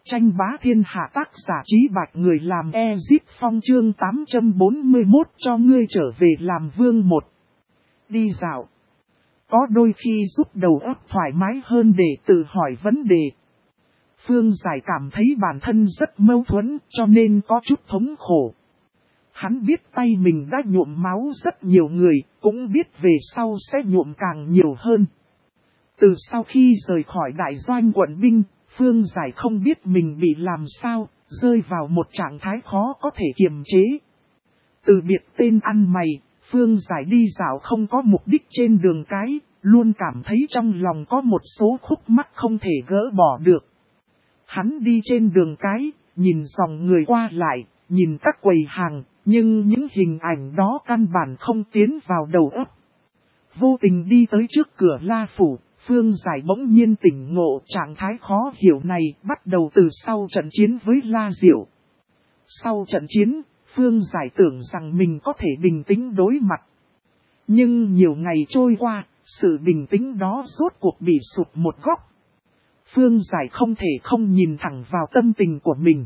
Tranh bá thiên hạ tác giả Trí Bạch người làm Ezip Phong chương 841 cho ngươi trở về làm vương một. Đi dạo. Có đôi khi giúp đầu óc thoải mái hơn để tự hỏi vấn đề. Phương Giải cảm thấy bản thân rất mâu thuẫn cho nên có chút thống khổ. Hắn biết tay mình đã nhuộm máu rất nhiều người, cũng biết về sau sẽ nhuộm càng nhiều hơn. Từ sau khi rời khỏi đại doanh quận binh, Phương Giải không biết mình bị làm sao, rơi vào một trạng thái khó có thể kiềm chế. Từ biệt tên ăn mày, Phương Giải đi dạo không có mục đích trên đường cái, luôn cảm thấy trong lòng có một số khúc mắc không thể gỡ bỏ được. Hắn đi trên đường cái, nhìn dòng người qua lại, nhìn các quầy hàng, nhưng những hình ảnh đó căn bản không tiến vào đầu óc. Vô tình đi tới trước cửa La Phủ, Phương Giải bỗng nhiên tỉnh ngộ trạng thái khó hiểu này bắt đầu từ sau trận chiến với La Diệu. Sau trận chiến, Phương Giải tưởng rằng mình có thể bình tĩnh đối mặt. Nhưng nhiều ngày trôi qua, sự bình tĩnh đó rốt cuộc bị sụt một góc. Phương Giải không thể không nhìn thẳng vào tâm tình của mình.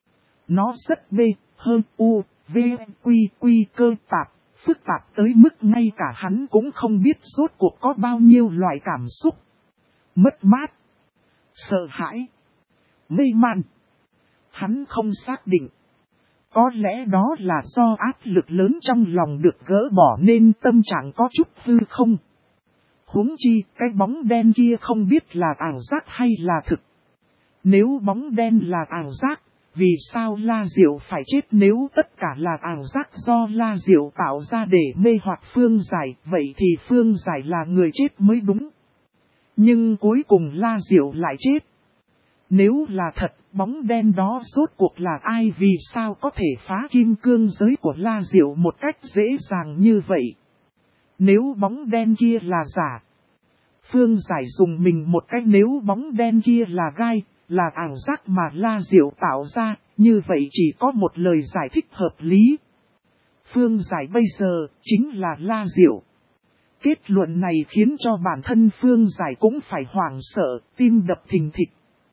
Nó rất bê, hơn u, v, quy cơ tạp, phức tạp tới mức ngay cả hắn cũng không biết rốt cuộc có bao nhiêu loại cảm xúc. Mất mát, sợ hãi, mê man. Hắn không xác định. Có lẽ đó là do áp lực lớn trong lòng được gỡ bỏ nên tâm trạng có chút hư không. Huống chi, cái bóng đen kia không biết là ảo giác hay là thực. Nếu bóng đen là ảo giác, vì sao La Diệu phải chết nếu tất cả là ảo giác do La Diệu tạo ra để mê hoặc Phương Giải, vậy thì Phương Giải là người chết mới đúng. Nhưng cuối cùng La Diệu lại chết. Nếu là thật, bóng đen đó rốt cuộc là ai, vì sao có thể phá kim cương giới của La Diệu một cách dễ dàng như vậy? Nếu bóng đen kia là giả, Phương Giải dùng mình một cách, nếu bóng đen kia là gai, là ảo giác mà La Diệu tạo ra, như vậy chỉ có một lời giải thích hợp lý. Phương Giải bây giờ chính là La Diệu. Kết luận này khiến cho bản thân Phương Giải cũng phải hoảng sợ, tim đập thình thịch.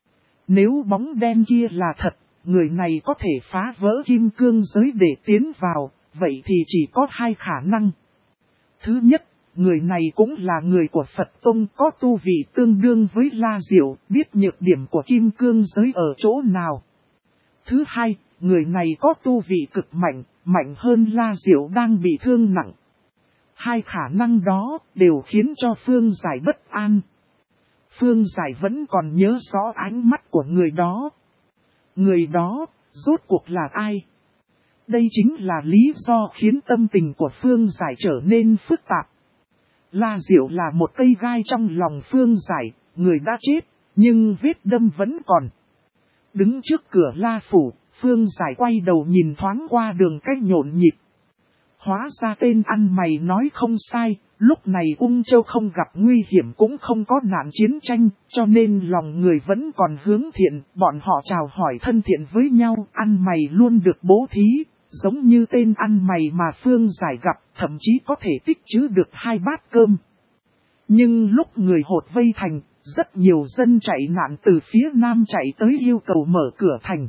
Nếu bóng đen kia là thật, người này có thể phá vỡ kim cương giới để tiến vào, vậy thì chỉ có hai khả năng. Thứ nhất, người này cũng là người của Phật Tông, có tu vị tương đương với La Diệu, biết nhược điểm của kim cương giới ở chỗ nào. Thứ hai, người này có tu vị cực mạnh, mạnh hơn La Diệu đang bị thương nặng. Hai khả năng đó đều khiến cho Phương Giải bất an. Phương Giải vẫn còn nhớ rõ ánh mắt của người đó. Người đó, rốt cuộc là ai? Đây chính là lý do khiến tâm tình của Phương Giải trở nên phức tạp. La Diệu là một cây gai trong lòng Phương Giải, người đã chết, nhưng vết đâm vẫn còn. Đứng trước cửa La Phủ, Phương Giải quay đầu nhìn thoáng qua đường cách nhộn nhịp. Hóa ra tên ăn mày nói không sai, lúc này Ung Châu không gặp nguy hiểm cũng không có nạn chiến tranh, cho nên lòng người vẫn còn hướng thiện, bọn họ chào hỏi thân thiện với nhau, ăn mày luôn được bố thí, giống như tên ăn mày mà Phương Giải gặp, thậm chí có thể tích trữ được 2 bát cơm. Nhưng lúc người hột vây thành, rất nhiều dân chạy nạn từ phía nam chạy tới yêu cầu mở cửa thành.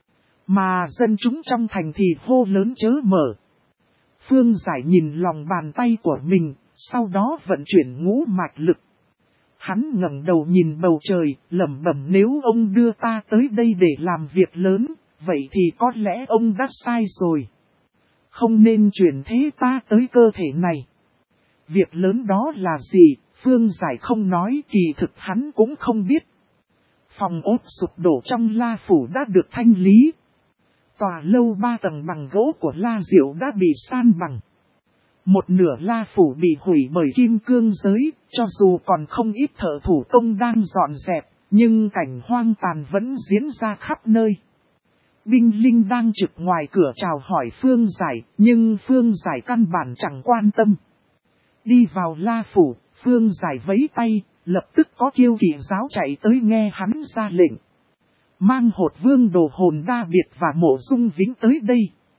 Mà dân chúng trong thành thì hô lớn chớ mở. Phương Giải nhìn lòng bàn tay của mình, sau đó vận chuyển ngũ mạch lực. Hắn ngẩng đầu nhìn bầu trời, lẩm bẩm, nếu ông đưa ta tới đây để làm việc lớn, vậy thì có lẽ ông đã sai rồi. Không nên chuyển thế ta tới cơ thể này. Việc lớn đó là gì, Phương Giải không nói, kỳ thực hắn cũng không biết. Phòng ốt sụp đổ trong La Phủ đã được thanh lý. Tòa lâu 3 tầng bằng gỗ của La Diệu đã bị san bằng. Một nửa La Phủ bị hủy bởi kim cương giới, cho dù còn không ít thợ thủ công đang dọn dẹp, nhưng cảnh hoang tàn vẫn diễn ra khắp nơi. Binh linh đang trực ngoài cửa chào hỏi Phương Giải, nhưng Phương Giải căn bản chẳng quan tâm. Đi vào La Phủ, Phương Giải vẫy tay, lập tức có kiêu kỵ giáo chạy tới nghe hắn ra lệnh. Mang Hột Vương Đồ Hồn Đa Biệt và Mộ Dung Vĩnh tới đây.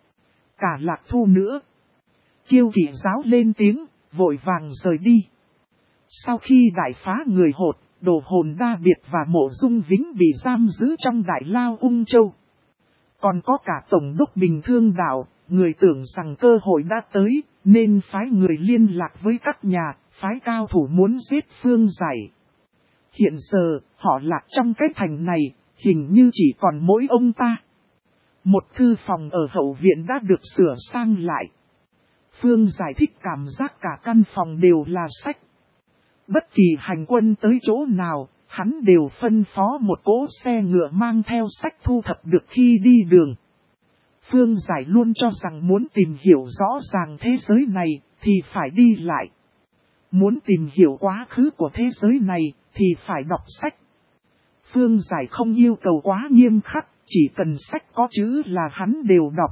Cả Lạc Thu nữa. Kiêu kỵ giáo lên tiếng, vội vàng rời đi. Sau khi đại phá người Hột, Đồ Hồn Đa Biệt và Mộ Dung Vĩnh bị giam giữ trong Đại Lao Ung Châu. Còn có cả Tổng đốc Bình Thương Đạo, người tưởng rằng cơ hội đã tới, nên phái người liên lạc với các nhà, phái cao thủ muốn giết Phương Giải. Hiện giờ, họ lạc trong cái thành này, hình như chỉ còn mỗi ông ta. Một thư phòng ở hậu viện đã được sửa sang lại. Phương Giải thích cảm giác cả căn phòng đều là sách. Bất kỳ hành quân tới chỗ nào, hắn đều phân phó một cỗ xe ngựa mang theo sách thu thập được khi đi đường. Phương Giải luôn cho rằng muốn tìm hiểu rõ ràng thế giới này, thì phải đi lại. Muốn tìm hiểu quá khứ của thế giới này, thì phải đọc sách. Phương Giải không yêu cầu quá nghiêm khắc, chỉ cần sách có chữ là hắn đều đọc.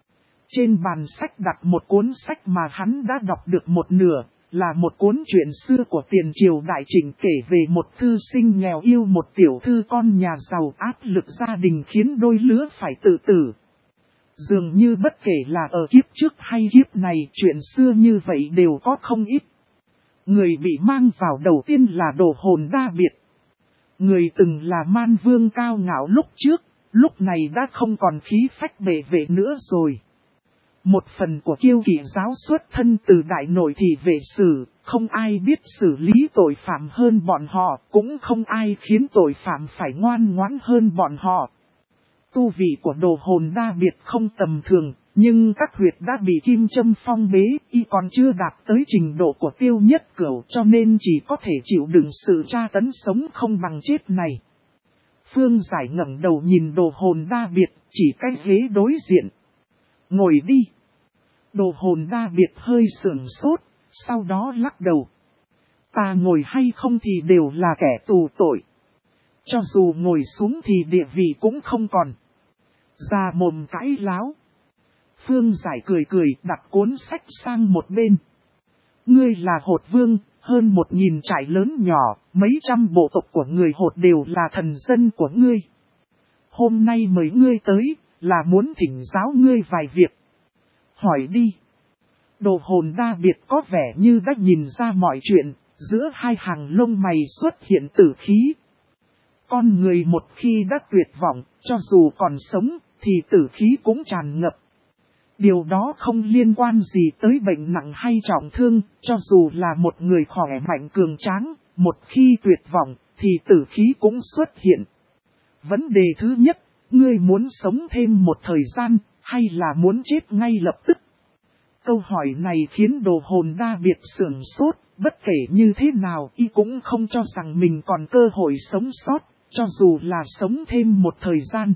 Trên bàn sách đặt một cuốn sách mà hắn đã đọc được một nửa, là một cuốn chuyện xưa của tiền triều Đại Trịnh kể về một thư sinh nghèo yêu một tiểu thư con nhà giàu, áp lực gia đình khiến đôi lứa phải tự tử. Dường như bất kể là ở kiếp trước hay kiếp này, chuyện xưa như vậy đều có không ít. Người bị mang vào đầu tiên là Đồ Hồn Đa Biệt. Người từng là man vương cao ngạo lúc trước, lúc này đã không còn khí phách bệ vệ nữa rồi. Một phần của kiêu kỵ giáo xuất thân từ đại nội thị vệ sử, không ai biết xử lý tội phạm hơn bọn họ, cũng không ai khiến tội phạm phải ngoan ngoãn hơn bọn họ. Tu vị của Đồ Hồn Đa Biệt không tầm thường, nhưng các huyệt đã bị kim châm phong bế, y còn chưa đạt tới trình độ của Tiêu Nhất Cửu, cho nên chỉ có thể chịu đựng sự tra tấn sống không bằng chết này. Phương Giải ngẩng đầu nhìn Đồ Hồn Đa Biệt, chỉ cái ghế đối diện. Ngồi đi. Đồ Hồn Đa Biệt hơi sửng sốt, sau đó lắc đầu. Ta ngồi hay không thì đều là kẻ tù tội. Cho dù ngồi xuống thì địa vị cũng không còn. Già mồm cãi láo. Phương Giải cười cười đặt cuốn sách sang một bên. Ngươi là Hột Vương, hơn 1000 trại lớn nhỏ, mấy trăm bộ tộc của người Hột đều là thần dân của ngươi. Hôm nay mời ngươi tới, là muốn thỉnh giáo ngươi vài việc. Hỏi đi. Đồ Hồn Đa Biệt có vẻ như đã nhìn ra mọi chuyện, giữa hai hàng lông mày xuất hiện tử khí. Con người một khi đã tuyệt vọng, cho dù còn sống, thì tử khí cũng tràn ngập. Điều đó không liên quan gì tới bệnh nặng hay trọng thương, cho dù là một người khỏe mạnh cường tráng, một khi tuyệt vọng, thì tử khí cũng xuất hiện. Vấn đề thứ nhất, ngươi muốn sống thêm một thời gian, hay là muốn chết ngay lập tức? Câu hỏi này khiến Đồ Hồn Đa Biệt sửng sốt, bất kể như thế nào y cũng không cho rằng mình còn cơ hội sống sót, cho dù là sống thêm một thời gian.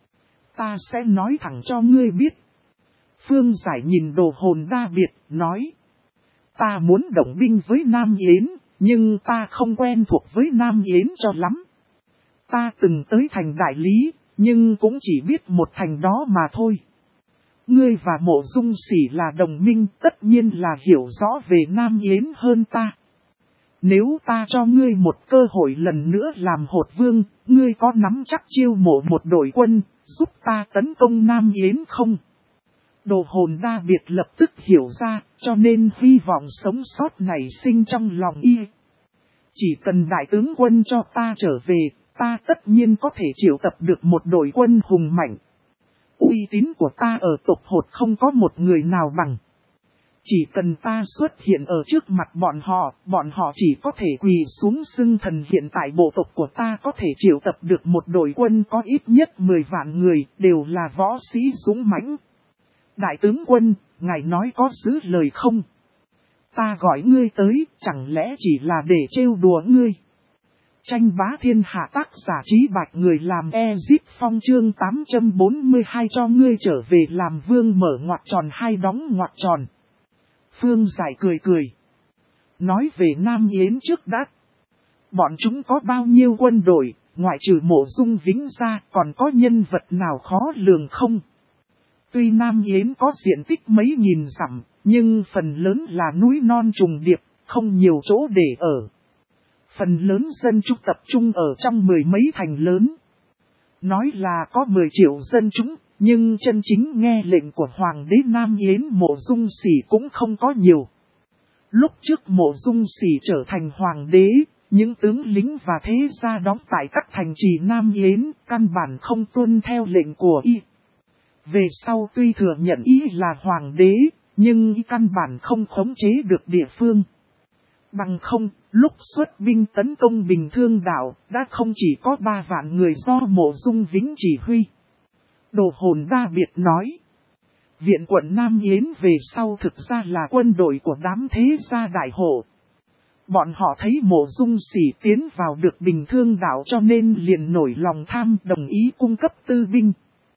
Ta sẽ nói thẳng cho ngươi biết. Phương Giải nhìn Đồ Hồn Đa Biệt, nói. Ta muốn động binh với Nam Yến, nhưng ta không quen thuộc với Nam Yến cho lắm. Ta từng tới thành Đại Lý, nhưng cũng chỉ biết một thành đó mà thôi. Ngươi và Mộ Dung Sỉ là đồng minh, tất nhiên là hiểu rõ về Nam Yến hơn ta. Nếu ta cho ngươi một cơ hội lần nữa làm Hột Vương, ngươi có nắm chắc chiêu mộ một đội quân, giúp ta tấn công Nam Yến không? Đồ Hồn Đa Biệt lập tức hiểu ra, cho nên hy vọng sống sót nảy sinh trong lòng y. Chỉ cần đại tướng quân cho ta trở về, ta tất nhiên có thể triệu tập được một đội quân hùng mạnh. Uy tín của ta ở tộc Hột không có một người nào bằng. Chỉ cần ta xuất hiện ở trước mặt bọn họ chỉ có thể quỳ xuống xưng thần. Hiện tại bộ tộc của ta có thể triệu tập được một đội quân có ít nhất 10 vạn người, đều là võ sĩ dũng mãnh. Đại tướng quân, ngài nói có giữ lời không? Ta gọi ngươi tới, chẳng lẽ chỉ là để trêu đùa ngươi? Tranh bá thiên hạ tác giả Trí Bạch người làm Ezip Phong chương 842 cho ngươi trở về làm vương mở ngoặc tròn hay đóng ngoặc tròn. Phương Giải cười cười. Nói về Nam Yến trước đã. Bọn chúng có bao nhiêu quân đội, ngoại trừ Mộ Dung Vĩnh ra còn có nhân vật nào khó lường không? Tuy Nam Yến có diện tích mấy nghìn dặm, nhưng phần lớn là núi non trùng điệp, không nhiều chỗ để ở. Phần lớn dân chúng tập trung ở trong 10 mấy thành lớn. Nói là có 10 triệu dân chúng, nhưng chân chính nghe lệnh của Hoàng đế Nam Yến Mộ Dung Sỉ cũng không có nhiều. Lúc trước Mộ Dung Sỉ trở thành Hoàng đế, Những tướng lính và thế gia đóng tại các thành trì Nam Yến, căn bản không tuân theo lệnh của y. Về sau tuy thừa nhận y là hoàng đế, nhưng y căn bản không khống chế được địa phương. Bằng không, lúc xuất binh tấn công Bình Thương đảo, đã không chỉ có 3 vạn người do Mộ Dung Vĩnh chỉ huy. Đồ Hồn Đa Biệt nói, viện quận Nam Yến về sau thực ra là quân đội của đám thế gia đại hộ. Bọn họ thấy Mộ Dung Sỉ tiến vào được Bình Thương đảo cho nên liền nổi lòng tham đồng ý cung cấp tư binh.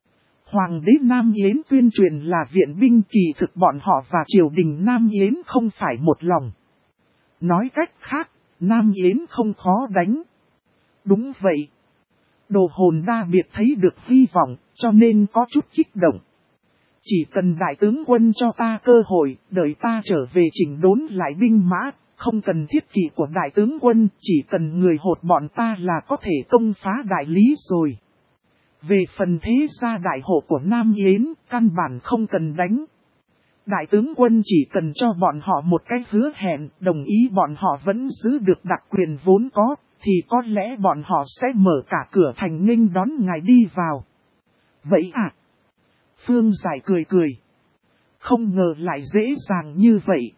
Hoàng đế Nam Yến tuyên truyền là viện binh, kỳ thực bọn họ và triều đình Nam Yến không phải một lòng. Nói cách khác, Nam Yến không khó đánh. Đúng vậy. Đồ Hồn Đa Biệt thấy được hy vọng, cho nên có chút kích động. Chỉ cần đại tướng quân cho ta cơ hội, đợi ta trở về chỉnh đốn lại binh mã, không cần thiết kỵ của đại tướng quân, chỉ cần người hột bọn ta là có thể công phá đại lý rồi. Về phần thế gia đại hộ của Nam Yến, căn bản không cần đánh. Đại tướng quân chỉ cần cho bọn họ một cái hứa hẹn, đồng ý bọn họ vẫn giữ được đặc quyền vốn có, thì có lẽ bọn họ sẽ mở cả cửa thành nghênh đón ngài đi vào. Vậy à? Phương Giải cười cười. Không ngờ lại dễ dàng như vậy.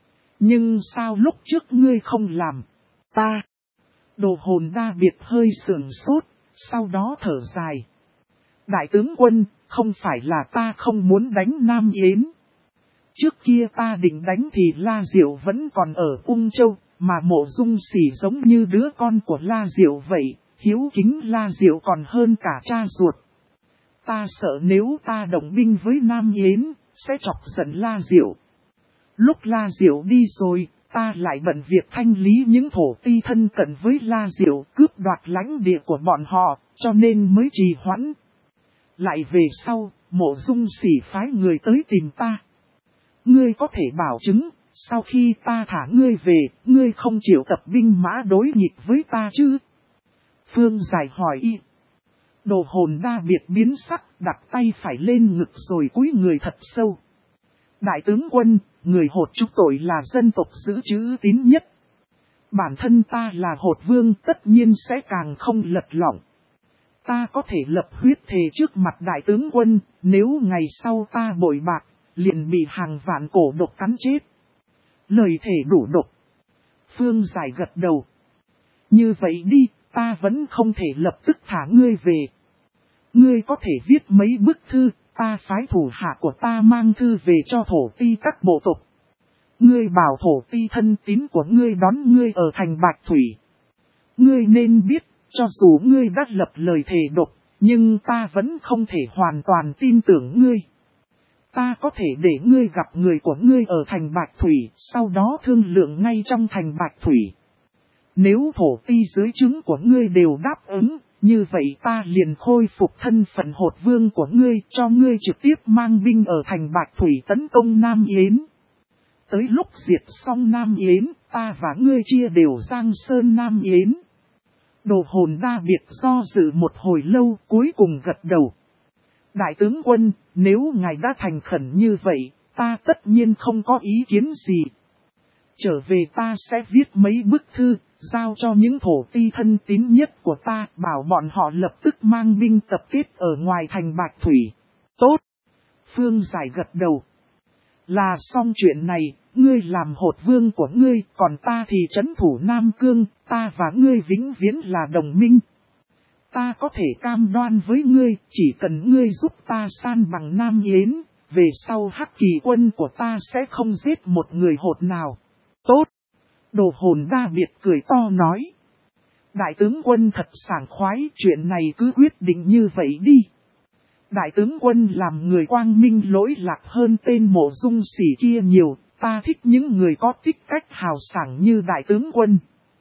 Nhưng sao lúc trước ngươi không làm? Ta. Đồ Hồn Đa Biệt hơi sườn sốt, sau đó thở dài. Đại tướng quân, không phải là ta không muốn đánh Nam Yến. Trước kia ta định đánh thì La Diệu vẫn còn ở Ung Châu, mà Mộ Dung Sỉ giống như đứa con của La Diệu vậy, hiếu kính La Diệu còn hơn cả cha ruột. Ta sợ nếu ta động binh với Nam Yến, sẽ chọc giận La Diệu. Lúc La Diệu đi rồi, ta lại bận việc thanh lý những thổ ti thân cận với La Diệu, cướp đoạt lãnh địa của bọn họ, cho nên mới trì hoãn. Lại về sau, Mộ Dung Sỉ phái người tới tìm ta. Ngươi có thể bảo chứng, sau khi ta thả ngươi về, ngươi không chịu tập binh mã đối nghịch với ta chứ? Phương Giải hỏi y. Đồ Hồn Đa Biệt biến sắc, đặt tay phải lên ngực rồi cúi người thật sâu. Đại tướng quân, người hột chúng tội là dân tộc giữ chữ tín nhất. Bản thân ta là hột vương tất nhiên sẽ càng không lật lọng. Ta có thể lập huyết thề trước mặt đại tướng quân, nếu ngày sau ta bội bạc, liền bị hàng vạn cổ độc cắn chết. Lời thề đủ độc. Phương Giải gật đầu. Như vậy đi, ta vẫn không thể lập tức thả ngươi về. Ngươi có thể viết mấy bức thư, ta phái thủ hạ của ta mang thư về cho thổ ti các bộ tộc. Ngươi bảo thổ ti thân tín của ngươi đón ngươi ở thành Bạch Thủy. Ngươi nên biết, cho dù ngươi đã lập lời thề độc, nhưng ta vẫn không thể hoàn toàn tin tưởng ngươi. Ta có thể để ngươi gặp người của ngươi ở thành Bạch Thủy, sau đó thương lượng ngay trong thành Bạch Thủy. Nếu thổ ti dưới trướng của ngươi đều đáp ứng, như vậy ta liền khôi phục thân phận hột vương của ngươi, cho ngươi trực tiếp mang binh ở thành Bạch Thủy tấn công Nam Yến. Tới lúc diệt xong Nam Yến, ta và ngươi chia đều Giang Sơn Nam Yến. Đồ Hồn Đa Biệt do dự một hồi lâu, cuối cùng gật đầu. Đại tướng quân, nếu ngài đã thành khẩn như vậy, ta tất nhiên không có ý kiến gì. Trở về ta sẽ viết mấy bức thư, giao cho những thổ ti thân tín nhất của ta, bảo bọn họ lập tức mang binh tập kết ở ngoài thành Bạch Thủy. Tốt! Phương Giải gật đầu. Là xong chuyện này, ngươi làm hột vương của ngươi, còn ta thì trấn thủ Nam Cương, ta và ngươi vĩnh viễn là đồng minh. Ta có thể cam đoan với ngươi, chỉ cần ngươi giúp ta san bằng Nam Yến, về sau Hắc Kỳ quân của ta sẽ không giết một người hột nào. Tốt! Đồ Hồn Đa Biệt cười to nói. Đại tướng quân thật sảng khoái, chuyện này cứ quyết định như vậy đi. Đại tướng quân làm người quang minh lỗi lạc hơn tên Mộ Dung Sỉ kia nhiều, ta thích những người có tích cách hào sảng như đại tướng quân.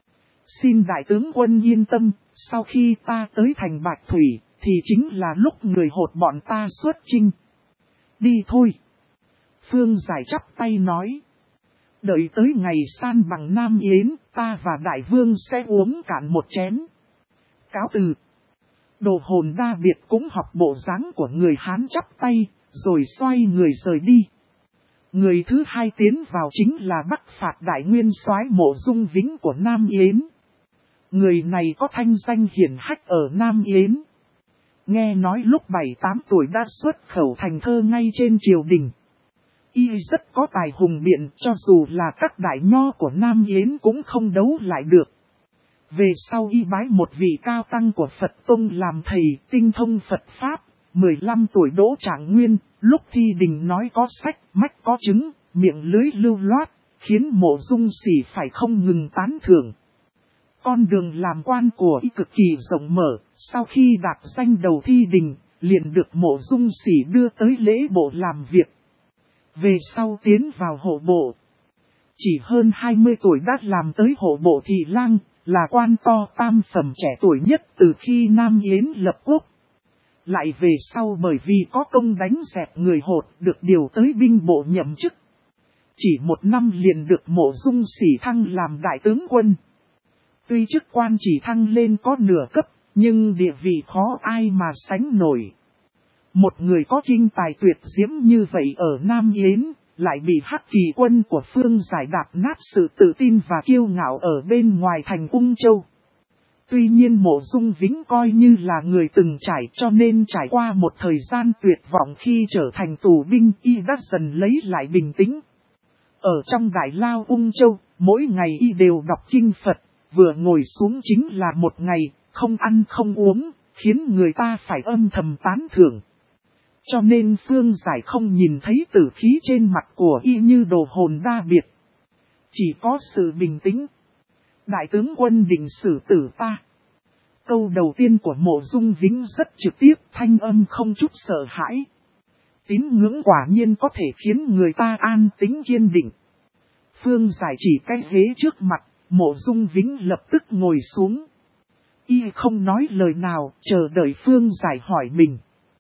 Xin đại tướng quân yên tâm, sau khi ta tới thành Bạch Thủy, thì chính là lúc người hột bọn ta xuất chinh. Đi thôi. Phương Giải chắp tay nói. Đợi tới ngày san bằng Nam Yến, ta và đại vương sẽ uống cạn một chén. Cáo từ. Đồ Hồn Đa Biệt cũng học bộ dáng của người Hán chắp tay, rồi xoay người rời đi. Người thứ hai tiến vào chính là Bắc Phạt Đại Nguyên soái Mộ Dung Vĩnh của Nam Yến. Người này có thanh danh hiển hách ở Nam Yến. Nghe nói lúc 7-8 tuổi đã xuất khẩu thành thơ ngay trên triều đình. Y rất có tài hùng biện, cho dù là các đại nho của Nam Yến cũng không đấu lại được. Về sau y bái một vị cao tăng của Phật Tông làm thầy, tinh thông Phật Pháp, 15 tuổi đỗ trạng nguyên, lúc thi đình nói có sách, mách có chứng, miệng lưới lưu loát, khiến Mộ Dung Sỉ phải không ngừng tán thưởng. Con đường làm quan của y cực kỳ rộng mở, sau khi đạt danh đầu thi đình, liền được Mộ Dung Sỉ đưa tới lễ bộ làm việc. Về sau tiến vào hộ bộ. Chỉ hơn 20 tuổi đã làm tới hộ bộ thị lang, là quan to tam phẩm trẻ tuổi nhất từ khi Nam Yến lập quốc. Lại về sau bởi vì có công đánh dẹp người Hột được điều tới binh bộ nhậm chức. Chỉ 1 năm liền được Mộ Dung Sỉ thăng làm đại tướng quân. Tuy chức quan chỉ thăng lên có nửa cấp, nhưng địa vị khó ai mà sánh nổi. Một người có kinh tài tuyệt diễm như vậy ở Nam Yến, lại bị Hắc Kỳ quân của Phương Giải đạp nát sự tự tin và kiêu ngạo ở bên ngoài thành Ung Châu. Tuy nhiên Mộ Dung Vĩnh coi như là người từng trải, cho nên trải qua một thời gian tuyệt vọng khi trở thành tù binh, y đã dần lấy lại bình tĩnh. Ở trong Đại Lao Ung Châu, mỗi ngày y đều đọc kinh Phật, vừa ngồi xuống chính là một ngày, không ăn không uống, khiến người ta phải âm thầm tán thưởng. Cho nên Phương Giải không nhìn thấy tử khí trên mặt của y như đồ hồn đa biệt. Chỉ có sự bình tĩnh. Đại tướng quân định xử tử ta. Câu đầu tiên của Mộ Dung Vĩnh rất trực tiếp, thanh âm không chút sợ hãi. Tín ngưỡng quả nhiên có thể khiến người ta an tính kiên định. Phương Giải chỉ cái ghế trước mặt, Mộ Dung Vĩnh lập tức ngồi xuống. Y không nói lời nào, chờ đợi Phương Giải hỏi mình.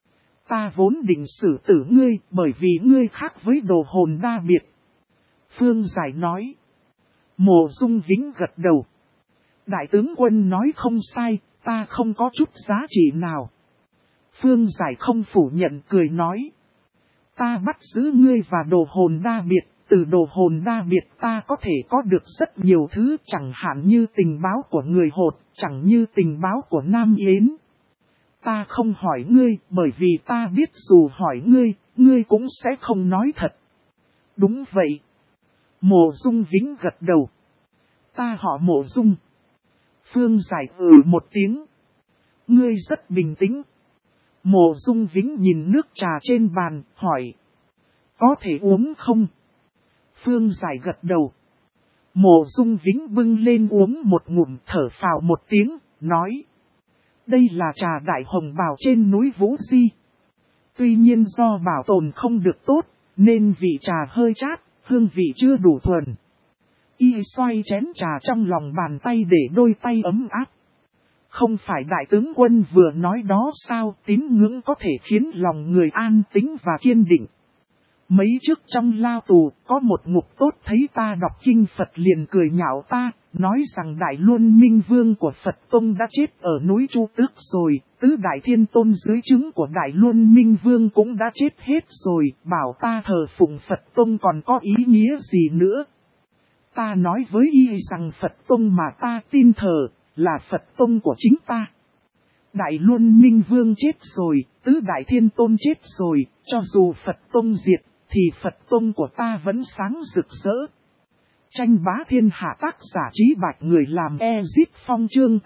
Ta vốn định xử tử ngươi, bởi vì ngươi khác với đồ hồn đa biệt. Phương Giải nói. Mộ Dung Vĩnh gật đầu. Đại tướng quân nói không sai, ta không có chút giá trị nào. Phương Giải không phủ nhận, cười nói. Ta bắt giữ ngươi và đồ hồn đa biệt, từ đồ hồn đa biệt ta có thể có được rất nhiều thứ, chẳng hạn như tình báo của người Hột, chẳng như tình báo của Nam Yến. Ta không hỏi ngươi, bởi vì ta biết dù hỏi ngươi, ngươi cũng sẽ không nói thật. Đúng vậy. Mộ Dung Vĩnh gật đầu. Ta họ Mộ Dung. Phương Giải một tiếng. Ngươi rất bình tĩnh. Mộ Dung Vĩnh nhìn nước trà trên bàn, hỏi. Có thể uống không? Phương Giải gật đầu. Mộ Dung Vĩnh bưng lên uống một ngụm, thở phào một tiếng, nói. Đây là trà đại hồng bào trên núi Vũ Di. Tuy nhiên do bảo tồn không được tốt, nên vị trà hơi chát, hương vị chưa đủ thuần. Y xoay chén trà trong lòng bàn tay để đôi tay ấm áp. Không phải đại tướng quân vừa nói đó sao, tín ngưỡng có thể khiến lòng người an tĩnh và kiên định. Mấy trước trong lao tù, có một ngục tốt thấy ta đọc kinh Phật liền cười nhạo ta, nói rằng Đại Luân Minh Vương của Phật Tông đã chết ở núi Chu Tước rồi, tứ Đại Thiên Tôn dưới trướng của Đại Luân Minh Vương cũng đã chết hết rồi, bảo ta thờ phụng Phật Tông còn có ý nghĩa gì nữa. Ta nói với y rằng Phật Tông mà ta tin thờ, là Phật Tông của chính ta. Đại Luân Minh Vương chết rồi, tứ Đại Thiên Tôn chết rồi, cho dù Phật Tông diệt, thì Phật Tông của ta vẫn sáng rực rỡ. Tranh bá thiên hạ tác giả Trí Bạch người làm Ezip Phong chương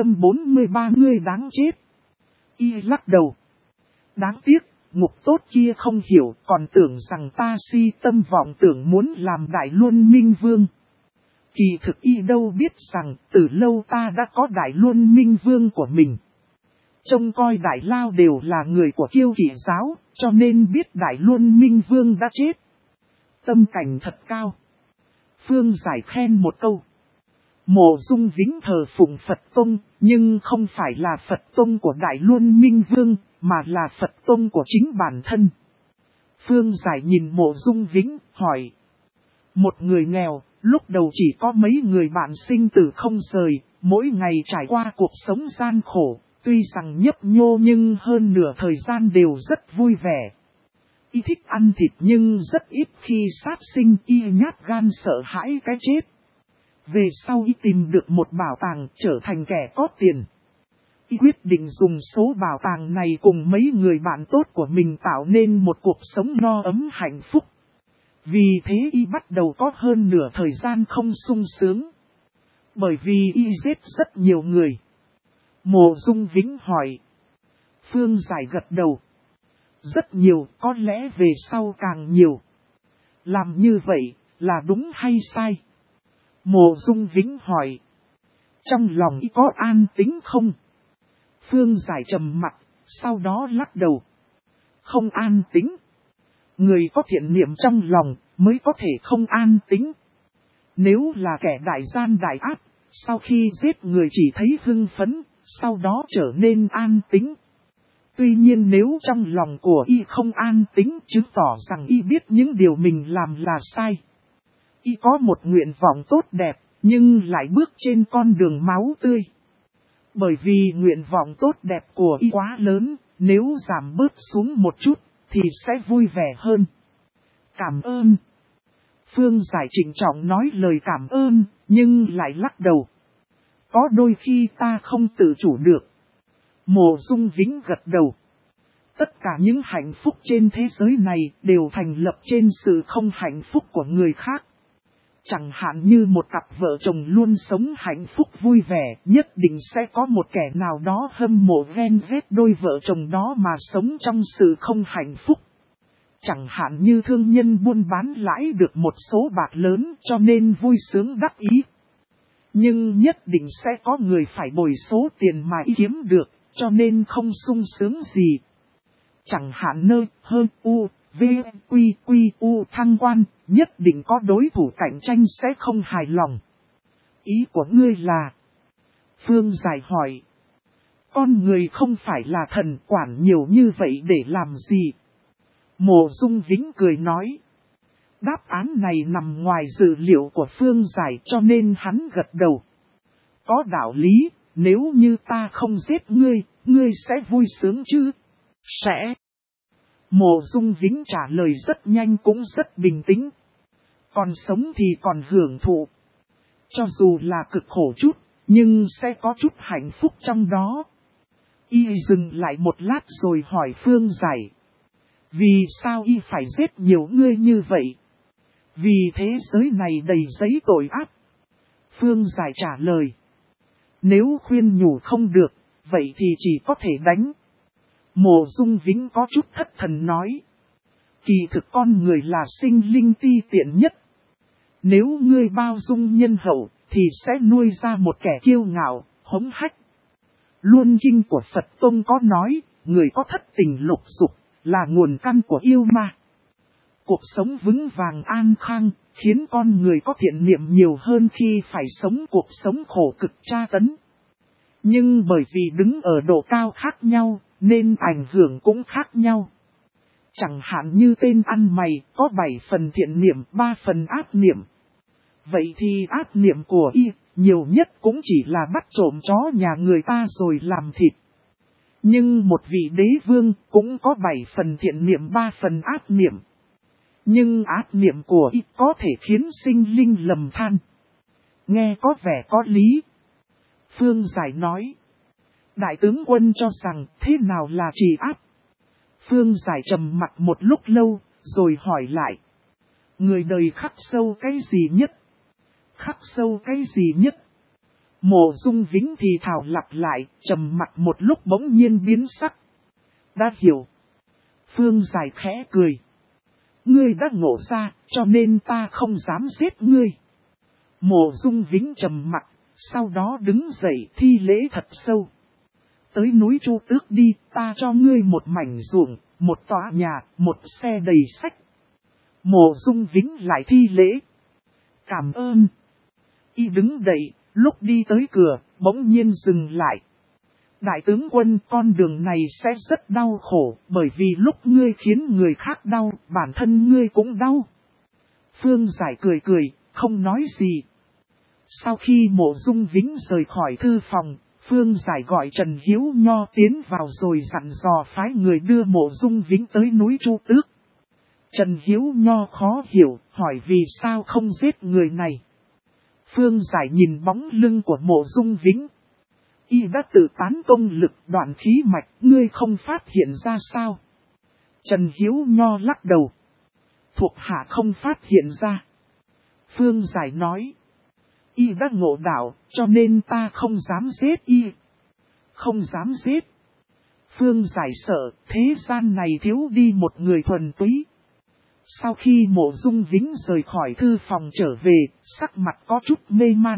843 ngươi đáng chết. Y lắc đầu. Đáng tiếc, ngục tốt kia không hiểu, còn tưởng rằng ta si tâm vọng tưởng muốn làm Đại Luân Minh Vương. Kỳ thực y đâu biết rằng từ lâu ta đã có Đại Luân Minh Vương của mình. Trông coi Đại Lao đều là người của Kiêu Kỵ giáo, cho nên biết Đại Luân Minh Vương đã chết. Tâm cảnh thật cao. Phương Giải khen một câu. Mộ Dung Vĩnh thờ phụng Phật Tông, nhưng không phải là Phật Tông của Đại Luân Minh Vương, mà là Phật Tông của chính bản thân. Phương Giải nhìn Mộ Dung Vĩnh, hỏi. Một người nghèo, lúc đầu chỉ có mấy người bạn sinh tử không rời, mỗi ngày trải qua cuộc sống gian khổ, tuy rằng nhấp nhô nhưng hơn nửa thời gian đều rất vui vẻ. Y thích ăn thịt nhưng rất ít khi sát sinh, y nhát gan sợ hãi cái chết. Về sau y tìm được một bảo tàng trở thành kẻ có tiền. Y quyết định dùng số bảo tàng này cùng mấy người bạn tốt của mình tạo nên một cuộc sống no ấm hạnh phúc. Vì thế y bắt đầu có hơn nửa thời gian không sung sướng. Bởi vì y giết rất nhiều người. Mộ Dung Vĩnh hỏi. Phương Giải gật đầu. Rất nhiều, có lẽ về sau càng nhiều. Làm như vậy, là đúng hay sai? Mộ Dung Vĩnh hỏi. Trong lòng y có an tính không? Phương Giải trầm mặc, sau đó lắc đầu. Không an tính. Người có thiện niệm trong lòng, mới có thể không an tính. Nếu là kẻ đại gian đại ác, sau khi giết người chỉ thấy hưng phấn, sau đó trở nên an tính. Tuy nhiên nếu trong lòng của y không an tính, chứng tỏ rằng y biết những điều mình làm là sai. Y có một nguyện vọng tốt đẹp, nhưng lại bước trên con đường máu tươi. Bởi vì nguyện vọng tốt đẹp của y quá lớn, nếu giảm bớt xuống một chút, thì sẽ vui vẻ hơn. Cảm ơn. Phương Giải trịnh trọng nói lời cảm ơn, nhưng lại lắc đầu. Có đôi khi ta không tự chủ được. Mộ Dung Vĩnh gật đầu. Tất cả những hạnh phúc trên thế giới này đều thành lập trên sự không hạnh phúc của người khác. Chẳng hạn như một cặp vợ chồng luôn sống hạnh phúc vui vẻ, nhất định sẽ có một kẻ nào đó hâm mộ ghen ghét đôi vợ chồng đó mà sống trong sự không hạnh phúc. Chẳng hạn như thương nhân buôn bán lãi được một số bạc lớn cho nên vui sướng đắc ý. Nhưng nhất định sẽ có người phải bồi số tiền mà kiếm được, cho nên không sung sướng gì. Chẳng hạn nơi hơn u, v, quy u thăng quan, nhất định có đối thủ cạnh tranh sẽ không hài lòng. Ý của ngươi là? Phương Giải hỏi. Con người không phải là thần, quản nhiều như vậy để làm gì? Mộ Dung Vĩnh cười nói. Đáp án này nằm ngoài dự liệu của Phương Giải cho nên hắn gật đầu. Có đạo lý, nếu như ta không giết ngươi, ngươi sẽ vui sướng chứ? Sẽ. Mộ Dung Vĩnh trả lời rất nhanh cũng rất bình tĩnh. Còn sống thì còn hưởng thụ. Cho dù là cực khổ chút, nhưng sẽ có chút hạnh phúc trong đó. Y dừng lại một lát rồi hỏi Phương Giải. Vì sao y phải giết nhiều ngươi như vậy? Vì thế giới này đầy giấy tội ác. Phương Giải trả lời. Nếu khuyên nhủ không được, vậy thì chỉ có thể đánh. Mộ Dung Vĩnh có chút thất thần nói. Kỳ thực con người là sinh linh ti tiện nhất. Nếu ngươi bao dung nhân hậu, thì sẽ nuôi ra một kẻ kiêu ngạo, hống hách. Luân kinh của Phật Tông có nói, người có thất tình lục dục, là nguồn căn của yêu ma. Cuộc sống vững vàng an khang, khiến con người có thiện niệm nhiều hơn khi phải sống cuộc sống khổ cực tra tấn. Nhưng bởi vì đứng ở độ cao khác nhau, nên ảnh hưởng cũng khác nhau. Chẳng hạn như tên ăn mày có 7 phần thiện niệm, 3 phần ác niệm. Vậy thì ác niệm của y, nhiều nhất cũng chỉ là bắt trộm chó nhà người ta rồi làm thịt. Nhưng một vị đế vương cũng có 7 phần thiện niệm, 3 phần ác niệm. Nhưng ác niệm của y có thể khiến sinh linh lầm than. Nghe có vẻ có lý. Phương Giải nói. Đại tướng quân cho rằng thế nào là trì áp? Phương Giải trầm mặc một lúc lâu, rồi hỏi lại. Người đời khắc sâu cái gì nhất? Khắc sâu cái gì nhất? Mộ Dung Vĩnh thì thào lặp lại, trầm mặc một lúc bỗng nhiên biến sắc. Đã hiểu. Phương Giải khẽ cười. Ngươi đã ngộ ra, cho nên ta không dám giết ngươi. Mộ Dung Vĩnh trầm mặc, sau đó đứng dậy thi lễ thật sâu. Tới núi Chu Tước đi, ta cho ngươi một mảnh ruộng, một tòa nhà, một xe đầy sách. Mộ Dung Vĩnh lại thi lễ. Cảm ơn. Y đứng dậy, lúc đi tới cửa, bỗng nhiên dừng lại. Đại tướng quân, con đường này sẽ rất đau khổ, bởi vì lúc ngươi khiến người khác đau, bản thân ngươi cũng đau. Phương Giải cười cười, không nói gì. Sau khi Mộ Dung Vĩnh rời khỏi thư phòng, Phương Giải gọi Trần Hiếu Nho tiến vào rồi dặn dò phái người đưa Mộ Dung Vĩnh tới núi Chu Tước. Trần Hiếu Nho khó hiểu, hỏi vì sao không giết người này. Phương Giải nhìn bóng lưng của Mộ Dung Vĩnh. Y đã tự tán công lực đoạn khí mạch, ngươi không phát hiện ra sao? Trần Hiếu Nho lắc đầu. Thuộc hạ không phát hiện ra. Phương Giải nói. Y đã ngộ đạo, cho nên ta không dám giết y. Không dám giết. Phương Giải sợ, thế gian này thiếu đi một người thuần túy. Sau khi Mộ Dung Vĩnh rời khỏi thư phòng trở về, sắc mặt có chút mê man.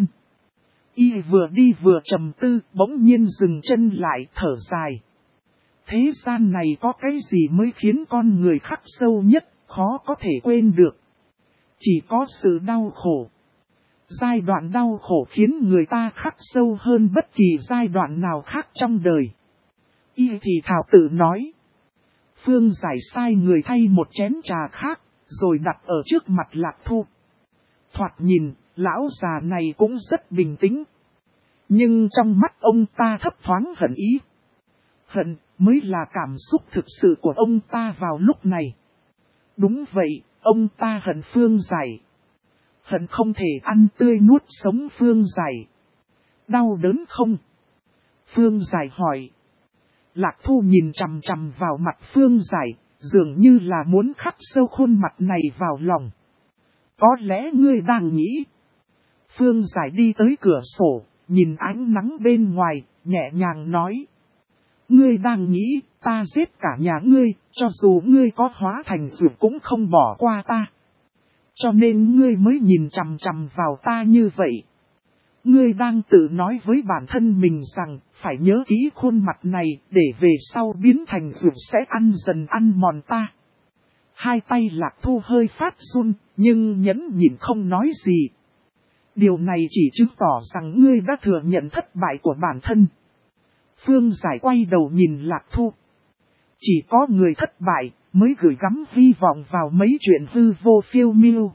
Y vừa đi vừa trầm tư, bỗng nhiên dừng chân lại thở dài. Thế gian này có cái gì mới khiến con người khắc sâu nhất, khó có thể quên được. Chỉ có sự đau khổ. Giai đoạn đau khổ khiến người ta khắc sâu hơn bất kỳ giai đoạn nào khác trong đời. Y thì thảo tự nói. Phương Giải sai người thay một chén trà khác, rồi đặt ở trước mặt Lạc Thu. Thoạt nhìn, lão già này cũng rất bình tĩnh. Nhưng trong mắt ông ta thấp thoáng hận ý. Hận mới là cảm xúc thực sự của ông ta vào lúc này. Đúng vậy, ông ta hận Phương Giải. Hận không thể ăn tươi nuốt sống Phương Giải. Đau đớn không? Phương Giải hỏi. Lạc Thu nhìn chằm chằm vào mặt Phương Giải, dường như là muốn khắc sâu khuôn mặt này vào lòng. Có lẽ ngươi đang nghĩ. Phương Giải đi tới cửa sổ, nhìn ánh nắng bên ngoài, nhẹ nhàng nói. Ngươi đang nghĩ, ta giết cả nhà ngươi, cho dù ngươi có hóa thành dược cũng không bỏ qua ta. Cho nên ngươi mới nhìn chằm chằm vào ta như vậy. Ngươi đang tự nói với bản thân mình rằng, phải nhớ kỹ khuôn mặt này, để về sau biến thành dược sẽ ăn dần ăn mòn ta. Hai tay Lạc Thu hơi phát run, nhưng nhẫn nhịn không nói gì. Điều này chỉ chứng tỏ rằng ngươi đã thừa nhận thất bại của bản thân. Phương Giải quay đầu nhìn Lạc Thu. Chỉ có người thất bại mới gửi gắm hy vọng vào mấy chuyện hư vô phiêu miêu.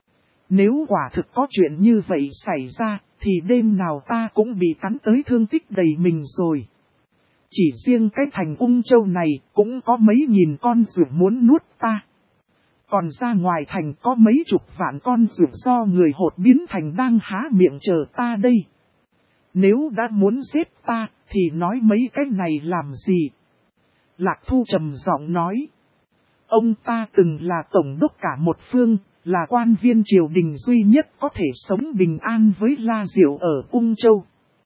Nếu quả thực có chuyện như vậy xảy ra, thì đêm nào ta cũng bị cắn tới thương tích đầy mình rồi. Chỉ riêng cái thành Ung Châu này cũng có mấy nghìn con ruột muốn nuốt ta. Còn ra ngoài thành có mấy chục vạn con ruột do người hột biến thành đang há miệng chờ ta đây. Nếu đã muốn giết ta, thì nói mấy cái này làm gì? Lạc Thu trầm giọng nói. Ông ta từng là tổng đốc cả một phương, là quan viên triều đình duy nhất có thể sống bình an với La Diệu ở Ung Châu.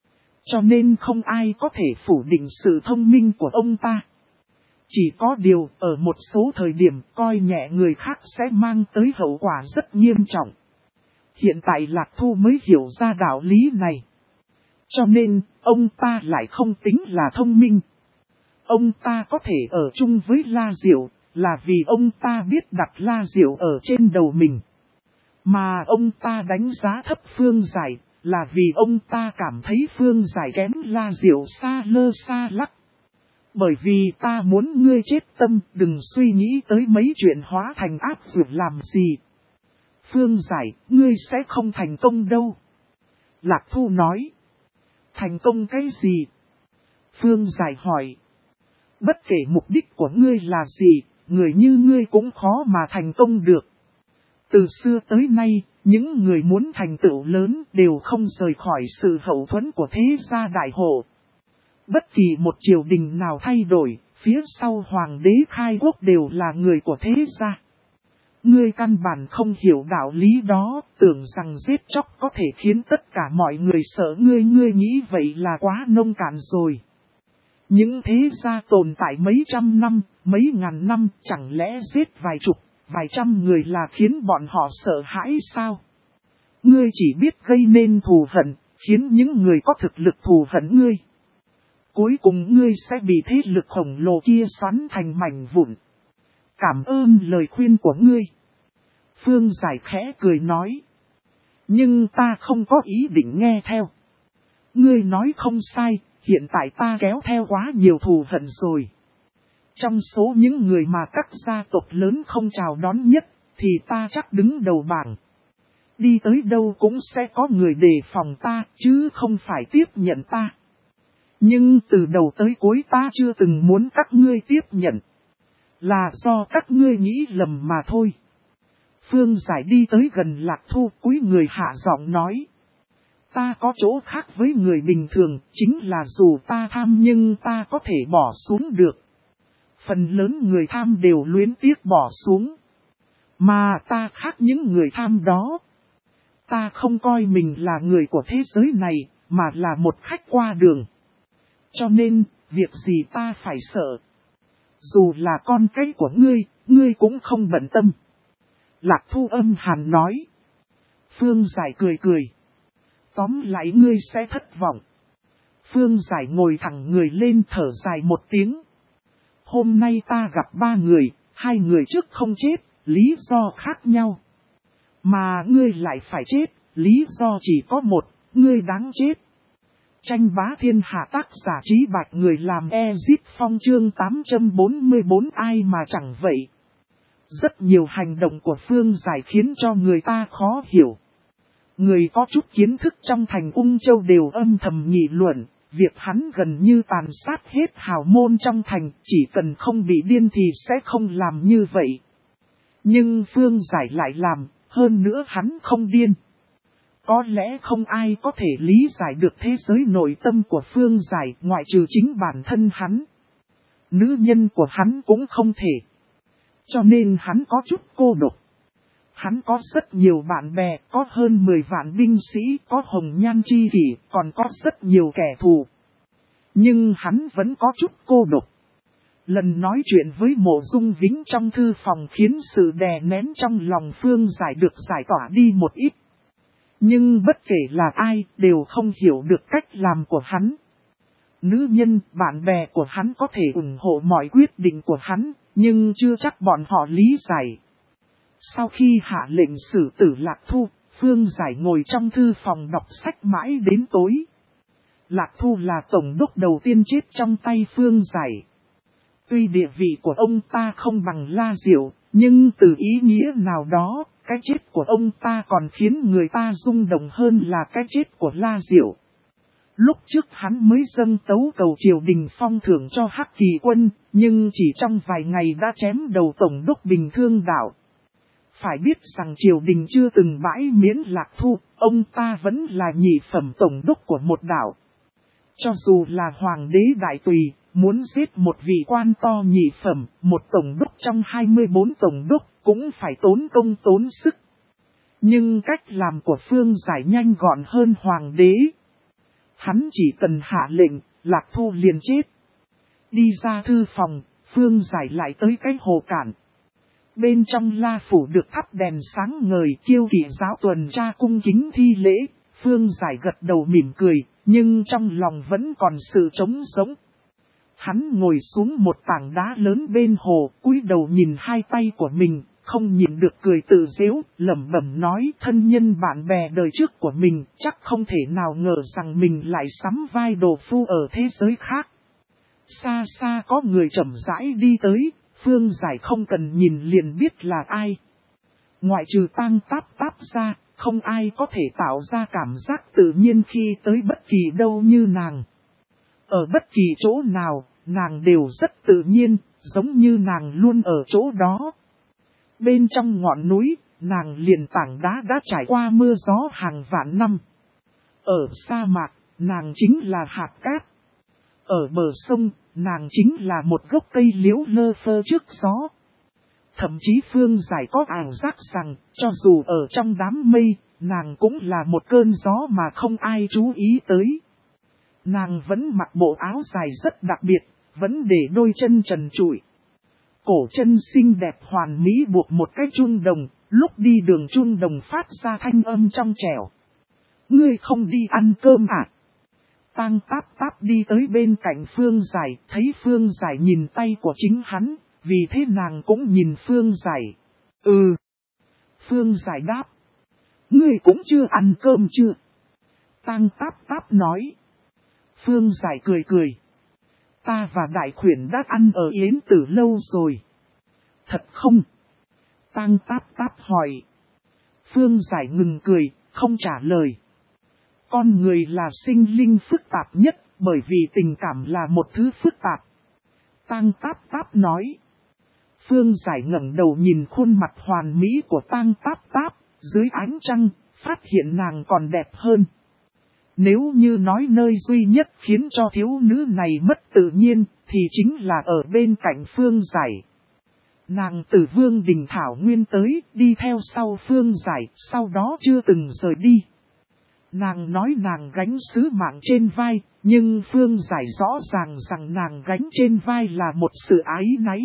Cho nên không ai có thể phủ định sự thông minh của ông ta. Chỉ có điều ở một số thời điểm coi nhẹ người khác sẽ mang tới hậu quả rất nghiêm trọng. Hiện tại Lạc Thu mới hiểu ra đạo lý này. Cho nên, ông ta lại không tính là thông minh. Ông ta có thể ở chung với La Diệu, là vì ông ta biết đặt La Diệu ở trên đầu mình. Mà ông ta đánh giá thấp Phương Giải, là vì ông ta cảm thấy Phương Giải kém La Diệu xa lơ xa lắc. Bởi vì ta muốn ngươi chết tâm, đừng suy nghĩ tới mấy chuyện hóa thành áp dược làm gì. Phương Giải, ngươi sẽ không thành công đâu. Lạc Thu nói. Thành công cái gì? Phương Giải hỏi. Bất kể mục đích của ngươi là gì, người như ngươi cũng khó mà thành công được. Từ xưa tới nay, những người muốn thành tựu lớn đều không rời khỏi sự hậu thuẫn của thế gia đại hộ. Bất kỳ một triều đình nào thay đổi, phía sau hoàng đế khai quốc đều là người của thế gia. Ngươi căn bản không hiểu đạo lý đó, tưởng rằng giết chóc có thể khiến tất cả mọi người sợ ngươi, ngươi nghĩ vậy là quá nông cạn rồi. Những thế gia tồn tại mấy trăm năm, mấy ngàn năm, chẳng lẽ giết vài chục, vài trăm người là khiến bọn họ sợ hãi sao? Ngươi chỉ biết gây nên thù hận, khiến những người có thực lực thù hận ngươi. Cuối cùng ngươi sẽ bị thế lực khổng lồ kia xoắn thành mảnh vụn. Cảm ơn lời khuyên của ngươi. Phương Giải khẽ cười nói. Nhưng ta không có ý định nghe theo. Ngươi nói không sai, hiện tại ta kéo theo quá nhiều thù hận rồi. Trong số những người mà các gia tộc lớn không chào đón nhất, thì ta chắc đứng đầu bảng. Đi tới đâu cũng sẽ có người đề phòng ta, chứ không phải tiếp nhận ta. Nhưng từ đầu tới cuối ta chưa từng muốn các ngươi tiếp nhận. Là do các ngươi nghĩ lầm mà thôi. Phương Giải đi tới gần Lạc Thu, cúi người hạ giọng nói. Ta có chỗ khác với người bình thường, chính là dù ta tham nhưng ta có thể bỏ xuống được. Phần lớn người tham đều luyến tiếc bỏ xuống. Mà ta khác những người tham đó. Ta không coi mình là người của thế giới này, mà là một khách qua đường. Cho nên, việc gì ta phải sợ. Dù là con cái của ngươi cũng không bận tâm. Lạc Thu âm hàn nói. Phương Giải cười cười. Tóm lại ngươi sẽ thất vọng. Phương Giải ngồi thẳng người lên thở dài một tiếng. Hôm nay ta gặp 3 người, 2 người trước không chết, lý do khác nhau. Mà ngươi lại phải chết, lý do chỉ có một, ngươi đáng chết. Tranh bá thiên hạ tác giả Trí Bạch người làm Exit Phong chương 844 ai mà chẳng vậy. Rất nhiều hành động của Phương Giải khiến cho người ta khó hiểu. Người có chút kiến thức trong thành Ung Châu đều âm thầm nghị luận, việc hắn gần như tàn sát hết hào môn trong thành, chỉ cần không bị điên thì sẽ không làm như vậy. Nhưng Phương Giải lại làm, hơn nữa hắn không điên. Có lẽ không ai có thể lý giải được thế giới nội tâm của Phương Giải ngoại trừ chính bản thân hắn. Nữ nhân của hắn cũng không thể. Cho nên hắn có chút cô độc. Hắn có rất nhiều bạn bè, có hơn 10 vạn binh sĩ, có hồng nhan chi kỷ, còn có rất nhiều kẻ thù. Nhưng hắn vẫn có chút cô độc. Lần nói chuyện với Mộ Dung Vĩnh trong thư phòng khiến sự đè nén trong lòng Phương Giải được giải tỏa đi một ít. Nhưng bất kể là ai đều không hiểu được cách làm của hắn. Nữ nhân, bạn bè của hắn có thể ủng hộ mọi quyết định của hắn, nhưng chưa chắc bọn họ lý giải. Sau khi hạ lệnh xử tử Lạc Thu, Phương Giải ngồi trong thư phòng đọc sách mãi đến tối. Lạc Thu là tổng đốc đầu tiên chết trong tay Phương Giải. Tuy địa vị của ông ta không bằng La Diệu, nhưng từ ý nghĩa nào đó, cái chết của ông ta còn khiến người ta rung động hơn là cái chết của La Diệu. Lúc trước hắn mới dâng tấu cầu triều đình phong thưởng cho Hắc Kỳ quân, nhưng chỉ trong vài ngày đã chém đầu tổng đốc Bình Thương Đạo. Phải biết rằng triều đình chưa từng bãi miễn Lạc Thu, ông ta vẫn là nhị phẩm tổng đốc của một đảo. Cho dù là hoàng đế đại tùy, muốn giết một vị quan to nhị phẩm, một tổng đốc trong 24 tổng đốc, cũng phải tốn công tốn sức. Nhưng cách làm của Phương Giải nhanh gọn hơn hoàng đế. Hắn chỉ cần hạ lệnh, Lạc Thu liền chết. Đi ra thư phòng, Phương Giải lại tới cái hồ cản. Bên trong La Phủ được thắp đèn sáng ngời, kiêu kỵ giáo tuần tra cung kính thi lễ. Phương Giải gật đầu mỉm cười, nhưng trong lòng vẫn còn sự trống rỗng. Hắn ngồi xuống một tảng đá lớn bên hồ, cúi đầu nhìn hai tay của mình, không nhịn được cười tự giễu, lẩm bẩm nói thân nhân bạn bè đời trước của mình, chắc không thể nào ngờ rằng mình lại sắm vai đồ phu ở thế giới khác. Xa xa có người chậm rãi đi tới, Phương Giải không cần nhìn liền biết là ai. Ngoại trừ Tang Táp Táp ra, không ai có thể tạo ra cảm giác tự nhiên khi tới bất kỳ đâu như nàng. Ở bất kỳ chỗ nào, nàng đều rất tự nhiên, giống như nàng luôn ở chỗ đó. Bên trong ngọn núi, nàng liền tảng đá đã trải qua mưa gió hàng vạn năm. Ở sa mạc, nàng chính là hạt cát. Ở bờ sông, nàng chính là một gốc cây liễu lơ phơ trước gió. Thậm chí Phương Giải có ảo giác rằng, cho dù ở trong đám mây, nàng cũng là một cơn gió mà không ai chú ý tới. Nàng vẫn mặc bộ áo dài rất đặc biệt, vẫn để đôi chân trần trụi. Cổ chân xinh đẹp hoàn mỹ buộc một cái chuông đồng, lúc đi đường chuông đồng phát ra thanh âm trong trẻo. Ngươi không đi ăn cơm à? Tang Táp Táp đi tới bên cạnh Phương Giải, thấy Phương Giải nhìn tay của chính hắn, vì thế nàng cũng nhìn Phương Giải. Ừ. Phương Giải đáp. Ngươi cũng chưa ăn cơm chưa? Tang Táp Táp nói. Phương Giải cười cười. Ta và Đại Khuyển đã ăn ở Yến Tử lâu rồi. Thật không? Tang Táp Táp hỏi. Phương Giải ngừng cười, không trả lời. Con người là sinh linh phức tạp nhất, bởi vì tình cảm là một thứ phức tạp. Tang Táp Táp nói. Phương Giải ngẩng đầu nhìn khuôn mặt hoàn mỹ của Tang Táp Táp, dưới ánh trăng, phát hiện nàng còn đẹp hơn. Nếu như nói nơi duy nhất khiến cho thiếu nữ này mất tự nhiên, thì chính là ở bên cạnh Phương Giải. Nàng từ Vương Đình Thảo Nguyên tới, đi theo sau Phương Giải, sau đó chưa từng rời đi. Nàng nói nàng gánh sứ mạng trên vai, nhưng Phương Giải rõ ràng rằng nàng gánh trên vai là một sự áy náy.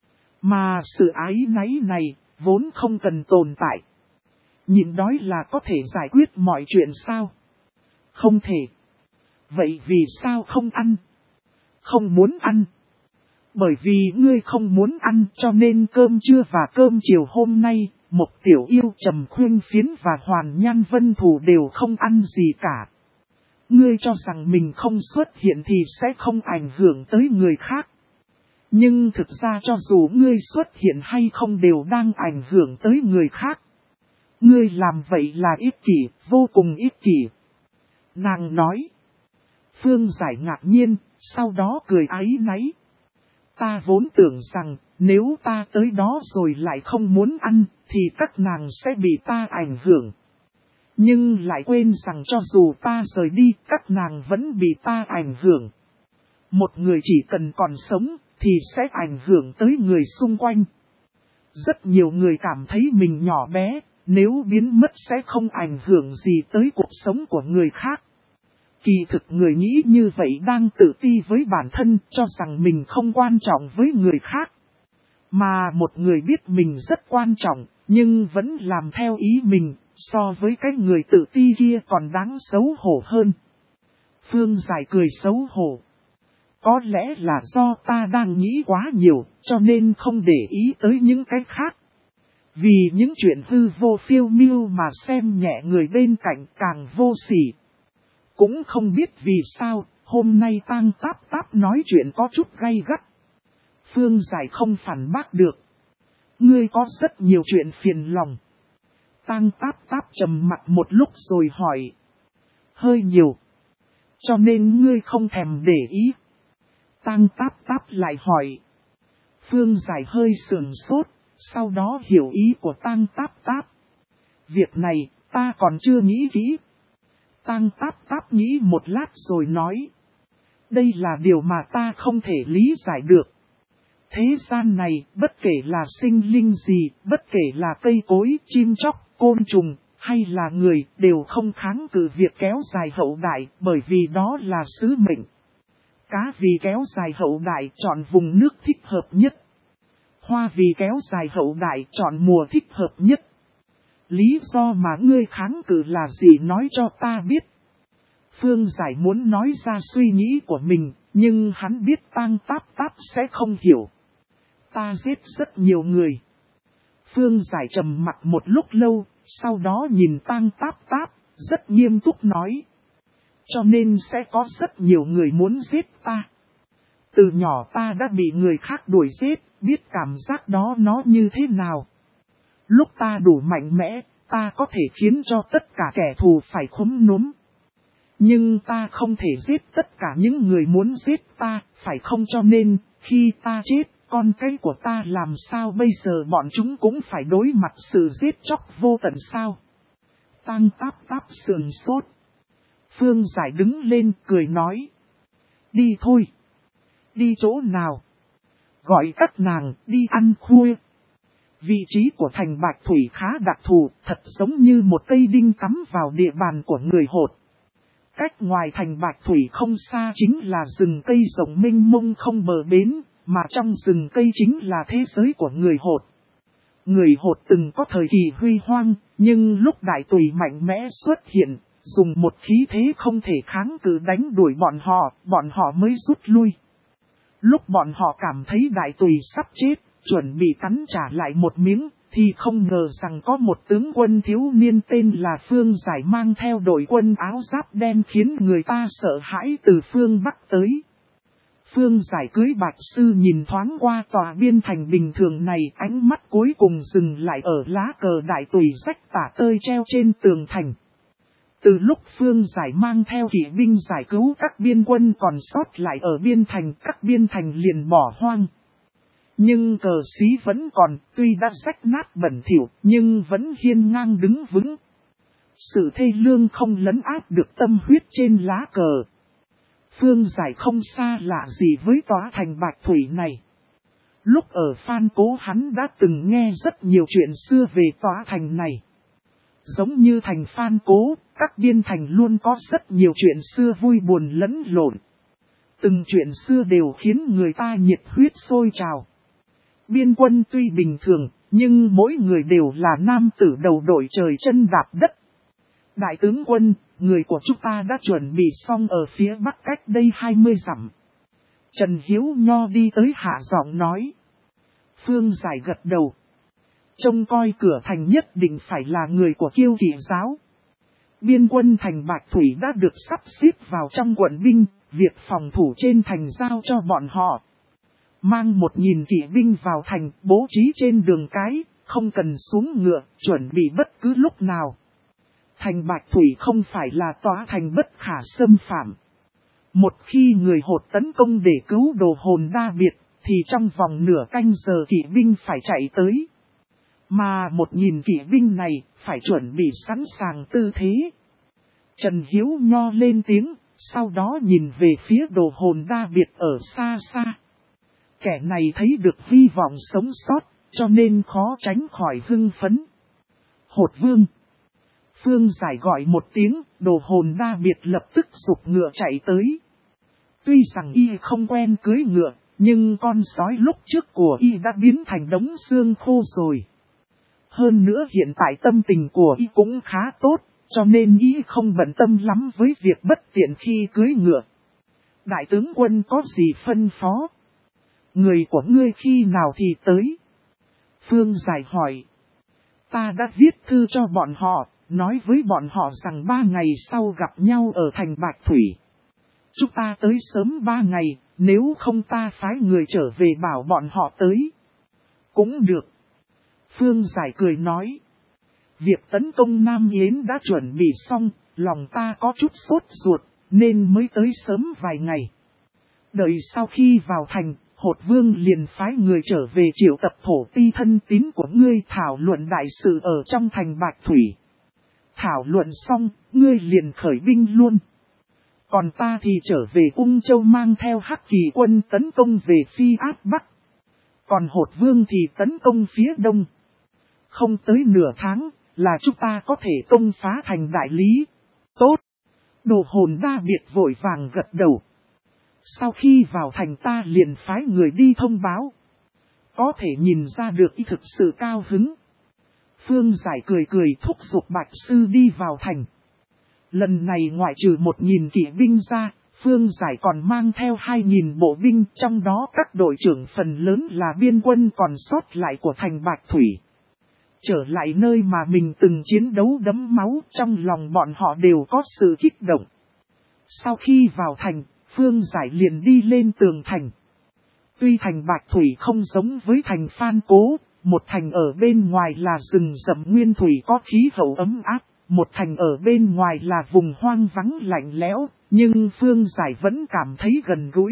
Mà sự áy náy này, vốn không cần tồn tại. Nhịn đói là có thể giải quyết mọi chuyện sao? Không thể. Vậy vì sao không ăn? Không muốn ăn. Bởi vì ngươi không muốn ăn cho nên cơm trưa và cơm chiều hôm nay, Mộc Tiểu Yêu, Trầm Khuyên Phiến và Hoàn Nhan Vân Thù đều không ăn gì cả. Ngươi cho rằng mình không xuất hiện thì sẽ không ảnh hưởng tới người khác. Nhưng thực ra cho dù ngươi xuất hiện hay không đều đang ảnh hưởng tới người khác. Ngươi làm vậy là ích kỷ, vô cùng ích kỷ. Nàng nói. Phương Giải ngạc nhiên, sau đó cười áy náy. Ta vốn tưởng rằng, nếu ta tới đó rồi lại không muốn ăn, thì các nàng sẽ bị ta ảnh hưởng. Nhưng lại quên rằng cho dù ta rời đi, các nàng vẫn bị ta ảnh hưởng. Một người chỉ cần còn sống, thì sẽ ảnh hưởng tới người xung quanh. Rất nhiều người cảm thấy mình nhỏ bé, nếu biến mất sẽ không ảnh hưởng gì tới cuộc sống của người khác. Kỳ thực người nghĩ như vậy đang tự ti với bản thân, cho rằng mình không quan trọng với người khác. Mà một người biết mình rất quan trọng, nhưng vẫn làm theo ý mình, so với cái người tự ti kia còn đáng xấu hổ hơn. Phương Giải cười xấu hổ. Có lẽ là do ta đang nghĩ quá nhiều, cho nên không để ý tới những cái khác. Vì những chuyện hư vô phiêu miêu mà xem nhẹ người bên cạnh càng vô sỉ. Cũng không biết vì sao, hôm nay Tang Táp Táp nói chuyện có chút gay gắt. Phương Giải không phản bác được. Ngươi có rất nhiều chuyện phiền lòng. Tang Táp Táp trầm mặt một lúc rồi hỏi. Hơi nhiều. Cho nên ngươi không thèm để ý. Tang Táp Táp lại hỏi. Phương Giải hơi sườn sốt, sau đó hiểu ý của Tang Táp Táp. Việc này, ta còn chưa nghĩ kỹ. Tang Táp Táp nghĩ một lát rồi nói. Đây là điều mà ta không thể lý giải được. Thế gian này, bất kể là sinh linh gì, bất kể là cây cối, chim chóc, côn trùng, hay là người, đều không kháng cự việc kéo dài hậu đại, bởi vì đó là sứ mệnh. Cá vì kéo dài hậu đại chọn vùng nước thích hợp nhất. Hoa vì kéo dài hậu đại chọn mùa thích hợp nhất. Lý do mà ngươi kháng cự là gì nói cho ta biết. Phương Giải muốn nói ra suy nghĩ của mình, nhưng hắn biết Tang Táp Táp sẽ không hiểu. Ta giết rất nhiều người. Phương Giải trầm mặc một lúc lâu, sau đó nhìn Tang Táp Táp, rất nghiêm túc nói. Cho nên sẽ có rất nhiều người muốn giết ta. Từ nhỏ ta đã bị người khác đuổi giết, biết cảm giác đó nó như thế nào. Lúc ta đủ mạnh mẽ, ta có thể khiến cho tất cả kẻ thù phải khúm núm. Nhưng ta không thể giết tất cả những người muốn giết ta, phải không, cho nên, khi ta chết, con cái của ta làm sao bây giờ bọn chúng cũng phải đối mặt sự giết chóc vô tận sao. Tang Táp Táp sườn sốt. Phương Giải đứng lên cười nói. Đi thôi. Đi chỗ nào? Gọi các nàng đi ăn khuya. Vị trí của thành Bạch Thủy khá đặc thù, thật giống như một cây đinh cắm vào địa bàn của người Hột. Cách ngoài thành Bạch Thủy không xa chính là rừng cây rộng mênh mông không bờ bến, mà trong rừng cây chính là thế giới của người Hột. Người Hột từng có thời kỳ huy hoang, nhưng lúc Đại Tùy mạnh mẽ xuất hiện, dùng một khí thế không thể kháng cự đánh đuổi bọn họ mới rút lui. Lúc bọn họ cảm thấy Đại Tùy sắp chết, chuẩn bị cắn trả lại một miếng, thì không ngờ rằng có một tướng quân thiếu niên tên là Phương Giải mang theo đội quân áo giáp đen khiến người ta sợ hãi từ phương Bắc tới. Phương Giải cưới Bạch Sư nhìn thoáng qua tòa biên thành bình thường này, ánh mắt cuối cùng dừng lại ở lá cờ Đại Tùy rách tả tơi treo trên tường thành. Từ lúc Phương Giải mang theo kỵ binh giải cứu các biên quân còn sót lại ở biên thành, các biên thành liền bỏ hoang. Nhưng cờ xí vẫn còn, tuy đã rách nát bẩn thỉu, nhưng vẫn hiên ngang đứng vững. Sự thê lương không lấn át được tâm huyết trên lá cờ. Phương Giải không xa lạ gì với tòa thành Bạch Thủy này. Lúc ở Phan Cố hắn đã từng nghe rất nhiều chuyện xưa về tòa thành này. Giống như thành Phan Cố, các biên thành luôn có rất nhiều chuyện xưa vui buồn lẫn lộn. Từng chuyện xưa đều khiến người ta nhiệt huyết sôi trào. Biên quân tuy bình thường, nhưng mỗi người đều là nam tử đầu đội trời chân đạp đất. Đại tướng quân, người của chúng ta đã chuẩn bị xong ở phía bắc cách đây 20 dặm. Trần Hiếu Nho đi tới hạ giọng nói. Phương Giải gật đầu. Trông coi cửa thành nhất định phải là người của Kiêu Kỵ giáo. Biên quân thành Bạch Thủy đã được sắp xếp vào trong quận binh, việc phòng thủ trên thành giao cho bọn họ. Mang 1000 kỵ binh vào thành, bố trí trên đường cái, không cần xuống ngựa, chuẩn bị bất cứ lúc nào. Thành Bạch Thủy không phải là tòa thành bất khả xâm phạm. Một khi người Hột tấn công để cứu đồ hồn đa biệt, thì trong vòng nửa canh giờ kỵ binh phải chạy tới. Mà 1000 kỵ binh này phải chuẩn bị sẵn sàng tư thế. Trần Hiếu Nho lên tiếng, sau đó nhìn về phía đồ hồn đa biệt ở xa xa. Kẻ này thấy được hy vọng sống sót, cho nên khó tránh khỏi hưng phấn. Hột vương. Phương Giải gọi một tiếng, đồ hồn đa biệt lập tức giục ngựa chạy tới. Tuy rằng y không quen cưỡi ngựa, nhưng con sói lúc trước của y đã biến thành đống xương khô rồi. Hơn nữa hiện tại tâm tình của y cũng khá tốt, cho nên y không bận tâm lắm với việc bất tiện khi cưỡi ngựa. Đại tướng quân có gì phân phó? Người của ngươi khi nào thì tới? Phương Giải hỏi. Ta đã viết thư cho bọn họ, nói với bọn họ rằng 3 ngày sau gặp nhau ở thành Bạch Thủy. Chúng ta tới sớm 3 ngày, nếu không ta phái người trở về bảo bọn họ tới. Cũng được. Phương Giải cười nói. Việc tấn công Nam Yến đã chuẩn bị xong, lòng ta có chút sốt ruột, nên mới tới sớm vài ngày. Đợi sau khi vào thành, Hột Vương liền phái người trở về triệu tập thổ ti thân tín của ngươi thảo luận đại sự ở trong thành Bạch Thủy. Thảo luận xong, ngươi liền khởi binh luôn. Còn ta thì trở về Ung Châu mang theo Hắc Kỳ quân tấn công về Phi Át Bắc. Còn Hột Vương thì tấn công phía đông. Không tới nửa tháng là chúng ta có thể công phá thành đại lý. Tốt. Đồ hồn đa biệt vội vàng gật đầu. Sau khi vào thành ta liền phái người đi thông báo. Có thể nhìn ra được y thực sự cao hứng. Phương Giải cười cười thúc giục Bạch Sư đi vào thành. Lần này ngoại trừ 1000 kỵ binh ra, Phương Giải còn mang theo 2000 bộ binh, trong đó các đội trưởng phần lớn là biên quân còn sót lại của thành Bạch Thủy. Trở lại nơi mà mình từng chiến đấu đẫm máu, trong lòng bọn họ đều có sự kích động. Sau khi vào thành, Phương Giải liền đi lên tường thành. Tuy thành Bạch Thủy không giống với thành Phan Cố, một thành ở bên ngoài là rừng rậm nguyên thủy có khí hậu ấm áp, một thành ở bên ngoài là vùng hoang vắng lạnh lẽo, nhưng Phương Giải vẫn cảm thấy gần gũi.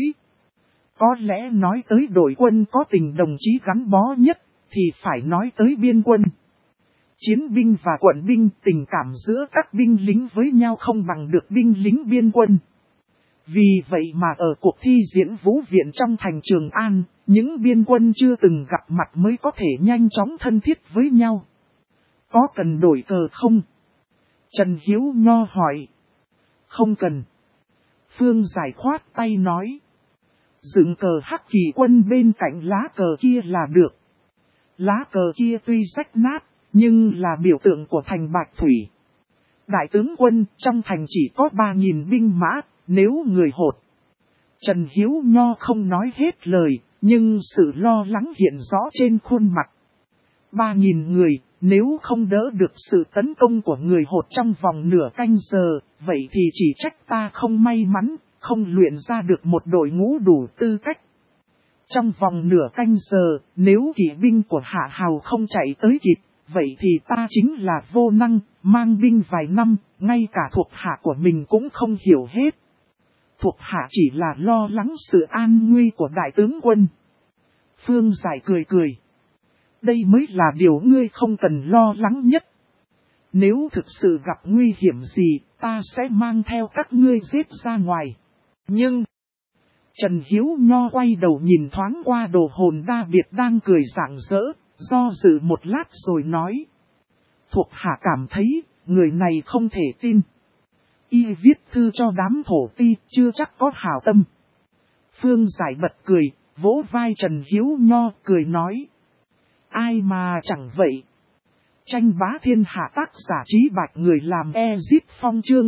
Có lẽ nói tới đội quân có tình đồng chí gắn bó nhất, thì phải nói tới biên quân. Chiến binh và quận binh, tình cảm giữa các binh lính với nhau không bằng được binh lính biên quân. Vì vậy mà ở cuộc thi diễn vũ viện trong thành Trường An, những biên quân chưa từng gặp mặt mới có thể nhanh chóng thân thiết với nhau. Có cần đổi cờ không? Trần Hiếu Nho hỏi. Không cần. Phương Giải khoát tay nói. Dựng cờ Hắc Kỳ quân bên cạnh lá cờ kia là được. Lá cờ kia tuy rách nát, nhưng là biểu tượng của thành Bạch Thủy. Đại tướng quân trong thành chỉ có 3000 binh mã, nếu người Hột. Trần Hiếu Nho không nói hết lời, nhưng sự lo lắng hiện rõ trên khuôn mặt. 3000 người, nếu không đỡ được sự tấn công của người Hột trong vòng nửa canh giờ, vậy thì chỉ trách ta không may mắn, không luyện ra được một đội ngũ đủ tư cách. Trong vòng nửa canh giờ, nếu kỵ binh của Hạ Hầu không chạy tới kịp, vậy thì ta chính là vô năng, mang binh vài năm, ngay cả thuộc hạ của mình cũng không hiểu hết. Thuộc hạ chỉ là lo lắng sự an nguy của đại tướng quân. Phương Giải cười cười. Đây mới là điều ngươi không cần lo lắng nhất. Nếu thực sự gặp nguy hiểm gì, ta sẽ mang theo các ngươi giết ra ngoài. Nhưng, Trần Hiếu Nho quay đầu nhìn thoáng qua đồ hồn đa biệt đang cười rạng rỡ, do dự một lát rồi nói. Thuộc hạ cảm thấy, người này không thể tin. Y viết thư cho đám thổ ti, chưa chắc có hảo tâm. Phương Giải bật cười, vỗ vai Trần Hiếu Nho, cười nói. Ai mà chẳng vậy. Tranh bá thiên hạ tác giả Trí Bạch người làm Ezip Phong chương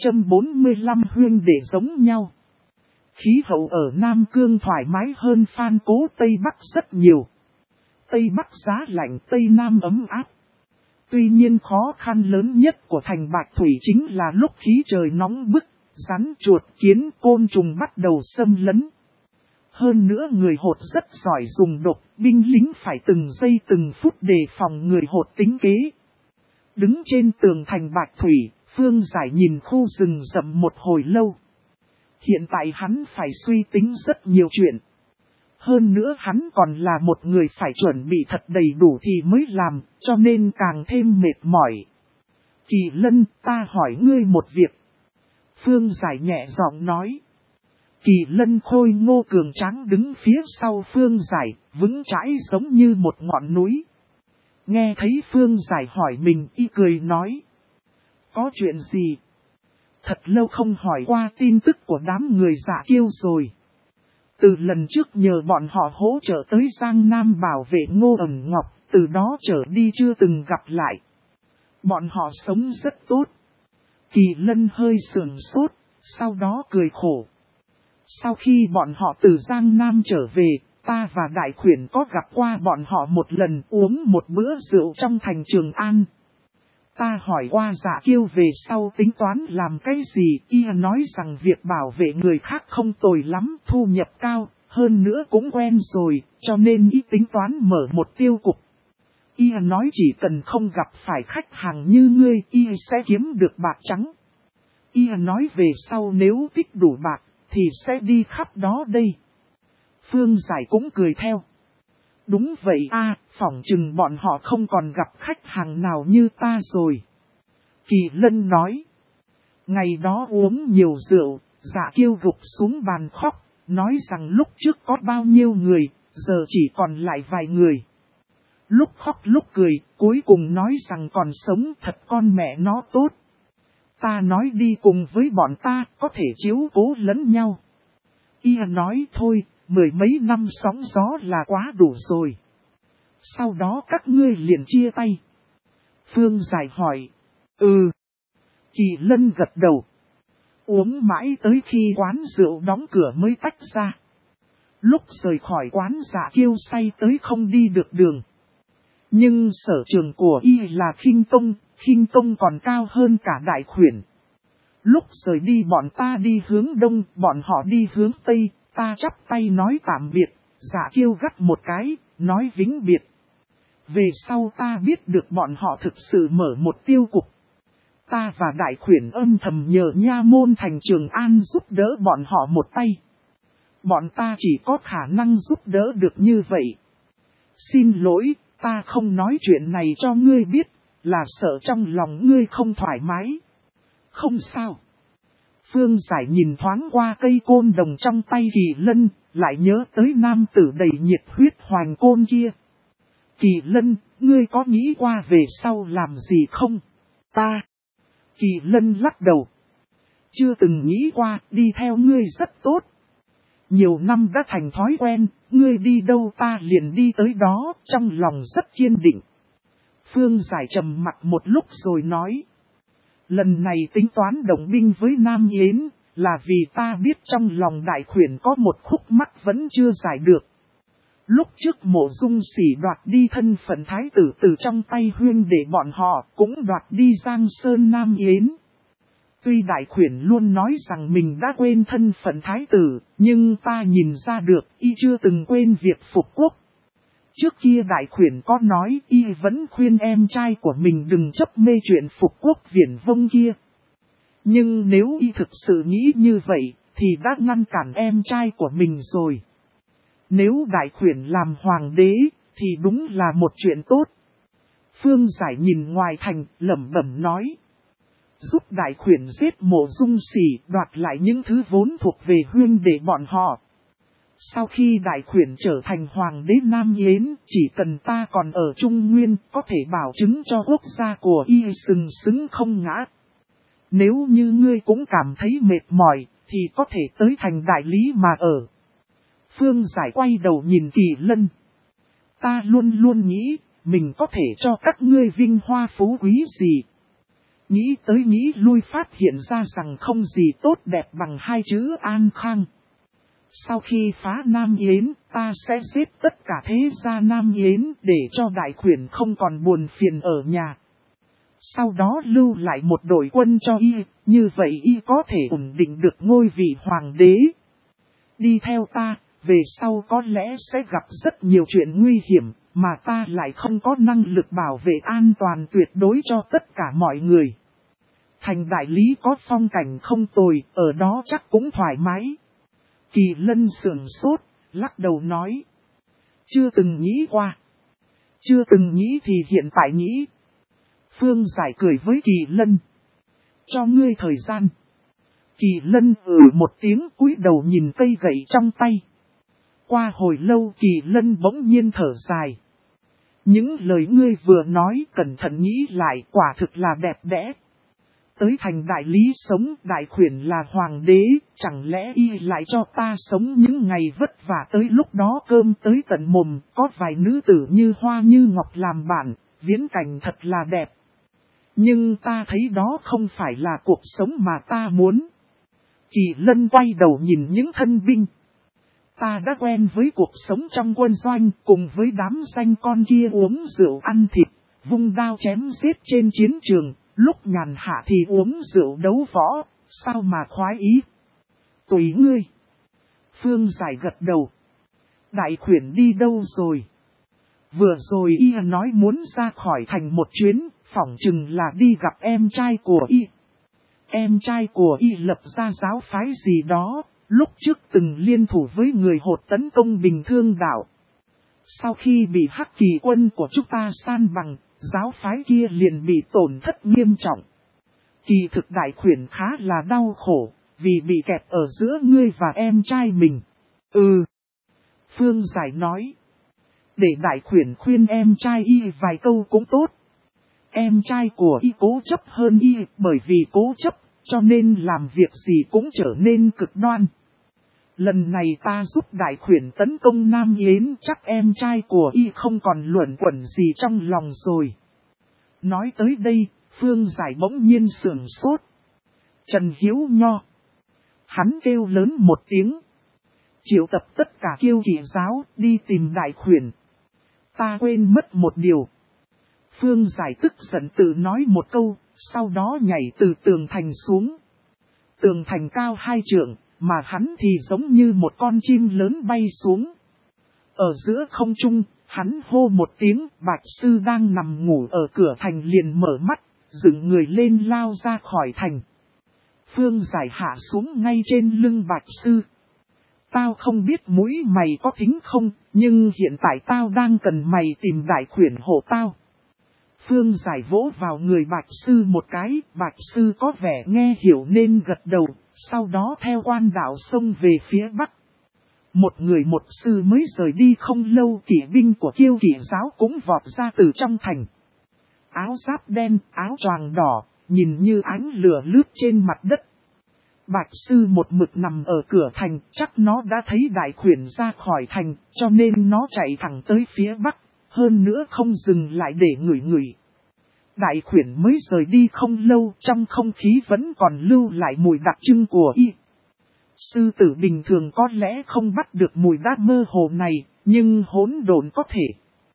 845 huyên để giống nhau. Khí hậu ở Nam Cương thoải mái hơn Phan Cố Tây Bắc rất nhiều. Tây Bắc giá lạnh, Tây Nam ấm áp. Tuy nhiên khó khăn lớn nhất của thành Bạch Thủy chính là lúc khí trời nóng bức, rắn chuột kiến côn trùng bắt đầu xâm lấn. Hơn nữa người Hột rất giỏi dùng độc, binh lính phải từng giây từng phút đề phòng người Hột tính kế. Đứng trên tường thành Bạch Thủy, Phương Giải nhìn khu rừng rậm một hồi lâu. Hiện tại hắn phải suy tính rất nhiều chuyện. Hơn nữa hắn còn là một người phải chuẩn bị thật đầy đủ thì mới làm, cho nên càng thêm mệt mỏi. Kỳ Lân, ta hỏi ngươi một việc. Phương Giải nhẹ giọng nói. Kỳ Lân khôi ngô cường tráng đứng phía sau Phương Giải, vững chãi giống như một ngọn núi. Nghe thấy Phương Giải hỏi mình, y cười nói. Có chuyện gì? Thật lâu không hỏi qua tin tức của đám người Dạ Kiêu rồi. Từ lần trước nhờ bọn họ hỗ trợ tới Giang Nam bảo vệ Ngô Ẩn Ngọc, từ đó trở đi chưa từng gặp lại. Bọn họ sống rất tốt. Kỳ Lân hơi sườn sốt, sau đó cười khổ. Sau khi bọn họ từ Giang Nam trở về, ta và Đại Khuyển có gặp qua bọn họ một lần uống một bữa rượu trong thành Trường An. Ta hỏi qua Dạ Kiêu về sau tính toán làm cái gì, y nói rằng việc bảo vệ người khác không tồi lắm, thu nhập cao, hơn nữa cũng quen rồi, cho nên y tính toán mở một tiêu cục. Y nói chỉ cần không gặp phải khách hàng như ngươi, y sẽ kiếm được bạc trắng. Y nói về sau nếu tích đủ bạc, thì sẽ đi khắp đó đây. Phương Giải cũng cười theo. Đúng vậy a, phỏng chừng bọn họ không còn gặp khách hàng nào như ta rồi. Kỳ Lân nói. Ngày đó uống nhiều rượu, Dạ Kiêu gục xuống bàn khóc, nói rằng lúc trước có bao nhiêu người, giờ chỉ còn lại vài người. Lúc khóc lúc cười, cuối cùng nói rằng còn sống thật con mẹ nó tốt. Ta nói đi cùng với bọn ta, có thể chiếu cố lẫn nhau. Y nói thôi, 10 mấy năm sóng gió là quá đủ rồi. Sau đó các ngươi liền chia tay. Phương Giải hỏi. Kỳ Lân gật đầu. Uống mãi tới khi quán rượu đóng cửa mới tách ra. Lúc rời khỏi quán Dạ Kiêu say tới không đi được đường. Nhưng sở trường của y là khinh công còn cao hơn cả Đại Khuyển. Lúc rời đi bọn ta đi hướng đông, bọn họ đi hướng tây, ta chắp tay nói tạm biệt, Dạ Kiêu gắt một cái, nói vĩnh biệt. Về sau ta biết được bọn họ thực sự mở một tiêu cục. Ta và Đại Khuyển âm thầm nhờ Nha Môn thành Trường An giúp đỡ bọn họ một tay. Bọn ta chỉ có khả năng giúp đỡ được như vậy. Xin lỗi, ta không nói chuyện này cho ngươi biết, là sợ trong lòng ngươi không thoải mái. Không sao. Phương Giải nhìn thoáng qua cây côn đồng trong tay Kỳ Lân, lại nhớ tới nam tử đầy nhiệt huyết hoành côn kia. Kỳ Lân, ngươi có nghĩ qua về sau làm gì không? Ta. Kỳ Lân lắc đầu. Chưa từng nghĩ qua, đi theo ngươi rất tốt. Nhiều năm đã thành thói quen, ngươi đi đâu ta liền đi tới đó, trong lòng rất kiên định. Phương Giải trầm mặt một lúc rồi nói. Lần này tính toán đồng binh với Nam Yến, là vì ta biết trong lòng Đại Khuyển có một khúc mắc vẫn chưa giải được. Lúc trước Mộ Dung Sỉ đoạt đi thân phận thái tử từ trong tay huyên để bọn họ cũng đoạt đi Giang Sơn Nam Yến. Tuy Đại Khuyển luôn nói rằng mình đã quên thân phận thái tử, nhưng ta nhìn ra được y chưa từng quên việc phục quốc. Trước kia Đại Khuyển có nói y vẫn khuyên em trai của mình đừng chấp mê chuyện phục quốc viển vông kia. Nhưng nếu y thực sự nghĩ như vậy, thì đã ngăn cản em trai của mình rồi. Nếu Đại Khuyển làm hoàng đế, thì đúng là một chuyện tốt. Phương Giải nhìn ngoài thành, lẩm bẩm nói. Giúp đại khuyển giết Mộ Dung Sỉ, đoạt lại những thứ vốn thuộc về huynh đệ bọn họ. Sau khi đại khuyển trở thành hoàng đế Nam Yến, chỉ cần ta còn ở Trung Nguyên, có thể bảo chứng cho quốc gia của y sừng sững không ngã. Nếu như ngươi cũng cảm thấy mệt mỏi, thì có thể tới thành đại lý mà ở. Phương Giải quay đầu nhìn Kỳ Lân. Ta luôn luôn nghĩ, mình có thể cho các ngươi vinh hoa phú quý gì. Nghĩ tới nghĩ lui phát hiện ra rằng không gì tốt đẹp bằng hai chữ an khang. Sau khi phá Nam Yến, ta sẽ giết tất cả thế gia Nam Yến để cho đại khuyển không còn buồn phiền ở nhà. Sau đó lưu lại một đội quân cho y, như vậy y có thể ổn định được ngôi vị hoàng đế. Đi theo ta, về sau có lẽ sẽ gặp rất nhiều chuyện nguy hiểm, mà ta lại không có năng lực bảo vệ an toàn tuyệt đối cho tất cả mọi người. Thành đại lý có phong cảnh không tồi, ở đó chắc cũng thoải mái. Kỳ Lân sườn sốt, lắc đầu nói. Chưa từng nghĩ qua. Chưa từng nghĩ thì hiện tại nghĩ. Phương Giải cười với Kỳ Lân. Cho ngươi thời gian. Kỳ Lân một tiếng cúi đầu nhìn cây gậy trong tay. Qua hồi lâu Kỳ Lân bỗng nhiên thở dài. Những lời ngươi vừa nói cẩn thận nghĩ lại quả thực là đẹp đẽ. Tới thành đại lý sống, đại khuyển là hoàng đế, chẳng lẽ y lại cho ta sống những ngày vất vả, tới lúc đó cơm tới tận mồm, có vài nữ tử như hoa như ngọc làm bạn, viễn cảnh thật là đẹp. Nhưng ta thấy đó không phải là cuộc sống mà ta muốn. Kỳ Lân quay đầu nhìn những thân binh. Ta đã quen với cuộc sống trong quân doanh, cùng với đám danh con kia uống rượu ăn thịt, vung đao chém giết trên chiến trường. Lúc nhàn hạ thì uống rượu đấu võ, sao mà khoái ý. Tùy ngươi. Phương Giải gật đầu. Đại khuyển đi đâu rồi? Vừa rồi y nói muốn ra khỏi thành một chuyến, phỏng chừng là đi gặp em trai của y. Em trai của y lập ra giáo phái gì đó, lúc trước từng liên thủ với người Hột tấn công Bình Thương đảo. Sau khi bị Hắc Kỳ quân của chúng ta san bằng, giáo phái kia liền bị tổn thất nghiêm trọng. Kỳ thực đại khuyển khá là đau khổ, vì bị kẹp ở giữa ngươi và em trai mình. Phương Giải nói. Để đại khuyển khuyên em trai y vài câu cũng tốt. Em trai của y cố chấp hơn y, bởi vì cố chấp, cho nên làm việc gì cũng trở nên cực đoan. Lần này ta giúp đại khuyển tấn công Nam Yến, chắc em trai của y không còn luẩn quẩn gì trong lòng rồi. Nói tới đây, Phương Giải bỗng nhiên sửng sốt. Trần Hiếu Nho. Hắn kêu lớn một tiếng. Triệu tập tất cả kiêu kỵ giáo, đi tìm đại khuyển. Ta quên mất một điều. Phương Giải tức giận tự nói một câu, sau đó nhảy từ tường thành xuống. Tường thành cao 2 trượng, mà hắn thì giống như một con chim lớn bay xuống. Ở giữa không trung, hắn hô một tiếng, Bạch Sư đang nằm ngủ ở cửa thành liền mở mắt, dựng người lên lao ra khỏi thành. Phương Giải hạ xuống ngay trên lưng Bạch Sư. Tao không biết mũi mày có thính không, nhưng hiện tại tao đang cần mày tìm đại khuyển hộ tao. Phương Giải vỗ vào người Bạch Sư một cái, Bạch Sư có vẻ nghe hiểu nên gật đầu, sau đó theo quan đạo xông về phía bắc. Một người một sư mới rời đi không lâu, kỵ binh của kiêu kỵ giáo cũng vọt ra từ trong thành. Áo giáp đen, áo choàng đỏ, nhìn như ánh lửa lướt trên mặt đất. Bạch Sư một mực nằm ở cửa thành, chắc nó đã thấy đại khuyển ra khỏi thành, cho nên nó chạy thẳng tới phía bắc, hơn nữa không dừng lại để ngửi ngửi. Đại khuyển mới rời đi không lâu, trong không khí vẫn còn lưu lại mùi đặc trưng của y. Sư tử bình thường có lẽ không bắt được mùi đát mơ hồ này, nhưng hỗn độn có thể.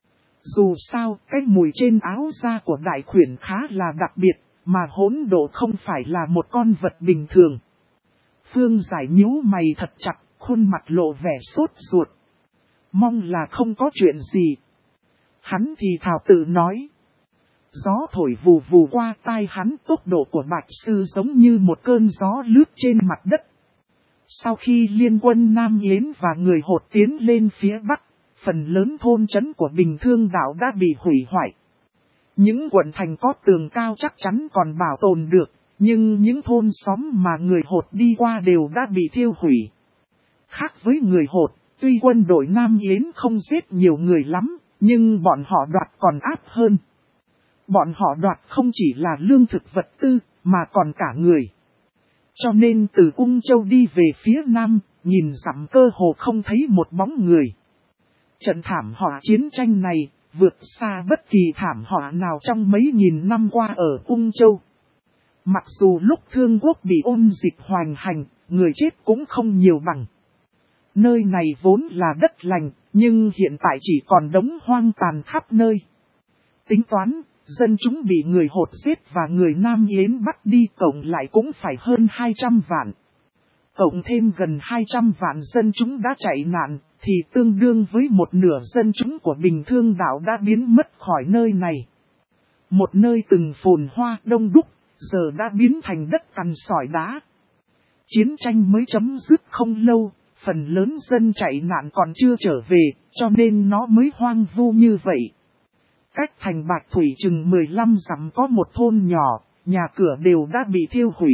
Dù sao, cái mùi trên áo da của đại khuyển khá là đặc biệt, mà hỗn độn không phải là một con vật bình thường. Phương Giải nhíu mày thật chặt, khuôn mặt lộ vẻ sốt ruột. Mong là không có chuyện gì. Hắn thì thào tự nói. Gió thổi vù vù qua tai hắn, tốc độ của Bạch Sư giống như một cơn gió lướt trên mặt đất. Sau khi liên quân Nam Yến và người Hột tiến lên phía bắc, phần lớn thôn trấn của Bình Thương đảo đã bị hủy hoại. Những quận thành có tường cao chắc chắn còn bảo tồn được, nhưng những thôn xóm mà người Hột đi qua đều đã bị thiêu hủy. Khác với người Hột, tuy quân đội Nam Yến không giết nhiều người lắm, nhưng bọn họ đoạt còn ác hơn. Bọn họ đoạt không chỉ là lương thực vật tư, mà còn cả người. Cho nên từ Ung Châu đi về phía Nam, nhìn dặm cơ hồ không thấy một bóng người. Trận thảm họa chiến tranh này, vượt xa bất kỳ thảm họa nào trong mấy nghìn năm qua ở Ung Châu. Mặc dù lúc Thương Quốc bị ôn dịch hoành hành, người chết cũng không nhiều bằng. Nơi này vốn là đất lành, nhưng hiện tại chỉ còn đống hoang tàn khắp nơi. Tính toán, dân chúng bị người Hột giết và người Nam Yến bắt đi cộng lại cũng phải hơn 200 vạn. Cộng thêm gần 200 vạn dân chúng đã chạy nạn, thì tương đương với một nửa dân chúng của Bình Thương Đảo đã biến mất khỏi nơi này. Một nơi từng phồn hoa đông đúc, giờ đã biến thành đất cằn sỏi đá. Chiến tranh mới chấm dứt không lâu, phần lớn dân chạy nạn còn chưa trở về, cho nên nó mới hoang vu như vậy. Cách thành Bạch Thủy chừng 15 dặm có một thôn nhỏ, nhà cửa đều đã bị thiêu hủy.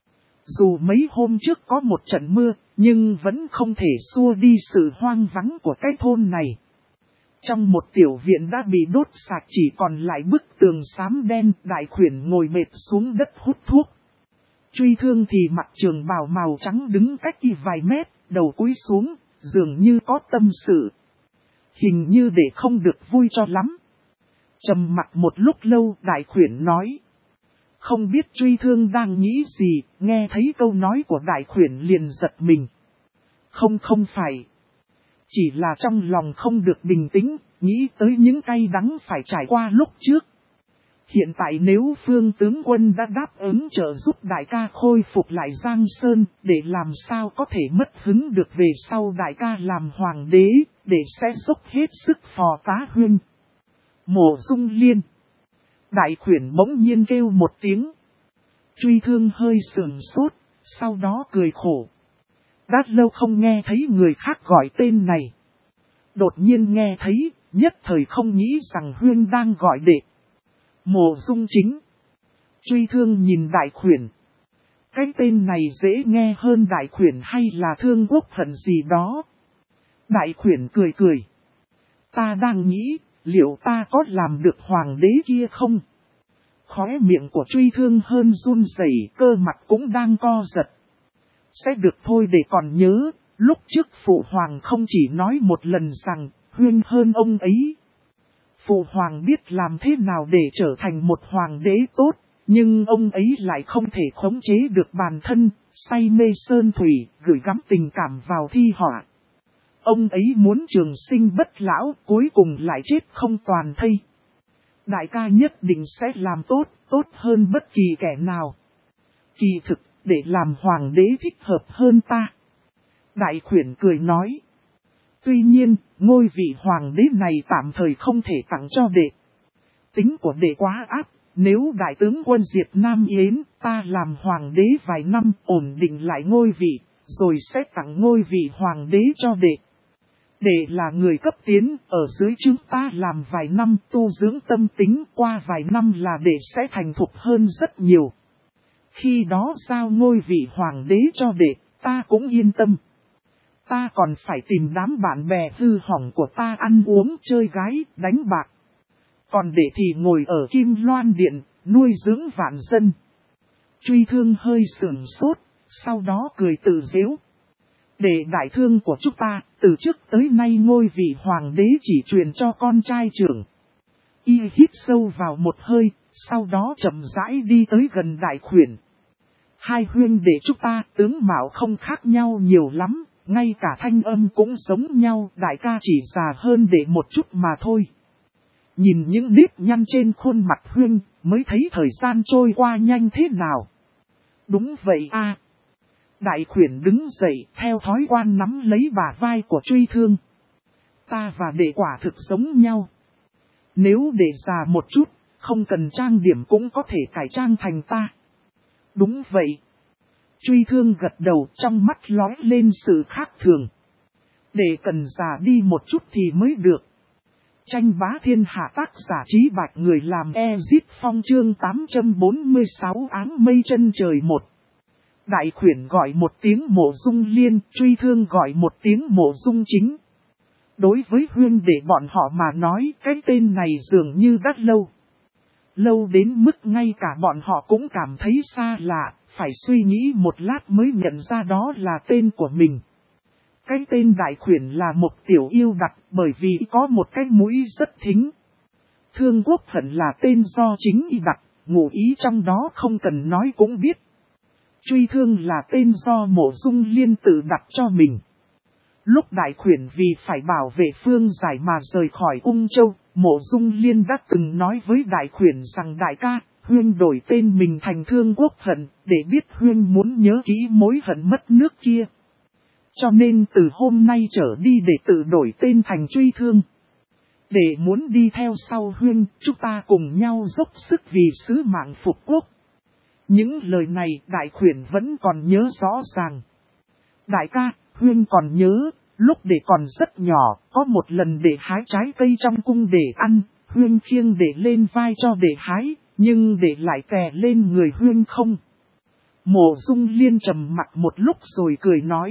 Dù mấy hôm trước có một trận mưa, nhưng vẫn không thể xua đi sự hoang vắng của cái thôn này. Trong một tiểu viện đã bị đốt sạch chỉ còn lại bức tường xám đen, Đại Khuyển ngồi mệt xuống đất hút thuốc. Truy Thương thì mặc trường bào màu trắng đứng cách y vài mét, đầu cúi xuống, dường như có tâm sự. Hình như để không được vui cho lắm. Trầm mặc một lúc lâu, Đại Khuyển nói. Không biết Truy Thương đang nghĩ gì, nghe thấy câu nói của Đại Khuyển liền giật mình. Không phải. Chỉ là trong lòng không được bình tĩnh, nghĩ tới những cay đắng phải trải qua lúc trước. Hiện tại nếu Phương tướng quân đã đáp ứng trợ giúp đại ca khôi phục lại Giang Sơn, để làm sao có thể mất hứng được về sau đại ca làm hoàng đế, để sẽ dốc hết sức phò tá Huynh. Mộ Dung Liên. Đại Khuyển bỗng nhiên kêu một tiếng. Truy Thương hơi sườn sốt, sau đó cười khổ. Đã lâu không nghe thấy người khác gọi tên này. Đột nhiên nghe thấy, nhất thời không nghĩ rằng Huynh đang gọi đệ. Mộ Dung Chính. Truy Thương nhìn Đại Khuyển. Cái tên này dễ nghe hơn Đại Khuyển hay là Thương Quốc Hận gì đó. Đại Khuyển cười cười. Ta đang nghĩ, liệu ta có làm được hoàng đế kia không? Khóe miệng của Truy Thương hơn run rẩy, cơ mặt cũng đang co giật. Sẽ được thôi để còn nhớ, lúc trước Phụ Hoàng không chỉ nói một lần rằng, Huynh hơn ông ấy. Phụ Hoàng biết làm thế nào để trở thành một hoàng đế tốt, nhưng ông ấy lại không thể khống chế được bản thân, say mê sơn thủy, gửi gắm tình cảm vào thi họa. Ông ấy muốn trường sinh bất lão, cuối cùng lại chết không toàn thây. Đại ca nhất định sẽ làm tốt, tốt hơn bất kỳ kẻ nào. Kỳ thực, để làm hoàng đế thích hợp hơn ta. Đại Khuyển cười nói. Tuy nhiên, ngôi vị hoàng đế này tạm thời không thể tặng cho đệ. Tính của đệ quá ác, nếu đại tướng quân diệt Nam Yến, ta làm hoàng đế vài năm ổn định lại ngôi vị, rồi sẽ tặng ngôi vị hoàng đế cho đệ. Đệ là người cấp tiến, ở dưới chúng ta làm vài năm tu dưỡng tâm tính, qua vài năm là đệ sẽ thành thục hơn rất nhiều. Khi đó giao ngôi vị hoàng đế cho đệ, ta cũng yên tâm. Ta còn phải tìm đám bạn bè hư hỏng của ta ăn uống chơi gái, đánh bạc. Còn đệ thì ngồi ở Kim Loan Điện, nuôi dưỡng vạn dân. Truy Thương hơi sườn sốt, sau đó cười tự giễu. Để đại thương của chúng ta, từ trước tới nay ngôi vị hoàng đế chỉ truyền cho con trai trưởng. Y hít sâu vào một hơi, sau đó chậm rãi đi tới gần Đại Khuyển. Hai huynh đệ chúng ta tướng mạo không khác nhau nhiều lắm, ngay cả thanh âm cũng giống nhau, đại ca chỉ già hơn đệ một chút mà thôi. Nhìn những nếp nhăn trên khuôn mặt huynh, mới thấy thời gian trôi qua nhanh thế nào. Đúng vậy a. Đại Khuyển đứng dậy, theo thói quen nắm lấy bả vai của Truy Thương. Ta và đệ quả thực giống nhau. Nếu đệ già một chút, không cần trang điểm cũng có thể cải trang thành ta. Đúng vậy. Truy Thương gật đầu, trong mắt lóe lên sự khác thường. Đệ cần già đi một chút thì mới được. Tranh bá thiên hạ tác giả Trí Bạch, người làm Ezit Phong chương 846 áng mây chân trời một. Đại khuyển gọi một tiếng Mộ Dung Liên, truy thương gọi một tiếng Mộ Dung Chính. Đối với Huyên để bọn họ mà nói, cái tên này dường như đã lâu. Lâu đến mức ngay cả bọn họ cũng cảm thấy xa lạ, phải suy nghĩ một lát mới nhận ra đó là tên của mình. Cái tên đại khuyển là một tiểu yêu đặt bởi vì có một cái mũi rất thính. Thương Quốc Hận là tên do chính y đặt, ngụ ý trong đó không cần nói cũng biết. Truy thương là tên do Mộ Dung Liên tự đặt cho mình. Lúc đại khuyển vì phải bảo vệ Phương Giải mà rời khỏi Ung Châu, Mộ Dung Liên đã từng nói với đại khuyển rằng đại ca, Huyên đổi tên mình thành Thương Quốc Hận, để biết Huyên muốn nhớ kỹ mối hận mất nước kia. Cho nên từ hôm nay trở đi để tự đổi tên thành Truy Thương. Để muốn đi theo sau Huyên, chúng ta cùng nhau dốc sức vì sứ mạng phục quốc. Những lời này đại khuyển vẫn còn nhớ rõ ràng. Đại ca, Huyên còn nhớ, lúc để còn rất nhỏ, có một lần để hái trái cây trong cung để ăn, Huyên khiêng để lên vai cho để hái, nhưng để lại tè lên người Huyên không. Mộ Dung Liên trầm mặc một lúc rồi cười nói.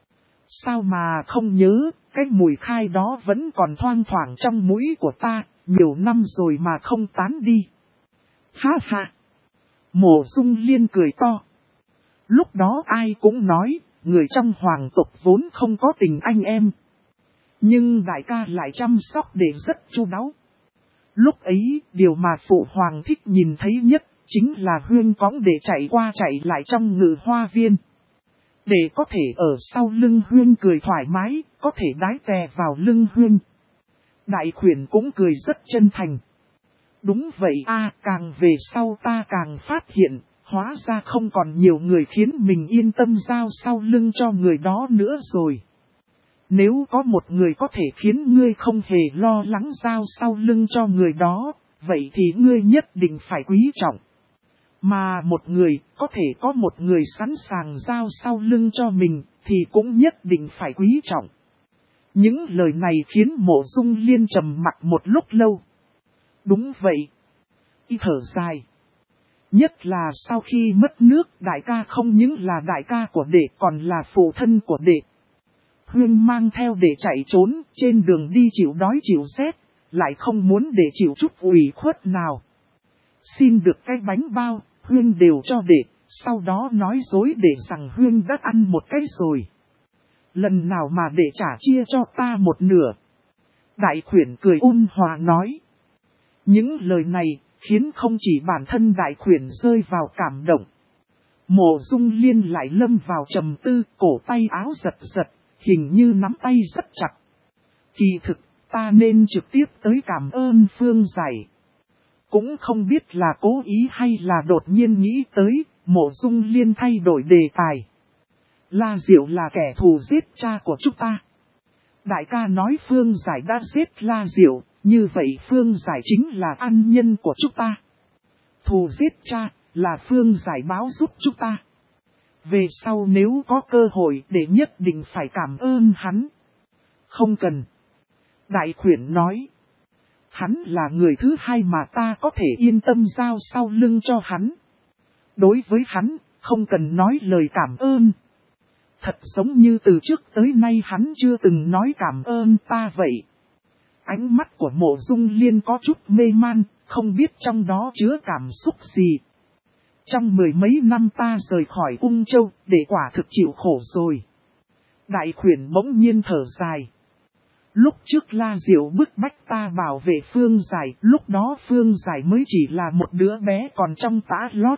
Sao mà không nhớ, cái mùi khai đó vẫn còn thoang thoảng trong mũi của ta, nhiều năm rồi mà không tán đi. Ha ha! Mộ Dung Liên cười to. Lúc đó ai cũng nói, người trong hoàng tộc vốn không có tình anh em. Nhưng đại ca lại chăm sóc để rất chu đáo. Lúc ấy, điều mà phụ hoàng thích nhìn thấy nhất, chính là Huyên cõng để chạy qua chạy lại trong ngự hoa viên. Để có thể ở sau lưng Huyên cười thoải mái, có thể đái tè vào lưng Huyên. Đại khuyển cũng cười rất chân thành. Đúng vậy càng về sau ta càng phát hiện, hóa ra không còn nhiều người khiến mình yên tâm giao sau lưng cho người đó nữa rồi. Nếu có một người có thể khiến ngươi không hề lo lắng giao sau lưng cho người đó, vậy thì ngươi nhất định phải quý trọng. Mà một người, có thể có một người sẵn sàng giao sau lưng cho mình, thì cũng nhất định phải quý trọng. Những lời này khiến Mộ Dung Liên trầm mặc một lúc lâu. Đúng vậy. Y thở dài. Nhất là sau khi mất nước, đại ca không những là đại ca của đệ còn là phụ thân của đệ. Huyên mang theo để chạy trốn, trên đường đi chịu đói chịu rét, lại không muốn để chịu chút ủy khuất nào. Xin được cái bánh bao, Huyên đều cho đệ, sau đó nói dối để rằng Huyên đã ăn một cái rồi. Lần nào mà đệ trả chia cho ta một nửa. Đại khuyển cười ôn hòa nói. Những lời này khiến không chỉ bản thân đại khuyển rơi vào cảm động. Mộ Dung Liên lại lâm vào trầm tư, cổ tay áo giật giật, hình như nắm tay rất chặt. Kỳ thực, ta nên trực tiếp tới cảm ơn Phương Giải. Cũng không biết là cố ý hay là đột nhiên nghĩ tới, Mộ Dung Liên thay đổi đề tài. La Diệu là kẻ thù giết cha của chúng ta. Đại ca nói Phương Giải đã giết La Diệu, như vậy Phương Giải chính là ân nhân của chúng ta. Thù giết cha là Phương Giải báo giúp chúng ta. Về sau nếu có cơ hội để nhất định phải cảm ơn hắn. Không cần. Đại khuyển nói. Hắn là người thứ hai mà ta có thể yên tâm giao sau lưng cho hắn. Đối với hắn, không cần nói lời cảm ơn. Thật giống như từ trước tới nay hắn chưa từng nói cảm ơn ta vậy. Ánh mắt của Mộ Dung Liên có chút mê man, không biết trong đó chứa cảm xúc gì. Trong mười mấy năm ta rời khỏi Ung Châu, để quả thực chịu khổ rồi. Đại khuyển bỗng nhiên thở dài. Lúc trước La Diệu bức bách ta bảo vệ Phương Giải, lúc đó Phương Giải mới chỉ là một đứa bé còn trong tã lót.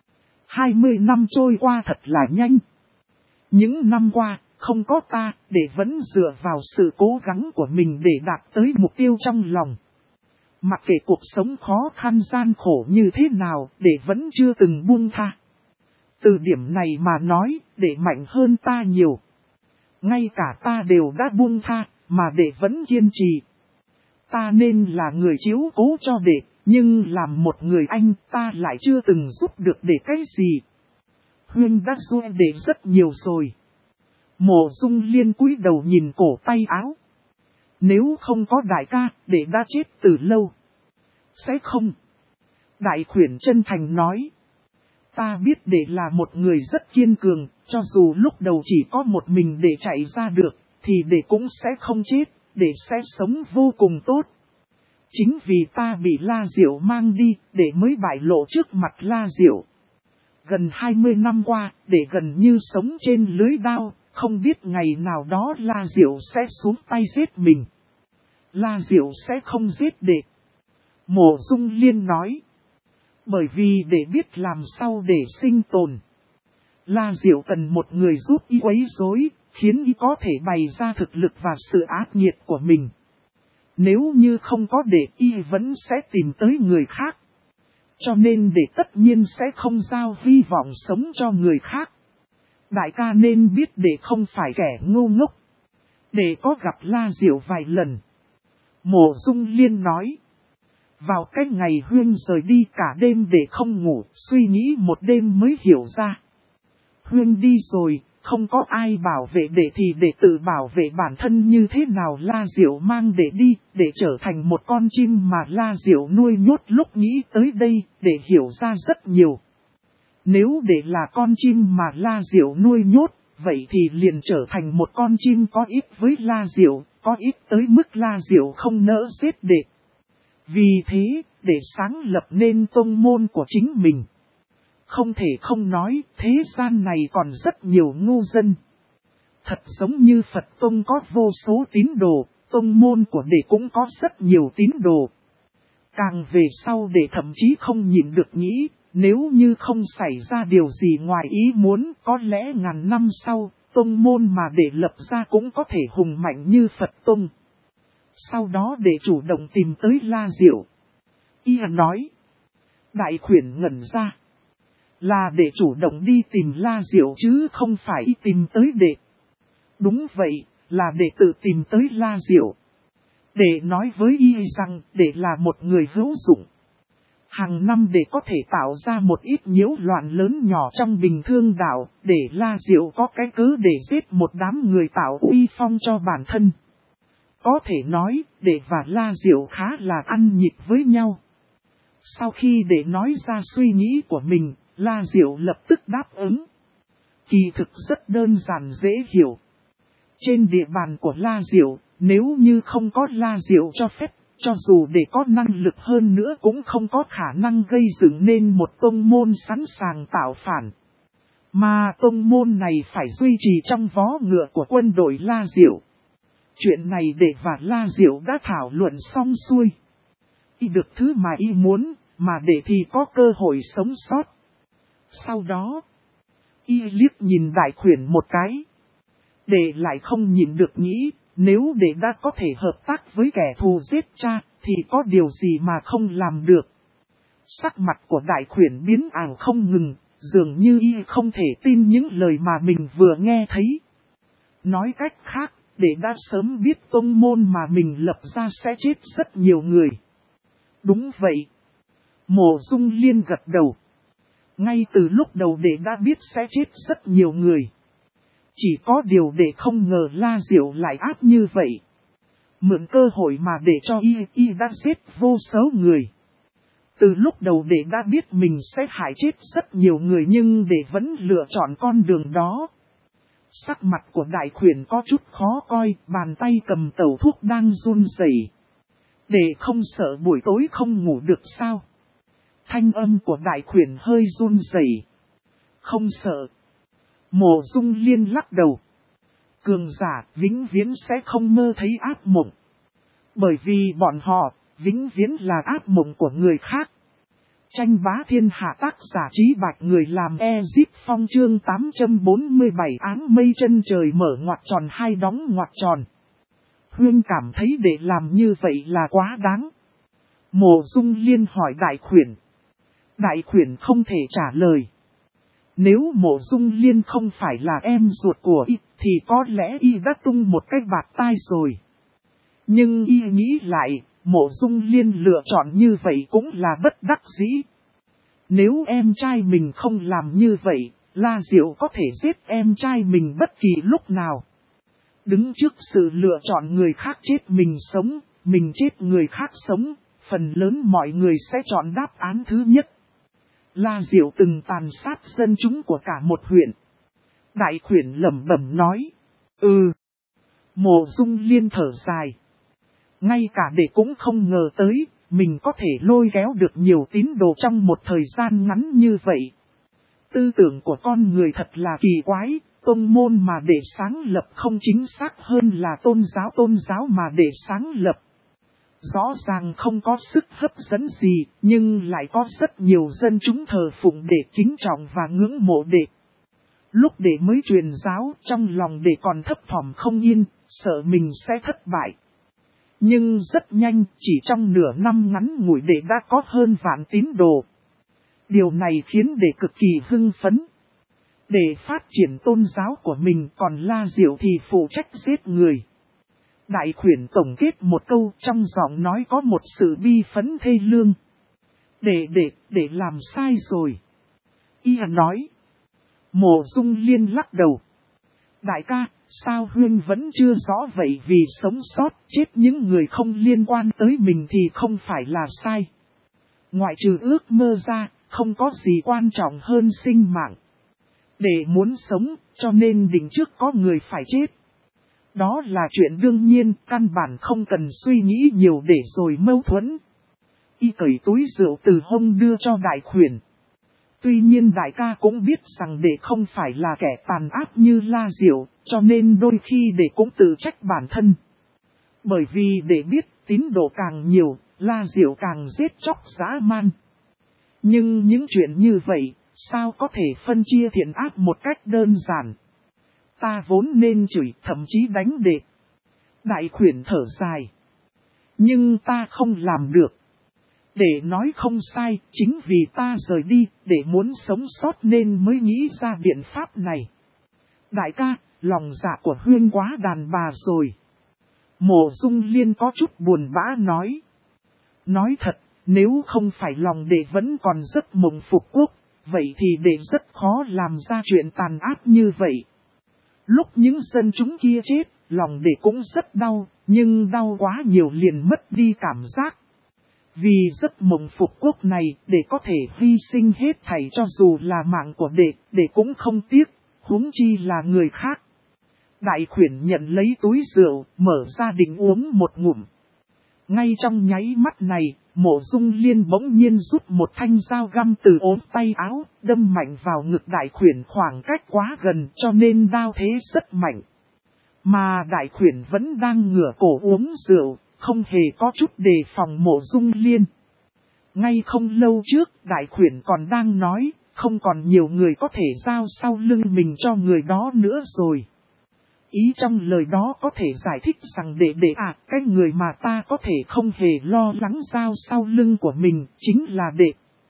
20 năm trôi qua thật là nhanh. Những năm qua, không có ta, để vẫn dựa vào sự cố gắng của mình để đạt tới mục tiêu trong lòng. Mặc kệ cuộc sống khó khăn gian khổ như thế nào, để vẫn chưa từng buông tha. Từ điểm này mà nói, để mạnh hơn ta nhiều. Ngay cả ta đều đã buông tha, mà để vẫn kiên trì. Ta nên là người chiếu cố cho đệ, nhưng làm một người anh ta lại chưa từng giúp được để cái gì. Huyên đã giúp đệ rất nhiều rồi. Mộ Dung Liên cúi đầu nhìn cổ tay áo. Nếu không có đại ca, đệ đã chết từ lâu. Sẽ không. Đại khuyển chân thành nói. Ta biết đệ là một người rất kiên cường, cho dù lúc đầu chỉ có một mình đệ chạy ra được, thì đệ cũng sẽ không chết, đệ sẽ sống vô cùng tốt. Chính vì ta bị La Diệu mang đi, đệ mới bại lộ trước mặt La Diệu. Gần 20 năm qua, đệ gần như sống trên lưới đao, không biết ngày nào đó La Diệu sẽ xuống tay giết mình. La Diệu sẽ không giết đệ. Mộ Dung Liên nói. Bởi vì để biết làm sao để sinh tồn. La Diệu cần một người giúp y quấy rối, khiến y có thể bày ra thực lực và sự ác nghiệt của mình. Nếu như không có để y vẫn sẽ tìm tới người khác. Cho nên để tất nhiên sẽ không giao hy vọng sống cho người khác. Đại ca nên biết để không phải kẻ ngu ngốc. Để có gặp La Diệu vài lần. Mộ Dung Liên nói. Vào cái ngày Huyên rời đi cả đêm để không ngủ, suy nghĩ một đêm mới hiểu ra. Huyên đi rồi, không có ai bảo vệ đệ thì để tự bảo vệ bản thân như thế nào. La Diệu mang đệ đi, để trở thành một con chim mà La Diệu nuôi nhốt. Lúc nghĩ tới đây, để hiểu ra rất nhiều. Nếu để là con chim mà La Diệu nuôi nhốt, vậy thì liền trở thành một con chim có ít với La Diệu, có ít tới mức La Diệu không nỡ giết đệ. Vì thế, để sáng lập nên tông môn của chính mình. Không thể không nói, thế gian này còn rất nhiều ngu dân. Thật giống như Phật Tông có vô số tín đồ, tông môn của đệ cũng có rất nhiều tín đồ. Càng về sau đệ thậm chí không nhịn được nghĩ, nếu như không xảy ra điều gì ngoài ý muốn, có lẽ ngàn năm sau, tông môn mà đệ lập ra cũng có thể hùng mạnh như Phật Tông. Sau đó để chủ động tìm tới La Diệu. Y nói. Đại khuyển ngẩn ra. Là để chủ động đi tìm La Diệu chứ không phải y tìm tới đệ. Đúng vậy, là để tự tìm tới La Diệu. Để nói với y rằng để là một người hữu dụng. Hàng năm để có thể tạo ra một ít nhiễu loạn lớn nhỏ trong Bình Thương Đảo, để La Diệu có cái cớ để giết một đám người tạo uy phong cho bản thân. Có thể nói, đệ và La Diệu khá là ăn nhịp với nhau. Sau khi đệ nói ra suy nghĩ của mình, La Diệu lập tức đáp ứng. Kỳ thực rất đơn giản dễ hiểu. Trên địa bàn của La Diệu, nếu như không có La Diệu cho phép, cho dù đệ có năng lực hơn nữa cũng không có khả năng gây dựng nên một tông môn sẵn sàng tạo phản. Mà tông môn này phải duy trì trong vó ngựa của quân đội La Diệu. Chuyện này đệ và La Diệu đã thảo luận xong xuôi. Y được thứ mà y muốn, mà đệ thì có cơ hội sống sót. Sau đó, y liếc nhìn đại khuyển một cái. Đệ lại không nhìn được nghĩ, nếu đệ đã có thể hợp tác với kẻ thù giết cha, thì có điều gì mà không làm được. Sắc mặt của đại khuyển biến ảo không ngừng, dường như y không thể tin những lời mà mình vừa nghe thấy. Nói cách khác, đệ đã sớm biết tông môn mà mình lập ra sẽ chết rất nhiều người. Đúng vậy. Mộ Dung Liên gật đầu. Ngay từ lúc đầu đệ đã biết sẽ chết rất nhiều người. Chỉ có điều đệ không ngờ La Diệu lại ác như vậy. Mượn cơ hội mà để cho y đã giết vô số người. Từ lúc đầu đệ đã biết mình sẽ hại chết rất nhiều người nhưng đệ vẫn lựa chọn con đường đó. Sắc mặt của đại khuyển có chút khó coi, bàn tay cầm tẩu thuốc đang run rẩy. Đệ không sợ buổi tối không ngủ được sao? Thanh âm của đại khuyển hơi run rẩy. Không sợ. Mộ Dung Liên lắc đầu. Cường giả vĩnh viễn sẽ không mơ thấy ác mộng. Bởi vì bọn họ vĩnh viễn là ác mộng của người khác. Tranh bá thiên hạ tác giả Trí Bạch người làm Ezip Phong chương 847 áng mây chân trời mở ngoặc tròn hai đóng ngoặc tròn. Huyên cảm thấy để làm như vậy là quá đáng. Mộ Dung Liên hỏi đại khuyển. Đại khuyển không thể trả lời. Nếu Mộ Dung Liên không phải là em ruột của y, thì có lẽ y đã tung một cái bạt tai rồi. Nhưng y nghĩ lại, Mộ Dung Liên lựa chọn như vậy cũng là bất đắc dĩ. Nếu em trai mình không làm như vậy, La Diệu có thể giết em trai mình bất kỳ lúc nào. Đứng trước sự lựa chọn người khác chết mình chết người khác sống, phần lớn mọi người sẽ chọn đáp án thứ nhất. La Diệu từng tàn sát dân chúng của cả một huyện. Đại khuyển lẩm bẩm nói. Mộ Dung Liên thở dài. Ngay cả đệ cũng không ngờ tới, mình có thể lôi kéo được nhiều tín đồ trong một thời gian ngắn như vậy. Tư tưởng của con người thật là kỳ quái, tôn môn mà để sáng lập không chính xác hơn là tôn giáo mà để sáng lập. Rõ ràng không có sức hấp dẫn gì, nhưng lại có rất nhiều dân chúng thờ phụng để kính trọng và ngưỡng mộ đệ. Lúc đệ mới truyền giáo, trong lòng đệ còn thấp thỏm không yên, sợ mình sẽ thất bại. Nhưng rất nhanh, chỉ trong nửa năm ngắn ngủi đệ đã có hơn vạn tín đồ. Điều này khiến đệ cực kỳ hưng phấn. Để phát triển tôn giáo của mình, còn La Diệu thì phụ trách giết người. Đại khuyển tổng kết một câu, trong giọng nói có một sự bi phấn thê lương. Để làm sai rồi. Y nói. Mộ Dung Liên lắc đầu. Đại ca, sao huynh vẫn chưa rõ vậy, vì sống sót chết những người không liên quan tới mình thì không phải là sai. Ngoại trừ ước mơ ra, không có gì quan trọng hơn sinh mạng. Để muốn sống, cho nên định trước có người phải chết. Đó là chuyện đương nhiên, căn bản không cần suy nghĩ nhiều để rồi mâu thuẫn. Y cởi túi rượu từ hông đưa cho đại khuyển. Tuy nhiên đại ca cũng biết rằng đệ không phải là kẻ tàn ác như La Diệu, cho nên đôi khi đệ cũng tự trách bản thân. Bởi vì đệ biết tín đồ càng nhiều, La Diệu càng giết chóc dã man. Nhưng những chuyện như vậy, sao có thể phân chia thiện ác một cách đơn giản? Ta vốn nên chửi, thậm chí đánh đệ. Đại khuyển thở dài. Nhưng ta không làm được. Để nói không sai, chính vì ta rời đi, để muốn sống sót nên mới nghĩ ra biện pháp này. Đại ca, lòng dạ của huynh quá đàn bà rồi. Mộ Dung Liên có chút buồn bã nói. Nói thật, nếu không phải lòng đệ vẫn còn rất mộng phục quốc, vậy thì đệ rất khó làm ra chuyện tàn ác như vậy. Lúc những dân chúng kia chết, lòng đệ cũng rất đau, nhưng đau quá nhiều liền mất đi cảm giác. Vì giấc mộng phục quốc này, đệ có thể hy sinh hết thảy cho dù là mạng của đệ cũng không tiếc, huống chi là người khác. Đại khuyển nhận lấy túi rượu, mở ra định uống một ngụm. Ngay trong nháy mắt này, Mộ Dung Liên bỗng nhiên rút một thanh dao găm từ ốm tay áo, đâm mạnh vào ngực đại khuyển, khoảng cách quá gần cho nên đao thế rất mạnh. Mà đại khuyển vẫn đang ngửa cổ uống rượu, không hề có chút đề phòng Mộ Dung Liên. Ngay không lâu trước, đại khuyển còn đang nói, không còn nhiều người có thể giao sau lưng mình cho người đó nữa rồi. Ý trong lời đó có thể giải thích rằng cái người mà ta có thể không hề lo lắng giao sau lưng của mình chính là đệ.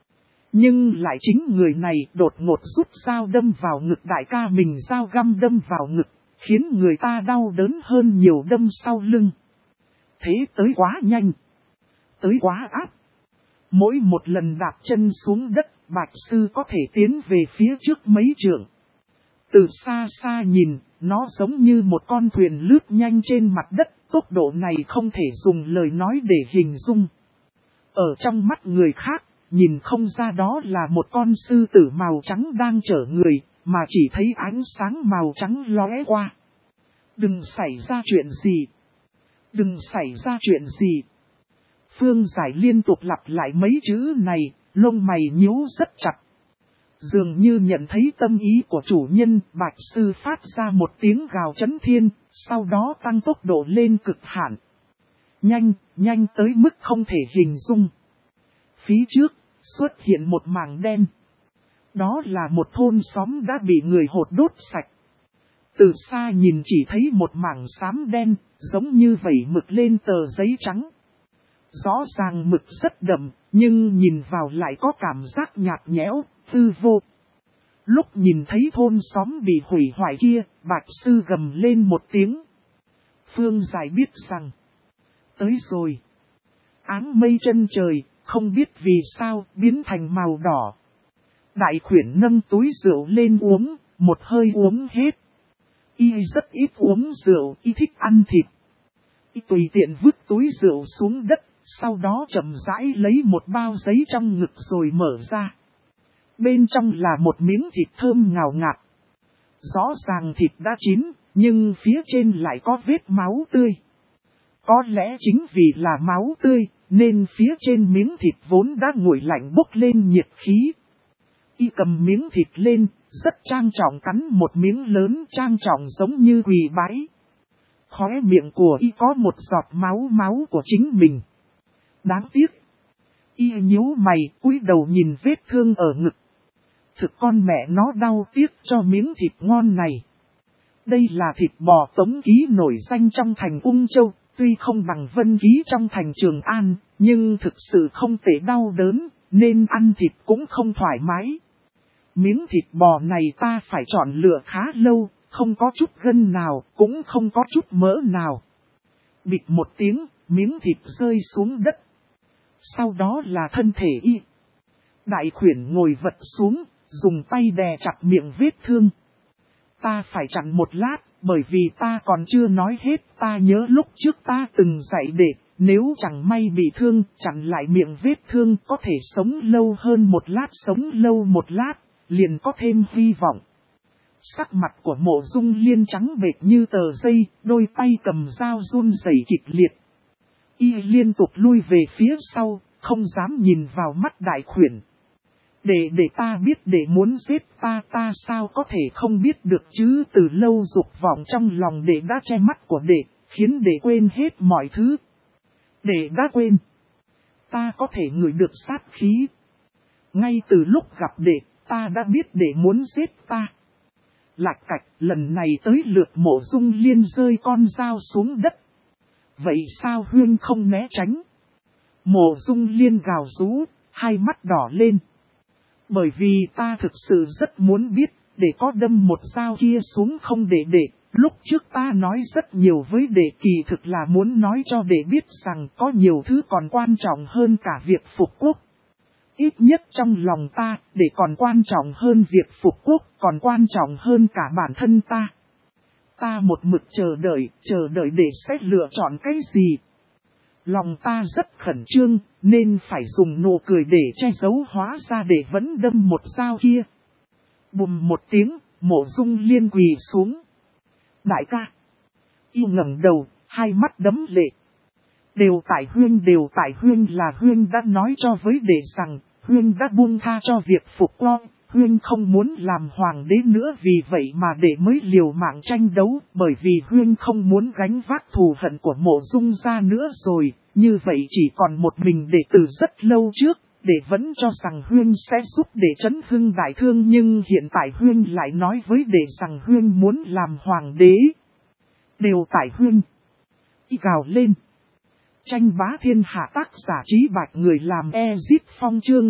Nhưng lại chính người này đột ngột rút dao đâm vào ngực đại ca mình, dao găm đâm vào ngực, khiến người ta đau đớn hơn nhiều đâm sau lưng. Thế tới quá nhanh, tới quá áp. Mỗi một lần đạp chân xuống đất, Bạch Sư có thể tiến về phía trước mấy trượng. Từ xa xa nhìn, nó giống như một con thuyền lướt nhanh trên mặt đất, tốc độ này không thể dùng lời nói để hình dung. Ở trong mắt người khác, nhìn không ra đó là một con sư tử màu trắng đang chở người, mà chỉ thấy ánh sáng màu trắng lóe qua. Đừng xảy ra chuyện gì. Đừng xảy ra chuyện gì. Phương Giải liên tục lặp lại mấy chữ này, lông mày nhíu rất chặt. Dường như nhận thấy tâm ý của chủ nhân, Bạch Sư phát ra một tiếng gào chấn thiên, sau đó tăng tốc độ lên cực hạn. Nhanh tới mức không thể hình dung. Phía trước, xuất hiện một mảng đen. Đó là một thôn xóm đã bị người hột đốt sạch. Từ xa nhìn chỉ thấy một mảng xám đen, giống như vẩy mực lên tờ giấy trắng. Rõ ràng mực rất đậm, nhưng nhìn vào lại có cảm giác nhạt nhẽo, hư vô. Lúc nhìn thấy thôn xóm bị hủy hoại kia, Bạch Sư gầm lên một tiếng. Phương Giải biết rằng, tới rồi. Áng mây chân trời, không biết vì sao, biến thành màu đỏ. Đại khuyển nâng túi rượu lên uống, một hơi uống hết. Y rất ít uống rượu, y thích ăn thịt. Y tùy tiện vứt túi rượu xuống đất, sau đó chậm rãi lấy một bao giấy trong ngực rồi mở ra. Bên trong là một miếng thịt thơm ngào ngạt. Rõ ràng thịt đã chín, nhưng phía trên lại có vết máu tươi. Có lẽ chính vì là máu tươi, nên phía trên miếng thịt vốn đã nguội lạnh bốc lên nhiệt khí. Y cầm miếng thịt lên, rất trang trọng cắn một miếng lớn trang trọng giống như quỳ bái. Khóe miệng của y có một giọt máu của chính mình. Đáng tiếc. Y nhíu mày, cúi đầu nhìn vết thương ở ngực. Thực con mẹ nó đau tiếc cho miếng thịt ngon này. Đây là thịt bò Tống Ký nổi danh trong thành Ung Châu, tuy không bằng Vân Ký trong thành Trường An, nhưng thực sự không thể đau đớn, nên ăn thịt cũng không thoải mái. Miếng thịt bò này ta phải chọn lựa khá lâu, không có chút gân nào, cũng không có chút mỡ nào. Bịch một tiếng, miếng thịt rơi xuống đất. Sau đó là thân thể y. Đại khuyển ngồi vật xuống, dùng tay đè chặt miệng vết thương. Ta phải chặn một lát, bởi vì ta còn chưa nói hết. Ta nhớ lúc trước ta từng dạy để, nếu chẳng may bị thương, chặn lại miệng vết thương có thể sống lâu hơn một lát, sống lâu một lát, liền có thêm hy vọng. Sắc mặt của Mộ Dung Liên trắng bệch như tờ giấy, đôi tay cầm dao run rẩy kịch liệt. Y liên tục lui về phía sau, không dám nhìn vào mắt đại khuyển. Để ta biết để muốn giết ta sao có thể không biết được chứ. Từ lâu dục vọng trong lòng đệ đã che mắt của đệ, khiến đệ quên hết mọi thứ. Đệ đã quên. Ta có thể ngửi được sát khí. Ngay từ lúc gặp đệ, ta đã biết đệ muốn giết ta. Lạch cạch, lần này tới lượt Mộ Dung Liên rơi con dao xuống đất. Vậy sao Huyên không né tránh? Mộ Dung Liên gào rú, hai mắt đỏ lên. Bởi vì ta thực sự rất muốn biết, để có đâm một dao kia xuống không để. Lúc trước ta nói rất nhiều với đệ, kỳ thực là muốn nói cho đệ biết rằng có nhiều thứ còn quan trọng hơn cả việc phục quốc. Ít nhất trong lòng ta, để còn quan trọng hơn việc phục quốc, còn quan trọng hơn cả bản thân ta. Ta một mực chờ đợi để sẽ lựa chọn cái gì. Lòng ta rất khẩn trương, nên phải dùng nụ cười để che giấu, hóa ra để vẫn đâm một dao kia. Bùm một tiếng, Mộ Dung Liên quỳ xuống. Đại ca. Y ngẩng đầu, hai mắt đẫm lệ. Đều tại Huyên là Huyên đã nói cho với đệ rằng, Huyên đã buông tha cho việc phục quốc. Huyên không muốn làm hoàng đế nữa, vì vậy mà đệ mới liều mạng tranh đấu, bởi vì Huyên không muốn gánh vác thù hận của Mộ Dung gia nữa rồi, như vậy chỉ còn một mình đệ từ rất lâu trước, đệ vẫn cho rằng Huyên sẽ giúp đệ trấn hưng đại thương, nhưng hiện tại Huyên lại nói với đệ rằng Huyên muốn làm hoàng đế. Đều tại Huyên. Y gào lên. Tranh bá thiên hạ, tác giả Trí Bạch, người làm Ezit Phong, chương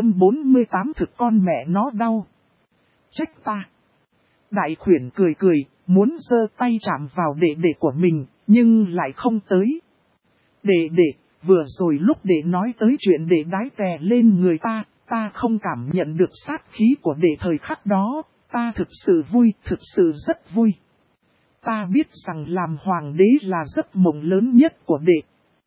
848, thực con mẹ nó đau. Trách ta. Đại khuyển cười, muốn giơ tay chạm vào đệ của mình, nhưng lại không tới. Đệ, vừa rồi lúc đệ nói tới chuyện đệ đái tè lên người ta không cảm nhận được sát khí của đệ thời khắc đó, ta thực sự vui, thực sự rất vui. Ta biết rằng làm hoàng đế là giấc mộng lớn nhất của đệ.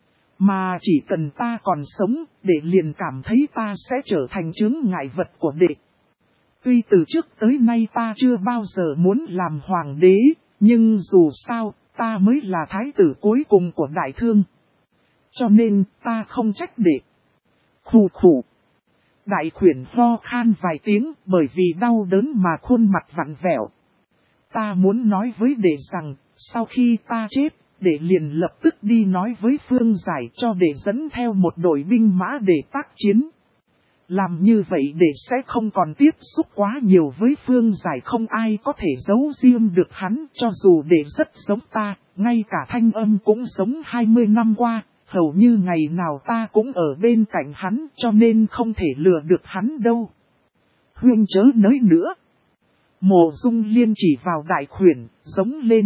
Mà chỉ cần ta còn sống, đệ liền cảm thấy ta sẽ trở thành chướng ngại vật của đệ. Tuy từ trước tới nay ta chưa bao giờ muốn làm hoàng đế, nhưng dù sao, ta mới là thái tử cuối cùng của đại thương. Cho nên, ta không trách đệ. Khủ khủ. Đại khuyển ho khan vài tiếng, bởi vì đau đớn mà khuôn mặt vặn vẹo. Ta muốn nói với đệ rằng, sau khi ta chết, đệ liền lập tức đi nói với Phương Giải cho đệ dẫn theo một đội binh mã để tác chiến. Làm như vậy đệ sẽ không còn tiếp xúc quá nhiều với Phương Giải, không ai có thể giấu riêng được hắn, cho dù đệ rất giống ta, ngay cả thanh âm cũng sống 20 năm qua, hầu như ngày nào ta cũng ở bên cạnh hắn, cho nên không thể lừa được hắn đâu. Huyên chớ nói nữa. Mộ Dung Liên chỉ vào đại khuyển, giống lên.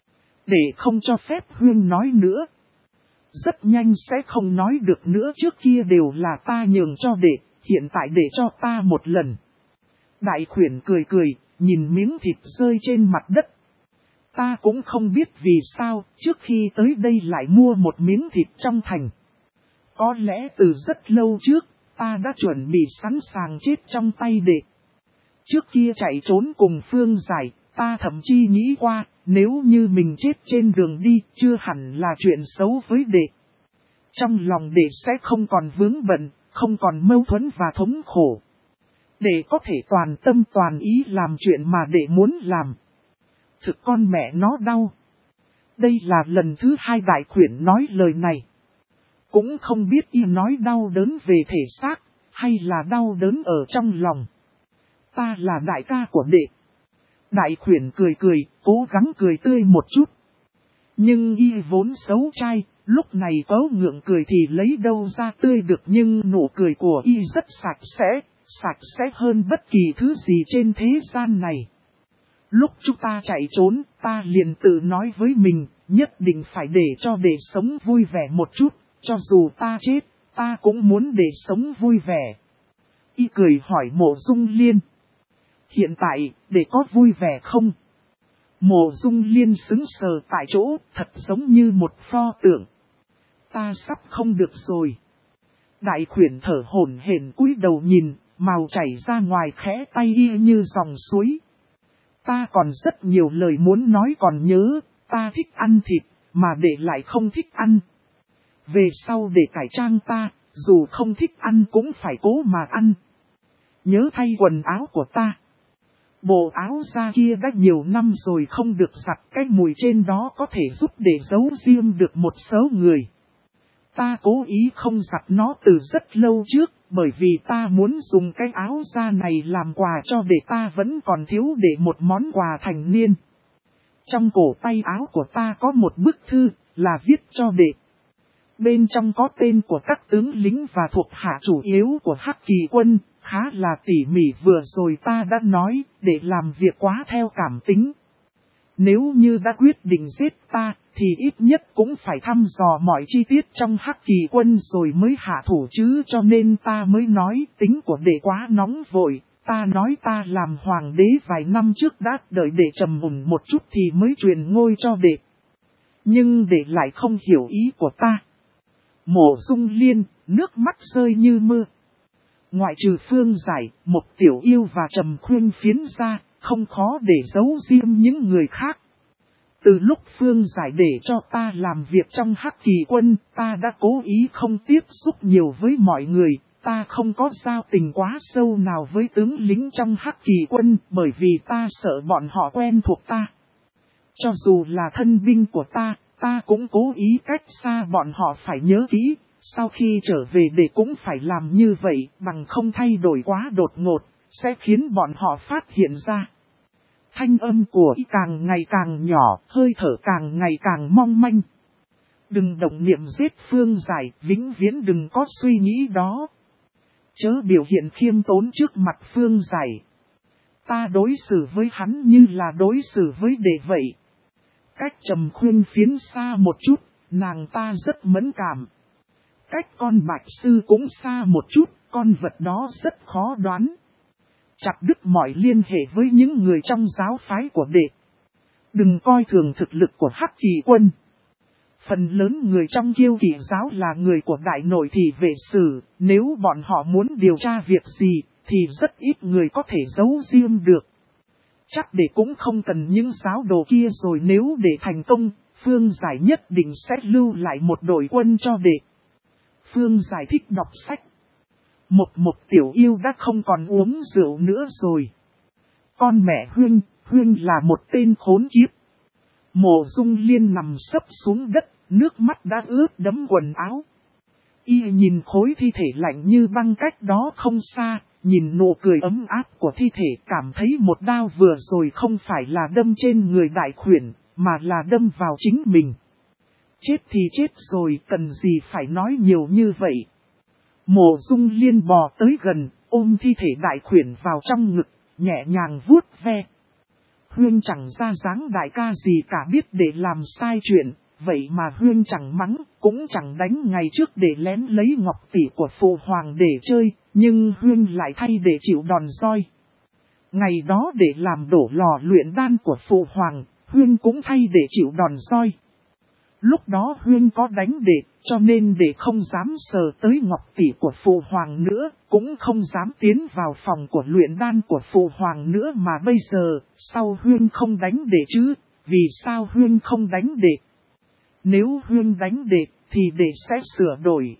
Để không cho phép Huyên nói nữa. Rất nhanh sẽ không nói được nữa, trước kia đều là ta nhường cho đệ, hiện tại để cho ta một lần. Đại khuyển cười, nhìn miếng thịt rơi trên mặt đất. Ta cũng không biết vì sao trước khi tới đây lại mua một miếng thịt trong thành. Có lẽ từ rất lâu trước, ta đã chuẩn bị sẵn sàng chết trong tay đệ. Trước kia chạy trốn cùng Phương Giải, ta thậm chí nghĩ qua, nếu như mình chết trên đường đi, chưa hẳn là chuyện xấu với đệ. Trong lòng đệ sẽ không còn vướng bận, không còn mâu thuẫn và thống khổ. Đệ có thể toàn tâm toàn ý làm chuyện mà đệ muốn làm. Thực con mẹ nó đau. Đây là lần thứ 2 đại khuyển nói lời này. Cũng không biết y nói đau đớn về thể xác, hay là đau đớn ở trong lòng. Ta là đại ca của đệ. Đại khuyển cười cười, cố gắng cười tươi một chút. Nhưng y vốn xấu trai, lúc này có ngượng cười thì lấy đâu ra tươi được, nhưng nụ cười của y rất sạch sẽ hơn bất kỳ thứ gì trên thế gian này. Lúc chúng ta chạy trốn, ta liền tự nói với mình, nhất định phải để cho đệ sống vui vẻ một chút, cho dù ta chết, ta cũng muốn để sống vui vẻ. Y cười hỏi Mộ Dung Liên. Hiện tại, đệ có vui vẻ không? Mộ Dung Liên sững sờ tại chỗ, thật giống như một pho tượng. Ta sắp không được rồi. Đại khuyển thở hổn hển cúi đầu nhìn, màu chảy ra ngoài khẽ tay y như dòng suối. Ta còn rất nhiều lời muốn nói còn nhớ, ta thích ăn thịt, mà đệ lại không thích ăn. Về sau để cải trang ta, dù không thích ăn cũng phải cố mà ăn. Nhớ thay quần áo của ta. Bộ áo da kia đã nhiều năm rồi không được giặt, cái mùi trên đó có thể giúp để giấu riêng được một số người. Ta cố ý không giặt nó từ rất lâu trước, bởi vì ta muốn dùng cái áo da này làm quà cho đệ, ta vẫn còn thiếu để một món quà thành niên. Trong cổ tay áo của ta có một bức thư, là viết cho đệ. Bên trong có tên của các tướng lính và thuộc hạ chủ yếu của Hắc Kỳ quân, khá là tỉ mỉ, vừa rồi ta đã nói, để làm việc quá theo cảm tính. Nếu như đã quyết định giết ta, thì ít nhất cũng phải thăm dò mọi chi tiết trong Hắc Kỳ quân rồi mới hạ thủ chứ, cho nên ta mới nói tính của đệ quá nóng vội. Ta nói ta làm hoàng đế vài năm trước đã, đợi đệ trầm ổn một chút thì mới truyền ngôi cho đệ. Nhưng đệ lại không hiểu ý của ta. Mộ Dung Liên, nước mắt rơi như mưa. Ngoại trừ Phương Giải, một Tiểu Yêu và Trầm Khuyên Phiến ra, không khó để giấu riêng những người khác. Từ lúc Phương Giải để cho ta làm việc trong Hắc Kỳ quân, ta đã cố ý không tiếp xúc nhiều với mọi người, ta không có giao tình quá sâu nào với tướng lính trong Hắc Kỳ quân, bởi vì ta sợ bọn họ quen thuộc ta. Cho dù là thân binh của ta cũng cố ý cách xa bọn họ phải nhớ kỹ, sau khi trở về để cũng phải làm như vậy, bằng không thay đổi quá đột ngột, sẽ khiến bọn họ phát hiện ra. Thanh âm của y càng ngày càng nhỏ, hơi thở càng ngày càng mong manh. Đừng động niệm giết Phương Giải, vĩnh viễn đừng có suy nghĩ đó. Chớ biểu hiện khiêm tốn trước mặt Phương Giải. Ta đối xử với hắn như là đối xử với đệ vậy. Cách Trầm Khuyên Phiến xa một chút, nàng ta rất mẫn cảm. Cách con Bạch Sư cũng xa một chút, con vật đó rất khó đoán. Chặt đứt mọi liên hệ với những người trong giáo phái của đệ. Đừng coi thường thực lực của Hắc Kỳ quân. Phần lớn người trong Kiêu Kỵ giáo là người của đại nội thị vệ sử, nếu bọn họ muốn điều tra việc gì, thì rất ít người có thể giấu riêng được. Chắc đệ cũng không cần những giáo đồ kia rồi, nếu để thành công, Phương Giải nhất định sẽ lưu lại một đội quân cho đệ. Phương Giải thích đọc sách. Một Tiểu Yêu đã không còn uống rượu nữa rồi. Con mẹ Huyên là một tên khốn kiếp. Mộ Dung Liên nằm sấp xuống đất, nước mắt đã ướt đẫm quần áo. Y nhìn khối thi thể lạnh như băng cách đó không xa, nhìn nụ cười ấm áp của thi thể, cảm thấy một đao vừa rồi không phải là đâm trên người đại khuyển, mà là đâm vào chính mình. Chết thì chết rồi, cần gì phải nói nhiều như vậy. Mộ Dung Liên bò tới gần, ôm thi thể đại khuyển vào trong ngực, nhẹ nhàng vuốt ve. Huyên chẳng ra dáng đại ca gì cả, biết để làm sai chuyện, vậy mà Huyên chẳng mắng, cũng chẳng đánh ngày trước để lén lấy ngọc tỷ của phụ hoàng để chơi, nhưng Huyên lại thay để chịu đòn roi. Ngày đó để làm đổ lò luyện đan của phụ hoàng, Huyên cũng thay để chịu đòn roi. Lúc đó Huyên có đánh đệ, cho nên đệ không dám sờ tới ngọc tỷ của phụ hoàng nữa, cũng không dám tiến vào phòng của luyện đan của phụ hoàng nữa mà bây giờ, sao Huyên không đánh đệ chứ? Vì sao Huyên không đánh đệ? Nếu Huyên đánh đệ, thì đệ sẽ sửa đổi.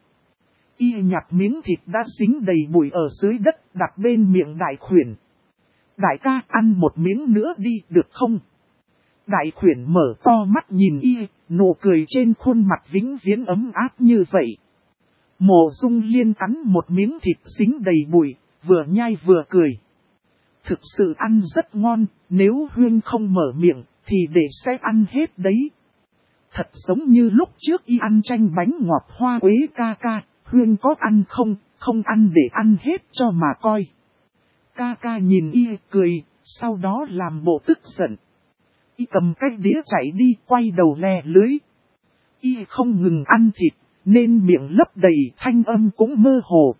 Y nhặt miếng thịt đã dính đầy bụi ở dưới đất, đặt bên miệng Đại Khuyển. Đại ca ăn một miếng nữa đi, được không? Đại Khuyển mở to mắt nhìn y, nụ cười trên khuôn mặt vĩnh viễn ấm áp như vậy. Mộ Dung Liên cắn một miếng thịt dính đầy bụi, vừa nhai vừa cười. Thực sự ăn rất ngon, nếu Huyên không mở miệng, thì đệ sẽ ăn hết đấy. Thật giống như lúc trước y ăn chanh bánh ngọt hoa quế ca ca, Huyên có ăn không, không ăn để ăn hết cho mà coi. Ca ca nhìn y cười, sau đó làm bộ tức giận. Y cầm cái đĩa chạy đi, quay đầu lè lưới. Y không ngừng ăn thịt, nên miệng lấp đầy, thanh âm cũng mơ hồ.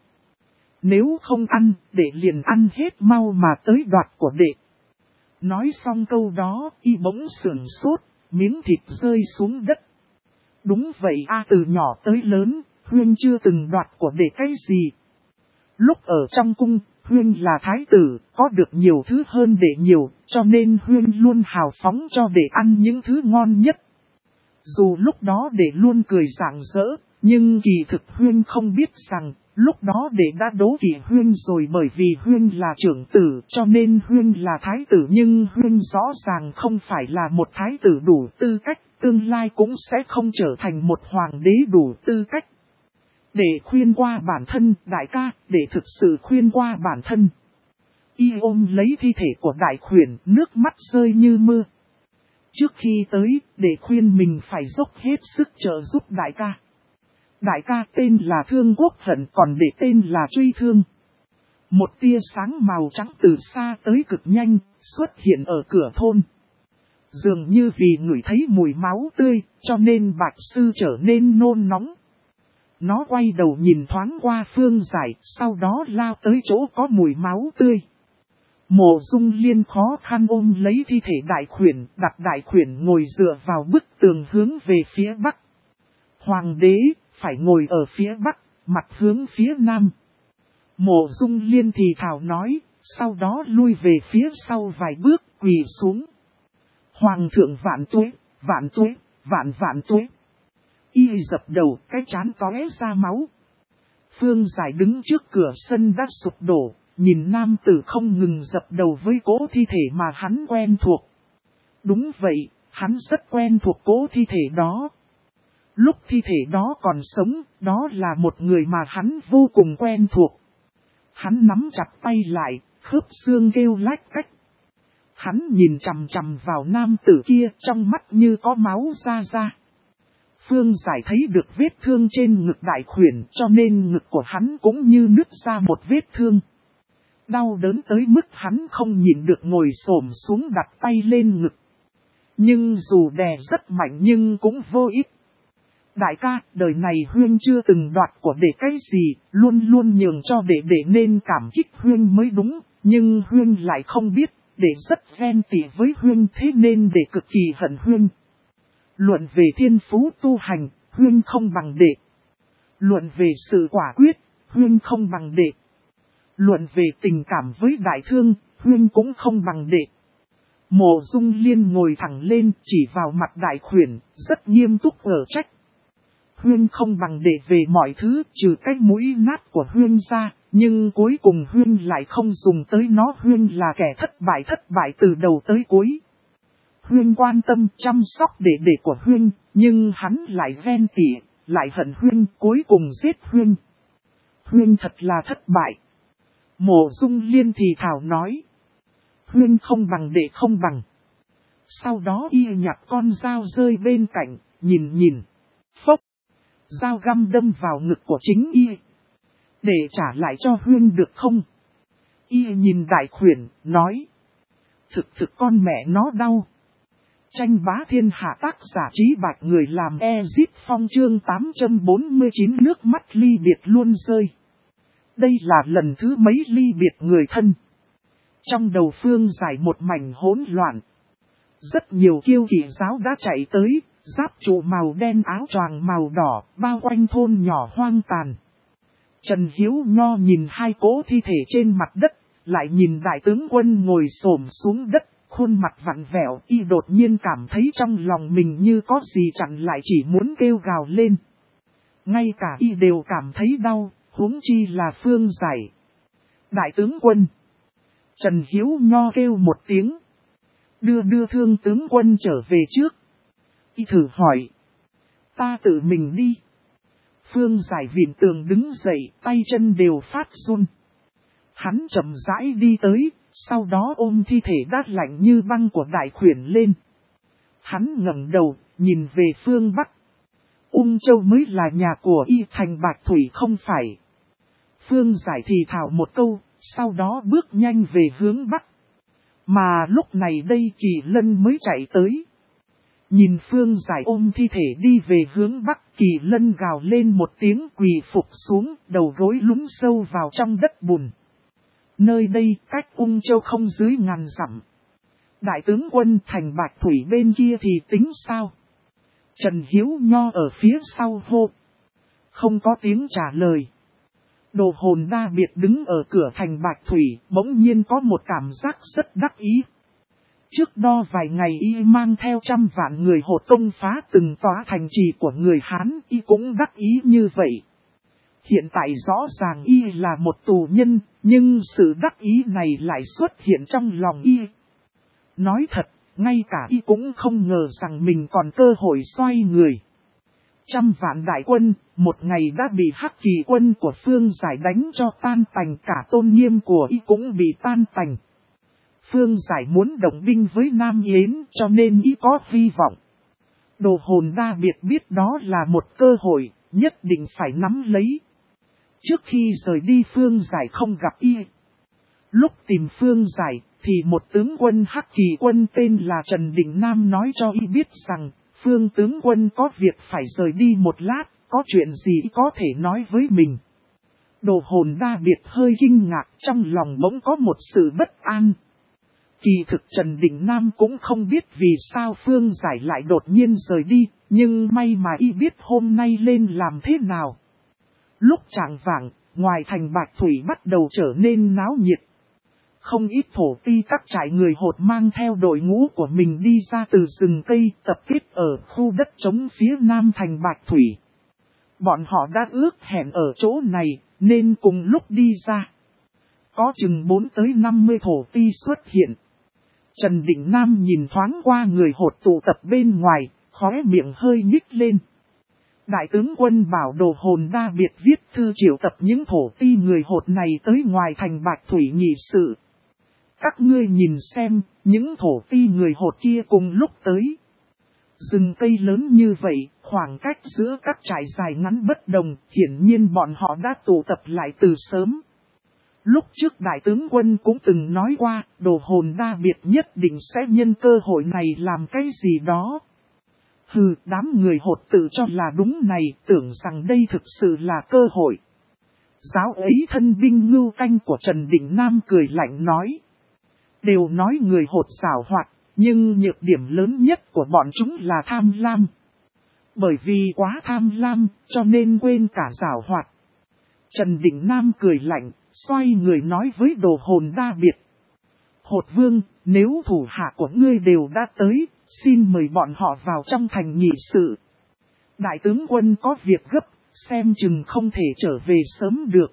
Nếu không ăn, đệ liền ăn hết mau mà tới đoạt của đệ. Nói xong câu đó, y bỗng sửng sốt, miếng thịt rơi xuống đất. Đúng vậy từ nhỏ tới lớn, Huyên chưa từng đoạt của đệ cái gì. Lúc ở trong cung, Huyên là thái tử, có được nhiều thứ hơn đệ nhiều, cho nên Huyên luôn hào phóng cho đệ ăn những thứ ngon nhất. Dù lúc đó đệ luôn cười rạng rỡ, nhưng kỳ thực Huyên không biết rằng, lúc đó đệ đã đố kỵ Huyên rồi, bởi vì Huyên là trưởng tử, cho nên Huyên là thái tử, nhưng Huyên rõ ràng không phải là một thái tử đủ tư cách, tương lai cũng sẽ không trở thành một hoàng đế đủ tư cách. Để khuyên qua bản thân, đại ca, để thực sự khuyên qua bản thân. Y ôm lấy thi thể của Đại Khuyển, nước mắt rơi như mưa. Trước khi tới, để khuyên mình phải dốc hết sức trợ giúp đại ca. Đại ca tên là Thương Quốc Hận, còn để tên là Truy Thương. Một tia sáng màu trắng từ xa tới cực nhanh, xuất hiện ở cửa thôn. Dường như vì ngửi thấy mùi máu tươi, cho nên Bạch Sư trở nên nôn nóng. Nó quay đầu nhìn thoáng qua Phương Giải, sau đó lao tới chỗ có mùi máu tươi. Mộ Dung Liên khó khăn ôm lấy thi thể Đại Khuyển, đặt Đại Khuyển ngồi dựa vào bức tường hướng về phía bắc. Hoàng đế phải ngồi ở phía bắc, mặt hướng phía nam. Mộ Dung Liên thì thào nói, sau đó lui về phía sau vài bước, quỳ xuống. Hoàng thượng vạn tuế, vạn tuế, vạn vạn tuế. Y dập đầu, cái trán tóe ra máu. Phương Giải đứng trước cửa sân đã sụp đổ, nhìn nam tử không ngừng dập đầu với cỗ thi thể mà hắn quen thuộc. Đúng vậy, hắn rất quen thuộc cỗ thi thể đó. Lúc thi thể đó còn sống, đó là một người mà hắn vô cùng quen thuộc. Hắn nắm chặt tay lại, khớp xương kêu lách cách. Hắn nhìn chằm chằm vào nam tử kia, trong mắt như có máu ra ra. Phương Giải thấy được vết thương trên ngực Đại Khuyển, cho nên ngực của hắn cũng như nứt ra một vết thương. Đau đớn tới mức hắn không nhịn được ngồi xổm xuống đặt tay lên ngực. Nhưng dù đè rất mạnh nhưng cũng vô ích. Đại ca, đời này Huyên chưa từng đoạt của đệ cái gì, luôn luôn nhường cho đệ nên cảm kích Huyên mới đúng, nhưng Huyên lại không biết, đệ rất ghen tị với Huyên, thế nên đệ cực kỳ hận Huyên. Luận về thiên phú tu hành, Huyên không bằng đệ. Luận về sự quả quyết, Huyên không bằng đệ. Luận về tình cảm với Đại Thương, Huyên cũng không bằng đệ. Mộ Dung Liên ngồi thẳng lên, chỉ vào mặt Đại Khuyển, rất nghiêm túc ở trách. Huyên không bằng đệ về mọi thứ, trừ cái mũi nát của Huyên ra, nhưng cuối cùng Huyên lại không dùng tới nó. Huyên là kẻ thất bại từ đầu tới cuối. Huyên quan tâm chăm sóc đệ của Huyên, nhưng hắn lại ghen tị, lại hận Huyên, cuối cùng giết Huyên. Huyên thật là thất bại. Mộ Dung Liên thì thào nói. Huyên không bằng đệ không bằng. Sau đó y nhặt con dao rơi bên cạnh, nhìn. Phốc. Dao găm đâm vào ngực của chính y. Để trả lại cho Huyên được không? Y nhìn Đại Khuyển, nói. Thực con mẹ nó đau. Tranh bá thiên hạ, tác giả Trí Bạch, người làm Ezip Phong, chương 849, nước mắt ly biệt luôn rơi. Đây là lần thứ mấy ly biệt người thân. Trong đầu Phương Giải một mảnh hỗn loạn. Rất nhiều kiêu kỵ giáo đã chạy tới, giáp trụ màu đen áo choàng màu đỏ, bao quanh thôn nhỏ hoang tàn. Trần Hiếu Nho nhìn hai cỗ thi thể trên mặt đất, lại nhìn đại tướng quân ngồi xổm xuống đất, khuôn mặt vặn vẹo, y đột nhiên cảm thấy trong lòng mình như có gì chặn lại, chỉ muốn kêu gào lên. Ngay cả y đều cảm thấy đau, huống chi là Phương Giải. Đại tướng quân. Trần Hiếu Nho kêu một tiếng. Đưa Thương tướng quân trở về trước. Y thử hỏi. Ta tự mình đi. Phương Giải vịn tường đứng dậy, tay chân đều phát run. Hắn chậm rãi đi tới, sau đó ôm thi thể đát lạnh như băng của đại khuyển lên. Hắn ngẩng đầu, nhìn về phương Bắc. Ung Châu mới là nhà của y, thành Bạch Thủy không phải. Phương Giải thì thào một câu, sau đó bước nhanh về hướng Bắc. Mà lúc này đây Kỳ Lân mới chạy tới. Nhìn Phương Giải ôm thi thể đi về hướng Bắc, Kỳ Lân gào lên một tiếng, quỳ phục xuống, đầu gối lún sâu vào trong đất bùn. Nơi đây cách Ung Châu không dưới ngàn dặm. Đại tướng quân thành Bạch Thủy bên kia thì tính sao? Trần Hiếu Nho ở phía sau hô. Không có tiếng trả lời. Đồ Hồn Đa Biệt đứng ở cửa thành Bạch Thủy, bỗng nhiên có một cảm giác rất đắc ý. Trước đó vài ngày y mang theo 100 vạn người Hột công phá từng tòa thành trì của người Hán, y cũng đắc ý như vậy. Hiện tại rõ ràng y là một tù nhân, nhưng sự đắc ý này lại xuất hiện trong lòng y. Nói thật, ngay cả y cũng không ngờ rằng mình còn cơ hội xoay người. 100 vạn đại quân, một ngày đã bị Hắc Kỳ quân của Phương Giải đánh cho tan tành, cả tôn nghiêm của y cũng bị tan tành. Phương Giải muốn động binh với Nam Yến, cho nên y có hy vọng. Đồ Hồn Đa Biệt biết đó là một cơ hội, nhất định phải nắm lấy. Trước khi rời đi Phương Giải không gặp y. Lúc tìm Phương Giải, thì một tướng quân Hắc Kỳ quân tên là Trần Đình Nam nói cho y biết rằng, Phương tướng quân có việc phải rời đi một lát, có chuyện gì có thể nói với mình. Đồ Hồn Đa Biệt hơi kinh ngạc, trong lòng bỗng có một sự bất an. Kỳ thực Trần Đình Nam cũng không biết vì sao Phương Giải lại đột nhiên rời đi, nhưng may mà y biết hôm nay lên làm thế nào. Lúc chạng vạng, ngoài thành Bạch Thủy bắt đầu trở nên náo nhiệt. Không ít thổ ti các trại người Hột mang theo đội ngũ của mình đi ra từ rừng cây, tập kết ở khu đất trống phía nam thành Bạch Thủy. Bọn họ đã ước hẹn ở chỗ này, nên cùng lúc đi ra. Có chừng 4 tới 50 thổ ti xuất hiện. Trần Đình Nam nhìn thoáng qua người Hột tụ tập bên ngoài, khóe miệng hơi nhích lên. Đại tướng quân bảo Đồ Hồn Đa Biệt viết thư triệu tập những thổ ti người Hột này tới ngoài thành Bạch Thủy nghị sự. Các ngươi nhìn xem, những thổ ti người Hột kia cùng lúc tới. Rừng cây lớn như vậy, khoảng cách giữa các trại dài ngắn bất đồng, hiển nhiên bọn họ đã tụ tập lại từ sớm. Lúc trước đại tướng quân cũng từng nói qua, Đồ Hồn Đa Biệt nhất định sẽ nhân cơ hội này làm cái gì đó. Hừ, đám người Hột tự cho là đúng này, tưởng rằng đây thực sự là cơ hội. Giáo ấy thân binh ngưu canh của Trần Đình Nam cười lạnh nói. Đều nói người Hột xảo hoạt, nhưng nhược điểm lớn nhất của bọn chúng là tham lam. Bởi vì quá tham lam, cho nên quên cả xảo hoạt. Trần Đình Nam cười lạnh, xoay người nói với Đồ Hồn Đa Biệt. Hột vương, nếu thủ hạ của ngươi đều đã tới, xin mời bọn họ vào trong thành nghị sự. Đại tướng quân có việc gấp, xem chừng không thể trở về sớm được.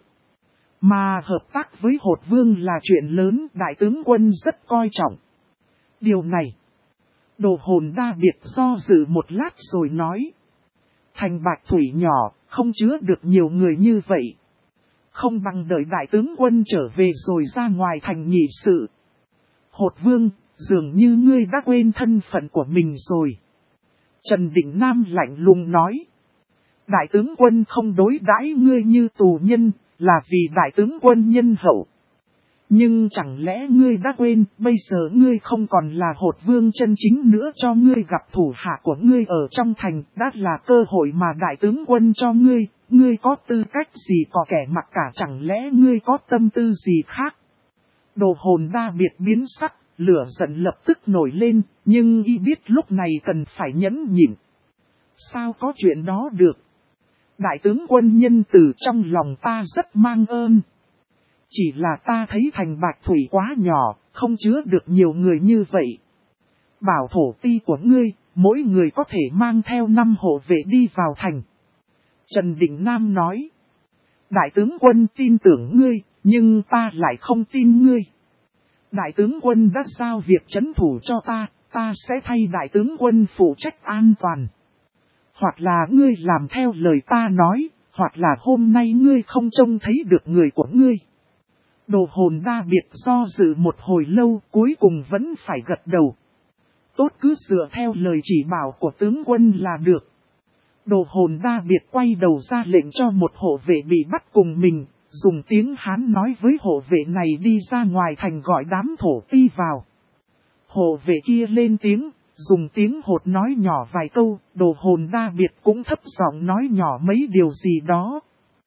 Mà hợp tác với Hột vương là chuyện lớn, đại tướng quân rất coi trọng. Điều này, Đồ Hồn Đa Biệt do dự một lát rồi nói. Thành Bạch Thủy nhỏ, không chứa được nhiều người như vậy. Không bằng đợi đại tướng quân trở về rồi ra ngoài thành nghị sự. Hột vương, dường như ngươi đã quên thân phận của mình rồi. Trần Đình Nam lạnh lùng nói. Đại tướng quân không đối đãi ngươi như tù nhân, là vì đại tướng quân nhân hậu. Nhưng chẳng lẽ ngươi đã quên, bây giờ ngươi không còn là Hột vương chân chính nữa, cho ngươi gặp thủ hạ của ngươi ở trong thành, đã là cơ hội mà đại tướng quân cho ngươi, ngươi có tư cách gì có kẻ mặc cả, chẳng lẽ ngươi có tâm tư gì khác. Đồ Hồn Đa Biệt biến sắc, lửa giận lập tức nổi lên, nhưng y biết lúc này cần phải nhẫn nhịn. Sao có chuyện đó được? Đại tướng quân nhân từ trong lòng ta rất mang ơn. Chỉ là ta thấy thành Bạch Thủy quá nhỏ, không chứa được nhiều người như vậy. Bảo thổ ti của ngươi, mỗi người có thể mang theo 5 hộ vệ đi vào thành. Trần Định Nam nói. Đại tướng quân tin tưởng ngươi, nhưng ta lại không tin ngươi. Đại tướng quân đã giao việc trấn thủ cho ta sẽ thay đại tướng quân phụ trách an toàn. Hoặc là ngươi làm theo lời ta nói, hoặc là hôm nay ngươi không trông thấy được người của ngươi. Đồ hồn đa biệt do dự một hồi lâu, cuối cùng vẫn phải gật đầu. Tốt, cứ dựa theo lời chỉ bảo của tướng quân là được. Đồ hồn đa biệt quay đầu ra lệnh cho một hộ vệ bị bắt cùng mình, dùng tiếng Hán nói với hộ vệ này đi ra ngoài thành gọi đám thổ ti vào. Hộ vệ kia lên tiếng, dùng tiếng hột nói nhỏ vài câu, đồ hồn đa biệt cũng thấp giọng nói nhỏ mấy điều gì đó.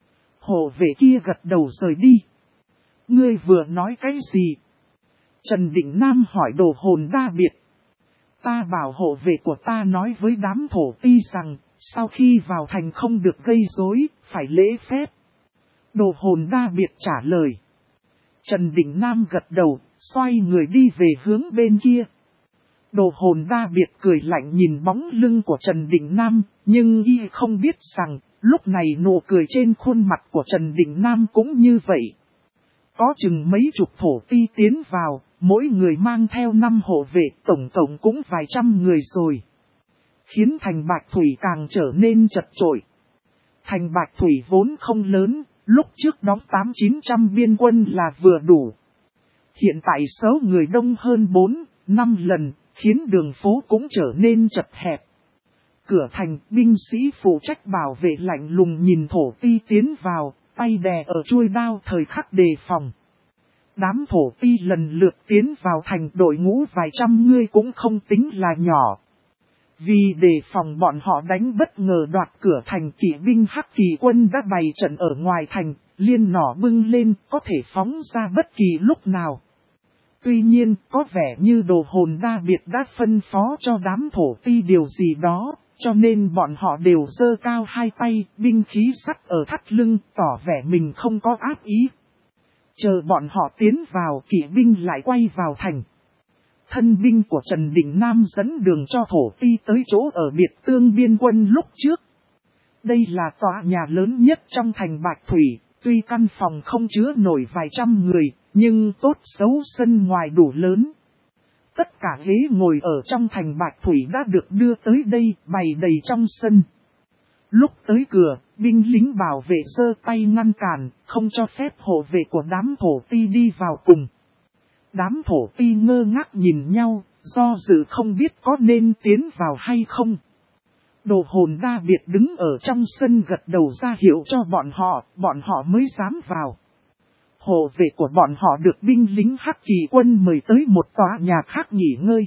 Hộ vệ kia gật đầu rời đi. Ngươi vừa nói cái gì? Trần Định Nam hỏi đồ hồn đa biệt. Ta bảo hộ vệ của ta nói với đám thổ ti rằng, sau khi vào thành không được gây rối, phải lễ phép. Đồ hồn đa biệt trả lời. Trần Định Nam gật đầu, xoay người đi về hướng bên kia. Đồ hồn đa biệt cười lạnh nhìn bóng lưng của Trần Định Nam, nhưng y không biết rằng, lúc này nụ cười trên khuôn mặt của Trần Định Nam cũng như vậy. Có chừng mấy chục thổ ti tiến vào, mỗi người mang theo 5 hộ vệ, tổng cộng cũng vài trăm người rồi. Khiến thành Bạch Thủy càng trở nên chật chội. Thành Bạch Thủy vốn không lớn, lúc trước đóng 800-900 biên quân là vừa đủ. Hiện tại số người đông hơn 4-5 lần, khiến đường phố cũng trở nên chật hẹp. Cửa thành, binh sĩ phụ trách bảo vệ lạnh lùng nhìn thổ ti tiến vào, tay đè ở chuôi đao thời khắc đề phòng. Đám thổ ti lần lượt tiến vào thành, đội ngũ vài trăm người cũng không tính là nhỏ. Vì đề phòng bọn họ đánh bất ngờ đoạt cửa thành, kỵ binh Hắc Kỳ quân đã bày trận ở ngoài thành, liên nỏ bưng lên, có thể phóng ra bất kỳ lúc nào. Tuy nhiên, có vẻ như đồ hồn đa biệt đã phân phó cho đám thổ ti điều gì đó, cho nên bọn họ đều giơ cao hai tay, binh khí sắt ở thắt lưng, tỏ vẻ mình không có ác ý. Chờ bọn họ tiến vào, kỵ binh lại quay vào thành. Thân binh của Trần Định Nam dẫn đường cho thổ ti tới chỗ ở biệt tương biên quân lúc trước. Đây là tòa nhà lớn nhất trong thành Bạch Thủy, tuy căn phòng không chứa nổi vài trăm người, nhưng tốt xấu sân ngoài đủ lớn. Tất cả ghế ngồi ở trong thành Bạch Thủy đã được đưa tới đây, bày đầy trong sân. Lúc tới cửa, binh lính bảo vệ giơ tay ngăn cản, không cho phép hộ vệ của đám thổ ti đi vào cùng. Đám thổ ti ngơ ngác nhìn nhau, do dự không biết có nên tiến vào hay không. Đồ hồn đa biệt đứng ở trong sân gật đầu ra hiệu cho bọn họ mới dám vào. Hộ vệ của bọn họ được binh lính Hắc Kỳ quân mời tới một tòa nhà khác nghỉ ngơi.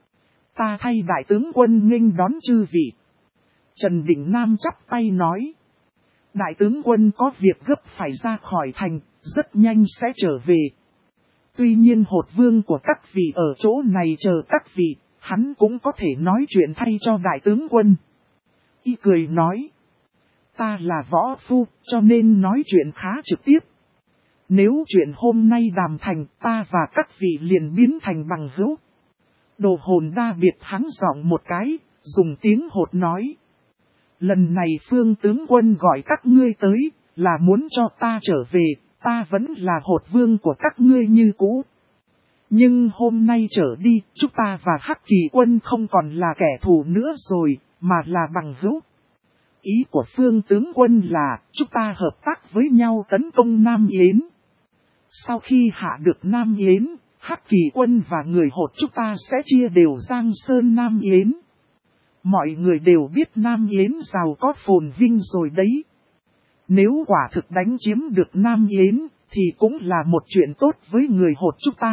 Ta thay đại tướng quân nghênh đón chư vị. Trần Định Nam chắp tay nói. Đại tướng quân có việc gấp phải ra khỏi thành, rất nhanh sẽ trở về. Tuy nhiên hột vương của các vị ở chỗ này chờ các vị, hắn cũng có thể nói chuyện thay cho đại tướng quân. Y cười nói. Ta là võ phu, cho nên nói chuyện khá trực tiếp. Nếu chuyện hôm nay đàm thành, ta và các vị liền biến thành bằng hữu. Đồ hồn đa biệt hắn giọng một cái, dùng tiếng hột nói. Lần này phương tướng quân gọi các ngươi tới, là muốn cho ta trở về, ta vẫn là hột vương của các ngươi như cũ. Nhưng hôm nay trở đi, chúng ta và Hắc Kỳ quân không còn là kẻ thù nữa rồi, mà là bằng hữu. Ý của phương tướng quân là, chúng ta hợp tác với nhau tấn công Nam Yến. Sau khi hạ được Nam Yến, Hắc Kỳ quân và người hột chúng ta sẽ chia đều Giang Sơn Nam Yến. Mọi người đều biết Nam Yến giàu có phồn vinh rồi đấy. Nếu quả thực đánh chiếm được Nam Yến, thì cũng là một chuyện tốt với người hột chúng ta.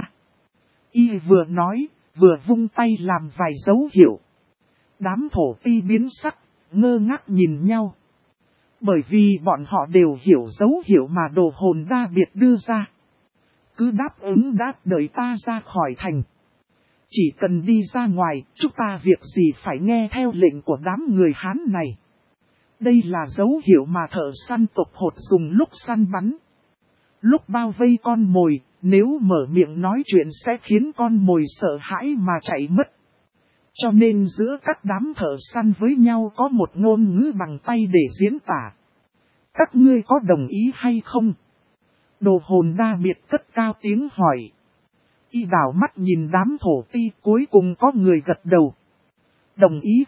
Y vừa nói, vừa vung tay làm vài dấu hiệu. Đám thổ ti biến sắc, ngơ ngác nhìn nhau. Bởi vì bọn họ đều hiểu dấu hiệu mà đồ hồn đa biệt đưa ra. Cứ đáp ứng đáp đợi ta ra khỏi thành. Chỉ cần đi ra ngoài, chúng ta việc gì phải nghe theo lệnh của đám người Hán này. Đây là dấu hiệu mà thợ săn tộc Hột dùng lúc săn bắn. Lúc bao vây con mồi, nếu mở miệng nói chuyện sẽ khiến con mồi sợ hãi mà chạy mất. Cho nên giữa các đám thợ săn với nhau có một ngôn ngữ bằng tay để diễn tả. Các ngươi có đồng ý hay không? Đồ hồn đa biệt cất cao tiếng hỏi. Y đảo mắt nhìn đám thổ ti, cuối cùng có người gật đầu. Đồng ý.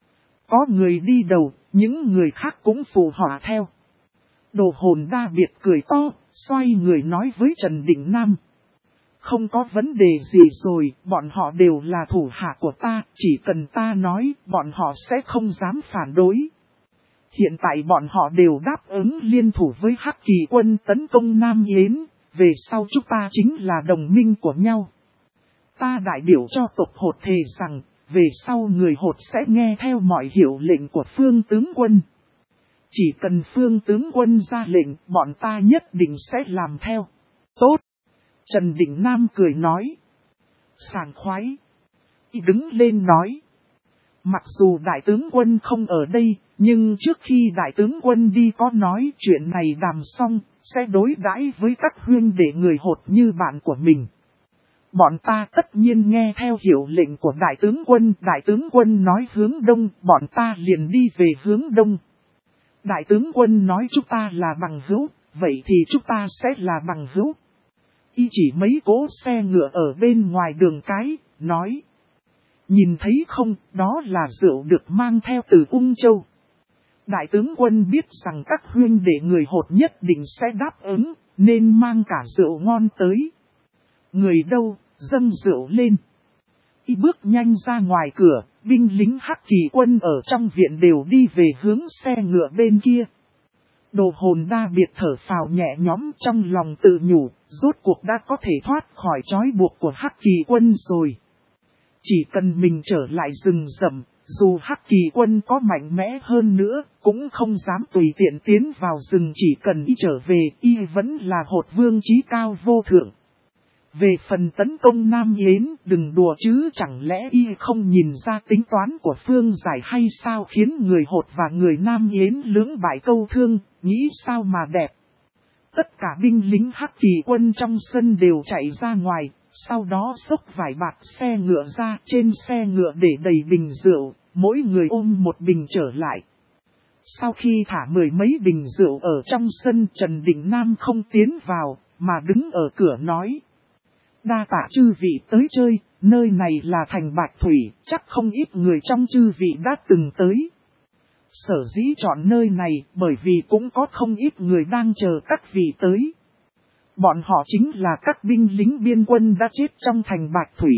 Có người đi đầu, những người khác cũng phụ họa theo. Đồ hồn đa biệt cười to, xoay người nói với Trần Định Nam. Không có vấn đề gì rồi, bọn họ đều là thủ hạ của ta, chỉ cần ta nói, bọn họ sẽ không dám phản đối. Hiện tại bọn họ đều đáp ứng liên thủ với Hắc Kỳ quân tấn công Nam Yến, về sau chúng ta chính là đồng minh của nhau. Ta đại biểu cho tộc Hột thề rằng, về sau người Hột sẽ nghe theo mọi hiệu lệnh của Phương tướng quân. Chỉ cần Phương tướng quân ra lệnh, bọn ta nhất định sẽ làm theo. Tốt! Trần Định Nam cười nói. Sảng khoái! Y đứng lên nói. Mặc dù đại tướng quân không ở đây, nhưng trước khi đại tướng quân đi có nói chuyện này đàm xong, sẽ đối đãi với các huynh đệ người Hột như bạn của mình. Bọn ta tất nhiên nghe theo hiệu lệnh của đại tướng quân nói hướng đông, bọn ta liền đi về hướng đông. Đại tướng quân nói chúng ta là bằng hữu, vậy thì chúng ta sẽ là bằng hữu. Y chỉ mấy cỗ xe ngựa ở bên ngoài đường cái, nói. Nhìn thấy không, đó là rượu được mang theo từ Ung Châu. Đại tướng quân biết rằng các huynh đệ người Hột nhất định sẽ đáp ứng, nên mang cả rượu ngon tới. Người đâu, dâng rượu lên. Y bước nhanh ra ngoài cửa, binh lính Hắc Kỳ quân ở trong viện đều đi về hướng xe ngựa bên kia. Đồ hồn đa biệt thở phào nhẹ nhõm trong lòng tự nhủ, rốt cuộc đã có thể thoát khỏi trói buộc của Hắc Kỳ quân rồi. Chỉ cần mình trở lại rừng rậm, dù Hắc Kỳ quân có mạnh mẽ hơn nữa, cũng không dám tùy tiện tiến vào rừng, chỉ cần y trở về, y vẫn là Hột vương chí cao vô thượng. Về phần tấn công Nam Yến, đừng đùa chứ, chẳng lẽ y không nhìn ra tính toán của Phương Giải hay sao, khiến người Hột và người Nam Yến lưỡng bại câu thương, nghĩ sao mà đẹp. Tất cả binh lính Hắc Kỳ quân trong sân đều chạy ra ngoài, sau đó xốc vài bạt xe ngựa ra, trên xe ngựa để đầy bình rượu, mỗi người ôm một bình trở lại. Sau khi thả mười mấy bình rượu ở trong sân, Trần Định Nam không tiến vào, mà đứng ở cửa nói. Đa tạ chư vị tới chơi, nơi này là thành Bạch Thủy, chắc không ít người trong chư vị đã từng tới. Sở dĩ chọn nơi này bởi vì cũng có không ít người đang chờ các vị tới. Bọn họ chính là các binh lính biên quân đã chết trong thành Bạch Thủy.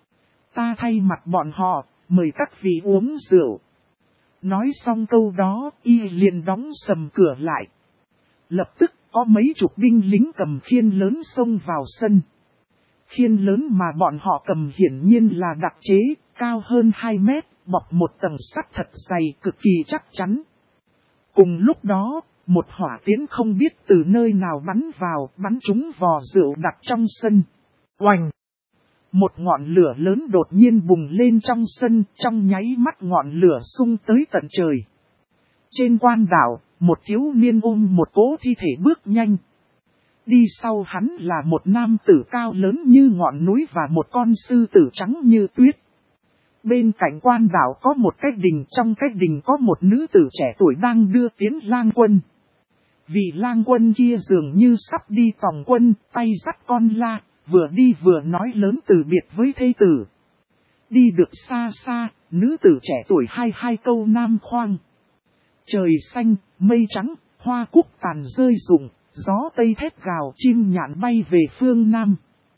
Ta thay mặt bọn họ, mời các vị uống rượu. Nói xong câu đó, y liền đóng sầm cửa lại. Lập tức có mấy chục binh lính cầm khiên lớn xông vào sân. Khiên lớn mà bọn họ cầm hiển nhiên là đặc chế, cao hơn 2 mét, bọc một tầng sắt thật dày cực kỳ chắc chắn. Cùng lúc đó, một hỏa tiễn không biết từ nơi nào bắn vào, bắn trúng vò rượu đặt trong sân. Oành! Một ngọn lửa lớn đột nhiên bùng lên trong sân, trong nháy mắt ngọn lửa sung tới tận trời. Trên quan đảo, một thiếu niên ôm một cỗ thi thể bước nhanh. Đi sau hắn là một nam tử cao lớn như ngọn núi và một con sư tử trắng như tuyết. Bên cạnh quan đảo có một cái đình, trong cái đình có một nữ tử trẻ tuổi đang đưa tiến lang quân. Vị lang quân kia dường như sắp đi tòng quân, tay dắt con la, vừa đi vừa nói lớn từ biệt với thê tử. Đi được xa xa, nữ tử trẻ tuổi hai câu nam khoang. Trời xanh, mây trắng, hoa cúc tàn rơi rụng, gió tây thét gào, chim nhạn bay về phương Nam.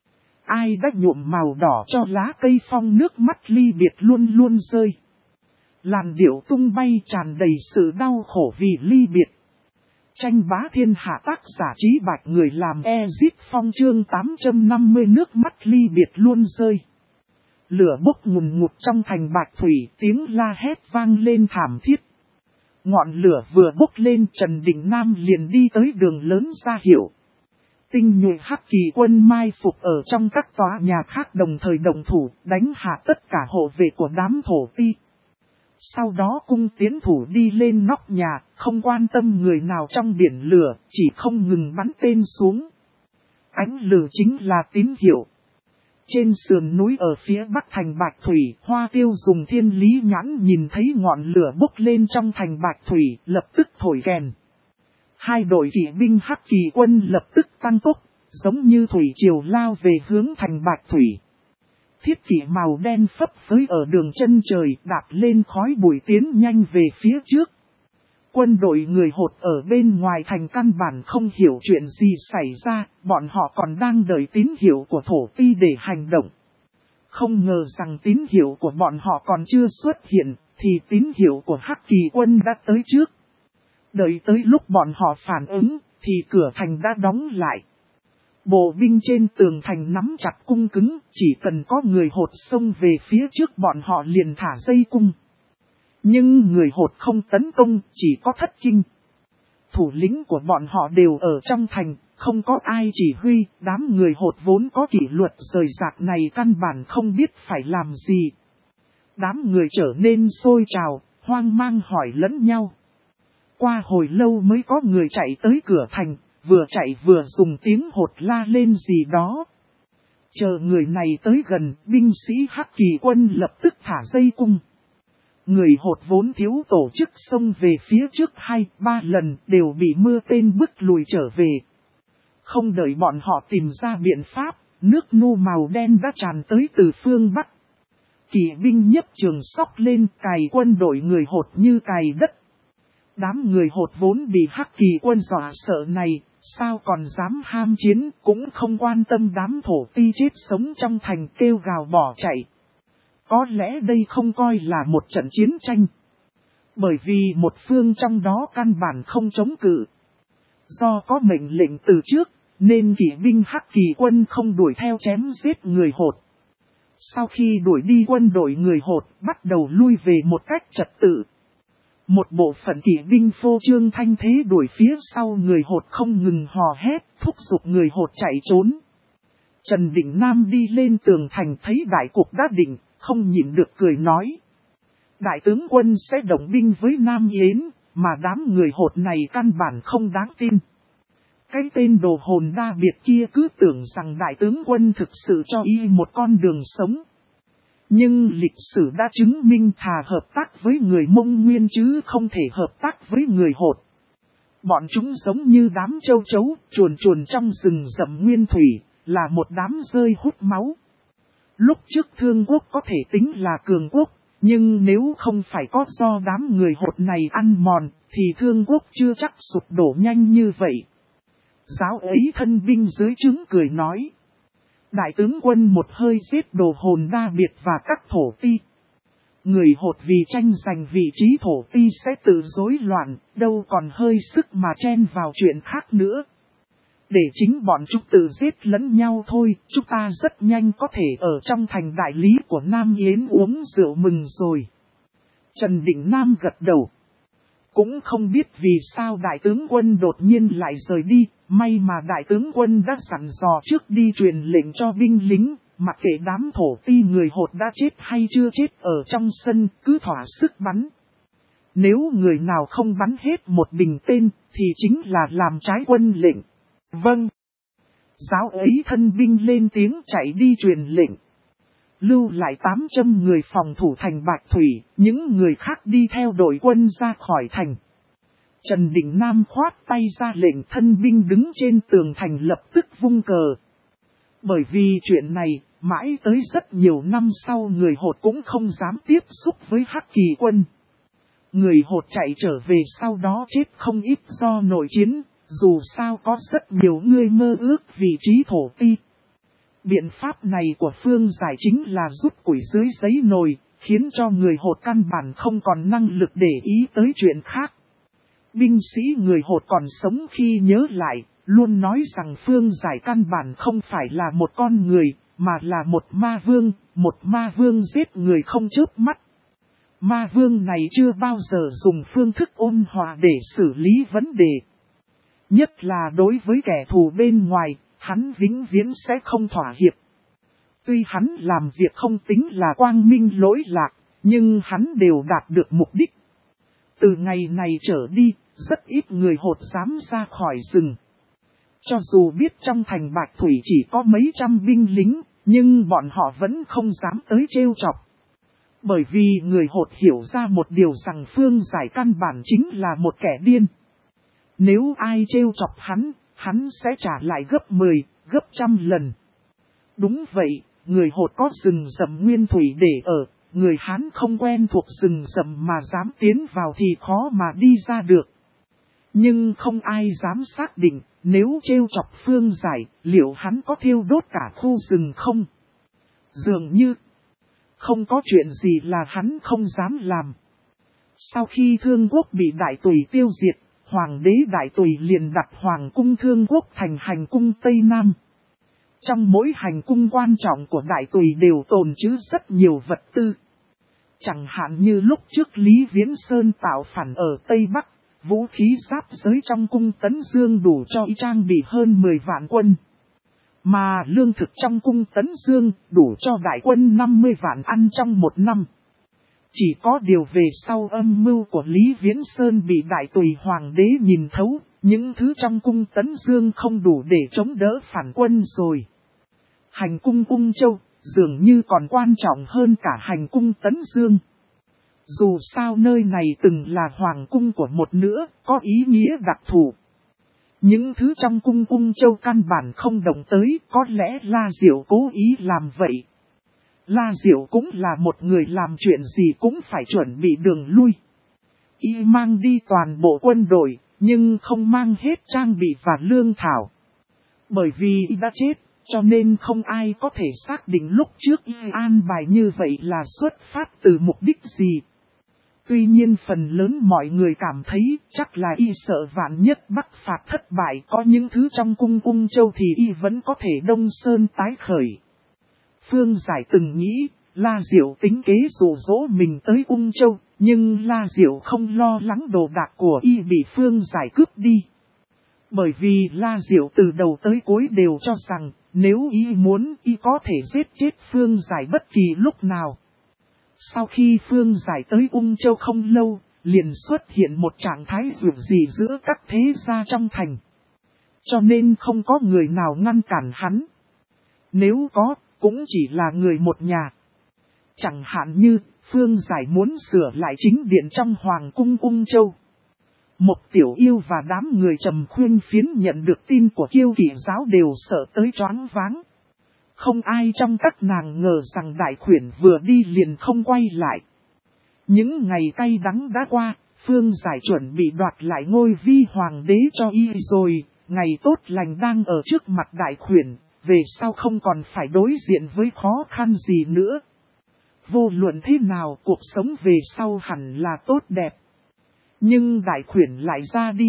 Ai đã nhuộm màu đỏ cho lá cây phong, nước mắt ly biệt luôn luôn rơi. Làn điệu tung bay tràn đầy sự đau khổ vì ly biệt. Tranh bá thiên hạ, tác giả Trí Bạch, người làm Ezit Phong, chương 850, nước mắt ly biệt luôn rơi. Lửa bốc ngùn ngụt trong thành Bạch Thủy, tiếng la hét vang lên thảm thiết. Ngọn lửa vừa bốc lên, Trần Định Nam liền đi tới đường lớn ra hiệu. Tinh nhuệ hắc kỳ quân mai phục ở trong các tòa nhà khác đồng thời động thủ đánh hạ tất cả hộ vệ của đám thổ ti. Sau đó cung tiến thủ đi lên nóc nhà, không quan tâm người nào trong biển lửa, chỉ không ngừng bắn tên xuống. Ánh lửa chính là tín hiệu. Trên sườn núi ở phía bắc thành Bạch Thủy, Hoa Tiêu dùng thiên lý nhãn nhìn thấy ngọn lửa bốc lên trong thành Bạch Thủy, lập tức thổi kèn. Hai đội kỵ binh hắc kỳ quân lập tức tăng tốc, giống như thủy triều lao về hướng thành Bạch Thủy. Thiết kỵ màu đen phấp phới ở đường chân trời đạp lên khói bụi tiến nhanh về phía trước. Quân đội người Hột ở bên ngoài thành căn bản không hiểu chuyện gì xảy ra, bọn họ còn đang đợi tín hiệu của thổ ti để hành động. Không ngờ rằng tín hiệu của bọn họ còn chưa xuất hiện, thì tín hiệu của hắc kỳ quân đã tới trước. Đợi tới lúc bọn họ phản ứng, thì cửa thành đã đóng lại. Bộ binh trên tường thành nắm chặt cung cứng, chỉ cần có người Hột xông về phía trước bọn họ liền thả dây cung. Nhưng người Hột không tấn công, chỉ có Thất Kinh. Thủ lĩnh của bọn họ đều ở trong thành, không có ai chỉ huy, đám người Hột vốn có kỷ luật rời rạc này căn bản không biết phải làm gì. Đám người trở nên sôi trào, hoang mang hỏi lẫn nhau. Qua hồi lâu mới có người chạy tới cửa thành, vừa chạy vừa dùng tiếng Hột la lên gì đó. Chờ người này tới gần, binh sĩ hắc kỳ quân lập tức thả dây cung. Người Hột vốn thiếu tổ chức xông về phía trước 2-3 lần đều bị mưa tên bức lùi trở về. Không đợi bọn họ tìm ra biện pháp, nước nu màu đen đã tràn tới từ phương Bắc. Kỵ binh nhấc trường sóc lên cày quân đội người Hột như cày đất. Đám người Hột vốn bị hắc kỳ quân dọa sợ này, sao còn dám ham chiến, cũng không quan tâm đám thổ ti chết sống trong thành kêu gào bỏ chạy. Có lẽ đây không coi là một trận chiến tranh. Bởi vì một phương trong đó căn bản không chống cự. Do có mệnh lệnh từ trước, nên kỵ binh hắc kỳ quân không đuổi theo chém giết người Hột. Sau khi đuổi đi quân đội người Hột bắt đầu lui về một cách trật tự. Một bộ phận kỵ binh phô trương thanh thế đuổi phía sau người Hột không ngừng hò hét, thúc giục người Hột chạy trốn. Trần Định Nam đi lên tường thành thấy đại cục đã định, không nhịn được cười nói. Đại tướng quân sẽ động binh với Nam Yến, mà đám người Hột này căn bản không đáng tin. Cái tên đồ hồn đa biệt kia cứ tưởng rằng đại tướng quân thực sự cho y một con đường sống. Nhưng lịch sử đã chứng minh thà hợp tác với người Mông Nguyên chứ không thể hợp tác với người Hột. Bọn chúng giống như đám châu chấu, chuồn chuồn trong rừng rậm nguyên thủy, là một đám rơi hút máu. Lúc trước Thương Quốc có thể tính là cường quốc, nhưng nếu không phải có do đám người Hột này ăn mòn, thì Thương Quốc chưa chắc sụp đổ nhanh như vậy. Giáo ấy thân binh dưới trướng cười nói. Đại tướng quân một hơi giết đồ hồn đa biệt và các thổ ti. Người Hột vì tranh giành vị trí thổ ti sẽ tự rối loạn, đâu còn hơi sức mà chen vào chuyện khác nữa. Để chính bọn chúng tự giết lẫn nhau thôi, chúng ta rất nhanh có thể ở trong thành đại lý của Nam Yến uống rượu mừng rồi. Trần Định Nam gật đầu. Cũng không biết vì sao đại tướng quân đột nhiên lại rời đi, may mà đại tướng quân đã dặn dò trước đi truyền lệnh cho binh lính, mặc kệ đám thổ ti người Hột đã chết hay chưa chết ở trong sân, cứ thỏa sức bắn. Nếu người nào không bắn hết một bình tên, thì chính là làm trái quân lệnh. Vâng. Giáo ấy thân binh lên tiếng chạy đi truyền lệnh. Lưu lại 800 người phòng thủ thành Bạch Thủy, những người khác đi theo đội quân ra khỏi thành. Trần Định Nam khoát tay ra lệnh thân binh đứng trên tường thành lập tức vung cờ. Bởi vì chuyện này, mãi tới rất nhiều năm sau người Hột cũng không dám tiếp xúc với hắc kỳ quân. Người Hột chạy trở về sau đó chết không ít do nội chiến, dù sao có rất nhiều người mơ ước vị trí thổ ti. Biện pháp này của Phương Giải chính là rút củi dưới giấy nồi, khiến cho người Hột căn bản không còn năng lực để ý tới chuyện khác. Binh sĩ người Hột còn sống khi nhớ lại, luôn nói rằng Phương Giải căn bản không phải là một con người, mà là một ma vương giết người không chớp mắt. Ma vương này chưa bao giờ dùng phương thức ôn hòa để xử lý vấn đề. Nhất là đối với kẻ thù bên ngoài, hắn vĩnh viễn sẽ không thỏa hiệp. Tuy hắn làm việc không tính là quang minh lỗi lạc, nhưng hắn đều đạt được mục đích. Từ ngày này trở đi, rất ít người Hột dám ra khỏi rừng. Cho dù biết trong thành Bạch Thủy chỉ có mấy trăm binh lính, nhưng bọn họ vẫn không dám tới trêu chọc. Bởi vì người Hột hiểu ra một điều rằng Phương Giải căn bản chính là một kẻ điên. Nếu ai trêu chọc hắn sẽ trả lại gấp 10, gấp trăm lần. Đúng vậy, người Hột có rừng rậm nguyên thủy để ở, người Hán không quen thuộc rừng rậm mà dám tiến vào thì khó mà đi ra được. Nhưng không ai dám xác định, nếu trêu chọc Phương Giải, liệu hắn có thiêu đốt cả khu rừng không? Dường như, không có chuyện gì là hắn không dám làm. Sau khi Thương Quốc bị Đại Tùy tiêu diệt, Hoàng đế Đại Tùy liền đặt Hoàng cung Thương Quốc thành hành cung Tây Nam. Trong mỗi hành cung quan trọng của Đại Tùy đều tồn trữ rất nhiều vật tư. Chẳng hạn như lúc trước Lý Viễn Sơn tạo phản ở Tây Bắc, vũ khí giáp giới trong cung Tấn Dương đủ cho y trang bị hơn 10 vạn quân. Mà lương thực trong cung Tấn Dương đủ cho đại quân 50 vạn ăn trong một năm. Chỉ có điều về sau âm mưu của Lý Viễn Sơn bị Đại Tùy Hoàng đế nhìn thấu, những thứ trong cung Tấn Dương không đủ để chống đỡ phản quân rồi. Hành cung Ung Châu dường như còn quan trọng hơn cả hành cung Tấn Dương. Dù sao nơi này từng là hoàng cung của một nữa, có ý nghĩa đặc thù. Những thứ trong cung Ung Châu căn bản không động tới, có lẽ La Diệu cố ý làm vậy. La Diệu cũng là một người làm chuyện gì cũng phải chuẩn bị đường lui. Y mang đi toàn bộ quân đội, nhưng không mang hết trang bị và lương thảo. Bởi vì y đã chết, cho nên không ai có thể xác định lúc trước y an bài như vậy là xuất phát từ mục đích gì. Tuy nhiên phần lớn mọi người cảm thấy chắc là y sợ vạn nhất Bắc phạt thất bại, có những thứ trong cung Ung Châu thì y vẫn có thể Đông Sơn tái khởi. Phương Giải từng nghĩ La Diệu tính kế dụ dỗ mình tới Ung Châu, nhưng La Diệu không lo lắng đồ đạc của y bị Phương Giải cướp đi. Bởi vì La Diệu từ đầu tới cuối đều cho rằng nếu y muốn y có thể giết chết Phương Giải bất kỳ lúc nào. Sau khi Phương Giải tới Ung Châu không lâu, liền xuất hiện một trạng thái rủi gì giữa các thế gia trong thành. Cho nên không có người nào ngăn cản hắn. Nếu có, cũng chỉ là người một nhà. Chẳng hạn như, Phương Giải muốn sửa lại chính điện trong Hoàng cung Ung Châu. Một Tiểu Yêu và đám người Trầm Khuyên Phiến nhận được tin của Kiêu Kỵ giáo đều sợ tới choáng váng. Không ai trong các nàng ngờ rằng Đại Khuyển vừa đi liền không quay lại. Những ngày cay đắng đã qua, Phương Giải chuẩn bị đoạt lại ngôi vi hoàng đế cho y rồi, ngày tốt lành đang ở trước mặt Đại Khuyển, về sau không còn phải đối diện với khó khăn gì nữa. Vô luận thế nào cuộc sống về sau hẳn là tốt đẹp. Nhưng Đại Khuyển lại ra đi.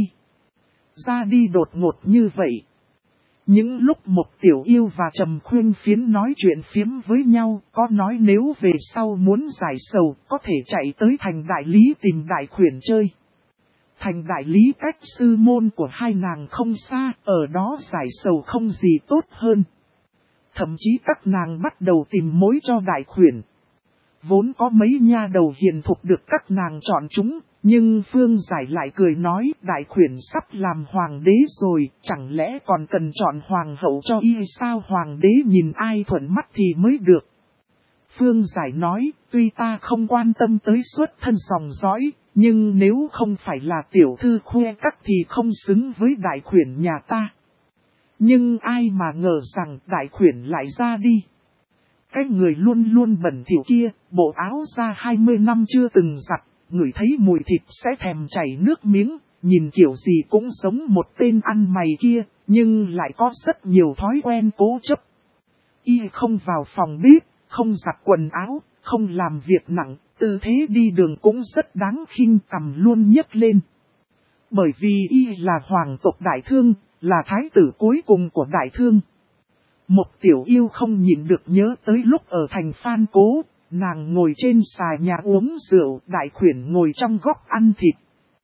Ra đi đột ngột như vậy. Những lúc một Tiểu Yêu và Trầm Khuyên Phiến nói chuyện phiếm với nhau, có nói nếu về sau muốn giải sầu, có thể chạy tới thành Đại Lý tìm Đại Khuyển chơi. Thành Đại Lý cách sư môn của hai nàng không xa, ở đó giải sầu không gì tốt hơn. Thậm chí các nàng bắt đầu tìm mối cho Đại Khuyển. Vốn có mấy nha đầu hiền thục được các nàng chọn chúng, nhưng Phương Giải lại cười nói Đại Khuyển sắp làm hoàng đế rồi, chẳng lẽ còn cần chọn hoàng hậu cho y sao? Hoàng đế nhìn ai thuận mắt thì mới được. Phương Giải nói, tuy ta không quan tâm tới xuất thân dòng dõi, nhưng nếu không phải là tiểu thư Khuê Các thì không xứng với Đại Khuyển nhà ta. Nhưng ai mà ngờ rằng Đại Khuyển lại ra đi. Cái người luôn luôn bẩn thỉu kia, bộ áo da 20 năm chưa từng giặt, ngửi thấy mùi thịt sẽ thèm chảy nước miếng, nhìn kiểu gì cũng giống một tên ăn mày kia, nhưng lại có rất nhiều thói quen cố chấp. Y không vào phòng bếp, không giặt quần áo, không làm việc nặng, tư thế đi đường cũng rất đáng khinh, cằm luôn nhấc lên. Bởi vì y là hoàng tộc Đại Thương, là thái tử cuối cùng của Đại Thương. Một Tiểu Yêu không nhịn được nhớ tới lúc ở thành Phan Cố, nàng ngồi trên xà nhà uống rượu, Đại Khuyển ngồi trong góc ăn thịt.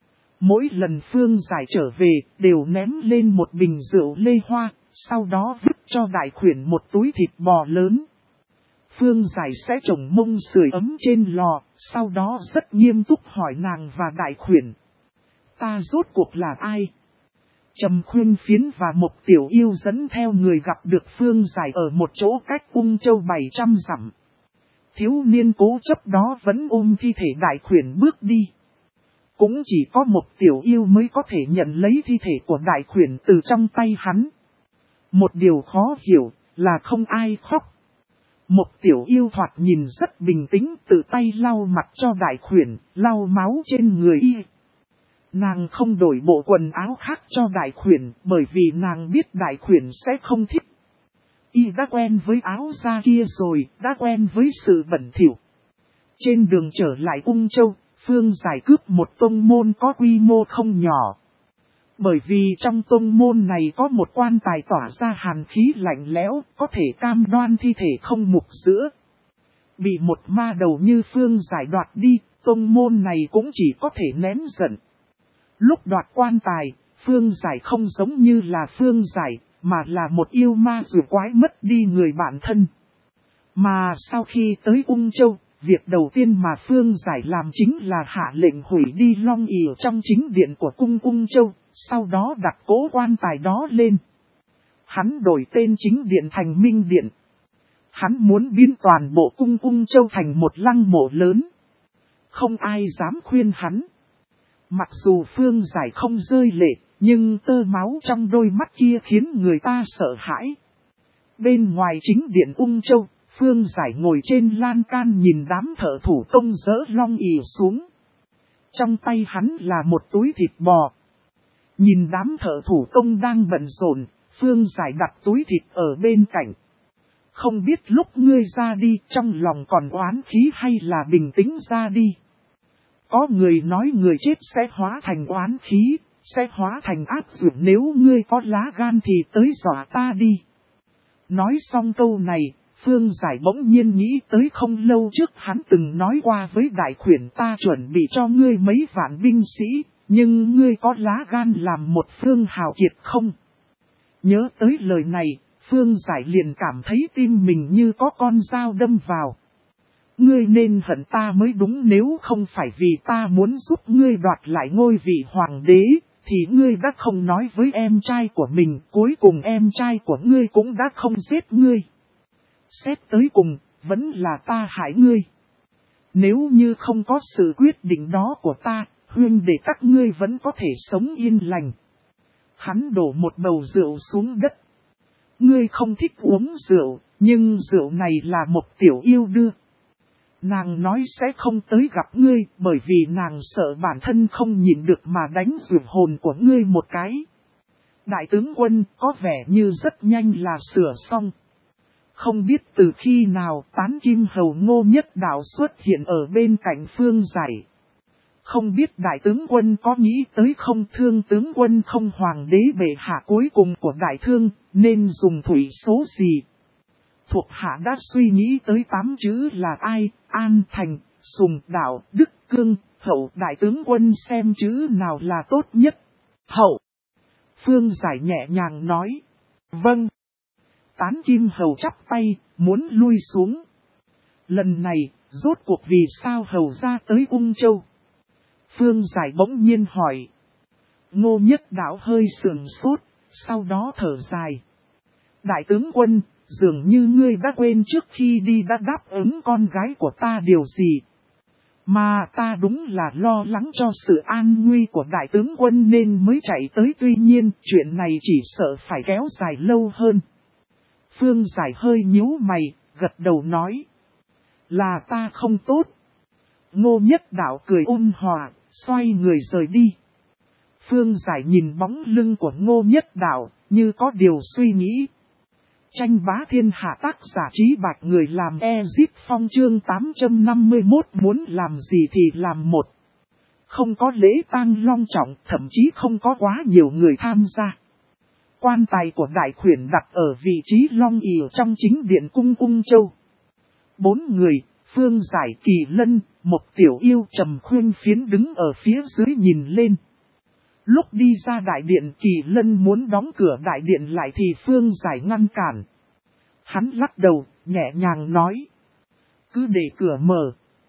Mỗi lần Phương Giải trở về, đều ném lên một bình rượu lê hoa, sau đó vứt cho đại khuyển một túi thịt bò lớn. Phương Giải sẽ trồng mông sưởi ấm trên lò, sau đó rất nghiêm túc hỏi nàng và đại khuyển. Ta rốt cuộc là ai? Trầm Khuyên Phiến và Mộc Tiểu Yêu dẫn theo người gặp được Phương Giải ở một chỗ cách Ung Châu 700 dặm. Thiếu niên cố chấp đó vẫn ôm thi thể đại khuyển bước đi. Cũng chỉ có Mộc Tiểu Yêu mới có thể nhận lấy thi thể của đại khuyển từ trong tay hắn. Một điều khó hiểu là không ai khóc. Mộc Tiểu Yêu thoạt nhìn rất bình tĩnh, tự tay lau mặt cho đại khuyển, lau máu trên người y. Nàng không đổi bộ quần áo khác cho đại khuyển bởi vì nàng biết đại khuyển sẽ không thích. Y đã quen với áo da kia rồi, đã quen với sự bẩn thỉu. Trên đường trở lại Ung Châu, Phương Giải cướp một tông môn có quy mô không nhỏ. Bởi vì trong tông môn này có một quan tài tỏa ra hàn khí lạnh lẽo, có thể cam đoan thi thể không mục giữa. Bị một ma đầu như Phương Giải đoạt đi, tông môn này cũng chỉ có thể nén giận. Lúc đoạt quan tài, Phương Giải không giống như là Phương Giải, mà là một yêu ma rùa quái mất đi người bạn thân. Mà sau khi tới Ung Châu, việc đầu tiên mà Phương Giải làm chính là hạ lệnh hủy đi long ỷ trong chính điện của cung Ung Châu, sau đó đặt cố quan tài đó lên. Hắn đổi tên chính điện thành Minh Điện. Hắn muốn biến toàn bộ cung Ung Châu thành một lăng mộ lớn. Không ai dám khuyên hắn. Mặc dù Phương Giải không rơi lệ, nhưng tơ máu trong đôi mắt kia khiến người ta sợ hãi. Bên ngoài chính điện Ung Châu, Phương Giải ngồi trên lan can nhìn đám thợ thủ công dỡ long ỷ xuống. Trong tay hắn là một túi thịt bò. Nhìn đám thợ thủ công đang bận rộn, Phương Giải đặt túi thịt ở bên cạnh. Không biết lúc ngươi ra đi trong lòng còn oán khí hay là bình tĩnh ra đi. Có người nói người chết sẽ hóa thành oán khí, sẽ hóa thành ác dược, nếu ngươi có lá gan thì tới dọa ta đi. Nói xong câu này, Phương Giải bỗng nhiên nghĩ tới không lâu trước hắn từng nói qua với đại khuyển ta chuẩn bị cho ngươi mấy vạn binh sĩ, nhưng ngươi có lá gan làm một phương hào kiệt không? Nhớ tới lời này, Phương Giải liền cảm thấy tim mình như có con dao đâm vào. Ngươi nên hận ta mới đúng, nếu không phải vì ta muốn giúp ngươi đoạt lại ngôi vị hoàng đế, thì ngươi đã không nói với em trai của mình, cuối cùng em trai của ngươi cũng đã không giết ngươi. Xét tới cùng, vẫn là ta hại ngươi. Nếu như không có sự quyết định đó của ta, huynh để các ngươi vẫn có thể sống yên lành. Hắn đổ một bầu rượu xuống đất. Ngươi không thích uống rượu, nhưng rượu này là Mộc Tiểu Yêu đưa. Nàng nói sẽ không tới gặp ngươi bởi vì nàng sợ bản thân không nhịn được mà đánh rượu hồn của ngươi một cái. Đại tướng quân có vẻ như rất nhanh là sửa xong. Không biết từ khi nào Tán Kim Hầu Ngô Nhất Đạo xuất hiện ở bên cạnh Phương Giải. Không biết đại tướng quân có nghĩ tới không, Thương tướng quân không hoàng đế bệ hạ cuối cùng của đại thương nên dùng thủy số gì? Thuộc hạ đã suy nghĩ tới 8 chữ là ai, An Thành, Sùng Đạo, Đức Cương, Hậu. Đại tướng quân xem chữ nào là tốt nhất. Hậu. Phương Giải nhẹ nhàng nói. Vâng. Tán Kim Hầu chắp tay, muốn lui xuống. Lần này, rốt cuộc vì sao Hầu ra tới Ung Châu? Phương Giải bỗng nhiên hỏi. Ngô Nhất Đạo hơi sườn sốt, sau đó thở dài. Đại tướng quân, dường như ngươi đã quên trước khi đi đã đáp ứng con gái của ta điều gì. Mà ta đúng là lo lắng cho sự an nguy của đại tướng quân nên mới chạy tới, tuy nhiên chuyện này chỉ sợ phải kéo dài lâu hơn. Phương Giải hơi nhíu mày, gật đầu nói. Là ta không tốt. Ngô Nhất Đạo cười ôn hòa, xoay người rời đi. Phương Giải nhìn bóng lưng của Ngô Nhất Đạo, như có điều suy nghĩ. Tranh bá thiên hạ, tác giả Trí Bạch, người làm Ezip Phong, chương 851, muốn làm gì thì làm một. Không có lễ tang long trọng, thậm chí không có quá nhiều người tham gia. Quan tài của đại khuyển đặt ở vị trí long ỷ trong chính điện cung Ung Châu. 4 người, Phương Giải, Kỳ Lân, Mộc Tiểu Yêu, Trầm Khuyên Phiến đứng ở phía dưới nhìn lên. Lúc đi ra đại điện Kỳ Lân muốn đóng cửa đại điện lại thì Phương Giải ngăn cản. Hắn lắc đầu, nhẹ nhàng nói. Cứ để cửa mở.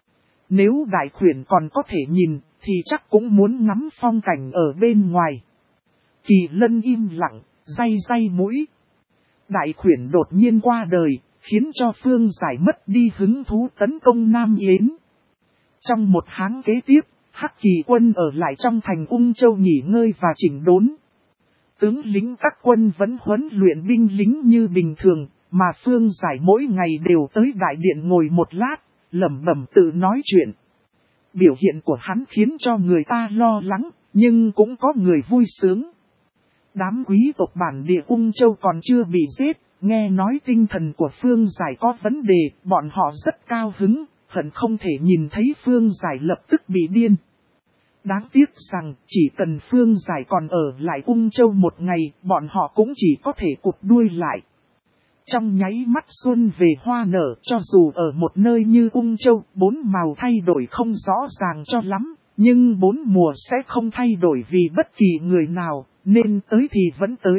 Nếu đại khuyển còn có thể nhìn, thì chắc cũng muốn ngắm phong cảnh ở bên ngoài. Kỳ Lân im lặng, day day mũi. Đại khuyển đột nhiên qua đời, khiến cho Phương Giải mất đi hứng thú tấn công Nam Yến. Trong một tháng kế tiếp, Hắc Kỳ quân ở lại trong thành Ung Châu nghỉ ngơi và chỉnh đốn. Tướng lính các quân vẫn huấn luyện binh lính như bình thường, mà Phương Giải mỗi ngày đều tới đại điện ngồi một lát, lẩm bẩm tự nói chuyện. Biểu hiện của hắn khiến cho người ta lo lắng, nhưng cũng có người vui sướng. Đám quý tộc bản địa Ung Châu còn chưa bị giết, nghe nói tinh thần của Phương Giải có vấn đề, bọn họ rất cao hứng, hận không thể nhìn thấy Phương Giải lập tức bị điên. Đáng tiếc rằng chỉ cần Phương Giải còn ở lại Ung Châu một ngày, bọn họ cũng chỉ có thể cụp đuôi lại. Trong nháy mắt xuân về hoa nở, cho dù ở một nơi như Ung Châu, bốn màu thay đổi không rõ ràng cho lắm, nhưng bốn mùa sẽ không thay đổi vì bất kỳ người nào, nên tới thì vẫn tới.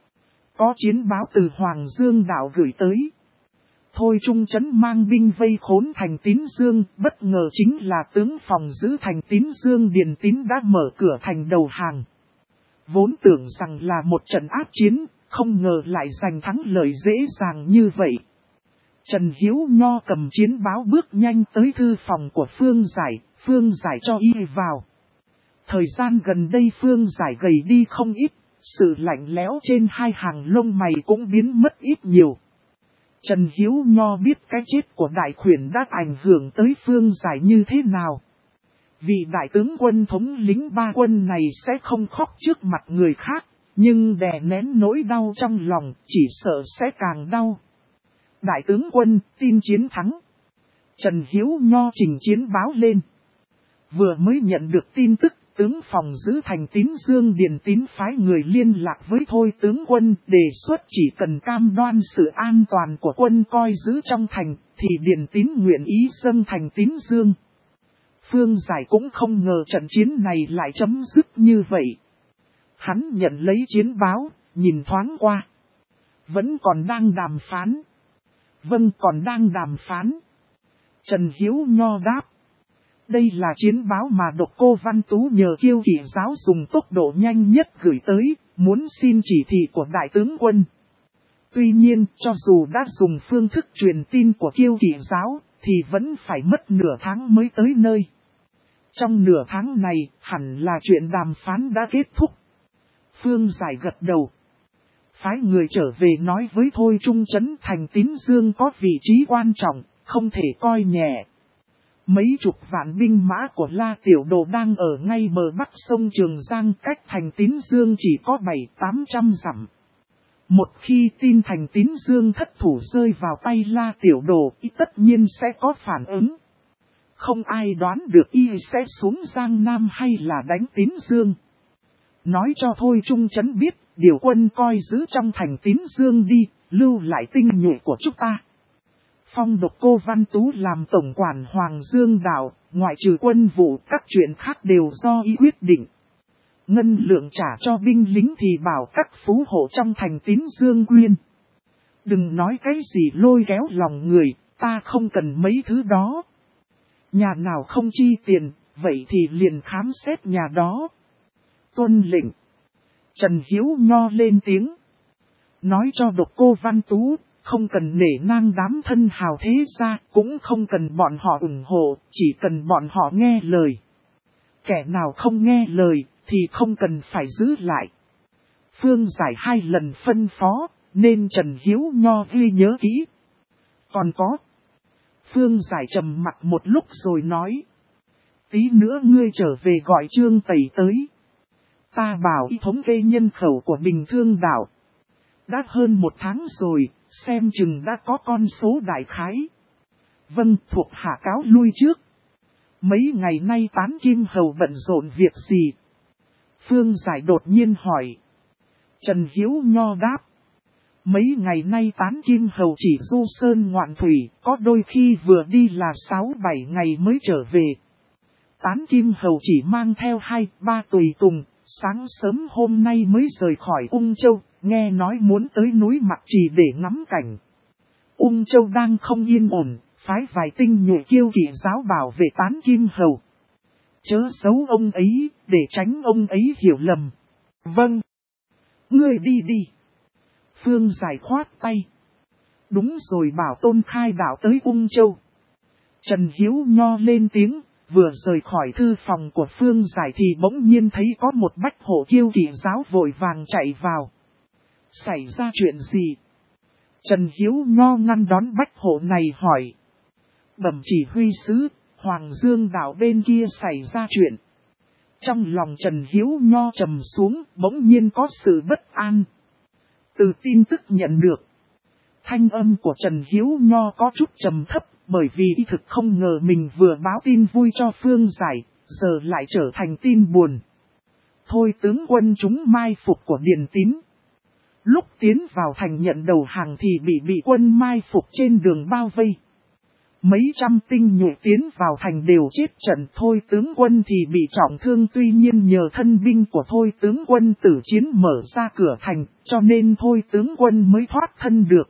Có chiến báo từ Hoàng Dương đảo gửi tới. Thôi Trung Trấn mang binh vây khốn thành Tín Dương, bất ngờ chính là tướng phòng giữ thành Tín Dương Điền Tín đã mở cửa thành đầu hàng. Vốn tưởng rằng là một trận ác chiến, không ngờ lại giành thắng lợi dễ dàng như vậy. Trần Hiếu Nho cầm chiến báo bước nhanh tới thư phòng của Phương Giải cho y vào. Thời gian gần đây Phương Giải gầy đi không ít, sự lạnh lẽo trên hai hàng lông mày cũng biến mất ít nhiều. Trần Hiếu Nho biết cái chết của đại khuyển đã ảnh hưởng tới Phương Giải như thế nào. Vị đại tướng quân thống lĩnh ba quân này sẽ không khóc trước mặt người khác, nhưng đè nén nỗi đau trong lòng chỉ sợ sẽ càng đau. Đại tướng quân tin chiến thắng. Trần Hiếu Nho trình chiến báo lên. Vừa mới nhận được tin tức, tướng phòng giữ thành Tín Dương Điền Tín phái người liên lạc với Thôi tướng quân đề xuất chỉ cần cam đoan sự an toàn của quân coi giữ trong thành, thì Điền Tín nguyện ý dâng thành Tín Dương. Phương Giải cũng không ngờ trận chiến này lại chấm dứt như vậy. Hắn nhận lấy chiến báo, nhìn thoáng qua. Vẫn còn đang đàm phán. Vâng, còn đang đàm phán. Trần Hiếu Nho đáp. Đây là chiến báo mà Độc Cô Văn Tú nhờ Kiêu Kỵ giáo dùng tốc độ nhanh nhất gửi tới, muốn xin chỉ thị của đại tướng quân. Tuy nhiên, cho dù đã dùng phương thức truyền tin của Kiêu Kỵ giáo, thì vẫn phải mất nửa tháng mới tới nơi. Trong nửa tháng này, hẳn là chuyện đàm phán đã kết thúc. Phương Giải gật đầu. Phái người trở về nói với Thôi Trung Trấn thành Tín Dương có vị trí quan trọng, không thể coi nhẹ. Mấy chục vạn binh mã của La Tiểu Đồ đang ở ngay bờ bắc sông Trường Giang, cách thành Tín Dương chỉ có 700-800 dặm. Một khi tin thành Tín Dương thất thủ rơi vào tay La Tiểu Đồ, y tất nhiên sẽ có phản ứng. Không ai đoán được y sẽ xuống Giang Nam hay là đánh Tín Dương. Nói cho Thôi Trung Trấn biết, điều quân coi giữ trong thành Tín Dương đi, lưu lại tinh nhuệ của chúng ta. Phong Độc Cô Văn Tú làm tổng quản Hoàng Dương đảo, ngoại trừ quân vụ, các chuyện khác đều do y quyết định. Ngân lượng trả cho binh lính thì bảo các phú hộ trong thành Tín Dương quyên. Đừng nói cái gì lôi kéo lòng người, ta không cần mấy thứ đó. Nhà nào không chi tiền, vậy thì liền khám xét nhà đó. Tuân lệnh. Trần Hiếu Nho lên tiếng. Nói cho Độc Cô Văn Tú, không cần nể nang đám thân hào thế gia, cũng không cần bọn họ ủng hộ, chỉ cần bọn họ nghe lời. Kẻ nào không nghe lời, thì không cần phải giữ lại. Phương Giải 2 lần phân phó, nên Trần Hiếu Nho ghi nhớ kỹ. Còn có. Phương Giải trầm mặt một lúc rồi nói. Tí nữa ngươi trở về gọi Trương Tẩy tới. Ta bảo y thống kê nhân khẩu của Bình Thương đảo. Đã hơn 1 tháng rồi, xem chừng đã có con số đại khái. Vâng, thuộc hạ cáo lui trước. Mấy ngày nay Tán Kim Hầu bận rộn việc gì? Phương Giải đột nhiên hỏi. Trần Hiếu Nho đáp. Mấy ngày nay Tán Kim Hầu chỉ du sơn ngoạn thủy, có đôi khi vừa đi là 6-7 ngày mới trở về. Tán Kim Hầu chỉ mang theo 2-3 tùy tùng, Sáng sớm hôm nay mới rời khỏi Ung Châu, nghe nói muốn tới núi Mặc Trì để ngắm cảnh. Ung Châu đang không yên ổn, phái vài tinh nhuệ kiêu kỵ giáo bảo vệ tán Kim Hầu. Chớ giấu ông ấy, để tránh ông ấy hiểu lầm. Vâng. Ngươi đi đi. Phương Giải khoát tay. Đúng rồi, bảo Tôn khai đạo tới Ung Châu. Trần Hiếu Nho lên tiếng, vừa rời khỏi thư phòng của Phương Giải thì bỗng nhiên thấy có một bách hộ kiêu kỵ giáo vội vàng chạy vào. Xảy ra chuyện gì? Trần Hiếu Nho ngăn đón bách hộ này hỏi. Bẩm chỉ huy sứ, Hoàng Dương đảo bên kia xảy ra chuyện. Trong lòng Trần Hiếu Nho trầm xuống, bỗng nhiên có sự bất an. Từ tin tức nhận được, thanh âm của Trần Hiếu Nho có chút trầm thấp, bởi vì y thực không ngờ mình vừa báo tin vui cho Phương Giải, giờ lại trở thành tin buồn. Thôi tướng quân chúng mai phục của Điền Tín. Lúc tiến vào thành nhận đầu hàng thì bị quân mai phục trên đường bao vây. Mấy trăm tinh nhuệ tiến vào thành đều chết trận. Thôi tướng quân thì bị trọng thương, tuy nhiên nhờ thân binh của Thôi tướng quân tử chiến mở ra cửa thành, cho nên Thôi tướng quân mới thoát thân được.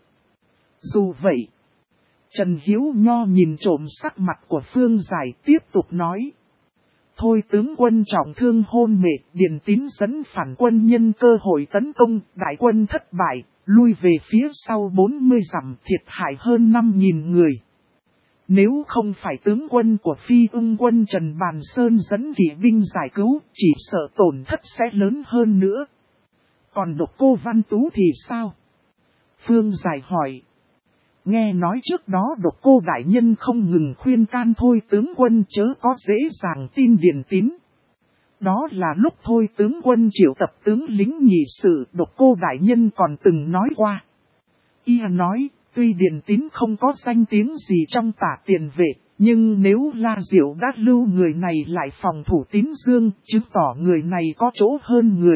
Dù vậy, Trần Hiếu Nho nhìn trộm sắc mặt của Phương Giải, tiếp tục nói. Thôi tướng quân trọng thương hôn mê, Điền Tín dẫn phản quân nhân cơ hội tấn công, đại quân thất bại, lui về phía sau 40 dặm, thiệt hại hơn 5.000 người. Nếu không phải tướng quân của Phi Ưng quân Trần Bàn Sơn dẫn kỵ binh giải cứu, chỉ sợ tổn thất sẽ lớn hơn nữa. Còn Độc Cô Văn Tú thì sao? Phương Giải hỏi. Nghe nói trước đó Độc Cô đại nhân không ngừng khuyên can Thôi tướng quân chớ có dễ dàng tin Điền Tín. Đó là lúc Thôi tướng quân triệu tập tướng lính nhị sự, Độc Cô đại nhân còn từng nói qua. Y nói, tuy Điền Tín không có danh tiếng gì trong Tả Tiền Vệ, nhưng nếu La Diệu đã lưu người này lại phòng thủ Tín Dương, chứng tỏ người này có chỗ hơn người.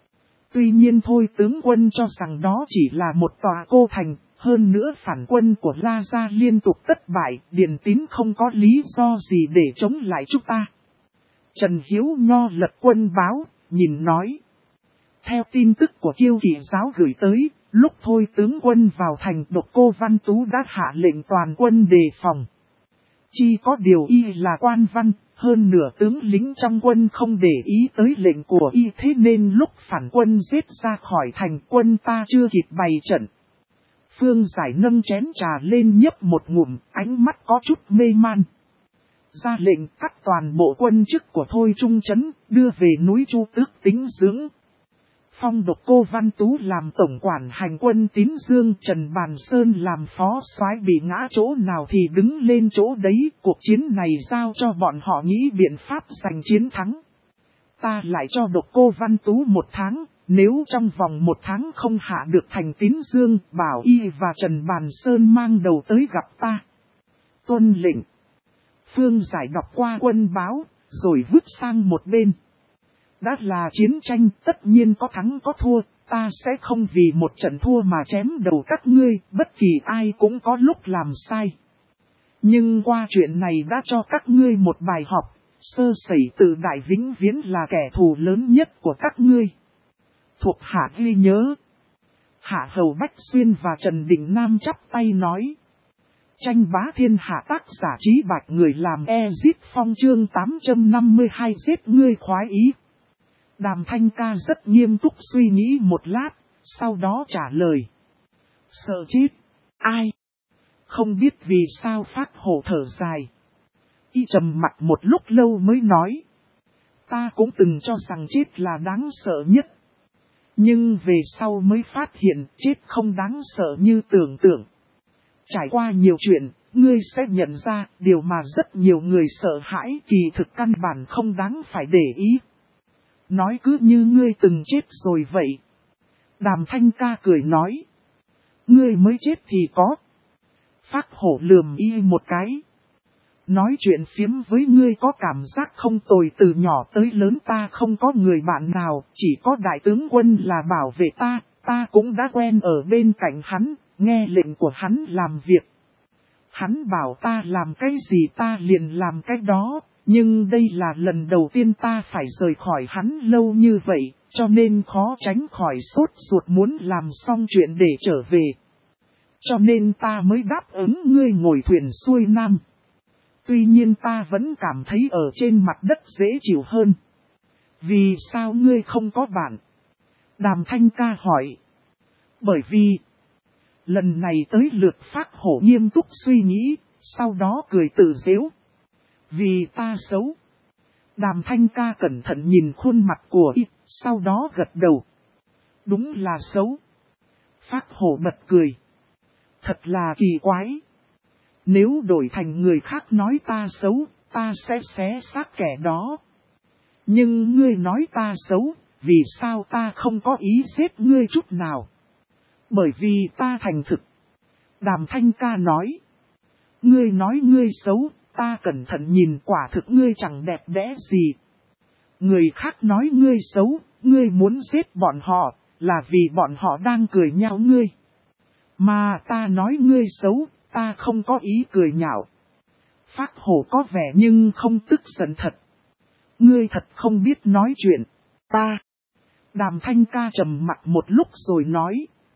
Tuy nhiên Thôi tướng quân cho rằng đó chỉ là một tòa cô thành. Hơn nữa phản quân của La Gia liên tục thất bại, Điền Tín không có lý do gì để chống lại chúng ta. Trần Hiếu Nho lật quân báo, nhìn nói. Theo tin tức của kiêu kỵ giáo gửi tới, lúc Thôi tướng quân vào thành, Độc Cô Văn Tú đã hạ lệnh toàn quân đề phòng. Chỉ có điều y là quan văn, hơn nửa tướng lính trong quân không để ý tới lệnh của y, thế nên lúc phản quân giết ra khỏi thành, quân ta chưa kịp bày trận. Phương Giải nâng chén trà lên nhấp một ngụm, ánh mắt có chút mê man. Ra lệnh cắt toàn bộ quân chức của Thôi Trung Trấn, đưa về núi Chu Tước tính dưỡng. Phong Độc Cô Văn Tú làm tổng quản hành quân Tín Dương, Trần Bàn Sơn làm phó soái, bị ngã chỗ nào thì đứng lên chỗ đấy. Cuộc chiến này giao cho bọn họ nghĩ biện pháp giành chiến thắng. Ta lại cho Độc Cô Văn Tú 1 tháng. Nếu trong vòng 1 tháng không hạ được thành Tín Dương, bảo y và Trần Bàn Sơn mang đầu tới gặp ta. Tuân lệnh. Phương Giải đọc qua quân báo, rồi vứt sang một bên. Đã là chiến tranh, tất nhiên có thắng có thua, ta sẽ không vì một trận thua mà chém đầu các ngươi, bất kỳ ai cũng có lúc làm sai. Nhưng qua chuyện này đã cho các ngươi một bài học, sơ sẩy tự đại vĩnh viễn là kẻ thù lớn nhất của các ngươi. Thuộc hạ ghi nhớ. Hạ Hầu Bách Xuyên và Trần Đình Nam chắp tay nói. Tranh bá thiên hạ, tác giả Trí Bạch, người làm Ezit Phong, chương 852, giết ngươi khoái ý. Đàm Thanh Ca rất nghiêm túc suy nghĩ một lát, sau đó trả lời. Sợ chết. Ai? Không biết vì sao Phát Hổ thở dài. Y trầm mặt một lúc lâu mới nói. Ta cũng từng cho rằng chết là đáng sợ nhất. Nhưng về sau mới phát hiện chết không đáng sợ như tưởng tượng. Trải qua nhiều chuyện, ngươi sẽ nhận ra điều mà rất nhiều người sợ hãi kỳ thực căn bản không đáng phải để ý. Nói cứ như ngươi từng chết rồi vậy. Đàm Thanh Ca cười nói. Ngươi mới chết thì có. Phác Hổ lườm y một cái. Nói chuyện phiếm với ngươi có cảm giác không tồi, từ nhỏ tới lớn ta không có người bạn nào, chỉ có đại tướng quân là bảo vệ ta cũng đã quen ở bên cạnh hắn, nghe lệnh của hắn làm việc. Hắn bảo ta làm cái gì ta liền làm cái đó, Nhưng đây là lần đầu tiên ta phải rời khỏi hắn lâu như vậy, cho nên khó tránh khỏi sốt ruột muốn làm xong chuyện để trở về. Cho nên ta mới đáp ứng ngươi ngồi thuyền xuôi nam. Tuy nhiên ta vẫn cảm thấy ở trên mặt đất dễ chịu hơn. Vì sao ngươi không có bạn? Đàm Thanh Ca hỏi. Bởi vì, lần này tới lượt Phác Hổ nghiêm túc suy nghĩ, sau đó cười tự giễu. Vì ta xấu. Đàm Thanh Ca cẩn thận nhìn khuôn mặt của y, sau đó gật đầu. Đúng là xấu. Phác Hổ bật cười. Thật là kỳ quái. Nếu đổi thành người khác nói ta xấu, ta sẽ xé xác kẻ đó. Nhưng ngươi nói ta xấu, vì sao ta không có ý giết ngươi chút nào? Bởi vì ta thành thực. Đàm Thanh Ca nói. Ngươi nói ngươi xấu, ta cẩn thận nhìn quả thực ngươi chẳng đẹp đẽ gì. Người khác nói ngươi xấu, ngươi muốn giết bọn họ, là vì bọn họ đang cười nhạo ngươi. Mà ta nói ngươi xấu, ta không có ý cười nhạo. Phác Hổ có vẻ nhưng không tức giận thật. Ngươi thật không biết nói chuyện. Ta. Đàm Thanh Ca trầm mặc một lúc rồi nói.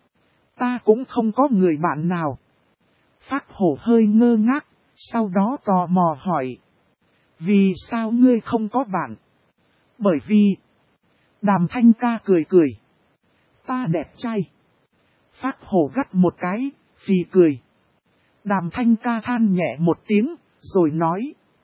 Ta cũng không có người bạn nào. Phác Hổ hơi ngơ ngác, sau đó tò mò hỏi. Vì sao ngươi không có bạn? Bởi vì. Đàm Thanh Ca cười cười. Ta đẹp trai. Phác Hổ gắt một cái, phì cười. Đàm Thanh Ca than nhẹ một tiếng, rồi nói.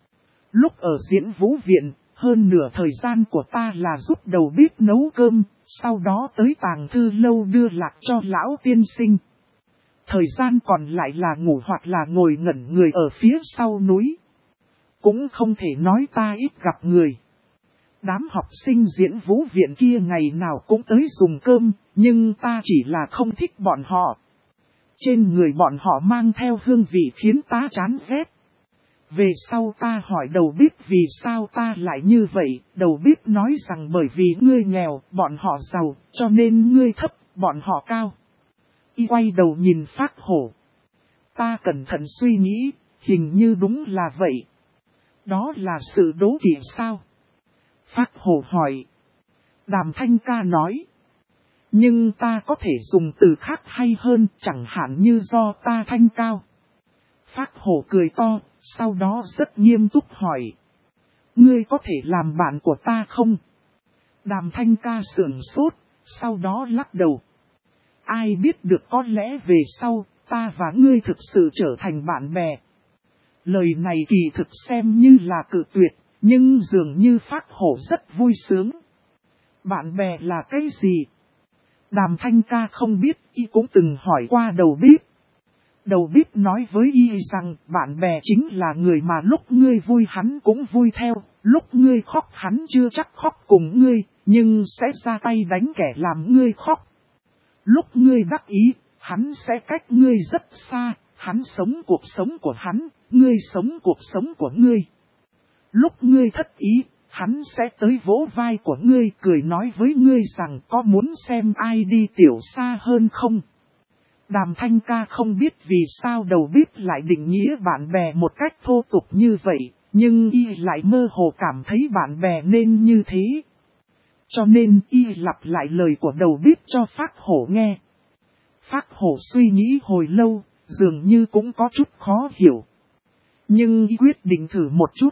Lúc ở diễn vũ viện, hơn nửa thời gian của ta là giúp đầu bếp nấu cơm, sau đó tới tàng thư lâu đưa lạc cho lão tiên sinh. Thời gian còn lại là ngủ hoặc là ngồi ngẩn người ở phía sau núi. Cũng không thể nói ta ít gặp người. Đám học sinh diễn vũ viện kia ngày nào cũng tới dùng cơm, nhưng ta chỉ là không thích bọn họ. Trên người bọn họ mang theo hương vị khiến ta chán ghét. Về sau ta hỏi đầu bếp vì sao ta lại như vậy, đầu bếp nói rằng bởi vì ngươi nghèo, bọn họ giàu, cho nên ngươi thấp, bọn họ cao. Y quay đầu nhìn Phác Hổ. Ta cẩn thận suy nghĩ, hình như đúng là vậy. Đó là sự đố kỵ sao? Phác Hổ hỏi. Đàm Thanh Ca nói. Nhưng ta có thể dùng từ khác hay hơn, chẳng hạn như do ta thanh cao. Phác Hổ cười to, sau đó rất nghiêm túc hỏi. Ngươi có thể làm bạn của ta không? Đàm Thanh Ca sửng sốt, sau đó lắc đầu. Ai biết được, có lẽ về sau, ta và ngươi thực sự trở thành bạn bè. Lời này kỳ thực xem như là cự tuyệt, nhưng dường như Phác Hổ rất vui sướng. Bạn bè là cái gì? Đàm Thanh Ca không biết, y cũng từng hỏi qua đầu bếp. Đầu bếp nói với y rằng bạn bè chính là người mà lúc ngươi vui hắn cũng vui theo, lúc ngươi khóc hắn chưa chắc khóc cùng ngươi, nhưng sẽ ra tay đánh kẻ làm ngươi khóc. Lúc ngươi đắc ý, hắn sẽ cách ngươi rất xa, hắn sống cuộc sống của hắn, ngươi sống cuộc sống của ngươi. Lúc ngươi thất ý, hắn sẽ tới vỗ vai của ngươi cười nói với ngươi rằng có muốn xem ai đi tiểu xa hơn không. Đàm Thanh Ca không biết vì sao đầu bếp lại định nghĩa bạn bè một cách thô tục như vậy, nhưng y lại mơ hồ cảm thấy bạn bè nên như thế. Cho nên y lặp lại lời của đầu bếp cho Phác Hổ nghe. Phác Hổ suy nghĩ hồi lâu, dường như cũng có chút khó hiểu. Nhưng y quyết định thử một chút.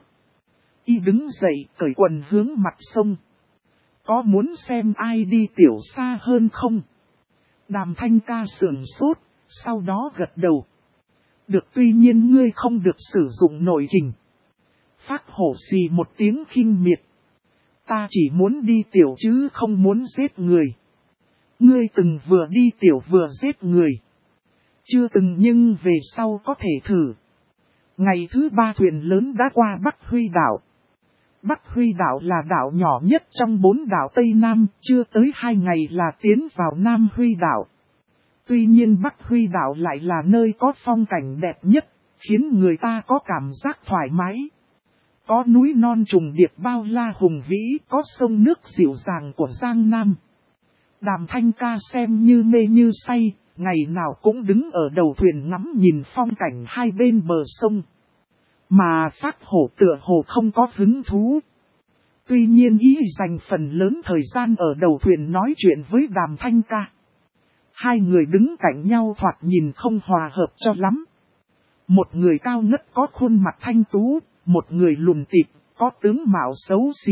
Y đứng dậy cởi quần hướng mặt sông. Có muốn xem ai đi tiểu xa hơn không? Đàm Thanh Ca sườn sốt, sau đó gật đầu. Được, tuy nhiên ngươi không được sử dụng nội kình. Phác Hổ xì một tiếng khinh miệt. Ta chỉ muốn đi tiểu chứ không muốn giết người. Ngươi từng vừa đi tiểu vừa giết người. Chưa từng nhưng về sau có thể thử. Ngày thứ 3 thuyền lớn đã qua Bắc Huy đảo. Bắc Huy đảo là đảo nhỏ nhất trong 4 đảo Tây Nam, chưa tới 2 ngày là tiến vào Nam Huy đảo. Tuy nhiên Bắc Huy đảo lại là nơi có phong cảnh đẹp nhất, khiến người ta có cảm giác thoải mái. Có núi non trùng điệp bao la hùng vĩ, có sông nước dịu dàng của Giang Nam. Đàm Thanh Ca xem như mê như say, ngày nào cũng đứng ở đầu thuyền ngắm nhìn phong cảnh hai bên bờ sông. Mà Phác Hổ tựa hồ không có hứng thú. Tuy nhiên ý dành phần lớn thời gian ở đầu thuyền nói chuyện với Đàm Thanh Ca. Hai người đứng cạnh nhau thoạt nhìn không hòa hợp cho lắm. Một người cao ngất có khuôn mặt thanh tú, một người lùn tịt, có tướng mạo xấu xí.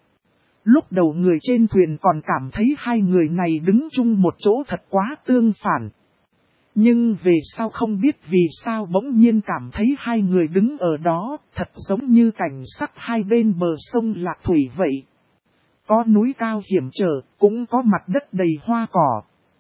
Lúc đầu người trên thuyền còn cảm thấy hai người này đứng chung một chỗ thật quá tương phản. Nhưng về sau không biết vì sao bỗng nhiên cảm thấy hai người đứng ở đó thật giống như cảnh sắc hai bên bờ sông Lạc Thủy vậy. Có núi cao hiểm trở, cũng có mặt đất đầy hoa cỏ.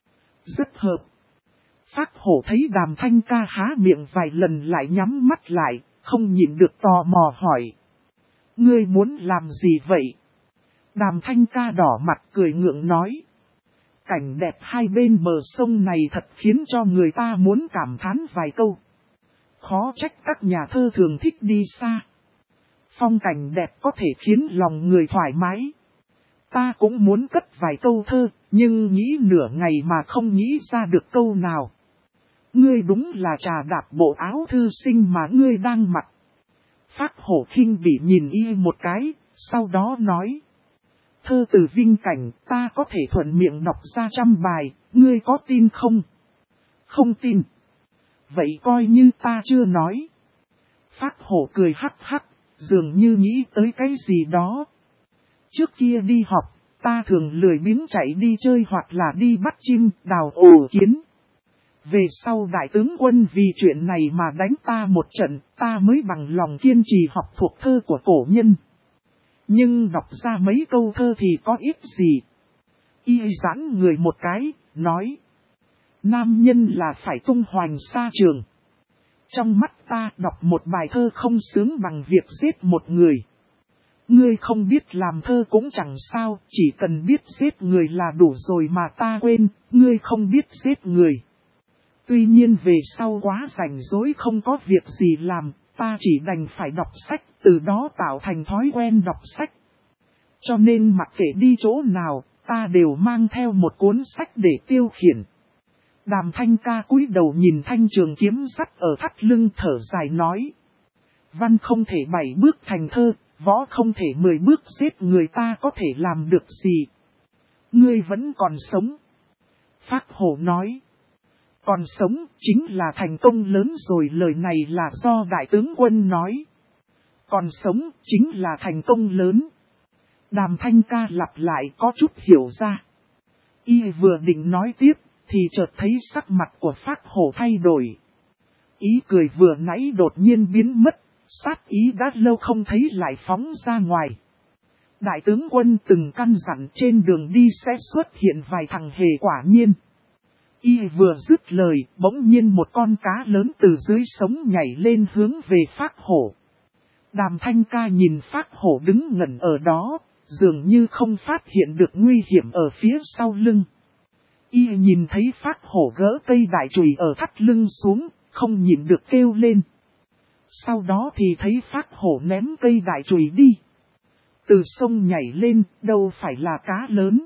Rất hợp. Phác Hổ thấy Đàm Thanh Ca há miệng vài lần lại nhắm mắt lại, không nhịn được tò mò hỏi. Ngươi muốn làm gì vậy? Đàm Thanh Ca đỏ mặt cười ngượng nói. Cảnh đẹp hai bên bờ sông này thật khiến cho người ta muốn cảm thán vài câu. Khó trách các nhà thơ thường thích đi xa. Phong cảnh đẹp có thể khiến lòng người thoải mái. Ta cũng muốn cất vài câu thơ, nhưng nghĩ nửa ngày mà không nghĩ ra được câu nào. Ngươi đúng là trà đạp bộ áo thư sinh mà ngươi đang mặc. Phác Hổ khinh bỉ nhìn y một cái, sau đó nói. Thơ từ vinh cảnh ta có thể thuận miệng đọc ra 100 bài, ngươi có tin không? Không tin. Vậy coi như ta chưa nói. Phác Hổ cười hắc hắc, dường như nghĩ tới cái gì đó. Trước kia đi học, ta thường lười biếng chạy đi chơi hoặc là đi bắt chim, đào ổ kiến. Về sau đại tướng quân vì chuyện này mà đánh ta một trận, ta mới bằng lòng kiên trì học thuộc thơ của cổ nhân. Nhưng đọc ra mấy câu thơ thì có ít gì. Y giãn người một cái, nói. Nam nhân là phải tung hoành xa trường. Trong mắt ta đọc một bài thơ không sướng bằng việc giết một người. Ngươi không biết làm thơ cũng chẳng sao, chỉ cần biết giết người là đủ rồi mà ta quên, ngươi không biết giết người. Tuy nhiên về sau quá rảnh rỗi không có việc gì làm, ta chỉ đành phải đọc sách, từ đó tạo thành thói quen đọc sách. Cho nên mặc kệ đi chỗ nào, ta đều mang theo một cuốn sách để tiêu khiển. Đàm Thanh Ca cúi đầu nhìn thanh trường kiếm sắt ở thắt lưng thở dài nói. Văn không thể 7 bước thành thơ, võ không thể 10 bước giết người ta có thể làm được gì. Ngươi vẫn còn sống. Phác Hổ nói. Còn sống chính là thành công lớn rồi, lời này là do đại tướng quân nói. Còn sống chính là thành công lớn. Đàm Thanh Ca lặp lại có chút hiểu ra. Y vừa định nói tiếp, thì chợt thấy sắc mặt của Phác Hổ thay đổi. Ý cười vừa nãy đột nhiên biến mất, sát ý đã lâu không thấy lại phóng ra ngoài. Đại tướng quân từng căn dặn trên đường đi sẽ xuất hiện vài thằng hề, quả nhiên. Y vừa dứt lời, bỗng nhiên một con cá lớn từ dưới sống nhảy lên hướng về Phác Hổ. Đàm Thanh Ca nhìn Phác Hổ đứng ngẩn ở đó, dường như không phát hiện được nguy hiểm ở phía sau lưng. Y nhìn thấy Phác Hổ gỡ cây đại chùy ở thắt lưng xuống, không nhịn được kêu lên. Sau đó thì thấy Phác Hổ ném cây đại chùy đi. Từ sông nhảy lên, đâu phải là cá lớn,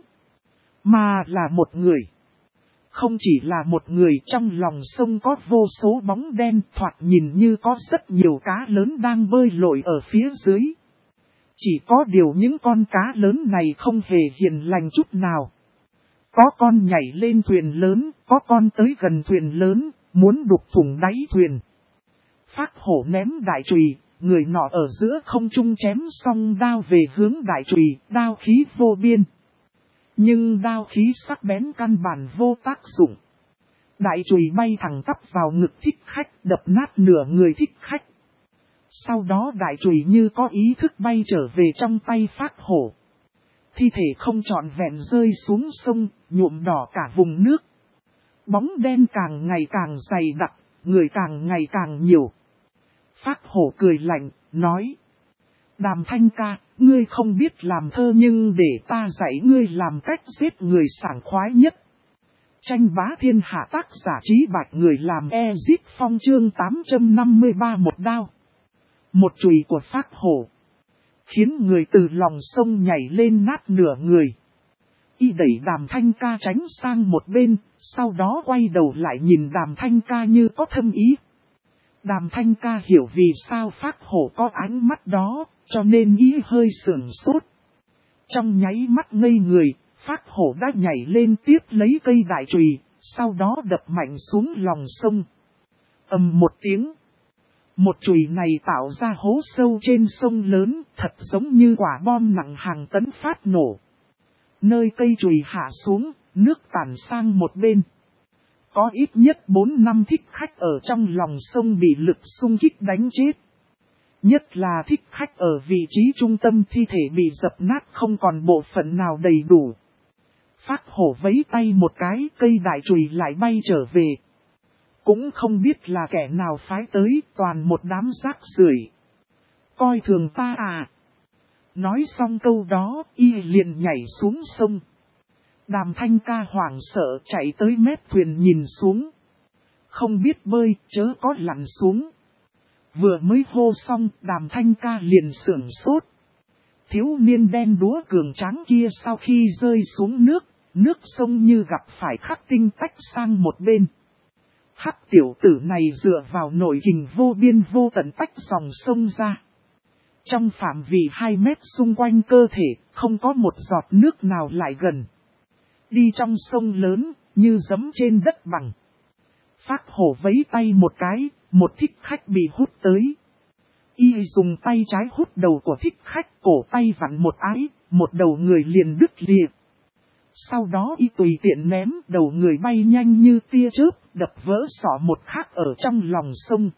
mà là một người. Không chỉ là một người, trong lòng sông có vô số bóng đen, thoạt nhìn như có rất nhiều cá lớn đang bơi lội ở phía dưới. Chỉ có điều những con cá lớn này không hề hiền lành chút nào. Có con nhảy lên thuyền lớn, có con tới gần thuyền lớn, muốn đục thủng đáy thuyền. Phác Hổ ném đại chùy, người nọ ở giữa không trung chém xong đao về hướng đại chùy, đao khí vô biên. Nhưng đao khí sắc bén căn bản vô tác dụng. Đại chùy bay thẳng tắp vào ngực thích khách, đập nát nửa người thích khách. Sau đó đại chùy như có ý thức bay trở về trong tay Phác Hổ. Thi thể không trọn vẹn rơi xuống sông, nhuộm đỏ cả vùng nước. Bóng đen càng ngày càng dày đặc, người càng ngày càng nhiều. Phác Hổ cười lạnh, nói. Đàm Thanh Ca, ngươi không biết làm thơ nhưng để ta dạy ngươi làm cách giết người sảng khoái nhất. Tranh bá thiên hạ, tác giả Trí Bạch, người làm Ezip Phong, chương 853, một đao. Một chùy của Phác Hổ khiến người từ lòng sông nhảy lên nát nửa người. Y đẩy Đàm Thanh Ca tránh sang một bên, sau đó quay đầu lại nhìn Đàm Thanh Ca như có thâm ý. Đàm Thanh Ca hiểu vì sao Phác Hổ có ánh mắt đó, cho nên ý hơi sửng sốt. Trong nháy mắt ngây người, Phác Hổ đã nhảy lên tiếp lấy cây đại chùy, sau đó đập mạnh xuống lòng sông. Ầm một tiếng. Một chùy này tạo ra hố sâu trên sông lớn, thật giống như quả bom nặng hàng tấn phát nổ. Nơi cây chùy hạ xuống, nước tản sang một bên. Có ít nhất 4 năm thích khách ở trong lòng sông bị lực xung kích đánh chết. Nhất là thích khách ở vị trí trung tâm thi thể bị dập nát không còn bộ phận nào đầy đủ. Phác Hổ vẫy tay một cái, cây đại chùy lại bay trở về. Cũng không biết là kẻ nào phái tới, toàn một đám rác rưởi. Coi thường ta à? Nói xong câu đó, y liền nhảy xuống sông. Đàm Thanh Ca hoảng sợ chạy tới mép thuyền nhìn xuống. Không biết bơi, chớ có lặn xuống. Vừa mới hô xong, Đàm Thanh Ca liền sửng sốt. Thiếu niên đen đúa cường tráng kia sau khi rơi xuống nước sông như gặp phải khắc tinh tách sang một bên. Hắc tiểu tử này dựa vào nội kình vô biên vô tận tách dòng sông ra. Trong phạm vi 2 mét xung quanh cơ thể, không có một giọt nước nào lại gần. Đi trong sông lớn, như giẫm trên đất bằng. Phác Hổ vẫy tay một cái, một thích khách bị hút tới. Y dùng tay trái hút đầu của thích khách, cổ tay vặn một ái, một đầu người liền đứt lìa. Sau đó y tùy tiện ném đầu người bay nhanh như tia chớp, đập vỡ sọ một khác ở trong lòng sông.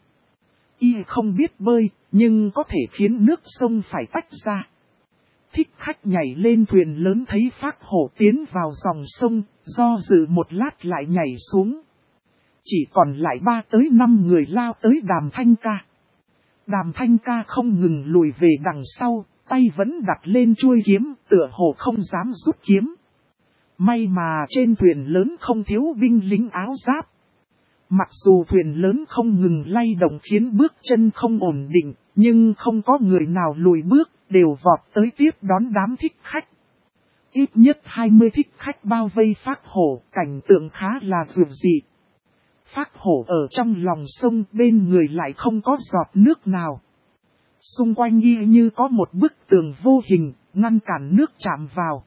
Y không biết bơi, nhưng có thể khiến nước sông phải tách ra. Thích khách nhảy lên thuyền lớn thấy Phác Hổ tiến vào dòng sông, do dự một lát lại nhảy xuống. Chỉ còn lại 3 tới 5 người lao tới Đàm Thanh Ca. Đàm Thanh Ca không ngừng lùi về đằng sau, tay vẫn đặt lên chuôi kiếm, tựa hồ không dám rút kiếm. May mà trên thuyền lớn không thiếu binh lính áo giáp. Mặc dù thuyền lớn không ngừng lay động khiến bước chân không ổn định, nhưng không có người nào lùi bước, đều vọt tới tiếp đón đám thích khách. Ít nhất 20 thích khách bao vây Phác Hổ, cảnh tượng khá là vượt dị. Phác Hổ ở trong lòng sông, bên người lại không có giọt nước nào. Xung quanh y như có một bức tường vô hình, ngăn cản nước chạm vào.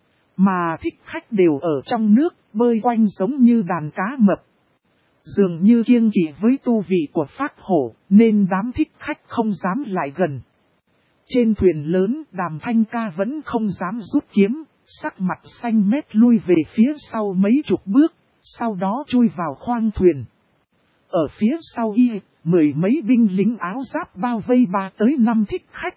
Mà thích khách đều ở trong nước, bơi quanh giống như đàn cá mập. Dường như kiêng kỵ với tu vị của Phác Hổ, nên đám thích khách không dám lại gần. Trên thuyền lớn, Đàm Thanh Ca vẫn không dám rút kiếm, sắc mặt xanh mét lui về phía sau mấy chục bước, sau đó chui vào khoang thuyền. Ở phía sau y, 10 mấy binh lính áo giáp bao vây 3 tới 5 thích khách.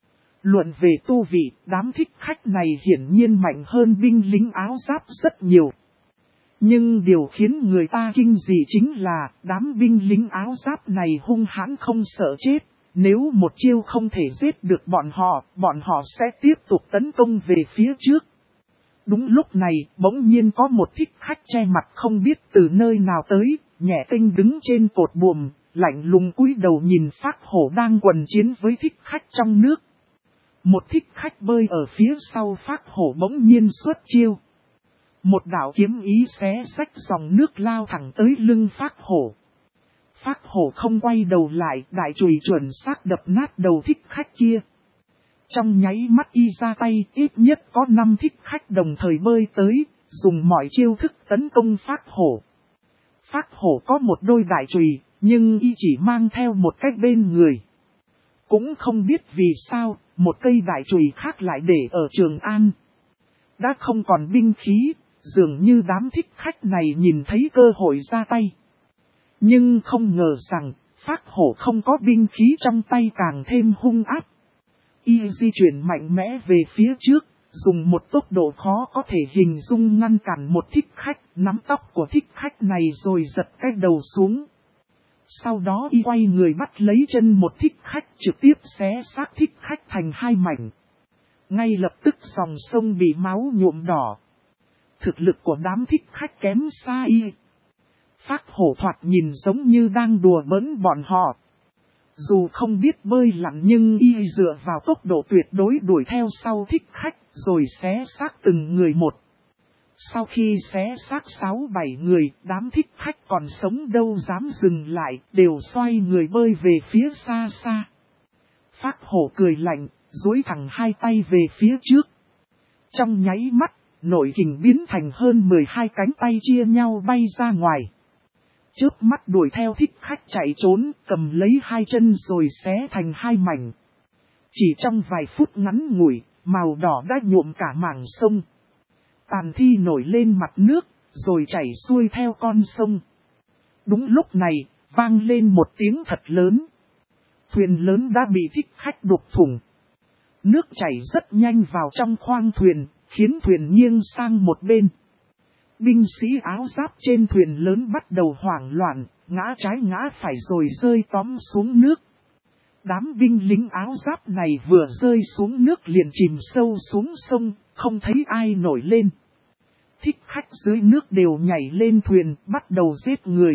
Luận về tu vị, đám thích khách này hiển nhiên mạnh hơn binh lính áo giáp rất nhiều. Nhưng điều khiến người ta kinh dị chính là đám binh lính áo giáp này hung hãn không sợ chết. Nếu một chiêu không thể giết được bọn họ sẽ tiếp tục tấn công về phía trước. Đúng lúc này, bỗng nhiên có một thích khách che mặt không biết từ nơi nào tới, nhẹ tinh đứng trên cột buồm, lạnh lùng cúi đầu nhìn Phác Hổ đang quần chiến với thích khách trong nước. Một thích khách bơi ở phía sau Phác Hổ bỗng nhiên xuất chiêu. Một đạo kiếm ý xé xách dòng nước lao thẳng tới lưng Phác Hổ. Phác Hổ không quay đầu lại, đại chùy chuẩn xác đập nát đầu thích khách kia. Trong nháy mắt y ra tay, ít nhất có 5 thích khách đồng thời bơi tới, dùng mọi chiêu thức tấn công Phác Hổ. Phác Hổ có một đôi đại chùy, nhưng y chỉ mang theo một cách bên người. Cũng không biết vì sao, một cây đại chùy khác lại để ở Trường An. Đã không còn binh khí, dường như đám thích khách này nhìn thấy cơ hội ra tay. Nhưng không ngờ rằng, Phác Hổ không có binh khí trong tay càng thêm hung ác. Y di chuyển mạnh mẽ về phía trước, dùng một tốc độ khó có thể hình dung ngăn cản một thích khách, nắm tóc của thích khách này rồi giật cái đầu xuống. Sau đó y quay người bắt lấy chân một thích khách, trực tiếp xé xác thích khách thành 2 mảnh. Ngay lập tức dòng sông bị máu nhuộm đỏ. Thực lực của đám thích khách kém xa y. Phác Hổ thoạt nhìn giống như đang đùa bỡn bọn họ. Dù không biết bơi lặn nhưng y dựa vào tốc độ tuyệt đối đuổi theo sau thích khách, rồi xé xác từng người một. Sau khi xé xác 6-7 người, đám thích khách còn sống đâu dám dừng lại, đều xoay người bơi về phía xa xa. Phác hổ cười lạnh, duỗi thẳng hai tay về phía trước. Trong nháy mắt, nội kình biến thành hơn 12 cánh tay chia nhau bay ra ngoài. Chớp mắt đuổi theo thích khách chạy trốn, cầm lấy hai chân rồi xé thành hai mảnh. Chỉ trong vài phút ngắn ngủi, màu đỏ đã nhuộm cả mảng sông. Tàn thi nổi lên mặt nước, rồi chảy xuôi theo con sông. Đúng lúc này, vang lên một tiếng thật lớn. Thuyền lớn đã bị thích khách đục thủng. Nước chảy rất nhanh vào trong khoang thuyền, khiến thuyền nghiêng sang một bên. Binh sĩ áo giáp trên thuyền lớn bắt đầu hoảng loạn, ngã trái ngã phải rồi rơi tóm xuống nước. Đám binh lính áo giáp này vừa rơi xuống nước liền chìm sâu xuống sông, không thấy ai nổi lên. Thích khách dưới nước đều nhảy lên thuyền, bắt đầu giết người.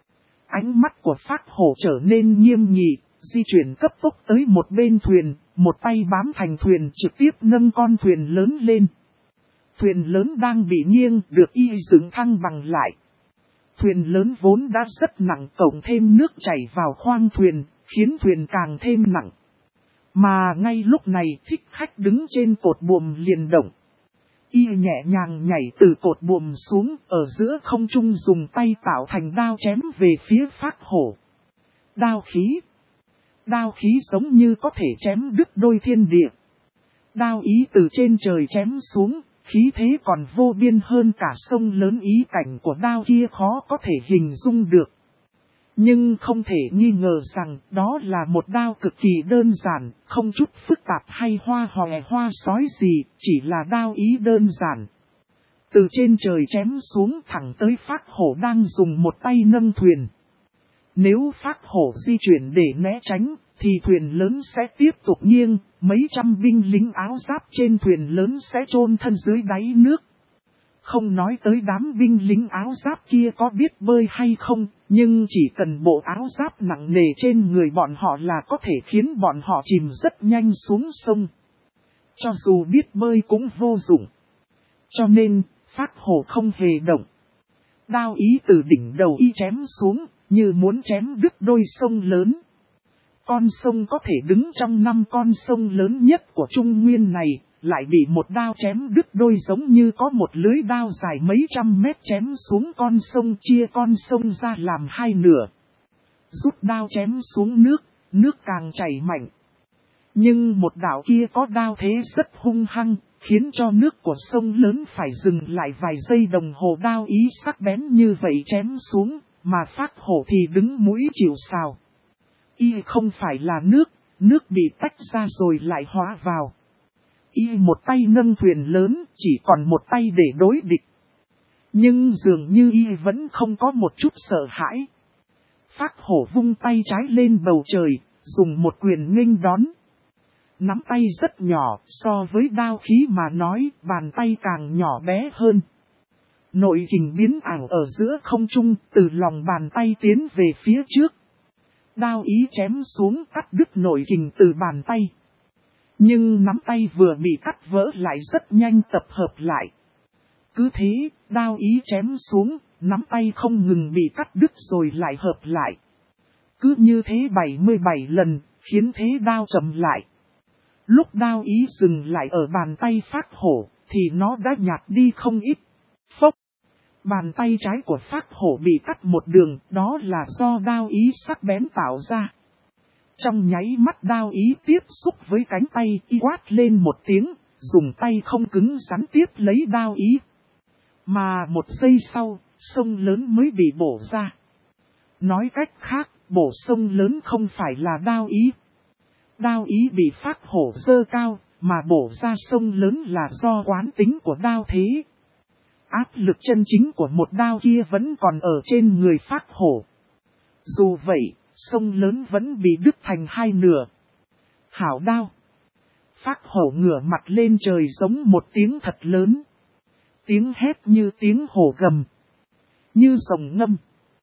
Ánh mắt của Phác hổ trở nên nghiêm nghị, di chuyển cấp tốc tới một bên thuyền, một tay bám thành thuyền trực tiếp nâng con thuyền lớn lên. Thuyền lớn đang bị nghiêng, được y dựng thăng bằng lại. Thuyền lớn vốn đã rất nặng, cộng thêm nước chảy vào khoang thuyền, khiến thuyền càng thêm nặng. Mà ngay lúc này thích khách đứng trên cột buồm liền động. Y nhẹ nhàng nhảy từ cột buồm xuống, ở giữa không trung dùng tay tạo thành đao chém về phía Phác hổ. Đao khí. Đao khí giống như có thể chém đứt đôi thiên địa. Đao ý từ trên trời chém xuống, khí thế còn vô biên hơn cả sông lớn, ý cảnh của đao kia khó có thể hình dung được. Nhưng không thể nghi ngờ rằng đó là một đao cực kỳ đơn giản, không chút phức tạp hay hoa hòe hoa sói gì, chỉ là đao ý đơn giản. Từ trên trời chém xuống thẳng tới Phác hổ đang dùng một tay nâng thuyền. Nếu Phác hổ di chuyển để né tránh, thì thuyền lớn sẽ tiếp tục nghiêng, mấy trăm binh lính áo giáp trên thuyền lớn sẽ chôn thân dưới đáy nước. Không nói tới đám binh lính áo giáp kia có biết bơi hay không, nhưng chỉ cần bộ áo giáp nặng nề trên người bọn họ là có thể khiến bọn họ chìm rất nhanh xuống sông. Cho dù biết bơi cũng vô dụng. Cho nên, Phác hổ không hề động. Đao ý từ đỉnh đầu y chém xuống, như muốn chém đứt đôi sông lớn. Con sông có thể đứng trong 5 con sông lớn nhất của Trung Nguyên này, lại bị một đao chém đứt đôi, giống như có một lưới đao dài mấy trăm mét chém xuống con sông, chia con sông ra làm hai nửa. Rút đao chém xuống nước, nước càng chảy mạnh. Nhưng một đạo kia có đao thế rất hung hăng, khiến cho nước của sông lớn phải dừng lại vài giây đồng hồ. Đao ý sắc bén như vậy chém xuống, mà Phác hổ thì đứng mũi chịu sào. Y không phải là nước bị tách ra rồi lại hóa vào. Y một tay nâng thuyền lớn, chỉ còn một tay để đối địch. Nhưng dường như Y vẫn không có một chút sợ hãi. Phác hổ vung tay trái lên bầu trời, dùng một quyền nghênh đón. Nắm tay rất nhỏ, so với đao khí mà nói, bàn tay càng nhỏ bé hơn. Nội kình biến ảo ở giữa không trung, từ lòng bàn tay tiến về phía trước. Đao ý chém xuống cắt đứt nội kình từ bàn tay. Nhưng nắm tay vừa bị cắt vỡ lại rất nhanh tập hợp lại. Cứ thế, đao ý chém xuống, nắm tay không ngừng bị cắt đứt rồi lại hợp lại. Cứ như thế 77 lần, khiến thế đao chậm lại. Lúc đao ý dừng lại ở bàn tay Phác hổ, thì nó đã nhạt đi không ít. Phốc! Bàn tay trái của Phác hổ bị cắt một đường, đó là do đao ý sắc bén tạo ra. Trong nháy mắt đao ý tiếp xúc với cánh tay, y quát lên một tiếng, dùng tay không cứng rắn tiếp lấy đao ý. Mà một giây sau, sông lớn mới bị bổ ra. Nói cách khác, bổ sông lớn không phải là đao ý. Đao ý bị Phác hổ giơ cao, mà bổ ra sông lớn là do quán tính của đao thế. Áp lực chân chính của một đao kia vẫn còn ở trên người Phác hổ. Dù vậy, sông lớn vẫn bị đứt thành hai nửa. Hảo đao! Phác hổ ngửa mặt lên trời giống một tiếng thật lớn. Tiếng hét như tiếng hổ gầm. Như rồng ngâm.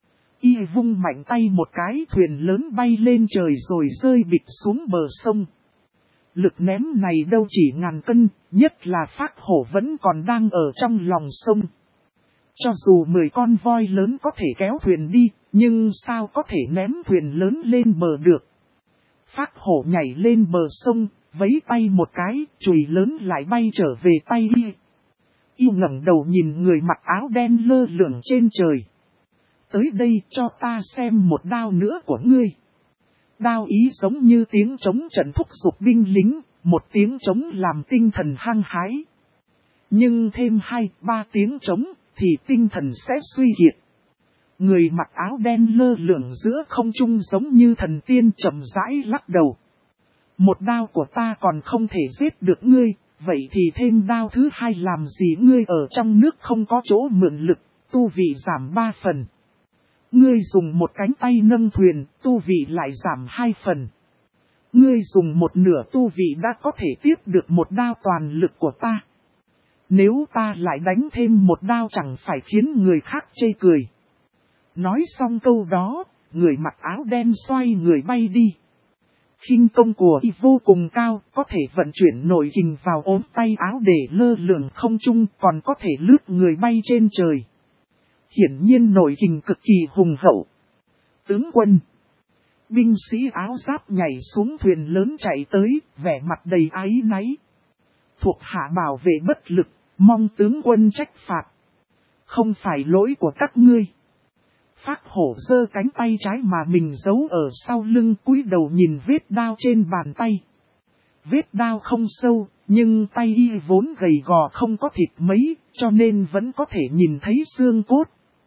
Y vung mạnh tay một cái, thuyền lớn bay lên trời rồi rơi bịch xuống bờ sông. Lực ném này đâu chỉ ngàn cân, nhất là phác hổ vẫn còn đang ở trong lòng sông. Cho dù 10 con voi lớn có thể kéo thuyền đi, nhưng sao có thể ném thuyền lớn lên bờ được. Phác hổ nhảy lên bờ sông, vẫy tay một cái, chùy lớn lại bay trở về tay y. Y ngẩng đầu nhìn người mặc áo đen lơ lửng trên trời. Tới đây cho ta xem một đao nữa của ngươi. Đao ý giống như tiếng trống trận thúc giục binh lính, một tiếng trống làm tinh thần hăng hái. Nhưng thêm 2-3 tiếng trống thì tinh thần sẽ suy kiệt. Người mặc áo đen lơ lửng giữa không trung giống như thần tiên chậm rãi lắc đầu. Một đao của ta còn không thể giết được ngươi, vậy thì thêm đao thứ 2 làm gì, ngươi ở trong nước không có chỗ mượn lực, tu vị giảm 3 phần. Ngươi dùng một cánh tay nâng thuyền, tu vị lại giảm 2 phần. Ngươi dùng một nửa tu vị đã có thể tiếp được một đao toàn lực của ta. Nếu ta lại đánh thêm một đao chẳng phải khiến người khác chê cười. Nói xong câu đó, người mặc áo đen xoay người bay đi. Khinh công của y vô cùng cao, có thể vận chuyển nội kình vào ốm tay áo để lơ lửng không trung, còn có thể lướt người bay trên trời. Hiển nhiên nội kình cực kỳ hùng hậu. Tướng quân, binh sĩ áo giáp nhảy xuống thuyền lớn chạy tới, vẻ mặt đầy áy náy. Thuộc hạ bảo vệ bất lực, mong tướng quân trách phạt. Không phải lỗi của các ngươi. Phác hổ giơ cánh tay trái mà mình giấu ở sau lưng, cúi đầu nhìn vết đao trên bàn tay. Vết đao không sâu, nhưng tay y vốn gầy gò không có thịt mấy, cho nên vẫn có thể nhìn thấy xương cốt.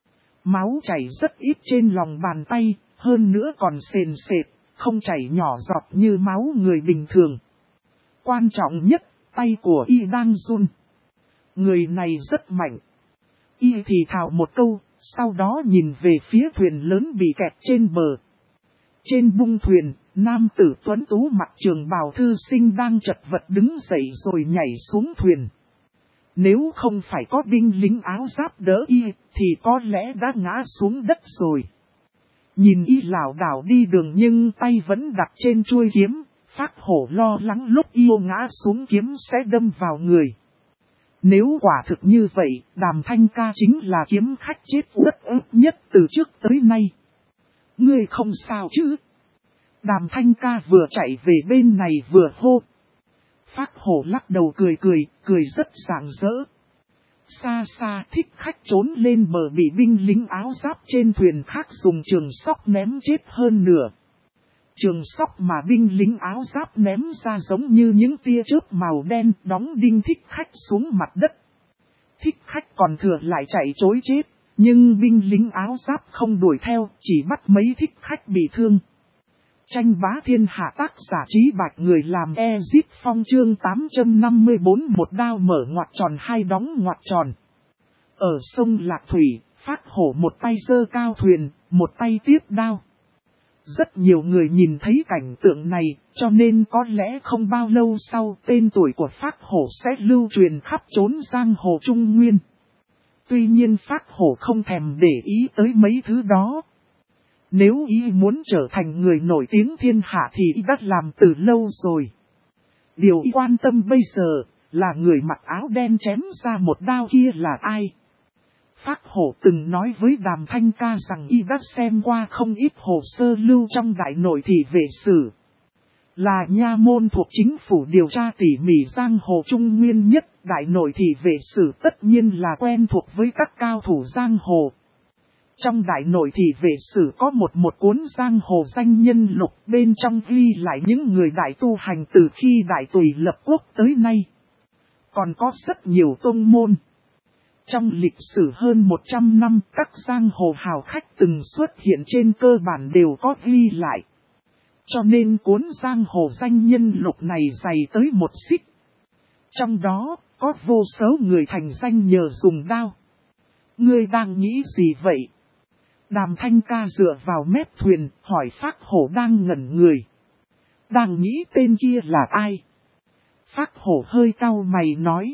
Máu chảy rất ít trên lòng bàn tay, hơn nữa còn sền sệt, không chảy nhỏ giọt như máu người bình thường. Quan trọng nhất, tay của y đang run. Người này rất mạnh. Y thì thào một câu, sau đó nhìn về phía thuyền lớn bị kẹt trên bờ. Trên bung thuyền, nam tử tuấn tú mặc trường bào thư sinh đang chật vật đứng dậy rồi nhảy xuống thuyền. Nếu không phải có binh lính áo giáp đỡ y, thì có lẽ đã ngã xuống đất rồi. Nhìn y lảo đảo đi đường nhưng tay vẫn đặt trên chuôi kiếm, Phác hổ lo lắng lúc y ngã xuống kiếm sẽ đâm vào người. Nếu quả thực như vậy, Đàm Thanh Ca chính là kiếm khách chết uất ức nhất từ trước tới nay. Ngươi không sao chứ? Đàm Thanh Ca vừa chạy về bên này vừa hô. Phác hổ lắc đầu cười rất rạng rỡ. Xa xa Thích Khách trốn lên bờ bị binh lính áo giáp trên thuyền khác dùng trường sóc ném chết hơn nửa. Trường sóc mà binh lính áo giáp ném ra giống như những tia chớp màu đen đóng đinh Thích Khách xuống mặt đất. Thích Khách còn thừa lại chạy trối chết, nhưng binh lính áo giáp không đuổi theo, chỉ bắt mấy Thích Khách bị thương. Tranh bá thiên hạ, tác giả Trí Bạch, người làm Ezit Phong, chương 854, một đao mở ngoặc tròn hai đóng ngoặc tròn. Ở sông Lạc Thủy, Phác hổ một tay giơ cao thuyền, một tay tiếp đao. Rất nhiều người nhìn thấy cảnh tượng này, cho nên có lẽ không bao lâu sau tên tuổi của Phác hổ sẽ lưu truyền khắp chốn giang hồ Trung Nguyên. Tuy nhiên Phác hổ không thèm để ý tới mấy thứ đó. Nếu y muốn trở thành người nổi tiếng thiên hạ thì y đã làm từ lâu rồi. Điều y quan tâm bây giờ là người mặc áo đen chém ra một đao kia là ai. Phác hổ từng nói với Đàm Thanh Ca rằng y đã xem qua không ít hồ sơ lưu trong Đại Nội Thị Vệ Sử. Là nha môn thuộc chính phủ điều tra tỉ mỉ giang hồ Trung Nguyên nhất, Đại Nội Thị Vệ Sử tất nhiên là quen thuộc với các cao thủ giang hồ. Trong Đại Nội Thị Vệ Sử có một cuốn giang hồ danh nhân lục, bên trong ghi lại những người đại tu hành từ khi Đại Tùy lập quốc tới nay. Còn có rất nhiều tông môn. Trong lịch sử hơn 100 năm, các giang hồ hào khách từng xuất hiện trên cơ bản đều có ghi lại. Cho nên cuốn giang hồ danh nhân lục này dày tới một xích. Trong đó, có vô số người thành danh nhờ dùng đao. Ngươi đang nghĩ gì vậy? Đàm Thanh Ca dựa vào mép thuyền, hỏi Phác hổ đang ngẩn người. Đang nghĩ tên kia là ai? Phác hổ hơi cau mày nói.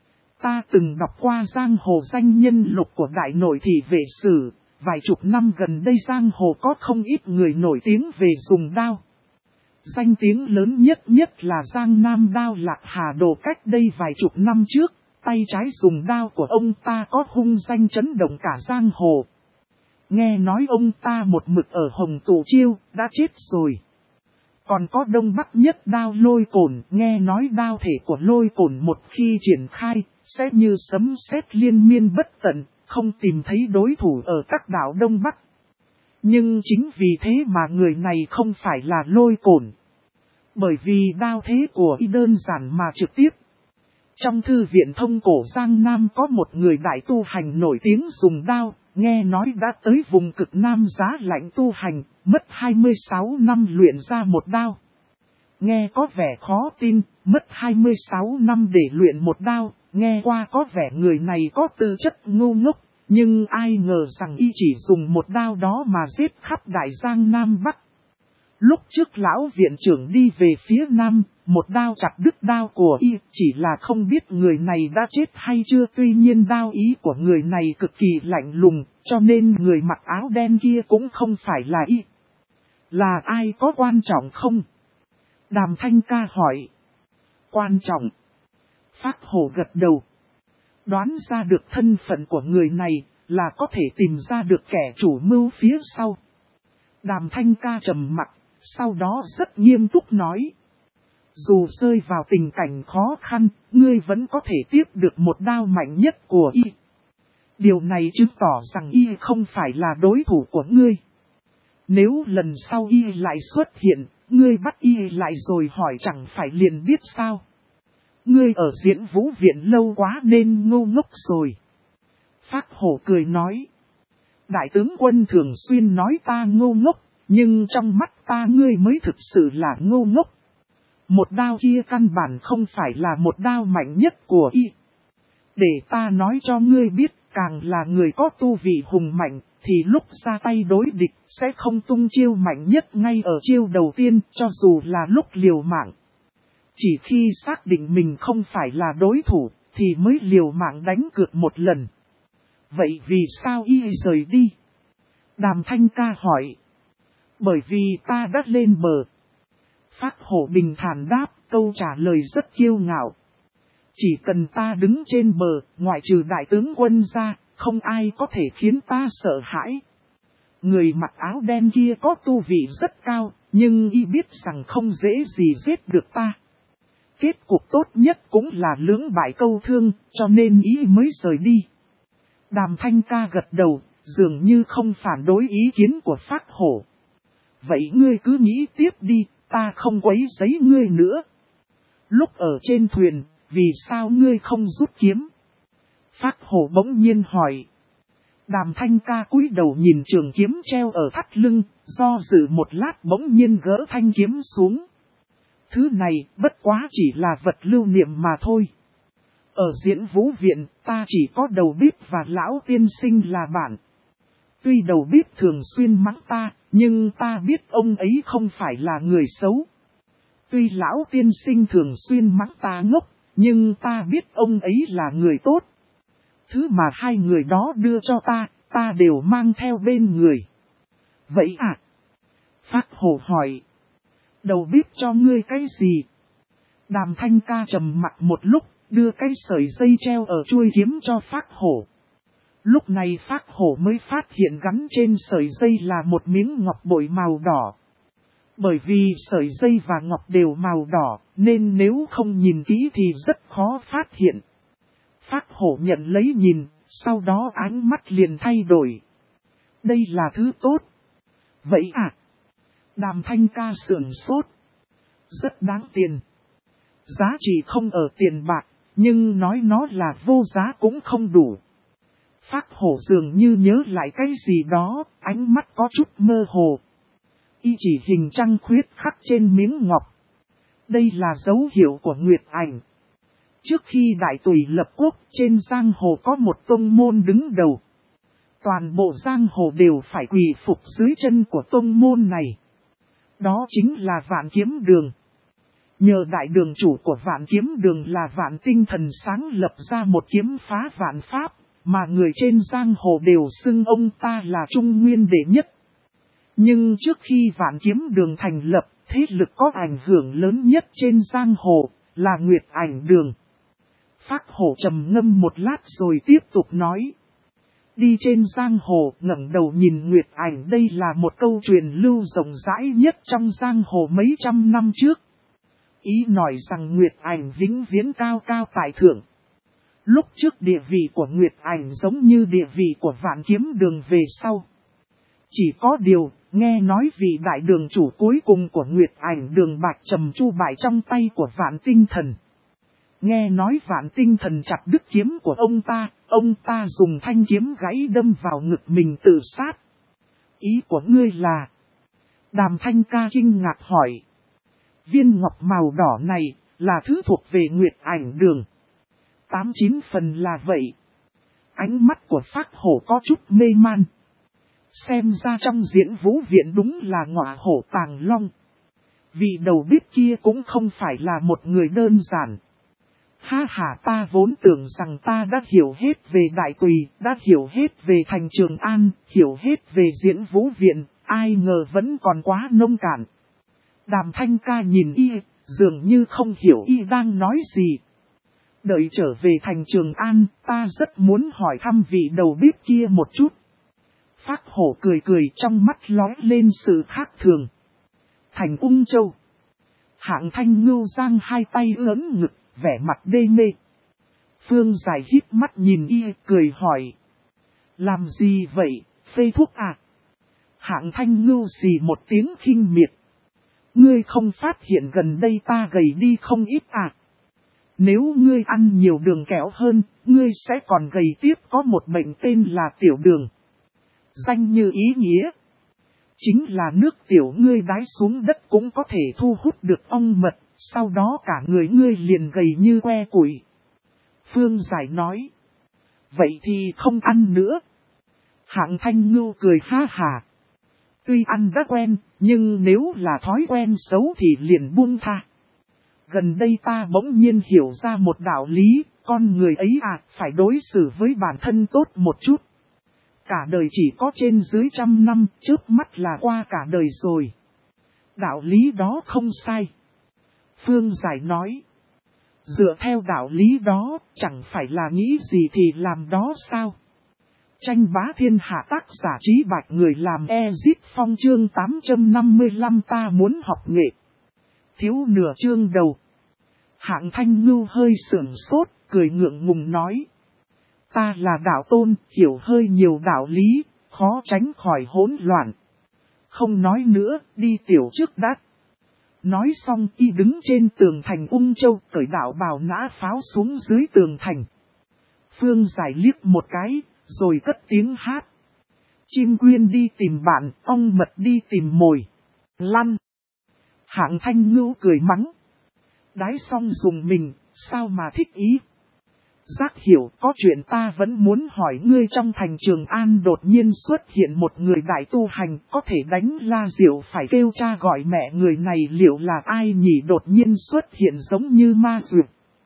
Ta từng đọc qua giang hồ danh nhân lục của Đại Nội Thị Vệ Sử, vài chục năm gần đây giang hồ có không ít người nổi tiếng về dùng đao. Danh tiếng lớn nhất là Giang Nam đao Lạc Hà Đồ cách đây vài chục năm trước, tay trái dùng đao của ông ta có hung danh chấn động cả giang hồ. Nghe nói ông ta một mực ở Hồng Tụ Chiêu, đã chết rồi. Còn có Đông Bắc nhất đao Lôi Cổn, nghe nói đao thể của Lôi Cổn một khi triển khai, sẽ như sấm sét liên miên bất tận, không tìm thấy đối thủ ở các đảo Đông Bắc. Nhưng chính vì thế mà người này không phải là Lôi Cổn. Bởi vì đao thế của y đơn giản mà trực tiếp. Trong thư viện thông cổ Giang Nam có một người đại tu hành nổi tiếng dùng đao, nghe nói đã tới vùng cực Nam giá lạnh tu hành, mất 26 năm luyện ra một đao. Nghe có vẻ khó tin, mất 26 năm để luyện một đao, nghe qua có vẻ người này có tư chất ngu ngốc, nhưng ai ngờ rằng y chỉ dùng một đao đó mà giết khắp đại Giang Nam Bắc. Lúc trước lão viện trưởng đi về phía Nam, một đao chặt đứt đao của y, chỉ là không biết người này đã chết hay chưa. Tuy nhiên đao ý của người này cực kỳ lạnh lùng, cho nên người mặc áo đen kia cũng không phải là y. Là ai có quan trọng không? Đàm Thanh Ca hỏi. Quan trọng. Phác Hổ gật đầu. Đoán ra được thân phận của người này, là có thể tìm ra được kẻ chủ mưu phía sau. Đàm Thanh Ca trầm mặc, sau đó rất nghiêm túc nói. Dù rơi vào tình cảnh khó khăn, ngươi vẫn có thể tiếp được một đao mạnh nhất của y. Điều này chứng tỏ rằng y không phải là đối thủ của ngươi. Nếu lần sau y lại xuất hiện, ngươi bắt y lại rồi hỏi chẳng phải liền biết sao. Ngươi ở Diễn Vũ Viện lâu quá nên ngu ngốc rồi. Phác Hổ cười nói. Đại tướng quân thường xuyên nói ta ngu ngốc, nhưng trong mắt ta ngươi mới thực sự là ngu ngốc. Một đao kia căn bản không phải là một đao mạnh nhất của y. Để ta nói cho ngươi biết, càng là người có tu vị hùng mạnh, thì lúc ra tay đối địch sẽ không tung chiêu mạnh nhất ngay ở chiêu đầu tiên, cho dù là lúc liều mạng. Chỉ khi xác định mình không phải là đối thủ, thì mới liều mạng đánh cược một lần. Vậy vì sao y rời đi? Đàm Thanh Ca hỏi. Bởi vì ta đã lên bờ. Phác Hổ bình thản đáp, câu trả lời rất kiêu ngạo. Chỉ cần ta đứng trên bờ, ngoại trừ đại tướng quân ra, không ai có thể khiến ta sợ hãi. Người mặc áo đen kia có tu vị rất cao, nhưng y biết rằng không dễ gì giết được ta. Kết cục tốt nhất cũng là lưỡng bại câu thương, cho nên y mới rời đi. Đàm Thanh Ca gật đầu, dường như không phản đối ý kiến của Phác Hổ. Vậy ngươi cứ nghĩ tiếp đi, ta không quấy rầy ngươi nữa. Lúc ở trên thuyền, vì sao ngươi không rút kiếm? Phác Hổ bỗng nhiên hỏi. Đàm Thanh Ca cúi đầu nhìn trường kiếm treo ở thắt lưng, do dự một lát bỗng nhiên gỡ thanh kiếm xuống. Thứ này bất quá chỉ là vật lưu niệm mà thôi. Ở Diễn Vũ Viện, ta chỉ có đầu bếp và lão tiên sinh là bạn. Tuy đầu bếp thường xuyên mắng ta, nhưng ta biết ông ấy không phải là người xấu. Tuy lão tiên sinh thường xuyên mắng ta ngốc, nhưng ta biết ông ấy là người tốt. Thứ mà hai người đó đưa cho ta đều mang theo bên người. Vậy à? Phác Hổ hỏi. Đầu bếp cho ngươi cái gì? Đàm Thanh Ca trầm mặc một lúc, đưa cái sợi dây treo ở chuôi kiếm cho Phác Hổ. Lúc này Phác Hổ mới phát hiện gắn trên sợi dây là một miếng ngọc bội màu đỏ. Bởi vì sợi dây và ngọc đều màu đỏ, nên nếu không nhìn kỹ thì rất khó phát hiện. Phác Hổ nhận lấy nhìn, sau đó ánh mắt liền thay đổi. Đây là thứ tốt. Vậy à? Đàm Thanh Ca sửng sốt. Rất đáng tiền. Giá trị không ở tiền bạc, nhưng nói nó là vô giá cũng không đủ. Phác Hổ dường như nhớ lại cái gì đó, ánh mắt có chút mơ hồ. Y chỉ hình trăng khuyết khắc trên miếng ngọc. Đây là dấu hiệu của Nguyệt Ảnh. Trước khi Đại Tùy lập quốc, trên giang hồ có một tông môn đứng đầu. Toàn bộ giang hồ đều phải quỳ phục dưới chân của tông môn này. Đó chính là Vạn Kiếm Đường. Nhờ đại đường chủ của Vạn Kiếm Đường là Vạn Tinh Thần sáng lập ra một kiếm phá vạn pháp, mà người trên giang hồ đều xưng ông ta là Trung Nguyên đệ nhất. Nhưng trước khi Vạn Kiếm Đường thành lập, thế lực có ảnh hưởng lớn nhất trên giang hồ là Nguyệt Ảnh Đường. Phác Hổ trầm ngâm một lát rồi tiếp tục nói. Đi trên giang hồ ngẩng đầu nhìn Nguyệt Ảnh, đây là một câu truyền lưu rộng rãi nhất trong giang hồ mấy trăm năm trước. Ý nói rằng Nguyệt Ảnh vĩnh viễn cao cao tại thượng. Lúc trước địa vị của Nguyệt Ảnh giống như địa vị của Vạn Kiếm Đường về sau. Chỉ có điều, nghe nói vị đại đường chủ cuối cùng của Nguyệt Ảnh Đường Bạch Trầm Chu bại trong tay của Vạn Tinh Thần. Nghe nói Vạn Tinh Thần chặt đứt kiếm của ông ta dùng thanh kiếm gãy đâm vào ngực mình tự sát. Ý của ngươi là? Đàm Thanh Ca kinh ngạc hỏi. Viên ngọc màu đỏ này là thứ thuộc về Nguyệt Ảnh Đường. 89 phần là vậy. Ánh mắt của Phác Hổ có chút mê man. Xem ra trong diễn vũ viện đúng là ngọa hổ tàng long. Vị đầu bếp kia cũng không phải là một người đơn giản. Ha ha, ta vốn tưởng rằng ta đã hiểu hết về Đại Tùy, đã hiểu hết về thành Trường An, hiểu hết về diễn vũ viện, ai ngờ vẫn còn quá nông cạn. Đàm Thanh Ca nhìn y, dường như không hiểu y đang nói gì. Đợi trở về thành Trường An, ta rất muốn hỏi thăm vị đầu bếp kia một chút. Phác Hổ cười cười, trong mắt lóe lên sự khác thường. Thành Ung Châu. Hạng Thanh Ngưu giang hai tay ớn ngực, vẻ mặt đê mê. Phương Giải híp mắt nhìn y, cười hỏi. Làm gì vậy, phê thuốc à? Hạng Thanh Ngưu xì một tiếng khinh miệt. Ngươi không phát hiện gần đây ta gầy đi không ít à? Nếu ngươi ăn nhiều đường kẹo hơn, ngươi sẽ còn gầy tiếp. Có một bệnh tên là tiểu đường. Danh như ý nghĩa. Chính là nước tiểu ngươi đái xuống đất cũng có thể thu hút được ong mật, sau đó cả người ngươi liền gầy như que củi. Phương Giải nói. Vậy thì không ăn nữa. Hạng Thanh Ngưu cười ha hà. Tuy ăn đã quen, nhưng nếu là thói quen xấu thì liền buông tha. Gần đây ta bỗng nhiên hiểu ra một đạo lý, con người ấy phải đối xử với bản thân tốt một chút. Cả đời chỉ có trên dưới 100 năm, trước mắt là qua cả đời rồi. Đạo lý đó không sai. Phương Giải nói. Dựa theo đạo lý đó, chẳng phải là nghĩ gì thì làm đó sao? Tranh bá thiên hạ tác giả Trí Bạch người làm Ezip Phong chương 855 ta muốn học nghệ. Thiếu nửa chương đầu. Hạng Thanh Ngưu hơi sưởng sốt, cười ngượng ngùng nói. Ta là đạo tôn, hiểu hơi nhiều đạo lý, khó tránh khỏi hỗn loạn. Không nói nữa, đi tiểu trước đã. Nói xong y đứng trên tường thành Ung Châu, cởi đạo bào nã pháo xuống dưới tường thành. Phương Giải liếc một cái, rồi cất tiếng hát. Chim quyên đi tìm bạn, ong mật đi tìm mồi. Lăn. Hạng Thanh Ngưu cười mắng. Đái xong dùng mình, sao mà thích ý. Giác hiểu, có chuyện ta vẫn muốn hỏi ngươi. Trong thành Trường An đột nhiên xuất hiện một người đại tu hành, có thể đánh La Diệu phải kêu cha gọi mẹ. Người này liệu là ai nhỉ? Đột nhiên xuất hiện giống như ma dược.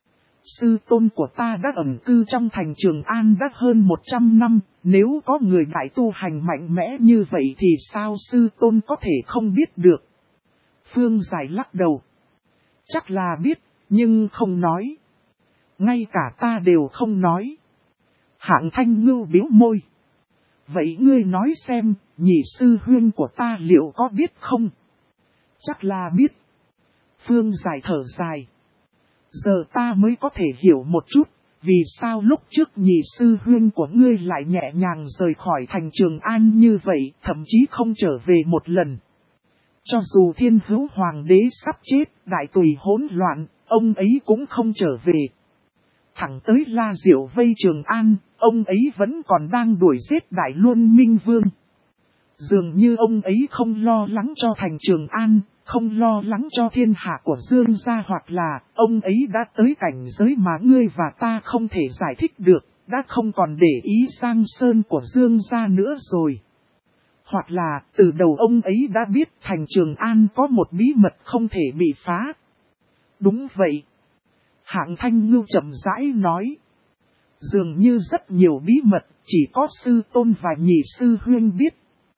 Sư tôn của ta đã ẩn cư trong thành Trường An đã hơn 100 năm, nếu có người đại tu hành mạnh mẽ như vậy thì sao sư tôn có thể không biết được? Phương Giải lắc đầu. Chắc là biết, nhưng không nói. Ngay cả ta đều không nói. Hạng Thanh Ngưu biếu môi. Vậy ngươi nói xem, nhị sư huynh của ta liệu có biết không? Chắc là biết. Phương Giải thở dài. Giờ ta mới có thể hiểu một chút, vì sao lúc trước nhị sư huynh của ngươi lại nhẹ nhàng rời khỏi thành Trường An như vậy, thậm chí không trở về một lần. Cho dù Thiên Hữu Hoàng đế sắp chết, Đại Tùy hỗn loạn, ông ấy cũng không trở về. Thẳng tới La Diệu vây Trường An, ông ấy vẫn còn đang đuổi giết Đại Luân Minh Vương. Dường như ông ấy không lo lắng cho thành Trường An, không lo lắng cho thiên hạ của Dương gia, hoặc là ông ấy đã tới cảnh giới mà ngươi và ta không thể giải thích được, đã không còn để ý Giang Sơn của Dương gia nữa rồi. Hoặc là từ đầu ông ấy đã biết thành Trường An có một bí mật không thể bị phá. Đúng vậy. Hạng Thanh Ngưu chậm rãi nói. Dường như rất nhiều bí mật, chỉ có sư tôn và nhị sư huynh biết.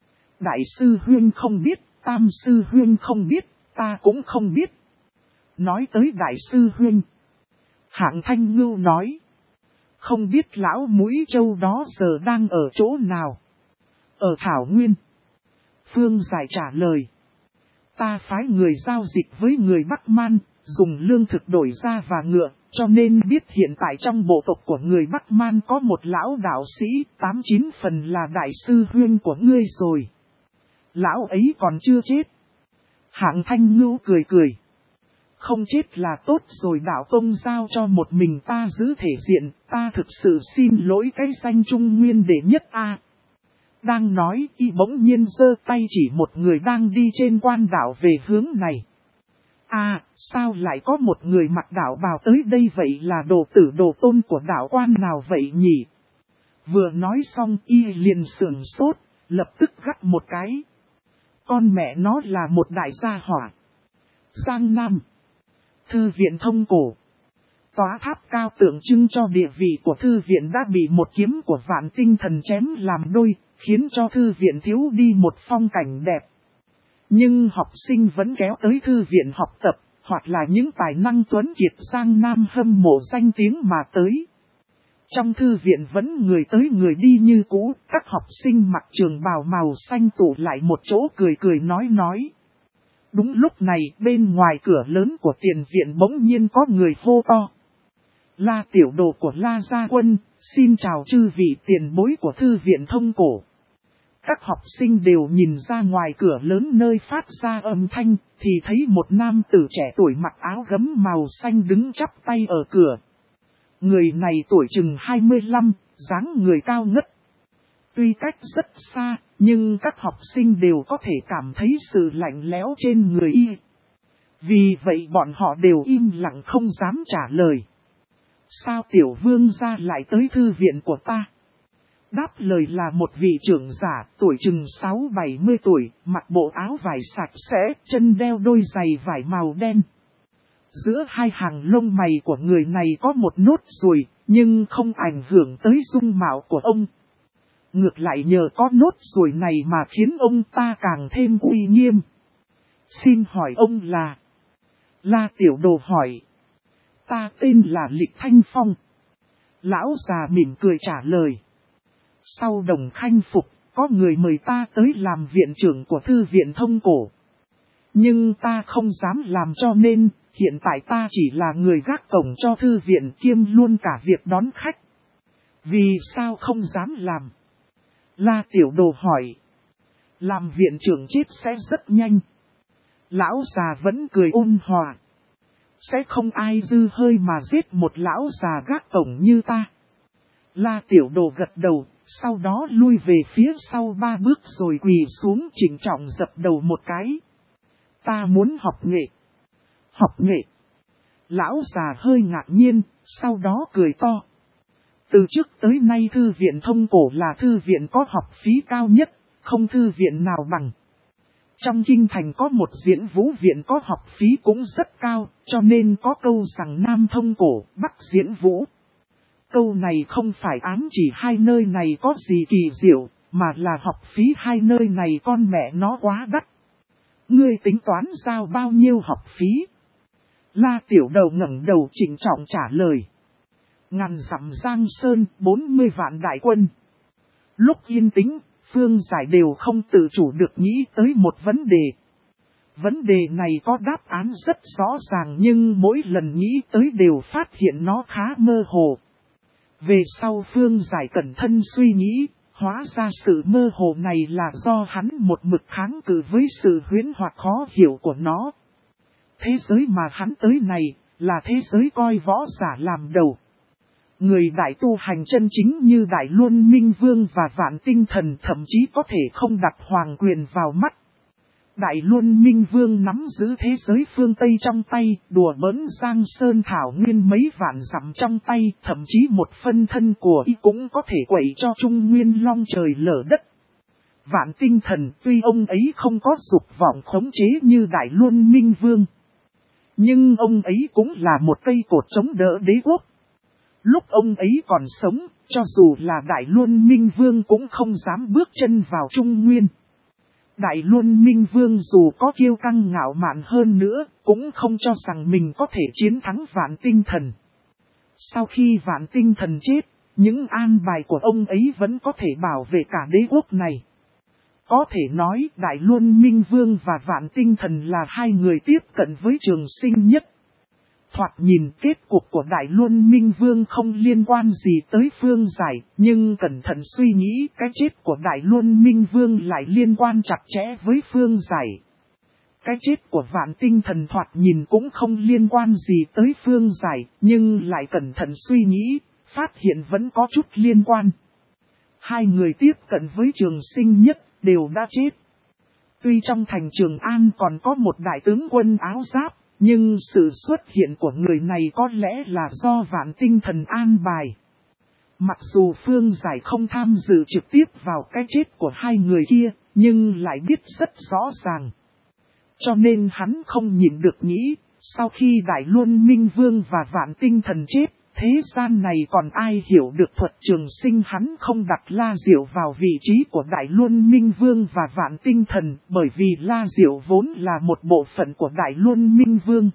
đại sư huynh không biết, tam sư huynh không biết, ta cũng không biết. Nói tới đại sư huynh, Hạng Thanh Ngưu nói, không biết lão mũi trâu đó giờ đang ở chỗ nào. Ở Thảo Nguyên. Phương Giải trả lời, ta phái người giao dịch với người Bắc Man, dùng lương thực đổi ra và ngựa, cho nên biết hiện tại trong bộ tộc của người Bắc Man có một lão đạo sĩ, 89 phần là đại sư huynh của ngươi rồi. Lão ấy còn chưa chết. Hạng Thanh Ngưu cười cười. Không chết là tốt rồi, đạo tông giao cho một mình ta giữ thể diện, ta thực sự xin lỗi cái danh Trung Nguyên đệ nhất a. Đang nói, y bỗng nhiên giơ tay chỉ một người đang đi trên quan đảo về hướng này. Sao lại có một người mặc đạo bào tới đây, vậy là đồ tử đồ tôn của đạo quan nào vậy nhỉ? Vừa nói xong y liền sườn sốt, lập tức gắt một cái. Con mẹ nó là một đại gia hỏa. Giang Nam. Thư viện thông cổ. Tòa tháp cao tượng trưng cho địa vị của thư viện đã bị một kiếm của Vạn Tinh Thần chém làm đôi, khiến cho thư viện thiếu đi một phong cảnh đẹp. Nhưng học sinh vẫn kéo tới thư viện học tập, hoặc là những tài năng tuấn kiệt Giang Nam hâm mộ danh tiếng mà tới. Trong thư viện vẫn người tới người đi như cũ, các học sinh mặc trường bào màu xanh tụ lại một chỗ cười cười nói. Đúng lúc này, bên ngoài cửa lớn của tiền viện bỗng nhiên có người hô to. La tiểu đồ của La Gia Quân, xin chào chư vị tiền bối của thư viện thông cổ. Các học sinh đều nhìn ra ngoài cửa lớn nơi phát ra âm thanh, thì thấy một nam tử trẻ tuổi mặc áo gấm màu xanh đứng chắp tay ở cửa. Người này tuổi chừng 25, dáng người cao ngất. Tuy cách rất xa, nhưng các học sinh đều có thể cảm thấy sự lạnh lẽo trên người y. Vì vậy bọn họ đều im lặng không dám trả lời. Sao tiểu vương gia lại tới thư viện của ta? Đáp lời là một vị trưởng giả, tuổi chừng 60-70 tuổi, mặc bộ áo vải sạch sẽ, chân đeo đôi giày vải màu đen. Giữa hai hàng lông mày của người này có một nốt ruồi, nhưng không ảnh hưởng tới dung mạo của ông. Ngược lại nhờ có nốt ruồi này mà khiến ông ta càng thêm uy nghiêm. Xin hỏi ông là? La tiểu đồ hỏi. Ta tên là Lịch Thanh Phong. Lão già mỉm cười trả lời. Sau đồng khanh phục, có người mời ta tới làm viện trưởng của thư viện thông cổ. Nhưng ta không dám làm cho nên, hiện tại ta chỉ là người gác cổng cho thư viện kiêm luôn cả việc đón khách. Vì sao không dám làm? La tiểu đồ hỏi. Làm viện trưởng chết sẽ rất nhanh. Lão già vẫn cười ôn hòa. Sẽ không ai dư hơi mà giết một lão già gác cổng như ta. La tiểu đồ gật đầu, sau đó lui về phía sau 3 bước rồi quỳ xuống trịnh trọng dập đầu một cái. Ta muốn học nghệ. Học nghệ. Lão già hơi ngạc nhiên, sau đó cười to. Từ trước tới nay thư viện thông cổ là thư viện có học phí cao nhất, không thư viện nào bằng. Trong kinh thành có một diễn vũ viện có học phí cũng rất cao, cho nên có câu rằng Nam thông cổ, Bắc diễn vũ. Câu này không phải ám chỉ hai nơi này có gì kỳ diệu, mà là học phí hai nơi này con mẹ nó quá đắt. Ngươi tính toán giao bao nhiêu học phí? La tiểu đầu ngẩng đầu trịnh trọng trả lời. Ngàn dặm Giang Sơn, 40 vạn đại quân. Lúc yên tĩnh, Phương Giải đều không tự chủ được nghĩ tới một vấn đề. Vấn đề này có đáp án rất rõ ràng nhưng mỗi lần nghĩ tới đều phát hiện nó khá mơ hồ. Về sau Phương Giải cẩn thận suy nghĩ, hóa ra sự mơ hồ này là do hắn một mực kháng cự với sự huyễn hoặc khó hiểu của nó. Thế giới mà hắn tới này, là thế giới coi võ giả làm đầu. Người đại tu hành chân chính như Đại Luân Minh Vương và Vạn Tinh Thần thậm chí có thể không đặt hoàng quyền vào mắt. Đại Luân Minh Vương nắm giữ thế giới phương Tây trong tay, đùa bỡn Giang Sơn Thảo Nguyên mấy vạn dặm trong tay, thậm chí một phân thân của y cũng có thể quậy cho Trung Nguyên long trời lở đất. Vạn Tinh Thần tuy ông ấy không có dục vọng khống chế như Đại Luân Minh Vương, nhưng ông ấy cũng là một cây cột chống đỡ đế quốc. Lúc ông ấy còn sống, cho dù là Đại Luân Minh Vương cũng không dám bước chân vào Trung Nguyên. Đại Luân Minh Vương dù có kiêu căng ngạo mạn hơn nữa, cũng không cho rằng mình có thể chiến thắng Vạn Tinh Thần. Sau khi Vạn Tinh Thần chết, những an bài của ông ấy vẫn có thể bảo vệ cả đế quốc này. Có thể nói Đại Luân Minh Vương và Vạn Tinh Thần là hai người tiếp cận với Trường Sinh nhất. Thoạt nhìn kết cục của Đại Luân Minh Vương không liên quan gì tới Phương Giải, nhưng cẩn thận suy nghĩ cái chết của Đại Luân Minh Vương lại liên quan chặt chẽ với Phương Giải. Cái chết của Vạn Tinh Thần thoạt nhìn cũng không liên quan gì tới Phương Giải, nhưng lại cẩn thận suy nghĩ, phát hiện vẫn có chút liên quan. Hai người tiếp cận với Trường Sinh nhất đều đã chết. Tuy trong thành Trường An còn có một đại tướng quân áo giáp, nhưng sự xuất hiện của người này có lẽ là do Vạn Tinh Thần an bài. Mặc dù Phương Giải không tham dự trực tiếp vào cái chết của hai người kia, nhưng lại biết rất rõ ràng. Cho nên hắn không nhịn được nghĩ, sau khi Đại Luân Minh Vương và Vạn Tinh Thần chết, thế gian này còn ai hiểu được thuật trường sinh, hắn không đặt La Diệu vào vị trí của Đại Luân Minh Vương và Vạn Tinh Thần, bởi vì La Diệu vốn là một bộ phận của Đại Luân Minh Vương.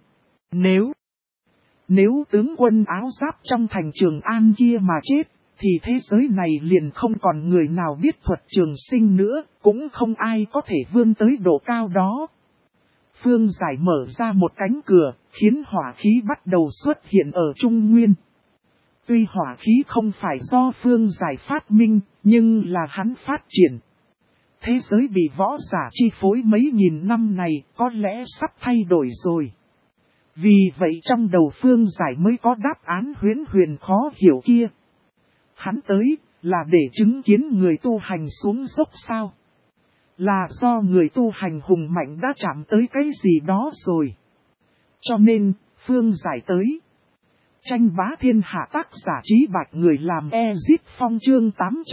Nếu tướng quân áo giáp trong thành Trường An kia mà chết, thì thế giới này liền không còn người nào biết thuật trường sinh nữa, cũng không ai có thể vươn tới độ cao đó. Phương Giải mở ra một cánh cửa, khiến hỏa khí bắt đầu xuất hiện ở Trung Nguyên. Tuy hỏa khí không phải do Phương Giải phát minh, nhưng là hắn phát triển. Thế giới bị võ giả chi phối mấy nghìn năm này có lẽ sắp thay đổi rồi. Vì vậy trong đầu Phương Giải mới có đáp án huyễn huyền khó hiểu kia. Hắn tới là để chứng kiến người tu hành xuống dốc sao? Là do người tu hành hùng mạnh đã chạm tới cái gì đó rồi. Cho nên, Phương Giải tới. Tranh bá thiên hạ tác giả Trí Bạch người làm Ezit Phong chương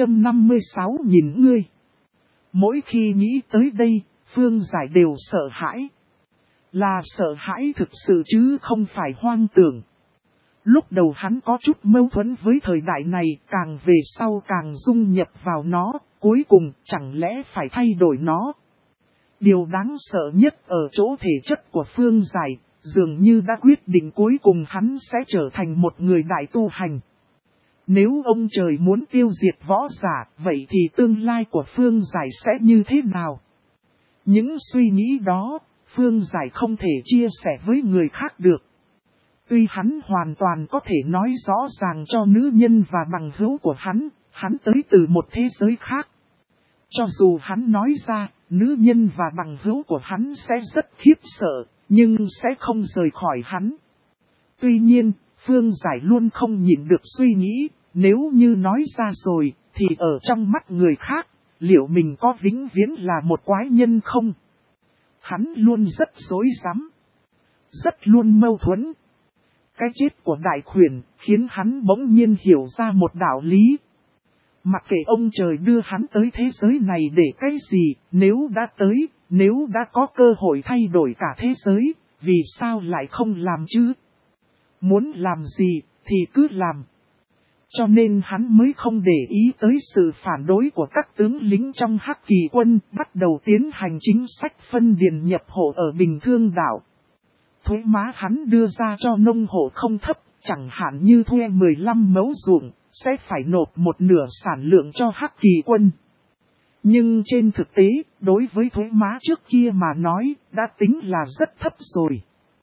856 nhìn ngươi. Mỗi khi nghĩ tới đây, Phương Giải đều sợ hãi. Là sợ hãi thực sự chứ không phải hoang tưởng. Lúc đầu hắn có chút mâu thuẫn với thời đại này, càng về sau càng dung nhập vào nó, cuối cùng chẳng lẽ phải thay đổi nó. Điều đáng sợ nhất ở chỗ thể chất của Phương Giải, dường như đã quyết định cuối cùng hắn sẽ trở thành một người đại tu hành. Nếu ông trời muốn tiêu diệt võ giả, vậy thì tương lai của Phương Giải sẽ như thế nào? Những suy nghĩ đó, Phương Giải không thể chia sẻ với người khác được. Tuy hắn hoàn toàn có thể nói rõ ràng cho nữ nhân và bằng hữu của hắn tới từ một thế giới khác. Cho dù hắn nói ra, nữ nhân và bằng hữu của hắn sẽ rất khiếp sợ, nhưng sẽ không rời khỏi hắn. Tuy nhiên, Phương Giải luôn không nhịn được suy nghĩ, nếu như nói ra rồi, thì ở trong mắt người khác, liệu mình có vĩnh viễn là một quái nhân không? Hắn luôn rất rối rắm, rất luôn mâu thuẫn. Cái chết của Đại Khuyển khiến hắn bỗng nhiên hiểu ra một đạo lý. Mặc kệ ông trời đưa hắn tới thế giới này để cái gì, nếu đã tới, nếu đã có cơ hội thay đổi cả thế giới, vì sao lại không làm chứ? Muốn làm gì thì cứ làm. Cho nên hắn mới không để ý tới sự phản đối của các tướng lính trong Hắc Kỳ quân, bắt đầu tiến hành chính sách phân điền nhập hộ ở Bình Thương đảo. Thuế má hắn đưa ra cho nông hộ không thấp, chẳng hạn như thuê 15 mẫu ruộng, sẽ phải nộp một nửa sản lượng cho Hắc Kỳ quân. Nhưng trên thực tế, đối với thuế má trước kia mà nói, đã tính là rất thấp rồi.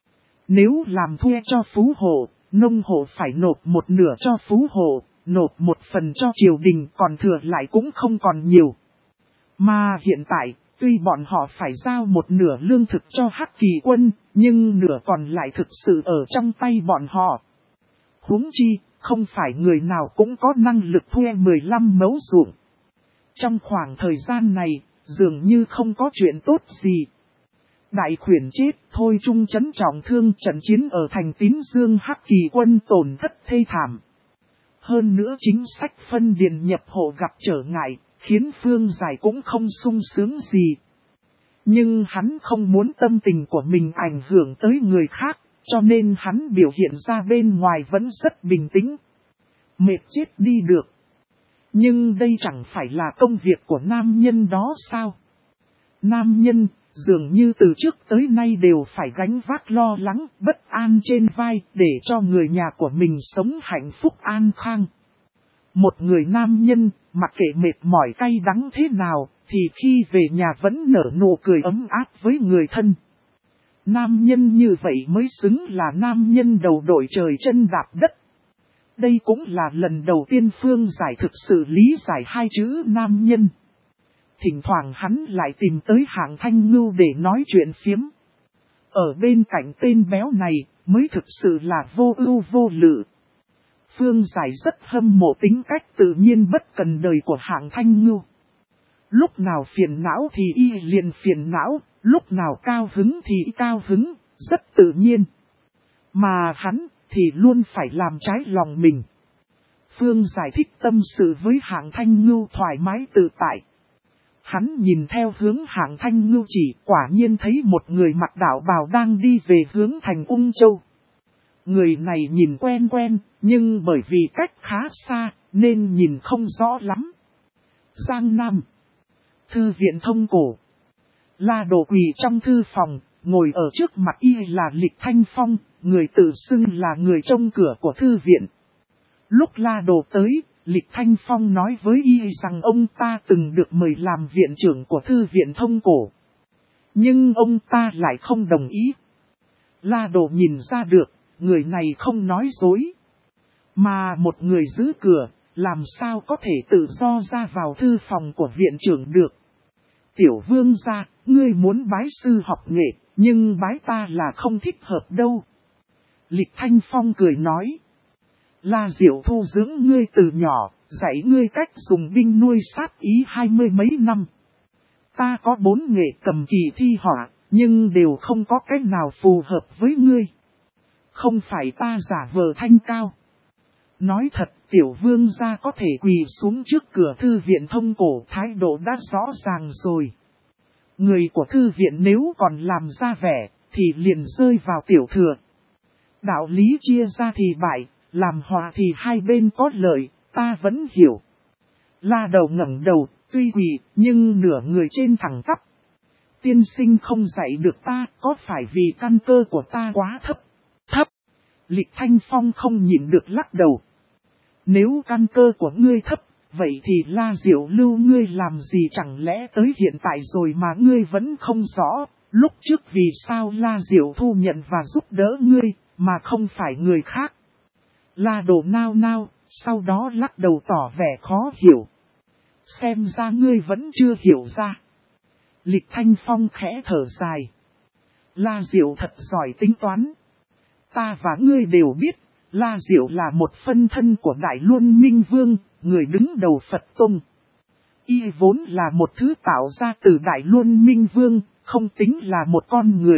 Nếu làm thuê cho phú hộ, nông hộ phải nộp một nửa cho phú hộ, nộp một phần cho triều đình, còn thừa lại cũng không còn nhiều. Mà hiện tại, tuy bọn họ phải giao một nửa lương thực cho Hắc Kỳ quân, nhưng nửa còn lại thực sự ở trong tay bọn họ. Huống chi, không phải người nào cũng có năng lực thuê 15 mẫu ruộng. Trong khoảng thời gian này, dường như không có chuyện tốt gì. Đại Khuyển chết, Thôi Trung Chấn trọng thương, trận chiến ở thành Tín Dương Hắc Kỳ quân tổn thất thê thảm. Hơn nữa chính sách phân điền nhập hộ gặp trở ngại, khiến Phương Giải cũng không sung sướng gì. Nhưng hắn không muốn tâm tình của mình ảnh hưởng tới người khác, cho nên hắn biểu hiện ra bên ngoài vẫn rất bình tĩnh. Mệt chết đi được. Nhưng đây chẳng phải là công việc của nam nhân đó sao? Nam nhân, dường như từ trước tới nay đều phải gánh vác lo lắng, bất an trên vai để cho người nhà của mình sống hạnh phúc an khang. Một người nam nhân, mặc kệ mệt mỏi cay đắng thế nào, thì khi về nhà vẫn nở nụ cười ấm áp với người thân. Nam nhân như vậy mới xứng là nam nhân đầu đội trời chân đạp đất. Đây cũng là lần đầu tiên Phương Giải thực sự lý giải hai chữ nam nhân. Thỉnh thoảng hắn lại tìm tới Hạng Thanh Ngưu để nói chuyện phiếm. Ở bên cạnh tên béo này mới thực sự là vô ưu vô lự. Phương Giải rất hâm mộ tính cách tự nhiên bất cần đời của Hạng Thanh Ngưu. Lúc nào phiền não thì y liền phiền não, lúc nào cao hứng thì cao hứng, rất tự nhiên. Mà hắn thì luôn phải làm trái lòng mình. Phương Giải thích tâm sự với Hạng Thanh Ngưu thoải mái tự tại. Hắn nhìn theo hướng Hạng Thanh Ngưu chỉ, quả nhiên thấy một người mặc đạo bào đang đi về hướng thành Ung Châu. Người này nhìn quen quen, nhưng bởi vì cách khá xa, nên nhìn không rõ lắm. Giang Nam, thư viện Thông Cổ. La Đồ quỳ trong thư phòng, ngồi ở trước mặt y là Lịch Thanh Phong, người tự xưng là người trông cửa của thư viện. Lúc La Đồ tới, Lịch Thanh Phong nói với y rằng ông ta từng được mời làm viện trưởng của thư viện Thông Cổ. Nhưng ông ta lại không đồng ý. La Đồ nhìn ra được, người này không nói dối. Mà một người giữ cửa, làm sao có thể tự do ra vào thư phòng của viện trưởng được. Tiểu vương gia, ngươi muốn bái sư học nghệ, nhưng bái ta là không thích hợp đâu. Lịch Thanh Phong cười nói. La Diệu thu dưỡng ngươi từ nhỏ, dạy ngươi cách dùng binh nuôi sát ý 20 mấy năm. Ta có 4 nghệ cầm kỳ thi họa, nhưng đều không có cách nào phù hợp với ngươi. Không phải ta giả vờ thanh cao. Nói thật, tiểu vương gia có thể quỳ xuống trước cửa thư viện Thông Cổ, thái độ đã rõ ràng rồi. Người của thư viện nếu còn làm ra vẻ, thì liền rơi vào tiểu thừa. Đạo lý chia ra thì bại, làm hòa thì hai bên có lợi, ta vẫn hiểu. La Đầu ngẩng đầu, tuy quỳ, nhưng nửa người trên thẳng tắp. Tiên sinh không dạy được ta, có phải vì căn cơ của ta quá thấp? Thấp! Lịch Thanh Phong không nhịn được lắc đầu. Nếu căn cơ của ngươi thấp, vậy thì La Diệu lưu ngươi làm gì chẳng lẽ tới hiện tại rồi mà ngươi vẫn không rõ, lúc trước vì sao La Diệu thu nhận và giúp đỡ ngươi, mà không phải người khác. La Đồ nao nao, sau đó lắc đầu tỏ vẻ khó hiểu. Xem ra ngươi vẫn chưa hiểu ra. Lịch Thanh Phong khẽ thở dài. La Diệu thật giỏi tính toán. Ta và ngươi đều biết, La Diệu là một phân thân của Đại Luân Minh Vương, người đứng đầu Phật Tông. Y vốn là một thứ tạo ra từ Đại Luân Minh Vương, không tính là một con người.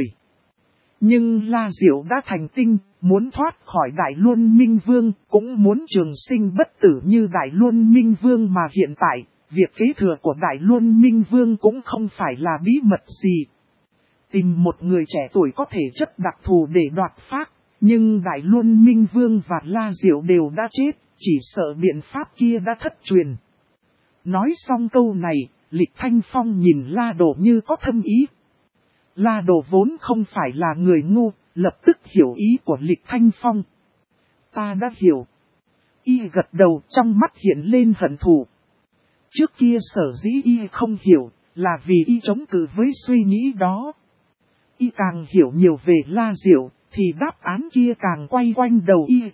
Nhưng La Diệu đã thành tinh, muốn thoát khỏi Đại Luân Minh Vương, cũng muốn trường sinh bất tử như Đại Luân Minh Vương mà hiện tại, việc kế thừa của Đại Luân Minh Vương cũng không phải là bí mật gì. Tìm một người trẻ tuổi có thể chất đặc thù để đoạt phác, nhưng Đại Luân Minh Vương và La Diệu đều đã chết, chỉ sợ biện pháp kia đã thất truyền. Nói xong câu này, Lịch Thanh Phong nhìn La Đồ như có thâm ý. La Đồ vốn không phải là người ngu, lập tức hiểu ý của Lịch Thanh Phong. Ta đã hiểu. Y gật đầu, trong mắt hiện lên hận thù. Trước kia sở dĩ Y không hiểu, là vì Y chống cự với suy nghĩ đó. Y càng hiểu nhiều về La Diệu, thì đáp án kia càng quay quanh đầu Y.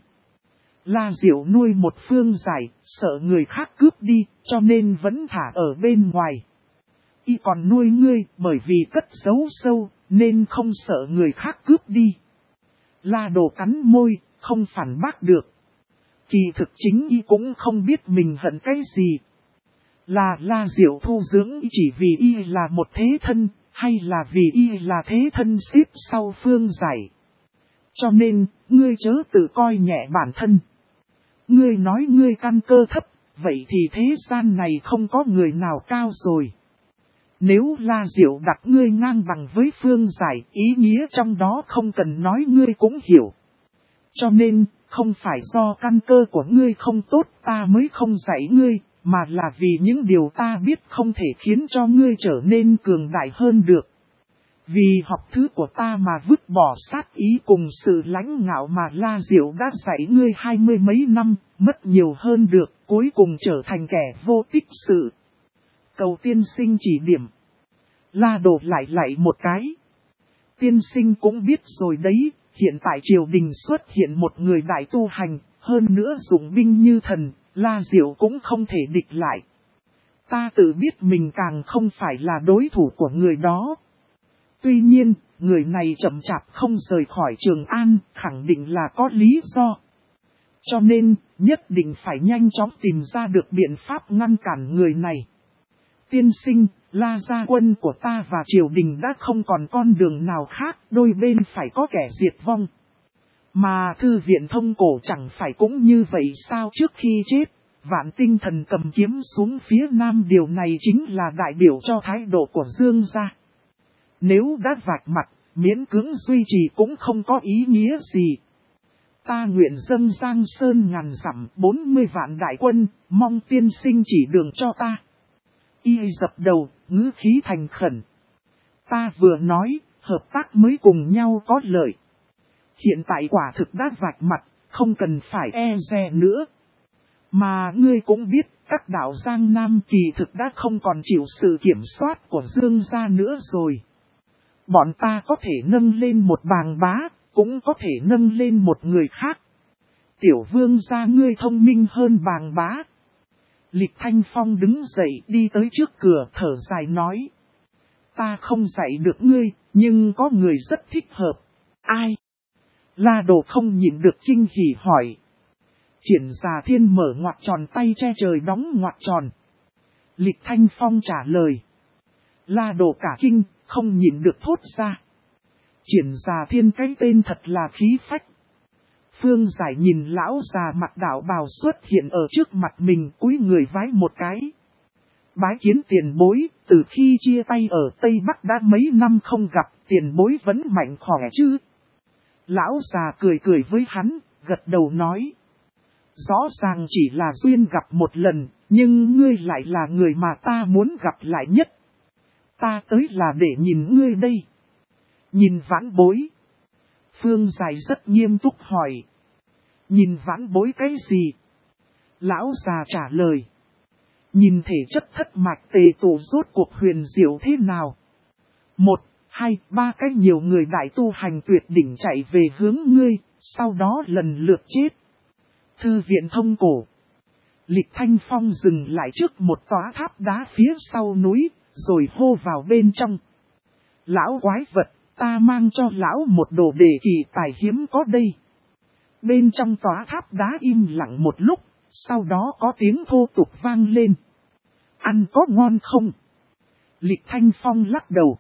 La Diệu nuôi một Phương Giải, sợ người khác cướp đi, cho nên vẫn thả ở bên ngoài. Y còn nuôi ngươi, bởi vì cất giấu sâu, nên không sợ người khác cướp đi. La Đồ cắn môi, không phản bác được. Kỳ thực chính Y cũng không biết mình hận cái gì. Là La Diệu thu dưỡng Y chỉ vì Y là một thế thân, hay là vì Y là thế thân xếp sau Phương Giải. Cho nên, ngươi chớ tự coi nhẹ bản thân. Ngươi nói ngươi căn cơ thấp, vậy thì thế gian này không có người nào cao rồi. Nếu La Diệu đặt ngươi ngang bằng với Phương Giải, ý nghĩa trong đó không cần nói ngươi cũng hiểu. Cho nên, không phải do căn cơ của ngươi không tốt ta mới không dạy ngươi, mà là vì những điều ta biết không thể khiến cho ngươi trở nên cường đại hơn được. Vì học thứ của ta mà vứt bỏ sát ý cùng sự lãnh ngạo mà La Diệu đã dạy ngươi 20 mấy năm, mất nhiều hơn được, cuối cùng trở thành kẻ vô tích sự. Cầu tiên sinh chỉ điểm. La Đồ lại một cái. Tiên sinh cũng biết rồi đấy, hiện tại triều đình xuất hiện một người đại tu hành, hơn nữa dụng binh như thần, La Diệu cũng không thể địch lại. Ta tự biết mình càng không phải là đối thủ của người đó. Tuy nhiên, người này chậm chạp không rời khỏi Trường An, khẳng định là có lý do. Cho nên, nhất định phải nhanh chóng tìm ra được biện pháp ngăn cản người này. Tiên sinh, La gia quân của ta và triều đình đã không còn con đường nào khác, đôi bên phải có kẻ diệt vong. Mà thư viện Thông Cổ chẳng phải cũng như vậy sao? Trước khi chết, Vạn Tinh Thần cầm kiếm xuống phía nam, điều này chính là đại biểu cho thái độ của Dương gia. Nếu đã vạch mặt, miễn cưỡng duy trì cũng không có ý nghĩa gì. Ta nguyện dâng Giang Sơn ngàn dặm 40 vạn đại quân, mong tiên sinh chỉ đường cho ta. Y dập đầu, ngữ khí thành khẩn. Ta vừa nói, hợp tác mới cùng nhau có lợi. Hiện tại quả thực đã vạch mặt, không cần phải e dè nữa. Mà ngươi cũng biết, các đạo Giang Nam kỳ thực đã không còn chịu sự kiểm soát của Dương gia nữa rồi. Bọn ta có thể nâng lên một bàng bá, cũng có thể nâng lên một người khác. Tiểu vương gia ngươi thông minh hơn bàng bá. Lịch Thanh Phong đứng dậy đi tới trước cửa thở dài nói. Ta không dạy được ngươi, nhưng có người rất thích hợp. Ai? La Đồ không nhịn được kinh hỉ hỏi. Triển Già Thiên mở ngoặc tròn tay che trời đóng ngoặc tròn. Lịch Thanh Phong trả lời. La Đồ cả kinh, không nhịn được thốt ra. Triển Già Thiên cái tên thật là khí phách. Phương Giải nhìn lão già mặt đạo bào xuất hiện ở trước mặt mình, cúi người vái một cái. Bái kiến tiền bối, từ khi chia tay ở Tây Bắc đã mấy năm không gặp, tiền bối vẫn mạnh khỏe chứ? Lão già cười cười với hắn, gật đầu nói. Rõ ràng chỉ là duyên gặp một lần, nhưng ngươi lại là người mà ta muốn gặp lại nhất. Ta tới là để nhìn ngươi đây. Nhìn vãn bối. Phương Giải rất nghiêm túc hỏi. Nhìn vãn bối cái gì? Lão già trả lời. Nhìn thể chất thất mạch tề tổ rốt cuộc huyền diệu thế nào? 1, 2, 3 cái nhiều người đại tu hành tuyệt đỉnh chạy về hướng ngươi, sau đó lần lượt chết. Thư viện Thông Cổ. Lịch Thanh Phong dừng lại trước một tòa tháp đá phía sau núi, rồi hô vào bên trong. Lão quái vật, ta mang cho lão một đồ đề kỳ tài hiếm có đây. Bên trong tòa tháp đá im lặng một lúc, sau đó có tiếng thô tục vang lên. Ăn có ngon không? Lịch Thanh Phong lắc đầu.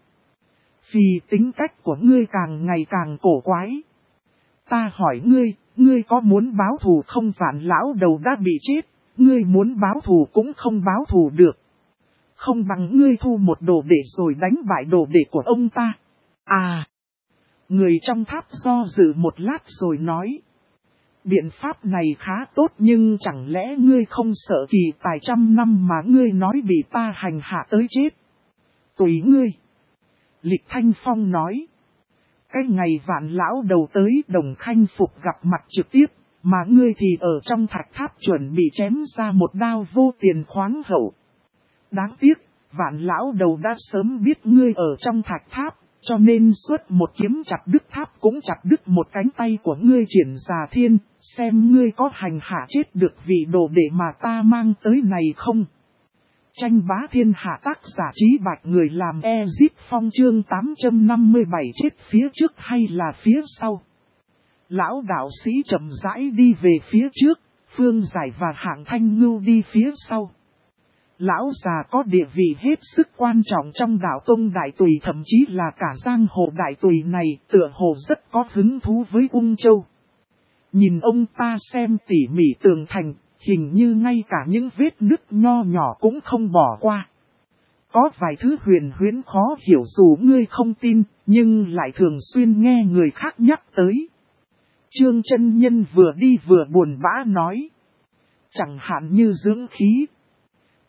Vì tính cách của ngươi càng ngày càng cổ quái. Ta hỏi ngươi có muốn báo thù không? Vạn lão đầu đã bị chết, ngươi muốn báo thù cũng không báo thù được. Không bằng ngươi thu một đồ đệ rồi đánh bại đồ đệ của ông ta. À! Người trong tháp do dự một lát rồi nói. Biện pháp này khá tốt nhưng chẳng lẽ ngươi không sợ kỳ tài 100 năm mà ngươi nói bị ta hành hạ tới chết? Tùy ngươi. Lịch Thanh Phong nói. Cái ngày vạn lão đầu tới Đồng Khanh Phục gặp mặt trực tiếp, mà ngươi thì ở trong thạch tháp chuẩn bị chém ra một đao vô tiền khoáng hậu. Đáng tiếc, vạn lão đầu đã sớm biết ngươi ở trong thạch tháp, cho nên xuất một kiếm chặt đứt tháp cũng chặt đứt một cánh tay của ngươi. Triển Già Thiên, xem ngươi có hành hạ chết được vị đồ đệ mà ta mang tới này không? Tranh bá thiên hạ tác giả Trí Bạch, người làm Ezip Phong, chương 857. Chết phía trước hay là phía sau? Lão đạo sĩ chậm rãi đi về phía trước, Phương Giải và Hạng Thanh Ngưu đi phía sau. Lão già có địa vị hết sức quan trọng trong đạo tông Đại Tùy, thậm chí là cả giang hồ Đại Tùy này, tựa hồ rất có hứng thú với Ung Châu. Nhìn ông ta xem tỉ mỉ tường thành, hình như ngay cả những vết nứt nho nhỏ cũng không bỏ qua. Có vài thứ huyền huyễn khó hiểu dù ngươi không tin, nhưng lại thường xuyên nghe người khác nhắc tới. Trương chân nhân vừa đi vừa buồn bã nói. Chẳng hạn như dưỡng khí.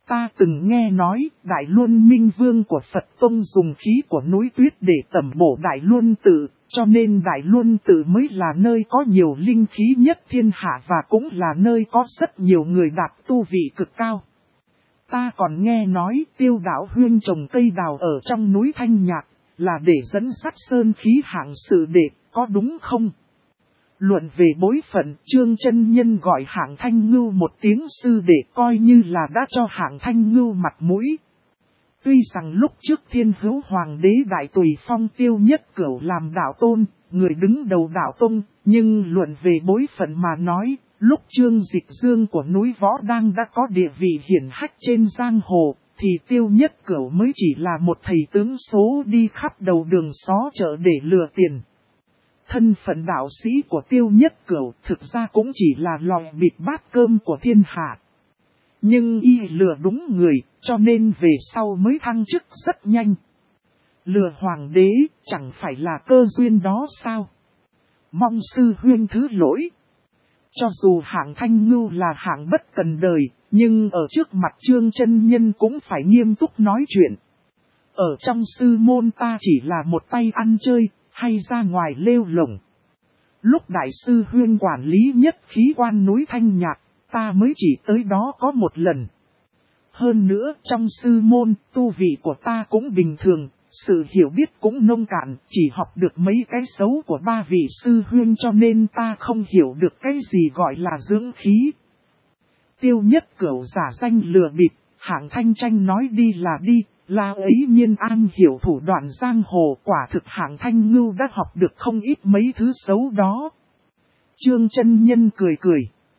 Ta từng nghe nói Đại Luân Minh Vương của Phật Tông dùng khí của núi tuyết để tẩm bổ Đại Luân Tự, cho nên Đại Luân Tự mới là nơi có nhiều linh khí nhất thiên hạ và cũng là nơi có rất nhiều người đạt tu vị cực cao. Ta còn nghe nói Tiêu Đạo Huyên trồng cây đào ở trong núi Thanh Nhạc, là để dẫn dắt sơn khí hạng sự đệ, có đúng không? Luận về bối phận, Trương Chân Nhân gọi Hạng Thanh Ngưu một tiếng sư đệ coi như là đã cho Hạng Thanh Ngưu mặt mũi. Tuy rằng lúc trước Thiên Hữu Hoàng đế Đại Tùy phong Tiêu Nhất Cửu làm đạo tôn, người đứng đầu đạo tông, nhưng luận về bối phận mà nói, lúc Trương Dịch Dương của núi Võ Đang đã có địa vị hiển hách trên giang hồ, thì Tiêu Nhất Cửu mới chỉ là một thầy tướng số đi khắp đầu đường xó chợ để lừa tiền. Thân phận đạo sĩ của Tiêu Nhất Cửu thực ra cũng chỉ là lòi bịt bát cơm của thiên hạ. Nhưng y lừa đúng người, cho nên về sau mới thăng chức rất nhanh. Lừa hoàng đế chẳng phải là cơ duyên đó sao? Mong sư huynh thứ lỗi. Cho dù Hạng Thanh Ngưu là hạng bất cần đời, nhưng ở trước mặt Trương Chân Nhân cũng phải nghiêm túc nói chuyện. Ở trong sư môn ta chỉ là một tay ăn chơi, hay ra ngoài lêu lổng. Lúc đại sư huyên quản lý nhất khí quan núi Thanh Nhạc, ta mới chỉ tới đó có một lần. Hơn nữa trong sư môn, tu vị của ta cũng bình thường, sự hiểu biết cũng nông cạn, chỉ học được mấy cái xấu của ba vị sư huyên cho nên ta không hiểu được cái gì gọi là dưỡng khí. Tiêu Nhất Cửu giả danh lừa bịp, Hạng Thanh Tranh nói đi là đi, là ấy nhiên an hiểu thủ đoạn giang hồ, quả thực Hạng Thanh Ngưu đã học được không ít mấy thứ xấu đó. Trương Chân Nhân cười cười.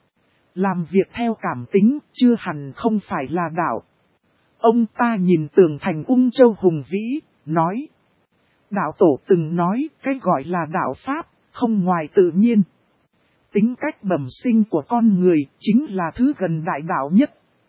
Làm việc theo cảm tính, chưa hẳn không phải là đạo. Ông ta nhìn tường thành Ung Châu hùng vĩ, nói. Đạo tổ từng nói, cái gọi là đạo Pháp, không ngoài tự nhiên. Tính cách bẩm sinh của con người, chính là thứ gần đại đạo nhất.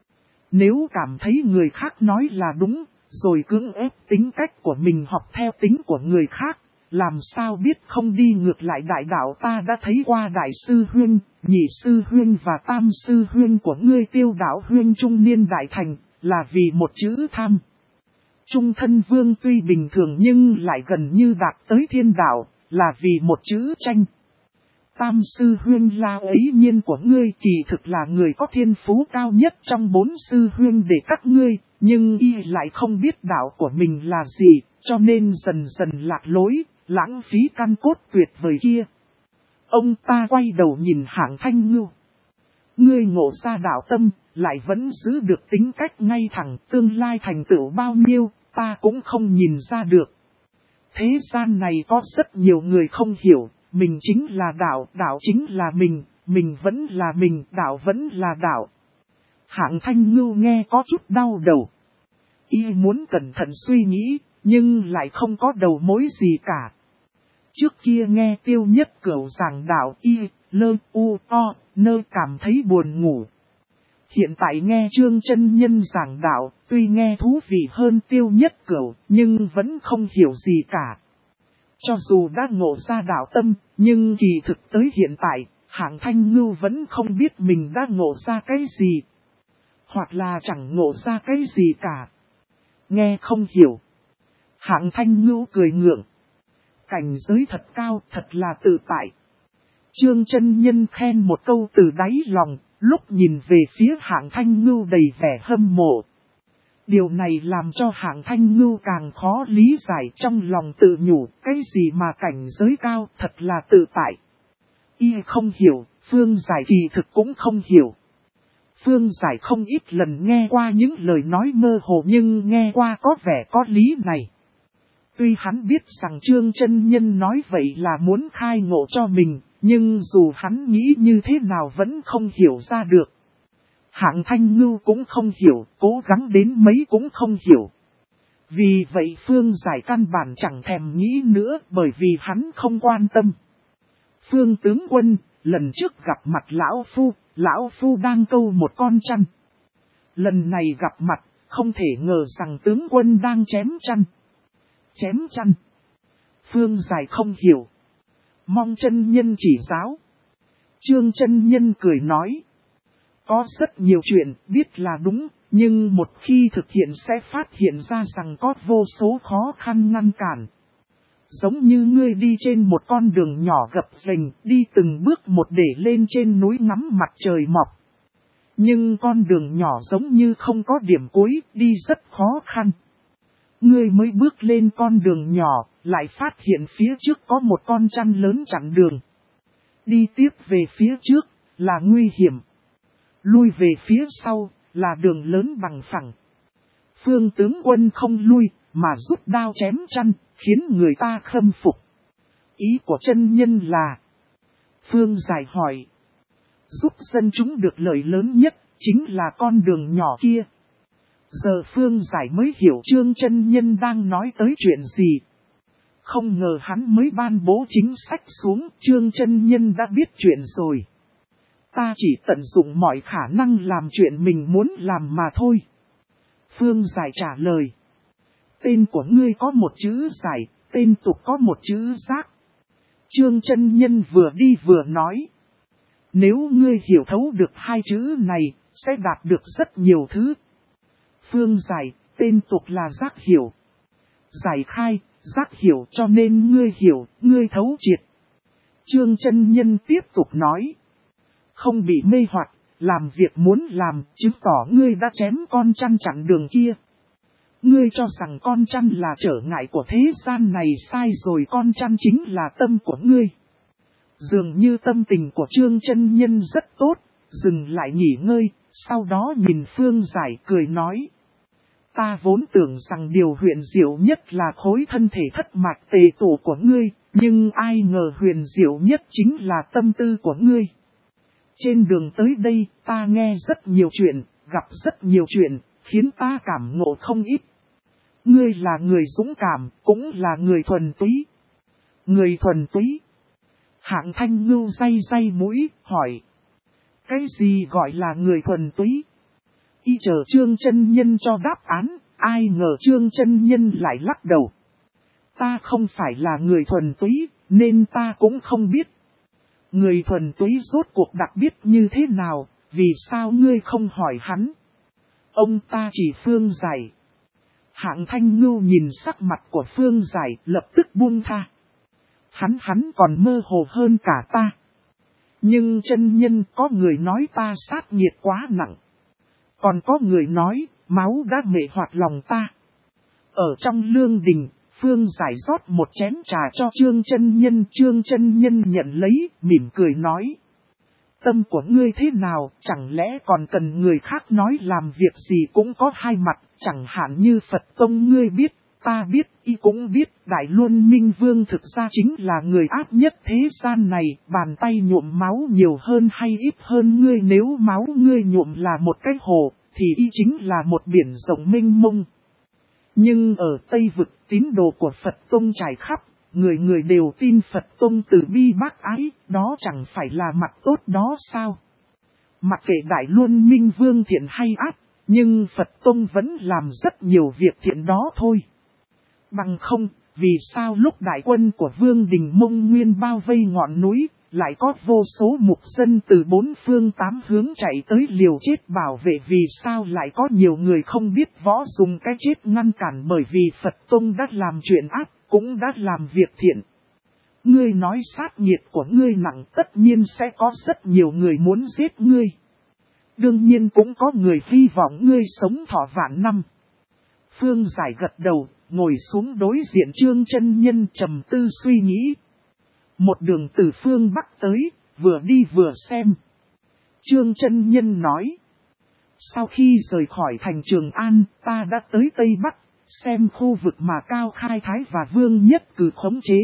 Nếu cảm thấy người khác nói là đúng, rồi cưỡng ép tính cách của mình học theo tính của người khác, làm sao biết không đi ngược lại đại đạo. Ta đã thấy qua đại sư huyên, nhị sư huyên và tam sư huyên của ngươi Tiêu Đạo Huyên trung niên đại thành, là vì một chữ tham. Trung thân vương tuy bình thường nhưng lại gần như đạt tới thiên đạo, là vì một chữ tranh. Tam sư huyên La ấy nhiên của ngươi kỳ thực là người có thiên phú cao nhất trong bốn sư huyên để các ngươi, nhưng y lại không biết đạo của mình là gì, cho nên dần dần lạc lối, lãng phí căn cốt tuyệt vời kia. Ông ta quay đầu nhìn Hạng Thanh Ngưu. Ngươi ngộ ra đạo tâm, lại vẫn giữ được tính cách ngay thẳng, tương lai thành tựu bao nhiêu, ta cũng không nhìn ra được. Thế gian này có rất nhiều người không hiểu. Mình chính là đạo, đạo chính là mình vẫn là mình, đạo vẫn là đạo. Hạng Thanh Ngưu nghe có chút đau đầu. Y muốn cẩn thận suy nghĩ, nhưng lại không có đầu mối gì cả. Trước kia nghe Tiêu Nhất Cửu giảng đạo y, lơ, u, o, nơ cảm thấy buồn ngủ. Hiện tại nghe Trương Chân Nhân giảng đạo, tuy nghe thú vị hơn Tiêu Nhất Cửu, nhưng vẫn không hiểu gì cả. Cho dù đã ngộ ra đạo tâm, nhưng kỳ thực tới hiện tại, Hạng Thanh Ngưu vẫn không biết mình đã ngộ ra cái gì. Hoặc là chẳng ngộ ra cái gì cả. Nghe không hiểu. Hạng Thanh Ngưu cười ngượng. Cảnh giới thật cao, thật là tự tại. Trương Chân Nhân khen một câu từ đáy lòng, lúc nhìn về phía Hạng Thanh Ngưu đầy vẻ hâm mộ. Điều này làm cho Hạng Thanh Ngưu càng khó lý giải, trong lòng tự nhủ, cái gì mà cảnh giới cao thật là tự tại. Y không hiểu, Phương Giải kỳ thực cũng không hiểu. Phương Giải không ít lần nghe qua những lời nói mơ hồ nhưng nghe qua có vẻ có lý này. Tuy hắn biết rằng Trương Chân Nhân nói vậy là muốn khai ngộ cho mình, nhưng dù hắn nghĩ như thế nào vẫn không hiểu ra được. Hạng Thanh Ngưu cũng không hiểu, cố gắng đến mấy cũng không hiểu. Vì vậy Phương Giải căn bản chẳng thèm nghĩ nữa bởi vì hắn không quan tâm. Phương tướng quân, lần trước gặp mặt Lão Phu đang câu một con chăn. Lần này gặp mặt, không thể ngờ rằng tướng quân đang chém chăn. Chém chăn. Phương Giải không hiểu. Mong chân nhân chỉ giáo. Trương chân nhân cười nói. Có rất nhiều chuyện biết là đúng, Nhưng một khi thực hiện sẽ phát hiện ra rằng có vô số khó khăn ngăn cản. Giống như ngươi đi trên một con đường nhỏ gập ghềnh, đi từng bước một để lên trên núi ngắm mặt trời mọc. Nhưng con đường nhỏ giống như không có điểm cuối, đi rất khó khăn. Ngươi mới bước lên con đường nhỏ, lại phát hiện phía trước có một con chăn lớn chặn đường. Đi tiếp về phía trước, là nguy hiểm. Lui về phía sau, là đường lớn bằng phẳng. Phương tướng quân không lui, mà rút đao chém chăn, khiến người ta khâm phục. Ý của chân nhân là... Phương Giải hỏi. Giúp dân chúng được lợi lớn nhất, chính là con đường nhỏ kia. Giờ Phương Giải mới hiểu Trương chân nhân đang nói tới chuyện gì. Không ngờ hắn mới ban bố chính sách xuống, Trương chân nhân đã biết chuyện rồi. Ta chỉ tận dụng mọi khả năng làm chuyện mình muốn làm mà thôi. Phương Giải trả lời. Tên của ngươi có một chữ giải, tên tục có một chữ giác. Trương chân nhân vừa đi vừa nói. Nếu ngươi hiểu thấu được hai chữ này, sẽ đạt được rất nhiều thứ. Phương Giải, tên tục là giác hiểu. Giải khai, giác hiểu cho nên ngươi hiểu, ngươi thấu triệt. Trương chân nhân tiếp tục nói. Không bị mê hoặc, làm việc muốn làm, chứng tỏ ngươi đã chém con chăn chặn đường kia. Ngươi cho rằng con chăn là trở ngại của thế gian này sai rồi, con chăn chính là tâm của ngươi. Dường như tâm tình của Trương chân nhân rất tốt, dừng lại nghỉ ngơi, sau đó nhìn Phương Giải cười nói. Ta vốn tưởng rằng điều huyền diệu nhất là khối thân thể thất mạch tề tổ của ngươi, nhưng ai ngờ huyền diệu nhất chính là tâm tư của ngươi. Trên đường tới đây, ta nghe rất nhiều chuyện, gặp rất nhiều chuyện, khiến ta cảm ngộ không ít. Ngươi là người dũng cảm, cũng là người thuần túy. Người thuần túy. Hạng Thanh Ngưu day day mũi, hỏi. Cái gì gọi là người thuần túy? Y chờ Trương chân nhân cho đáp án, ai ngờ Trương chân nhân lại lắc đầu. Ta không phải là người thuần túy, nên ta cũng không biết. Người thuần túy rốt cuộc đặc biệt như thế nào, vì sao ngươi không hỏi hắn? Ông ta chỉ Phương Giải. Hạng Thanh Ngưu nhìn sắc mặt của Phương Giải lập tức buông tha. Hắn còn mơ hồ hơn cả ta. Nhưng chân nhân có người nói ta sát nhiệt quá nặng. Còn có người nói máu đã mệ hoạt lòng ta. Ở trong lương đình, Phương Giải rót một chén trà cho Trương chân nhân. Trương chân nhân nhận lấy, mỉm cười nói. Tâm của ngươi thế nào, chẳng lẽ còn cần người khác nói làm việc gì cũng có hai mặt, chẳng hạn như Phật Tông ngươi biết, ta biết, y cũng biết, Đại Luân Minh Vương thực ra chính là người ác nhất thế gian này, bàn tay nhuộm máu nhiều hơn hay ít hơn ngươi, nếu máu ngươi nhuộm là một cái hồ, thì y chính là một biển rộng mênh mông. Nhưng ở Tây Vực tín đồ của Phật Tông trải khắp, người người đều tin Phật Tông từ bi bác ái, đó chẳng phải là mặt tốt đó sao? Mặc kệ Đại Luân Minh Vương thiện hay ác, nhưng Phật Tông vẫn làm rất nhiều việc thiện đó thôi. Bằng không, vì sao lúc đại quân của Vương Đình Mông Nguyên bao vây ngọn núi, lại có vô số mục dân từ bốn phương tám hướng chạy tới liều chết bảo vệ, vì sao lại có nhiều người không biết võ dùng cái chết ngăn cản, bởi vì Phật Tông đã làm chuyện ác, cũng đã làm việc thiện. Ngươi nói sát nhiệt của ngươi nặng, tất nhiên sẽ có rất nhiều người muốn giết ngươi. Đương nhiên cũng có người hy vọng ngươi sống thọ vạn năm. Phương Giải gật đầu, ngồi xuống đối diện Trương chân nhân trầm tư suy nghĩ. Một đường từ phương Bắc tới, vừa đi vừa xem. Trương chân nhân nói. Sau khi rời khỏi thành Trường An, ta đã tới Tây Bắc, xem khu vực mà Cao Khai Thái và Vương Nhất Cử khống chế.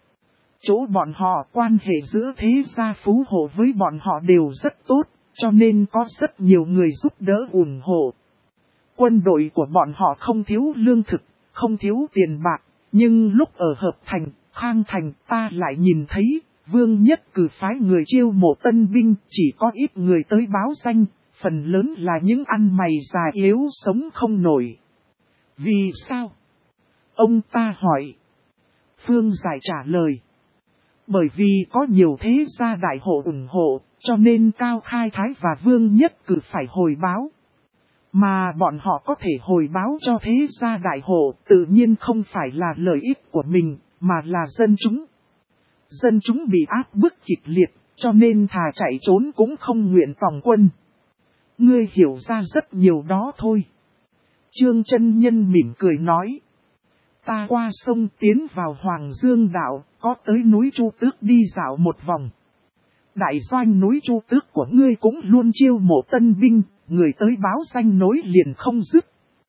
Chỗ bọn họ, quan hệ giữa thế gia phú hộ với bọn họ đều rất tốt, cho nên có rất nhiều người giúp đỡ ủng hộ. Quân đội của bọn họ không thiếu lương thực, không thiếu tiền bạc, nhưng lúc ở Hợp Thành, Khang Thành ta lại nhìn thấy, Vương Nhất Cử phái người chiêu mộ tân binh, chỉ có ít người tới báo danh, phần lớn là những ăn mày già yếu sống không nổi. Vì sao? Ông ta hỏi. Phương Giải trả lời. Bởi vì có nhiều thế gia đại hộ ủng hộ, cho nên Cao Khai Thái và Vương Nhất Cử phải hồi báo. Mà bọn họ có thể hồi báo cho thế gia đại hộ tự nhiên không phải là lợi ích của mình, mà là dân chúng. Dân chúng bị áp bức kịch liệt, cho nên thà chạy trốn cũng không nguyện tòng quân. Ngươi hiểu ra rất nhiều đó thôi. Trương Chân Nhân mỉm cười nói. Ta qua sông tiến vào Hoàng Dương Đạo, có tới núi Chu Tước đi dạo một vòng. Đại doanh núi Chu Tước của ngươi cũng luôn chiêu mộ tân binh, người tới báo danh nối liền không dứt.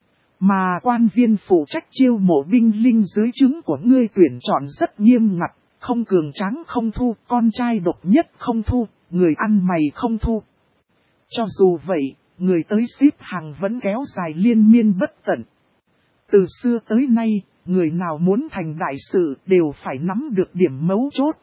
Mà quan viên phụ trách chiêu mộ binh linh dưới trướng của ngươi tuyển chọn rất nghiêm ngặt, không cường tráng không thu, con trai độc nhất không thu, người ăn mày không thu. Cho dù vậy, người tới xếp hàng vẫn kéo dài liên miên bất tận. Từ xưa tới nay, người nào muốn thành đại sự đều phải nắm được điểm mấu chốt.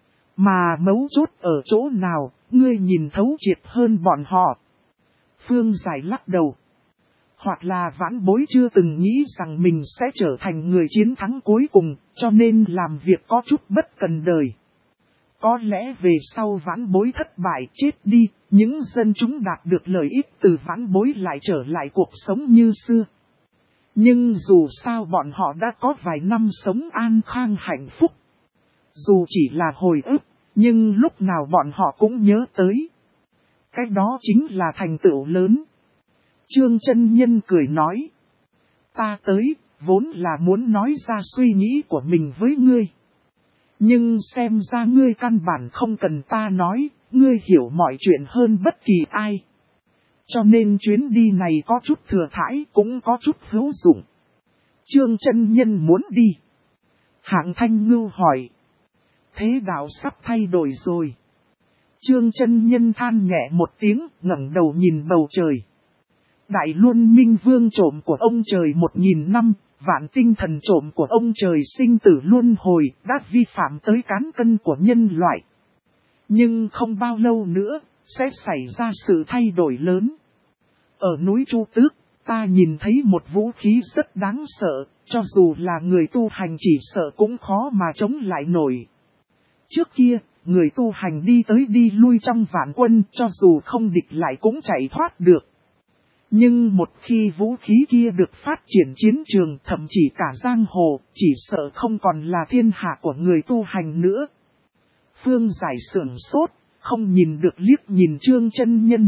Mà mấu chốt ở chỗ nào, ngươi nhìn thấu triệt hơn bọn họ. Phương Giải lắc đầu. Hoặc là vãn bối chưa từng nghĩ rằng mình sẽ trở thành người chiến thắng cuối cùng, cho nên làm việc có chút bất cần đời. Có lẽ về sau vãn bối thất bại chết đi, những dân chúng đạt được lợi ích từ vãn bối lại trở lại cuộc sống như xưa. Nhưng dù sao bọn họ đã có vài năm sống an khang hạnh phúc. Dù chỉ là hồi ức, nhưng lúc nào bọn họ cũng nhớ tới. Cái đó chính là thành tựu lớn. Trương Chân Nhân cười nói. Ta tới, vốn là muốn nói ra suy nghĩ của mình với ngươi. Nhưng xem ra ngươi căn bản không cần ta nói, ngươi hiểu mọi chuyện hơn bất kỳ ai. Cho nên chuyến đi này có chút thừa thãi cũng có chút hữu dụng. Trương Chân Nhân muốn đi. Hạng Thanh Ngưu hỏi. Thế đạo sắp thay đổi rồi. Trương Chân Nhân than nhẹ một tiếng, ngẩng đầu nhìn bầu trời. Đại Luân Minh Vương trộm của ông trời 1000 năm, vạn tinh thần trộm của ông trời sinh tử luân hồi, đã vi phạm tới cán cân của nhân loại. Nhưng không bao lâu nữa, sẽ xảy ra sự thay đổi lớn. Ở núi Chu Tước, ta nhìn thấy một vũ khí rất đáng sợ, cho dù là người tu hành chỉ sợ cũng khó mà chống lại nổi. Trước kia, người tu hành đi tới đi lui trong vạn quân, cho dù không địch lại cũng chạy thoát được. Nhưng một khi vũ khí kia được phát triển chiến trường, thậm chí cả giang hồ, chỉ sợ không còn là thiên hạ của người tu hành nữa. Phương Giải sưởng sốt, không nhìn được liếc nhìn Trương Chân Nhân.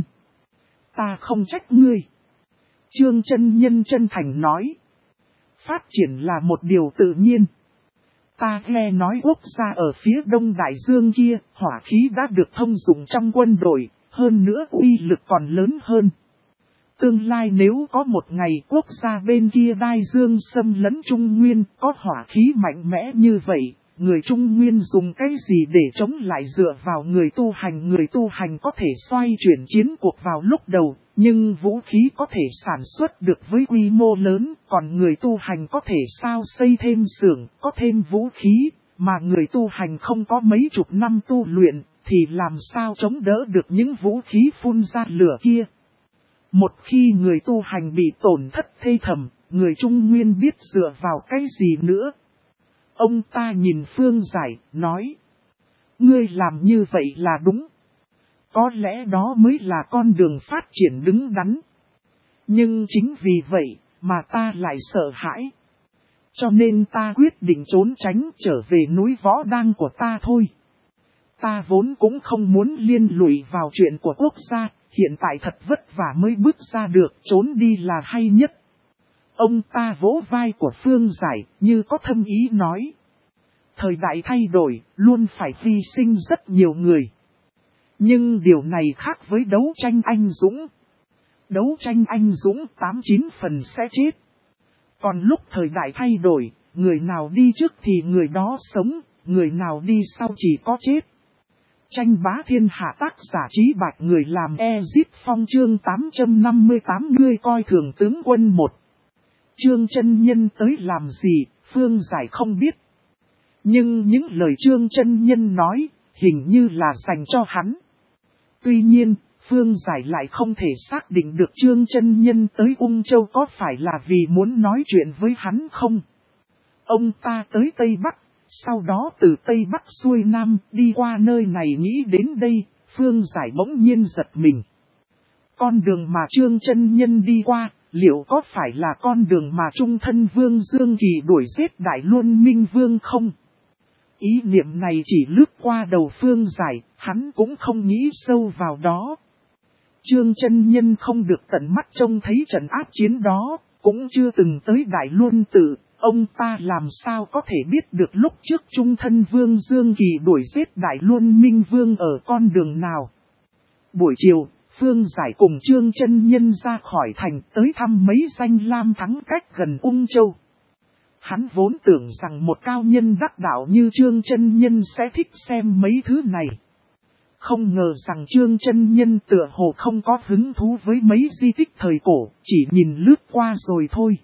Ta không trách ngươi. Trương Chân Nhân chân thành nói. Phát triển là một điều tự nhiên. Ta nghe nói quốc gia ở phía đông đại dương kia, hỏa khí đã được thông dụng trong quân đội, hơn nữa uy lực còn lớn hơn. Tương lai nếu có một ngày quốc gia bên kia đại dương xâm lấn Trung Nguyên, có hỏa khí mạnh mẽ như vậy, người Trung Nguyên dùng cái gì để chống lại dựa vào người tu hành có thể xoay chuyển chiến cuộc vào lúc đầu, nhưng vũ khí có thể sản xuất được với quy mô lớn, còn người tu hành có thể sao xây thêm xưởng, có thêm vũ khí, mà người tu hành không có mấy chục năm tu luyện, thì làm sao chống đỡ được những vũ khí phun ra lửa kia. Một khi người tu hành bị tổn thất thê thảm, người Trung Nguyên biết dựa vào cái gì nữa. Ông ta nhìn Phương Giải, nói. Ngươi làm như vậy là đúng. Có lẽ đó mới là con đường phát triển đứng đắn. Nhưng chính vì vậy, mà ta lại sợ hãi. Cho nên ta quyết định trốn tránh trở về núi Võ Đang của ta thôi. Ta vốn cũng không muốn liên lụy vào chuyện của quốc gia, hiện tại thật vất vả mới bước ra được, trốn đi là hay nhất. Ông ta vỗ vai của Phương Giải, như có thâm ý nói. Thời đại thay đổi, luôn phải hy sinh rất nhiều người. Nhưng điều này khác với đấu tranh anh dũng. Đấu tranh anh dũng 89 phần sẽ chết. Còn lúc thời đại thay đổi, người nào đi trước thì người đó sống, người nào đi sau chỉ có chết. Tranh bá thiên hạ tác giả Trí Bạch người làm Ezip Phong chương 858 ngươi coi thường tướng quân 1. Trương Chân Nhân tới làm gì, Phương Giải không biết. Nhưng những lời Trương Chân Nhân nói, hình như là dành cho hắn. Tuy nhiên, Phương Giải lại không thể xác định được Trương Chân Nhân tới Ung Châu có phải là vì muốn nói chuyện với hắn không. Ông ta tới Tây Bắc, sau đó từ Tây Bắc xuôi Nam đi qua nơi này nghĩ đến đây, Phương Giải bỗng nhiên giật mình. Con đường mà Trương chân nhân đi qua, liệu có phải là con đường mà trung thân vương Dương Kỳ đuổi giết Đại Luân Minh Vương không? Ý niệm này chỉ lướt qua đầu Phương Giải, hắn cũng không nghĩ sâu vào đó. Trương chân nhân không được tận mắt trông thấy trận áp chiến đó, cũng chưa từng tới Đại Luân Tự, ông ta làm sao có thể biết được lúc trước trung thân vương Dương Kỳ đuổi giết Đại Luân Minh Vương ở con đường nào. Buổi chiều, Phương Giải cùng Trương chân nhân ra khỏi thành tới thăm mấy danh lam thắng cách gần Ung Châu. Hắn vốn tưởng rằng một cao nhân đắc đạo như Trương chân nhân sẽ thích xem mấy thứ này. Không ngờ rằng Trương chân nhân tựa hồ không có hứng thú với mấy di tích thời cổ, chỉ nhìn lướt qua rồi thôi.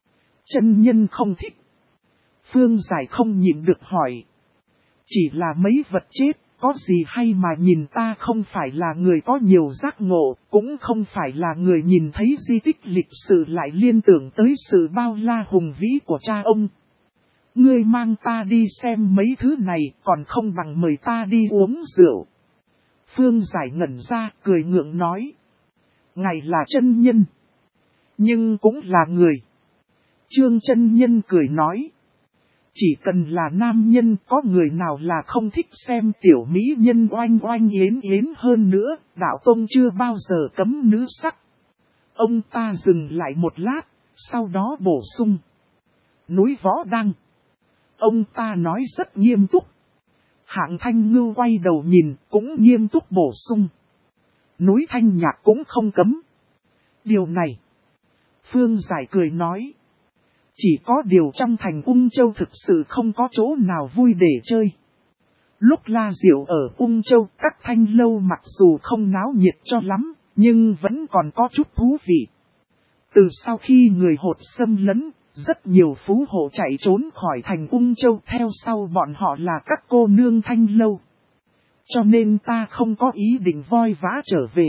Chân nhân không thích. Phương Giải không nhịn được hỏi. Chỉ là mấy vật chết, có gì hay mà nhìn, ta không phải là người có nhiều giác ngộ, cũng không phải là người nhìn thấy di tích lịch sử lại liên tưởng tới sự bao la hùng vĩ của cha ông. Ngươi mang ta đi xem mấy thứ này còn không bằng mời ta đi uống rượu. Phương Giải ngẩn ra cười ngượng nói. Ngài là chân nhân, nhưng cũng là người. Trương chân nhân cười nói. Chỉ cần là nam nhân, có người nào là không thích xem tiểu mỹ nhân oanh oanh yến yến, hơn nữa, đạo tông chưa bao giờ cấm nữ sắc. Ông ta dừng lại một lát, sau đó bổ sung. Núi Võ Đăng. Ông ta nói rất nghiêm túc. Hạng Thanh Ngưu quay đầu nhìn, cũng nghiêm túc bổ sung. Núi Thanh Nhạc cũng không cấm. Điều này, Phương Giải cười nói. Chỉ có điều trong thành Ung Châu thực sự không có chỗ nào vui để chơi. Lúc La Diệu ở Ung Châu, các thanh lâu mặc dù không náo nhiệt cho lắm, nhưng vẫn còn có chút thú vị. Từ sau khi người Hột xâm lấn, rất nhiều phú hộ chạy trốn khỏi thành Ung Châu, theo sau bọn họ là các cô nương thanh lâu. Cho nên ta không có ý định voi vã trở về.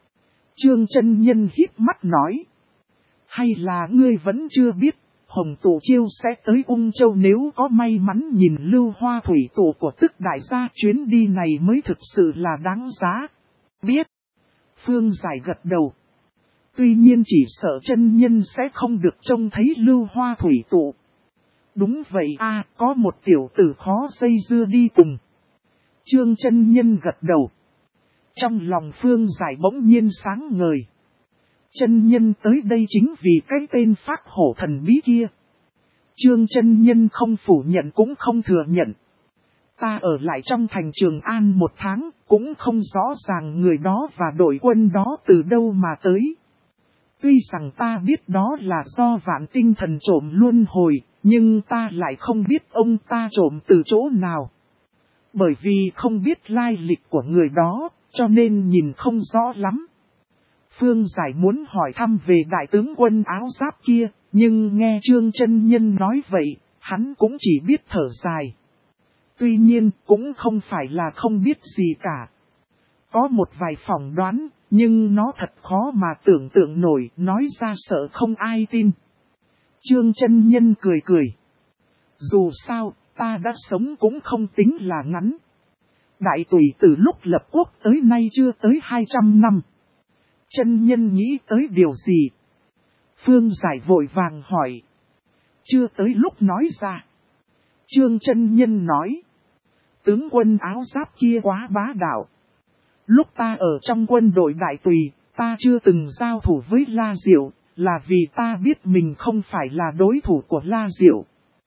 Trương chân nhân híp mắt nói. Hay là ngươi vẫn chưa biết, Hồng Tổ Chiêu sẽ tới Ung Châu, nếu có may mắn nhìn Lưu Hoa thủy tổ của Tức đại gia, chuyến đi này mới thực sự là đáng giá. Biết. Phương Giải gật đầu. Tuy nhiên chỉ sợ chân nhân sẽ không được trông thấy Lưu Hoa thủy tổ. Đúng vậy a, có một tiểu tử khó dây dưa đi cùng. Trương chân nhân gật đầu. Trong lòng Phương Giải bỗng nhiên sáng ngời. Chân nhân tới đây chính vì cái tên Phác Hổ thần bí kia. Trương chân nhân không phủ nhận cũng không thừa nhận. Ta ở lại trong thành Trường An 1 tháng, cũng không rõ ràng người đó và đội quân đó từ đâu mà tới. Tuy rằng ta biết đó là do Vạn Tinh Thần trộm luân hồi, nhưng ta lại không biết ông ta trộm từ chỗ nào. Bởi vì không biết lai lịch của người đó, cho nên nhìn không rõ lắm. Phương Giải muốn hỏi thăm về đại tướng quân áo giáp kia, nhưng nghe Trương chân nhân nói vậy, hắn cũng chỉ biết thở dài. Tuy nhiên, cũng không phải là không biết gì cả. Có một vài phỏng đoán, nhưng nó thật khó mà tưởng tượng nổi, nói ra sợ không ai tin. Trương chân nhân cười cười. Dù sao, ta đã sống cũng không tính là ngắn. Đại Tùy từ lúc lập quốc tới nay chưa tới 200 năm. Chân nhân nghĩ tới điều gì? Phương Giải vội vàng hỏi. Chưa tới lúc nói ra. Trương chân nhân nói. Tướng quân áo giáp kia quá bá đạo. Lúc ta ở trong quân đội Đại Tùy, ta chưa từng giao thủ với La Diệu, là vì ta biết mình không phải là đối thủ của La Diệu.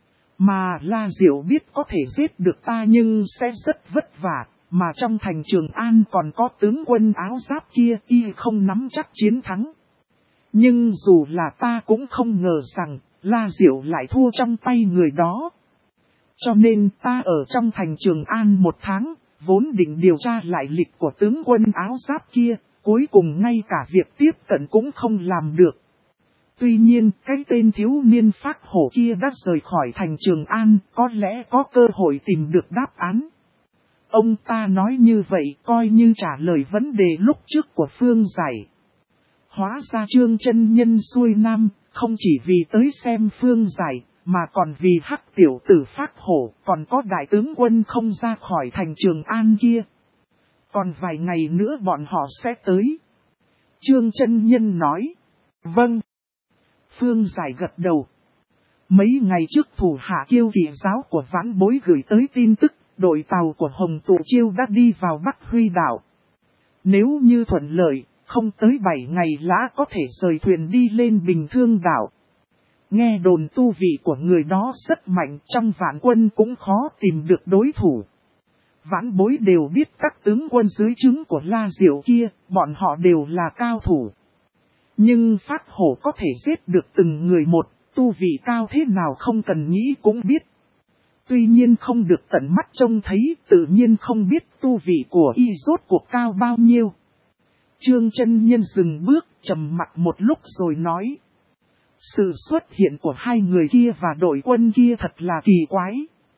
Mà La Diệu biết có thể giết được ta nhưng sẽ rất vất vả, mà trong thành Trường An còn có tướng quân áo giáp kia, y không nắm chắc chiến thắng. Nhưng dù là ta cũng không ngờ rằng, La Diệu lại thua trong tay người đó. Cho nên ta ở trong thành Trường An 1 tháng, vốn định điều tra lại lịch của tướng quân áo giáp kia, cuối cùng ngay cả việc tiếp cận cũng không làm được. Tuy nhiên, cái tên thiếu niên Phác Hổ kia đã rời khỏi thành Trường An, có lẽ có cơ hội tìm được đáp án. Ông ta nói như vậy coi như trả lời vấn đề lúc trước của Phương Giải. Hóa ra Trương chân nhân xuôi nam, không chỉ vì tới xem Phương Giải, mà còn vì hắc tiểu tử Phác Hổ, còn có đại tướng quân không ra khỏi thành Trường An kia. Còn vài ngày nữa bọn họ sẽ tới. Trương Chân Nhân nói. Vâng. Phương Giải gật đầu. Mấy ngày trước thủ hạ Kiêu Kỵ giáo của Vãn Bối gửi tới tin tức, đội tàu của Hồng Tụ Chiêu đã đi vào Bắc Huy đảo. Nếu như thuận lợi, không tới 7 ngày lã có thể rời thuyền đi lên Bình Thương đảo. Nghe đồn tu vị của người đó rất mạnh, trong vạn quân cũng khó tìm được đối thủ. Vãn Bối đều biết các tướng quân dưới trướng của La Diệu kia, bọn họ đều là cao thủ. Nhưng Phác Hổ có thể giết được từng người một, tu vị cao thế nào không cần nghĩ cũng biết. Tuy nhiên không được tận mắt trông thấy, tự nhiên không biết tu vị của y rốt cuộc cao bao nhiêu. Trương Chân Nhân dừng bước, trầm mặc một lúc rồi nói. Sự xuất hiện của hai người kia và đội quân kia thật là kỳ quái.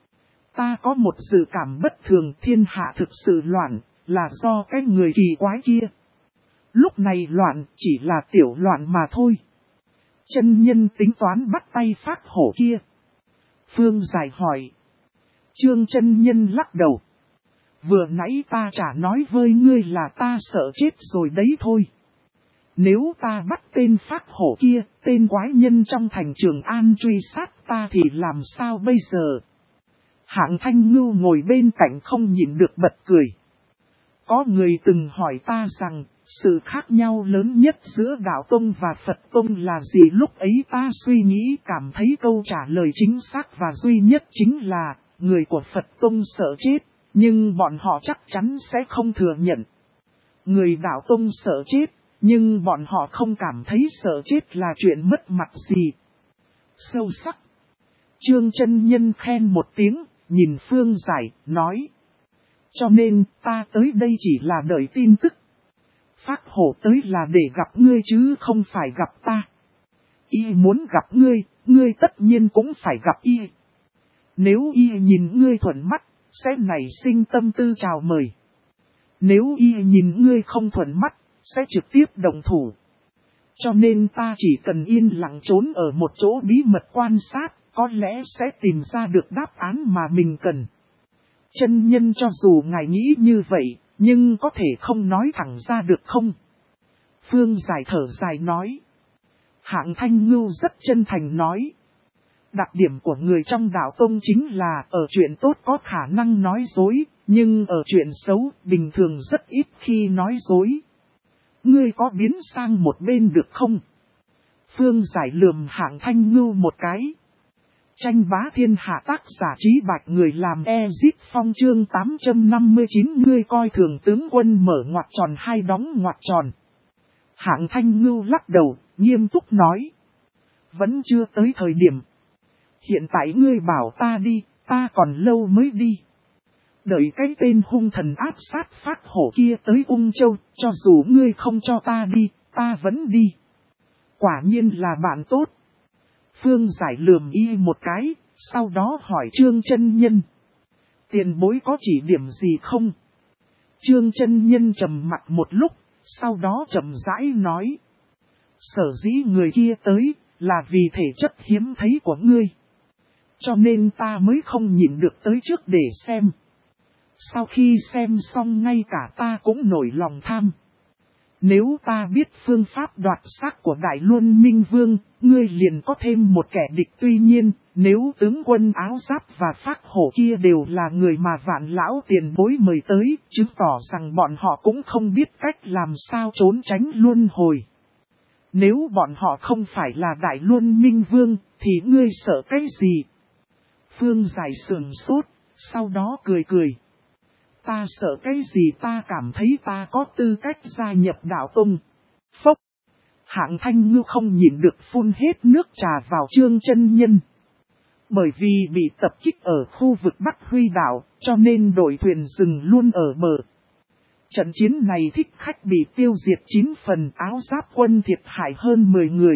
Ta có một dự cảm bất thường, thiên hạ thực sự loạn, là do cái người kỳ quái kia. Lúc này loạn chỉ là tiểu loạn mà thôi. Chân Nhân tính toán bắt tay Phác Hổ kia. Phương Giải hỏi. Trương Chân Nhân lắc đầu. Vừa nãy ta chả nói với ngươi là ta sợ chết rồi đấy thôi. Nếu ta bắt tên Phác Hổ kia, tên quái nhân trong thành Trường An truy sát ta thì làm sao bây giờ? Hạng Thanh Ngưu ngồi bên cạnh không nhịn được bật cười. Có người từng hỏi ta rằng, sự khác nhau lớn nhất giữa Đạo Tông và Phật Tông là gì? Lúc ấy ta suy nghĩ cảm thấy câu trả lời chính xác và duy nhất chính là, người của Phật Tông sợ chết, nhưng bọn họ chắc chắn sẽ không thừa nhận. Người Đạo Tông sợ chết, nhưng bọn họ không cảm thấy sợ chết là chuyện mất mặt gì. Sâu sắc. Trương Chân Nhân khen một tiếng, nhìn Phương Giải, nói. Cho nên, ta tới đây chỉ là đợi tin tức. Phác Hổ tới là để gặp ngươi chứ không phải gặp ta. Y muốn gặp ngươi, ngươi tất nhiên cũng phải gặp y. Nếu y nhìn ngươi thuận mắt, sẽ nảy sinh tâm tư chào mời. Nếu y nhìn ngươi không thuận mắt, sẽ trực tiếp động thủ. Cho nên ta chỉ cần yên lặng trốn ở một chỗ bí mật quan sát, có lẽ sẽ tìm ra được đáp án mà mình cần. Chân Nhân cho dù ngài nghĩ như vậy, nhưng có thể không nói thẳng ra được không? Phương Giải thở dài nói. Hạng Thanh Ngưu rất chân thành nói. Đặc điểm của người trong Đạo Tông chính là ở chuyện tốt có khả năng nói dối, nhưng ở chuyện xấu bình thường rất ít khi nói dối. Ngươi có biến sang một bên được không? Phương Giải lườm Hạng Thanh Ngưu một cái. Tranh bá thiên hạ tác giả Trí Bạch người làm Ezit Phong chương 859 ngươi coi thường tướng quân mở ngoặc tròn hay đóng ngoặc tròn. Hạng Thanh Ngưu lắc đầu, nghiêm túc nói. Vẫn chưa tới thời điểm. Hiện tại ngươi bảo ta đi, ta còn lâu mới đi. Đợi cái tên hung thần áp sát Phác Hổ kia tới Ung Châu, cho dù ngươi không cho ta đi, ta vẫn đi. Quả nhiên là bạn tốt. Phương Giải lườm y một cái, sau đó hỏi Trương Chân Nhân. Tiền bối có chỉ điểm gì không? Trương Chân Nhân trầm mặt một lúc, sau đó chậm rãi nói. Sở dĩ người kia tới, là vì thể chất hiếm thấy của ngươi. Cho nên ta mới không nhịn được tới trước để xem. Sau khi xem xong ngay cả ta cũng nổi lòng tham. Nếu ta biết phương pháp đoạt xác của Đại Luân Minh Vương, ngươi liền có thêm một kẻ địch. Tuy nhiên, nếu tướng quân áo giáp và Phác Hổ kia đều là người mà Vạn lão tiền bối mời tới, chứng tỏ rằng bọn họ cũng không biết cách làm sao trốn tránh luân hồi. Nếu bọn họ không phải là Đại Luân Minh Vương, thì ngươi sợ cái gì? Phương Giải sườn sốt, sau đó cười cười. Ta sợ cái gì? Ta cảm thấy ta có tư cách gia nhập Đạo Tông. Phốc. Hạng Thanh Ngưu không nhịn được phun hết nước trà vào Trương Chân Nhân. Bởi vì bị tập kích ở khu vực Bắc Huy đảo, cho nên đội thuyền dừng luôn ở bờ. Trận chiến này thích khách bị tiêu diệt 9 phần, áo giáp quân thiệt hại hơn 10 người.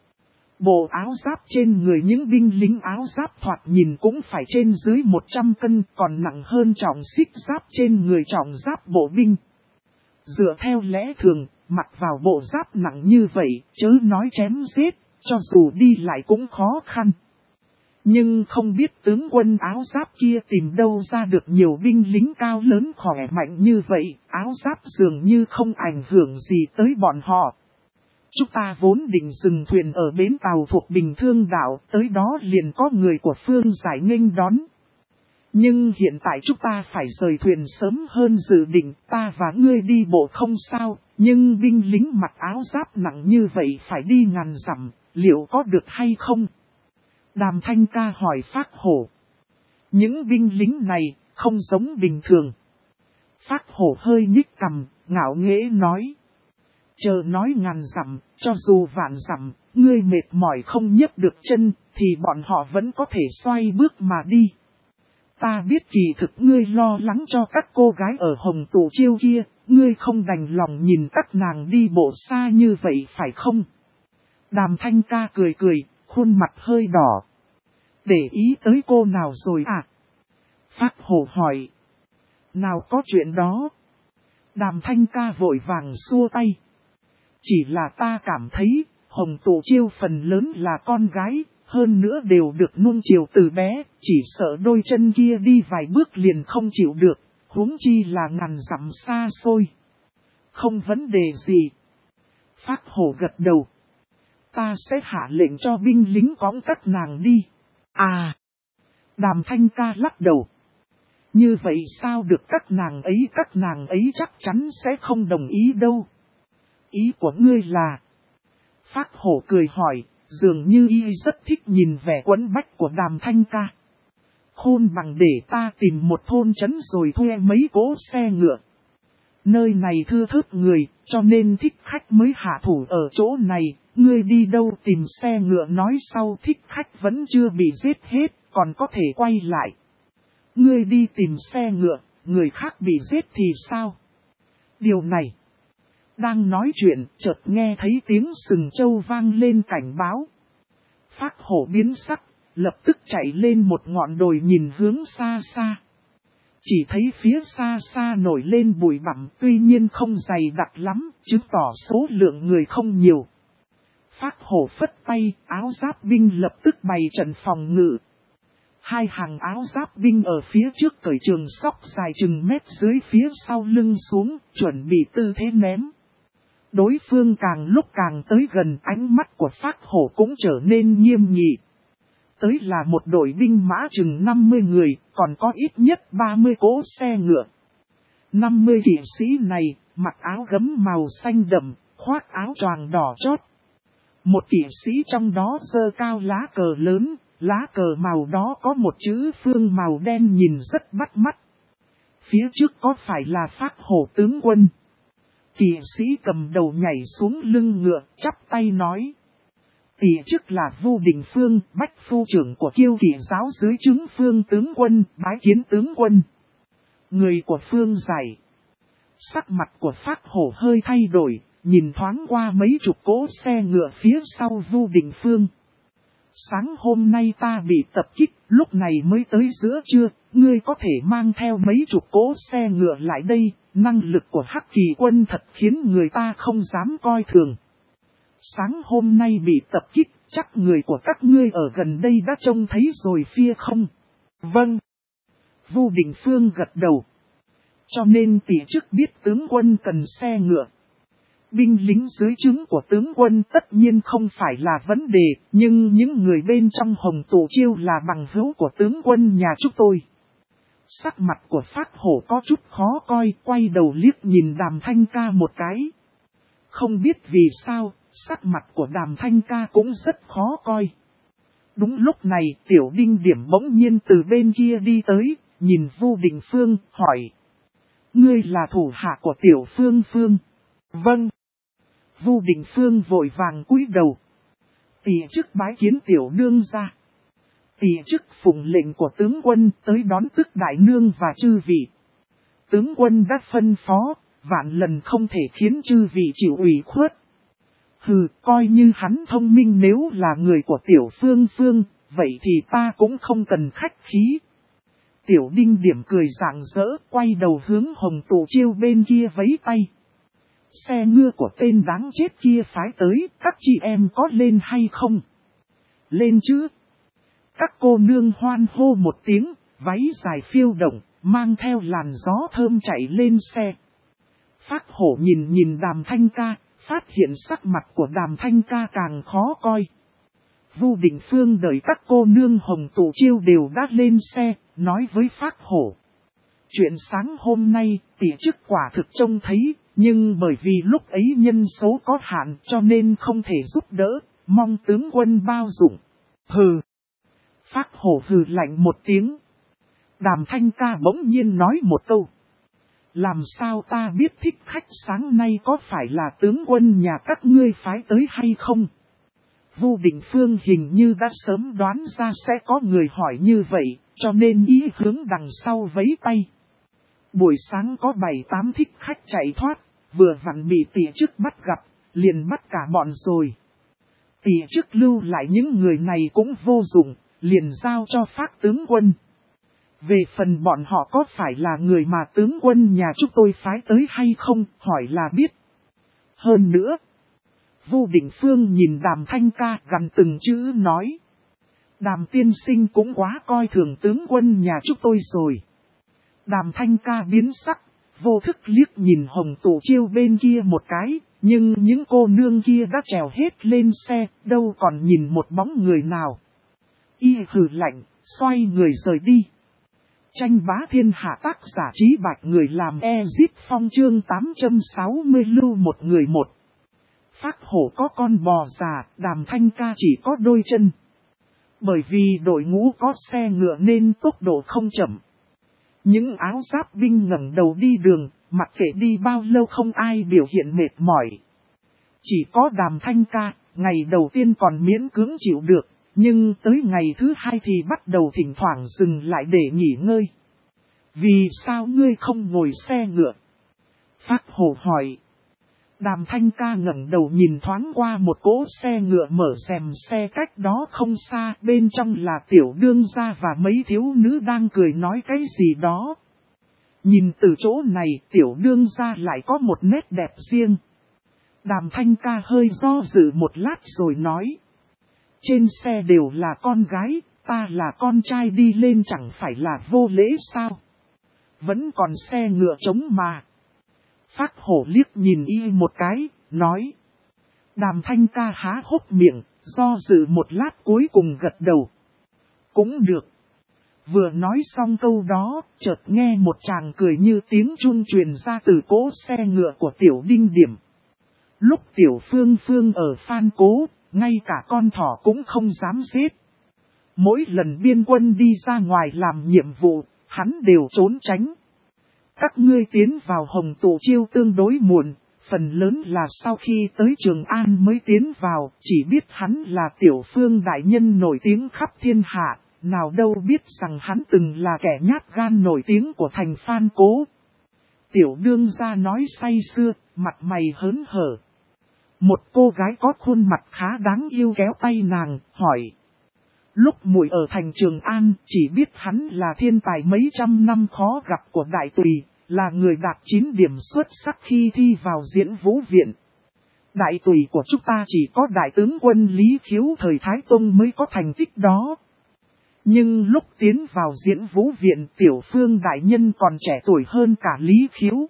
Bộ áo giáp trên người những binh lính áo giáp thoạt nhìn cũng phải trên dưới 100 cân, còn nặng hơn trọng xích giáp trên người trọng giáp bộ binh. Dựa theo lẽ thường, mặc vào bộ giáp nặng như vậy, chớ nói chém giết, cho dù đi lại cũng khó khăn. Nhưng không biết tướng quân áo giáp kia tìm đâu ra được nhiều binh lính cao lớn khỏe mạnh như vậy, áo giáp dường như không ảnh hưởng gì tới bọn họ. Chúng ta vốn định dừng thuyền ở bến tàu thuộc Bình Thương đảo, tới đó liền có người của Phương Giải nghênh đón. Nhưng hiện tại chúng ta phải rời thuyền sớm hơn dự định, ta và ngươi đi bộ không sao, nhưng binh lính mặc áo giáp nặng như vậy phải đi ngàn dặm, liệu có được hay không? Đàm Thanh Ca hỏi Phác Hổ. Những binh lính này không giống bình thường. Phác Hổ hơi nhích cằm, ngạo nghễ nói. Chờ nói ngàn dặm, cho dù vạn dặm, ngươi mệt mỏi không nhấc được chân, thì bọn họ vẫn có thể xoay bước mà đi. Ta biết kỳ thực ngươi lo lắng cho các cô gái ở Hồng Tụ Chiêu kia, ngươi không đành lòng nhìn các nàng đi bộ xa như vậy phải không? Đàm Thanh Ca cười cười, khuôn mặt hơi đỏ. Để ý tới cô nào rồi à? Phác Hổ hỏi. Nào có chuyện đó. Đàm Thanh Ca vội vàng xua tay. Chỉ là ta cảm thấy, Hồng Tụ Chiêu phần lớn là con gái, hơn nữa đều được nuông chiều từ bé, chỉ sợ đôi chân kia đi vài bước liền không chịu được, huống chi là ngàn dặm xa xôi. Không vấn đề gì. Phác Hổ gật đầu. Ta sẽ hạ lệnh cho binh lính cõng các nàng đi. À! Đàm Thanh Ca lắc đầu. Như vậy sao được các nàng ấy chắc chắn sẽ không đồng ý đâu. Ý của ngươi là... Phác Hổ cười hỏi, dường như y rất thích nhìn vẻ quẫn bách của Đàm Thanh Ca. Khôn bằng để ta tìm một thôn trấn rồi thuê mấy cỗ xe ngựa. Nơi này thưa thớt người, cho nên thích khách mới hạ thủ ở chỗ này, ngươi đi đâu tìm xe ngựa nói sau thích khách vẫn chưa bị giết hết, còn có thể quay lại. Ngươi đi tìm xe ngựa, người khác bị giết thì sao? Điều này... Đang nói chuyện, chợt nghe thấy tiếng sừng trâu vang lên cảnh báo. Phác Hổ biến sắc, lập tức chạy lên một ngọn đồi nhìn hướng xa xa. Chỉ thấy phía xa xa nổi lên bụi bặm tuy nhiên không dày đặc lắm, chứng tỏ số lượng người không nhiều. Phác Hổ phất tay, áo giáp binh lập tức bày trận phòng ngự. Hai hàng áo giáp binh ở phía trước cởi trường sóc dài chừng mét dưới phía sau lưng xuống, chuẩn bị tư thế ném. Đối phương càng lúc càng tới gần, ánh mắt của Phác Hổ cũng trở nên nghiêm nghị. Tới là một đội binh mã chừng 50 người, còn có ít nhất 30 cỗ xe ngựa. 50 kỵ sĩ này, mặc áo gấm màu xanh đậm, khoác áo choàng đỏ chót. Một kỵ sĩ trong đó giơ cao lá cờ lớn, lá cờ màu đó có một chữ phương màu đen nhìn rất bắt mắt. Phía trước có phải là Phác Hổ tướng quân? Kỵ sĩ cầm đầu nhảy xuống lưng ngựa, chắp tay nói. Tỷ chức là Vu Đình Phương, bách phu trưởng của Kiêu Kỵ giáo dưới trướng Phương tướng quân, bái kiến tướng quân. Người của Phương Giải. Sắc mặt của Phác Hổ hơi thay đổi, nhìn thoáng qua mấy chục cỗ xe ngựa phía sau Vu Đình Phương. Sáng hôm nay ta bị tập kích, lúc này mới tới giữa trưa, ngươi có thể mang theo mấy chục cỗ xe ngựa lại đây, năng lực của Hắc Kỳ quân thật khiến người ta không dám coi thường. Sáng hôm nay bị tập kích, chắc người của các ngươi ở gần đây đã trông thấy rồi phía không? Vâng. Vu Đình Phương gật đầu. Cho nên tỷ chức biết tướng quân cần xe ngựa. Binh lính dưới trướng của tướng quân tất nhiên không phải là vấn đề, nhưng những người bên trong Hồng Tụ Chiêu là bằng hữu của tướng quân nhà chúng tôi. Sắc mặt của Phác Hổ có chút khó coi, quay đầu liếc nhìn Đàm Thanh Ca một cái. Không biết vì sao, sắc mặt của Đàm Thanh Ca cũng rất khó coi. Đúng lúc này, Tiểu Đinh Điểm bỗng nhiên từ bên kia đi tới, nhìn Vu Đình Phương, hỏi. Ngươi là thủ hạ của Tiểu Phương Phương. Vâng. Vu Đình Phương vội vàng cúi đầu. Tỷ chức bái kiến Tiểu Nương ra. Tỷ chức phụng lệnh của tướng quân tới đón tức đại nương và chư vị. Tướng quân đã phân phó, vạn lần không thể khiến chư vị chịu ủy khuất. Hừ, coi như hắn thông minh, nếu là người của Tiểu Phương Phương, vậy thì ta cũng không cần khách khí. Tiểu Đinh Điểm cười rạng rỡ, quay đầu hướng Hồng Tụ Chiêu bên kia vẫy tay. Xe ngựa của tên đáng chết kia phái tới, các chị em có lên hay không? Lên chứ? Các cô nương hoan hô một tiếng, váy dài phiêu động, mang theo làn gió thơm chạy lên xe. Phác Hổ nhìn nhìn Đàm Thanh Ca, phát hiện sắc mặt của Đàm Thanh Ca càng khó coi. Vu Định Phương đợi các cô nương Hồng Tụ Chiêu đều đã lên xe, nói với Phác Hổ. Chuyện sáng hôm nay, tỷ chức quả thực trông thấy, nhưng bởi vì lúc ấy nhân số có hạn cho nên không thể giúp đỡ, mong tướng quân bao dụng. Hừ. Phác Hổ hừ lạnh một tiếng. Đàm Thanh Ca bỗng nhiên nói một câu. Làm sao ta biết thích khách sáng nay có phải là tướng quân nhà các ngươi phái tới hay không? Vu Định Phương hình như đã sớm đoán ra sẽ có người hỏi như vậy, cho nên ý hướng đằng sau vẫy tay. Buổi sáng có 7-8 thích khách chạy thoát, vừa vặn bị tỷ chức bắt gặp, liền bắt cả bọn rồi. Tỷ chức lưu lại những người này cũng vô dụng, liền giao cho Phác tướng quân. Về phần bọn họ có phải là người mà tướng quân nhà chúng tôi phái tới hay không, hỏi là biết. Hơn nữa, Vu Định Phương nhìn Đàm Thanh Ca gằn từng chữ nói. Đàm tiên sinh cũng quá coi thường tướng quân nhà chúng tôi rồi. Đàm Thanh Ca biến sắc, vô thức liếc nhìn Hồng Tụ Chiêu bên kia một cái, nhưng những cô nương kia đã trèo hết lên xe, đâu còn nhìn một bóng người nào. Y hừ lạnh, xoay người rời đi. Tranh bá thiên hạ tác giả Trí Bạch người làm Ezip Phong chương 860 lưu một người một. Phác Hổ có con bò già, Đàm Thanh Ca chỉ có đôi chân. Bởi vì đội ngũ có xe ngựa nên tốc độ không chậm. Những áo giáp binh ngẩng đầu đi đường, mặc kệ đi bao lâu không ai biểu hiện mệt mỏi. Chỉ có Đàm Thanh Ca, ngày đầu tiên còn miễn cưỡng chịu được, nhưng tới ngày thứ hai thì bắt đầu thỉnh thoảng dừng lại để nghỉ ngơi. Vì sao ngươi không ngồi xe ngựa? Phác Hổ hỏi. Đàm Thanh Ca ngẩng đầu nhìn thoáng qua một cỗ xe ngựa mở rèm xe cách đó không xa, bên trong là tiểu đương gia và mấy thiếu nữ đang cười nói cái gì đó. Nhìn từ chỗ này tiểu đương gia lại có một nét đẹp riêng. Đàm Thanh Ca hơi do dự một lát rồi nói. Trên xe đều là con gái, ta là con trai đi lên chẳng phải là vô lễ sao? Vẫn còn xe ngựa trống mà. Phác Hổ liếc nhìn y một cái, nói. Đàm Thanh Ca há hốc miệng, do dự một lát cuối cùng gật đầu. Cũng được. Vừa nói xong câu đó, chợt nghe một chàng cười như tiếng chuông truyền ra từ cỗ xe ngựa của Tiểu Đinh Điểm. Lúc Tiểu Phương Phương ở Phan Cố, ngay cả con thỏ cũng không dám giết. Mỗi lần biên quân đi ra ngoài làm nhiệm vụ, hắn đều trốn tránh. Các ngươi tiến vào Hồng Tụ Chiêu tương đối muộn, phần lớn là sau khi tới Trường An mới tiến vào, chỉ biết hắn là Tiểu Phương đại nhân nổi tiếng khắp thiên hạ, nào đâu biết rằng hắn từng là kẻ nhát gan nổi tiếng của thành Phan Cố. Tiểu đương gia nói say sưa, mặt mày hớn hở. Một cô gái có khuôn mặt khá đáng yêu kéo tay nàng, hỏi. Lúc muội ở thành Trường An, chỉ biết hắn là thiên tài mấy trăm năm khó gặp của Đại Tùy, là người đạt 9 điểm xuất sắc khi thi vào Diễn Vũ Viện. Đại Tùy của chúng ta chỉ có đại tướng quân Lý Khiếu thời Thái Tông mới có thành tích đó. Nhưng lúc tiến vào Diễn Vũ Viện, Tiểu Phương đại nhân còn trẻ tuổi hơn cả Lý Khiếu.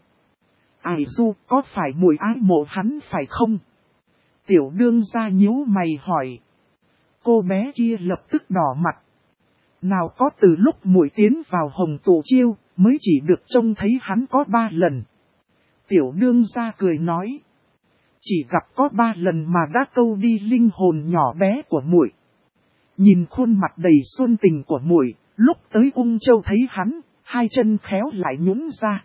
Ai du, có phải muội ái mộ hắn phải không? Tiểu đương gia nhíu mày hỏi. Cô bé kia lập tức đỏ mặt. Nào có từ lúc muội tiến vào Hồng Tụ Chiêu, mới chỉ được trông thấy hắn có 3 lần. Tiểu đương gia cười nói. Chỉ gặp có 3 lần mà đã câu đi linh hồn nhỏ bé của muội. Nhìn khuôn mặt đầy xuân tình của muội, lúc tới Ung Châu thấy hắn, hai chân khéo lại nhũn ra.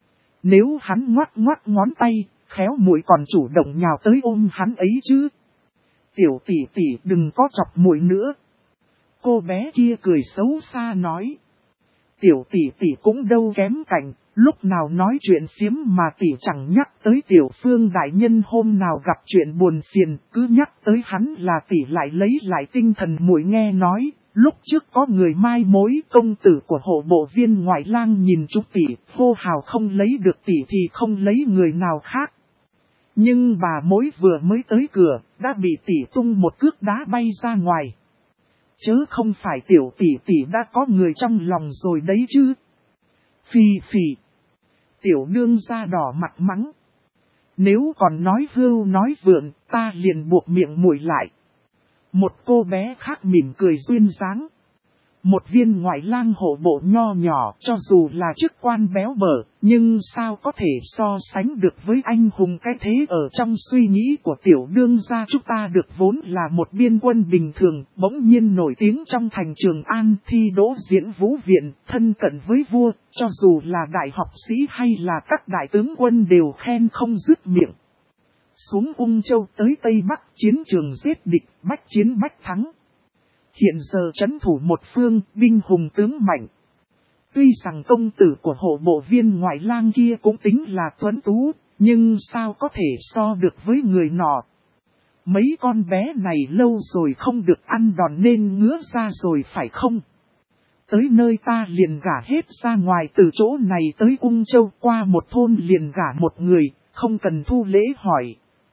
Nếu hắn ngoắc ngoắc ngón tay, khéo muội còn chủ động nhào tới ôm hắn ấy chứ. Tiểu tỷ tỷ đừng có chọc muội nữa. Cô bé kia cười xấu xa nói. Tiểu tỷ tỷ cũng đâu kém cạnh, lúc nào nói chuyện phiếm mà tỷ chẳng nhắc tới Tiểu Phương đại nhân hôm nào gặp chuyện buồn phiền, cứ nhắc tới hắn là tỷ lại lấy lại tinh thần. Muội nghe nói, lúc trước có người mai mối công tử của hộ bộ viên ngoại lang nhìn chúng tỷ, hô hào không lấy được tỷ thì không lấy người nào khác. Nhưng bà mối vừa mới tới cửa, đã bị tỷ tung một cước đá bay ra ngoài. Chớ không phải tiểu tỷ tỷ đã có người trong lòng rồi đấy chứ. Phì phì. Tiểu nương ra đỏ mặt mắng. Nếu còn nói hưu nói vượn, ta liền buộc miệng muội lại. Một cô bé khác mỉm cười duyên dáng. Một viên ngoại lang hộ bộ nho nhỏ, cho dù là chức quan béo bở, nhưng sao có thể so sánh được với anh hùng cái thế ở trong suy nghĩ của tiểu đương gia chúng ta được vốn là một biên quân bình thường, bỗng nhiên nổi tiếng trong thành Trường An thi đỗ diễn vũ viện, thân cận với vua, cho dù là đại học sĩ hay là các đại tướng quân đều khen không dứt miệng. Xuống Ung Châu tới Tây Bắc chiến trường giết địch, bách chiến bách thắng. Hiện giờ trấn thủ một phương, binh hùng tướng mạnh. Tuy rằng công tử của hộ bộ viên ngoại lang kia cũng tính là tuấn tú, nhưng sao có thể so được với người nọ. Mấy con bé này lâu rồi không được ăn đòn nên ngứa ra rồi phải không? Tới nơi ta liền gả hết ra ngoài, từ chỗ này tới Ung Châu, qua một thôn liền gả một người, không cần thu lễ hỏi.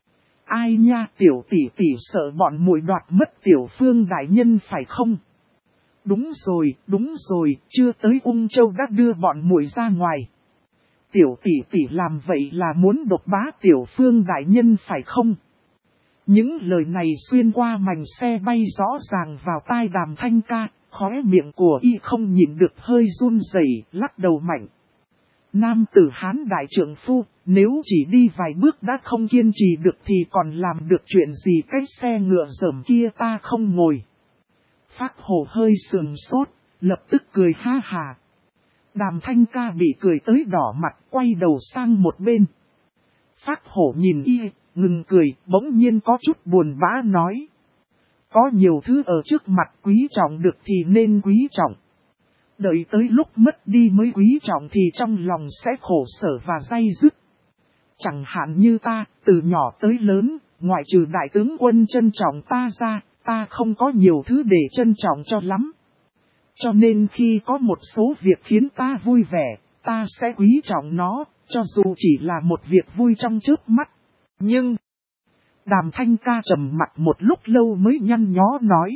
Ai nha, tiểu tỷ tỷ sợ bọn muội đoạt mất tiểu phương đại nhân phải không? Đúng rồi, chưa tới Ung Châu đã đưa bọn muội ra ngoài. Tiểu tỷ tỷ làm vậy là muốn độc bá tiểu phương đại nhân phải không? Những lời này xuyên qua mành xe bay rõ ràng vào tai Đàm Thanh Ca, khóe miệng của y không nhịn được hơi run rẩy, lắc đầu mạnh. Nam tử Hán đại trượng phu, nếu chỉ đi vài bước đã không kiên trì được thì còn làm được chuyện gì, cái xe ngựa rởm kia ta không ngồi. Phác Hổ hơi sườn sốt, lập tức cười ha hà. Đàm Thanh Ca bị cười tới đỏ mặt, quay đầu sang một bên. Phác Hổ nhìn y, ngừng cười, bỗng nhiên có chút buồn bã nói. Có nhiều thứ ở trước mặt quý trọng được thì nên quý trọng. Đợi tới lúc mất đi mới quý trọng thì trong lòng sẽ khổ sở và day dứt. Chẳng hạn như ta, từ nhỏ tới lớn, ngoại trừ đại tướng quân trân trọng ta ra, ta không có nhiều thứ để trân trọng cho lắm. Cho nên khi có một số việc khiến ta vui vẻ, ta sẽ quý trọng nó, cho dù chỉ là một việc vui trong trước mắt. Nhưng, Đàm Thanh Ca trầm mặt một lúc lâu mới nhăn nhó nói.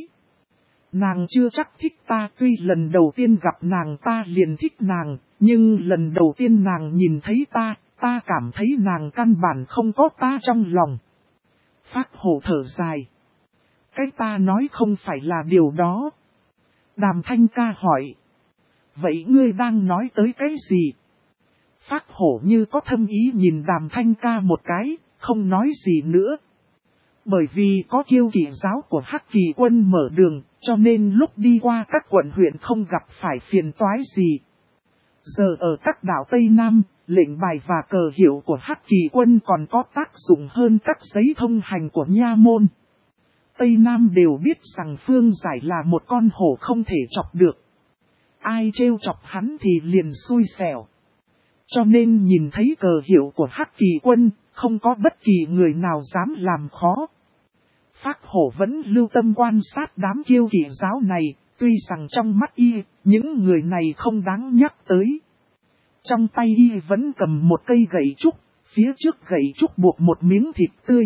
Nàng chưa chắc thích ta, tuy lần đầu tiên gặp nàng ta liền thích nàng, nhưng lần đầu tiên nàng nhìn thấy ta cảm thấy nàng căn bản không có ta trong lòng. Phác Hổ thở dài. Cái ta nói không phải là điều đó. Đàm Thanh Ca hỏi. Vậy ngươi đang nói tới cái gì? Phác Hổ như có thâm ý nhìn Đàm Thanh Ca một cái, không nói gì nữa. Bởi vì có Kiêu Kỵ giáo của Hắc Kỳ quân mở đường, cho nên lúc đi qua các quận huyện không gặp phải phiền toái gì. Giờ ở các đảo Tây Nam, lệnh bài và cờ hiệu của Hắc Kỳ quân còn có tác dụng hơn các giấy thông hành của nha môn. Tây Nam đều biết rằng Phương Giải là một con hổ không thể chọc được. Ai trêu chọc hắn thì liền xui xẻo. Cho nên nhìn thấy cờ hiệu của Hắc Kỳ quân, không có bất kỳ người nào dám làm khó. Phác Hổ vẫn lưu tâm quan sát đám Kiêu Kỵ giáo này, tuy rằng trong mắt y, những người này không đáng nhắc tới. Trong tay y vẫn cầm một cây gậy trúc, phía trước gậy trúc buộc một miếng thịt tươi.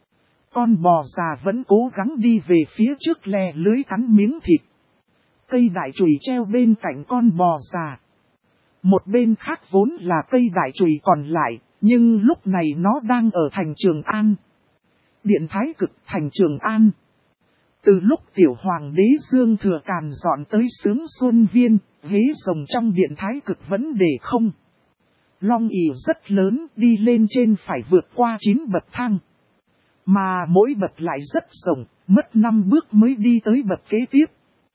Con bò già vẫn cố gắng đi về phía trước lè lưới cắn miếng thịt. Cây đại chùy treo bên cạnh con bò già. Một bên khác vốn là cây đại chùy còn lại, nhưng lúc này nó đang ở thành Trường An. Điện Thái Cực thành Trường An. Từ lúc tiểu hoàng đế Dương Thừa Càn dọn tới Sướng Xuân Viên, ghế rồng trong Điện Thái Cực vẫn để không. Long ỷ rất lớn, đi lên trên phải vượt qua 9 bậc thang. Mà mỗi bậc lại rất rộng, mất 5 bước mới đi tới bậc kế tiếp.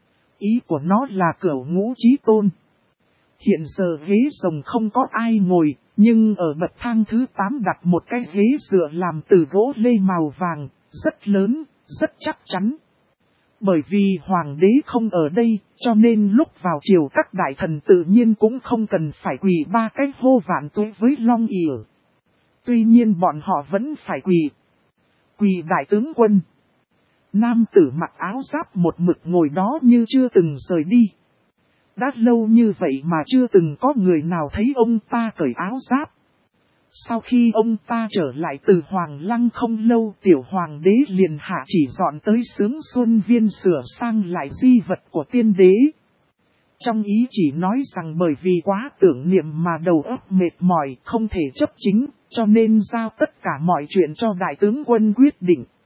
Ý của nó là Cửu Ngũ Chí Tôn. Hiện giờ ghế rồng không có ai ngồi, nhưng ở bậc thang thứ 8 đặt một cái ghế dựa làm từ gỗ lê màu vàng, rất lớn, rất chắc chắn. Bởi vì hoàng đế không ở đây, cho nên lúc vào triều các đại thần tự nhiên cũng không cần phải quỳ 3 cái hô vạn tuế với Long ỷ. Tuy nhiên bọn họ vẫn phải quỳ. Quỳ đại tướng quân. Nam tử mặc áo giáp một mực ngồi đó như chưa từng rời đi. Đã lâu như vậy mà chưa từng có người nào thấy ông ta cởi áo giáp. Sau khi ông ta trở lại từ Hoàng Lăng không lâu, tiểu hoàng đế liền hạ chỉ dọn tới Sướng Xuân Viên sửa sang lại di vật của tiên đế. Trong ý chỉ nói rằng bởi vì quá tưởng niệm mà đầu óc mệt mỏi không thể chấp chính, cho nên giao tất cả mọi chuyện cho đại tướng quân quyết định.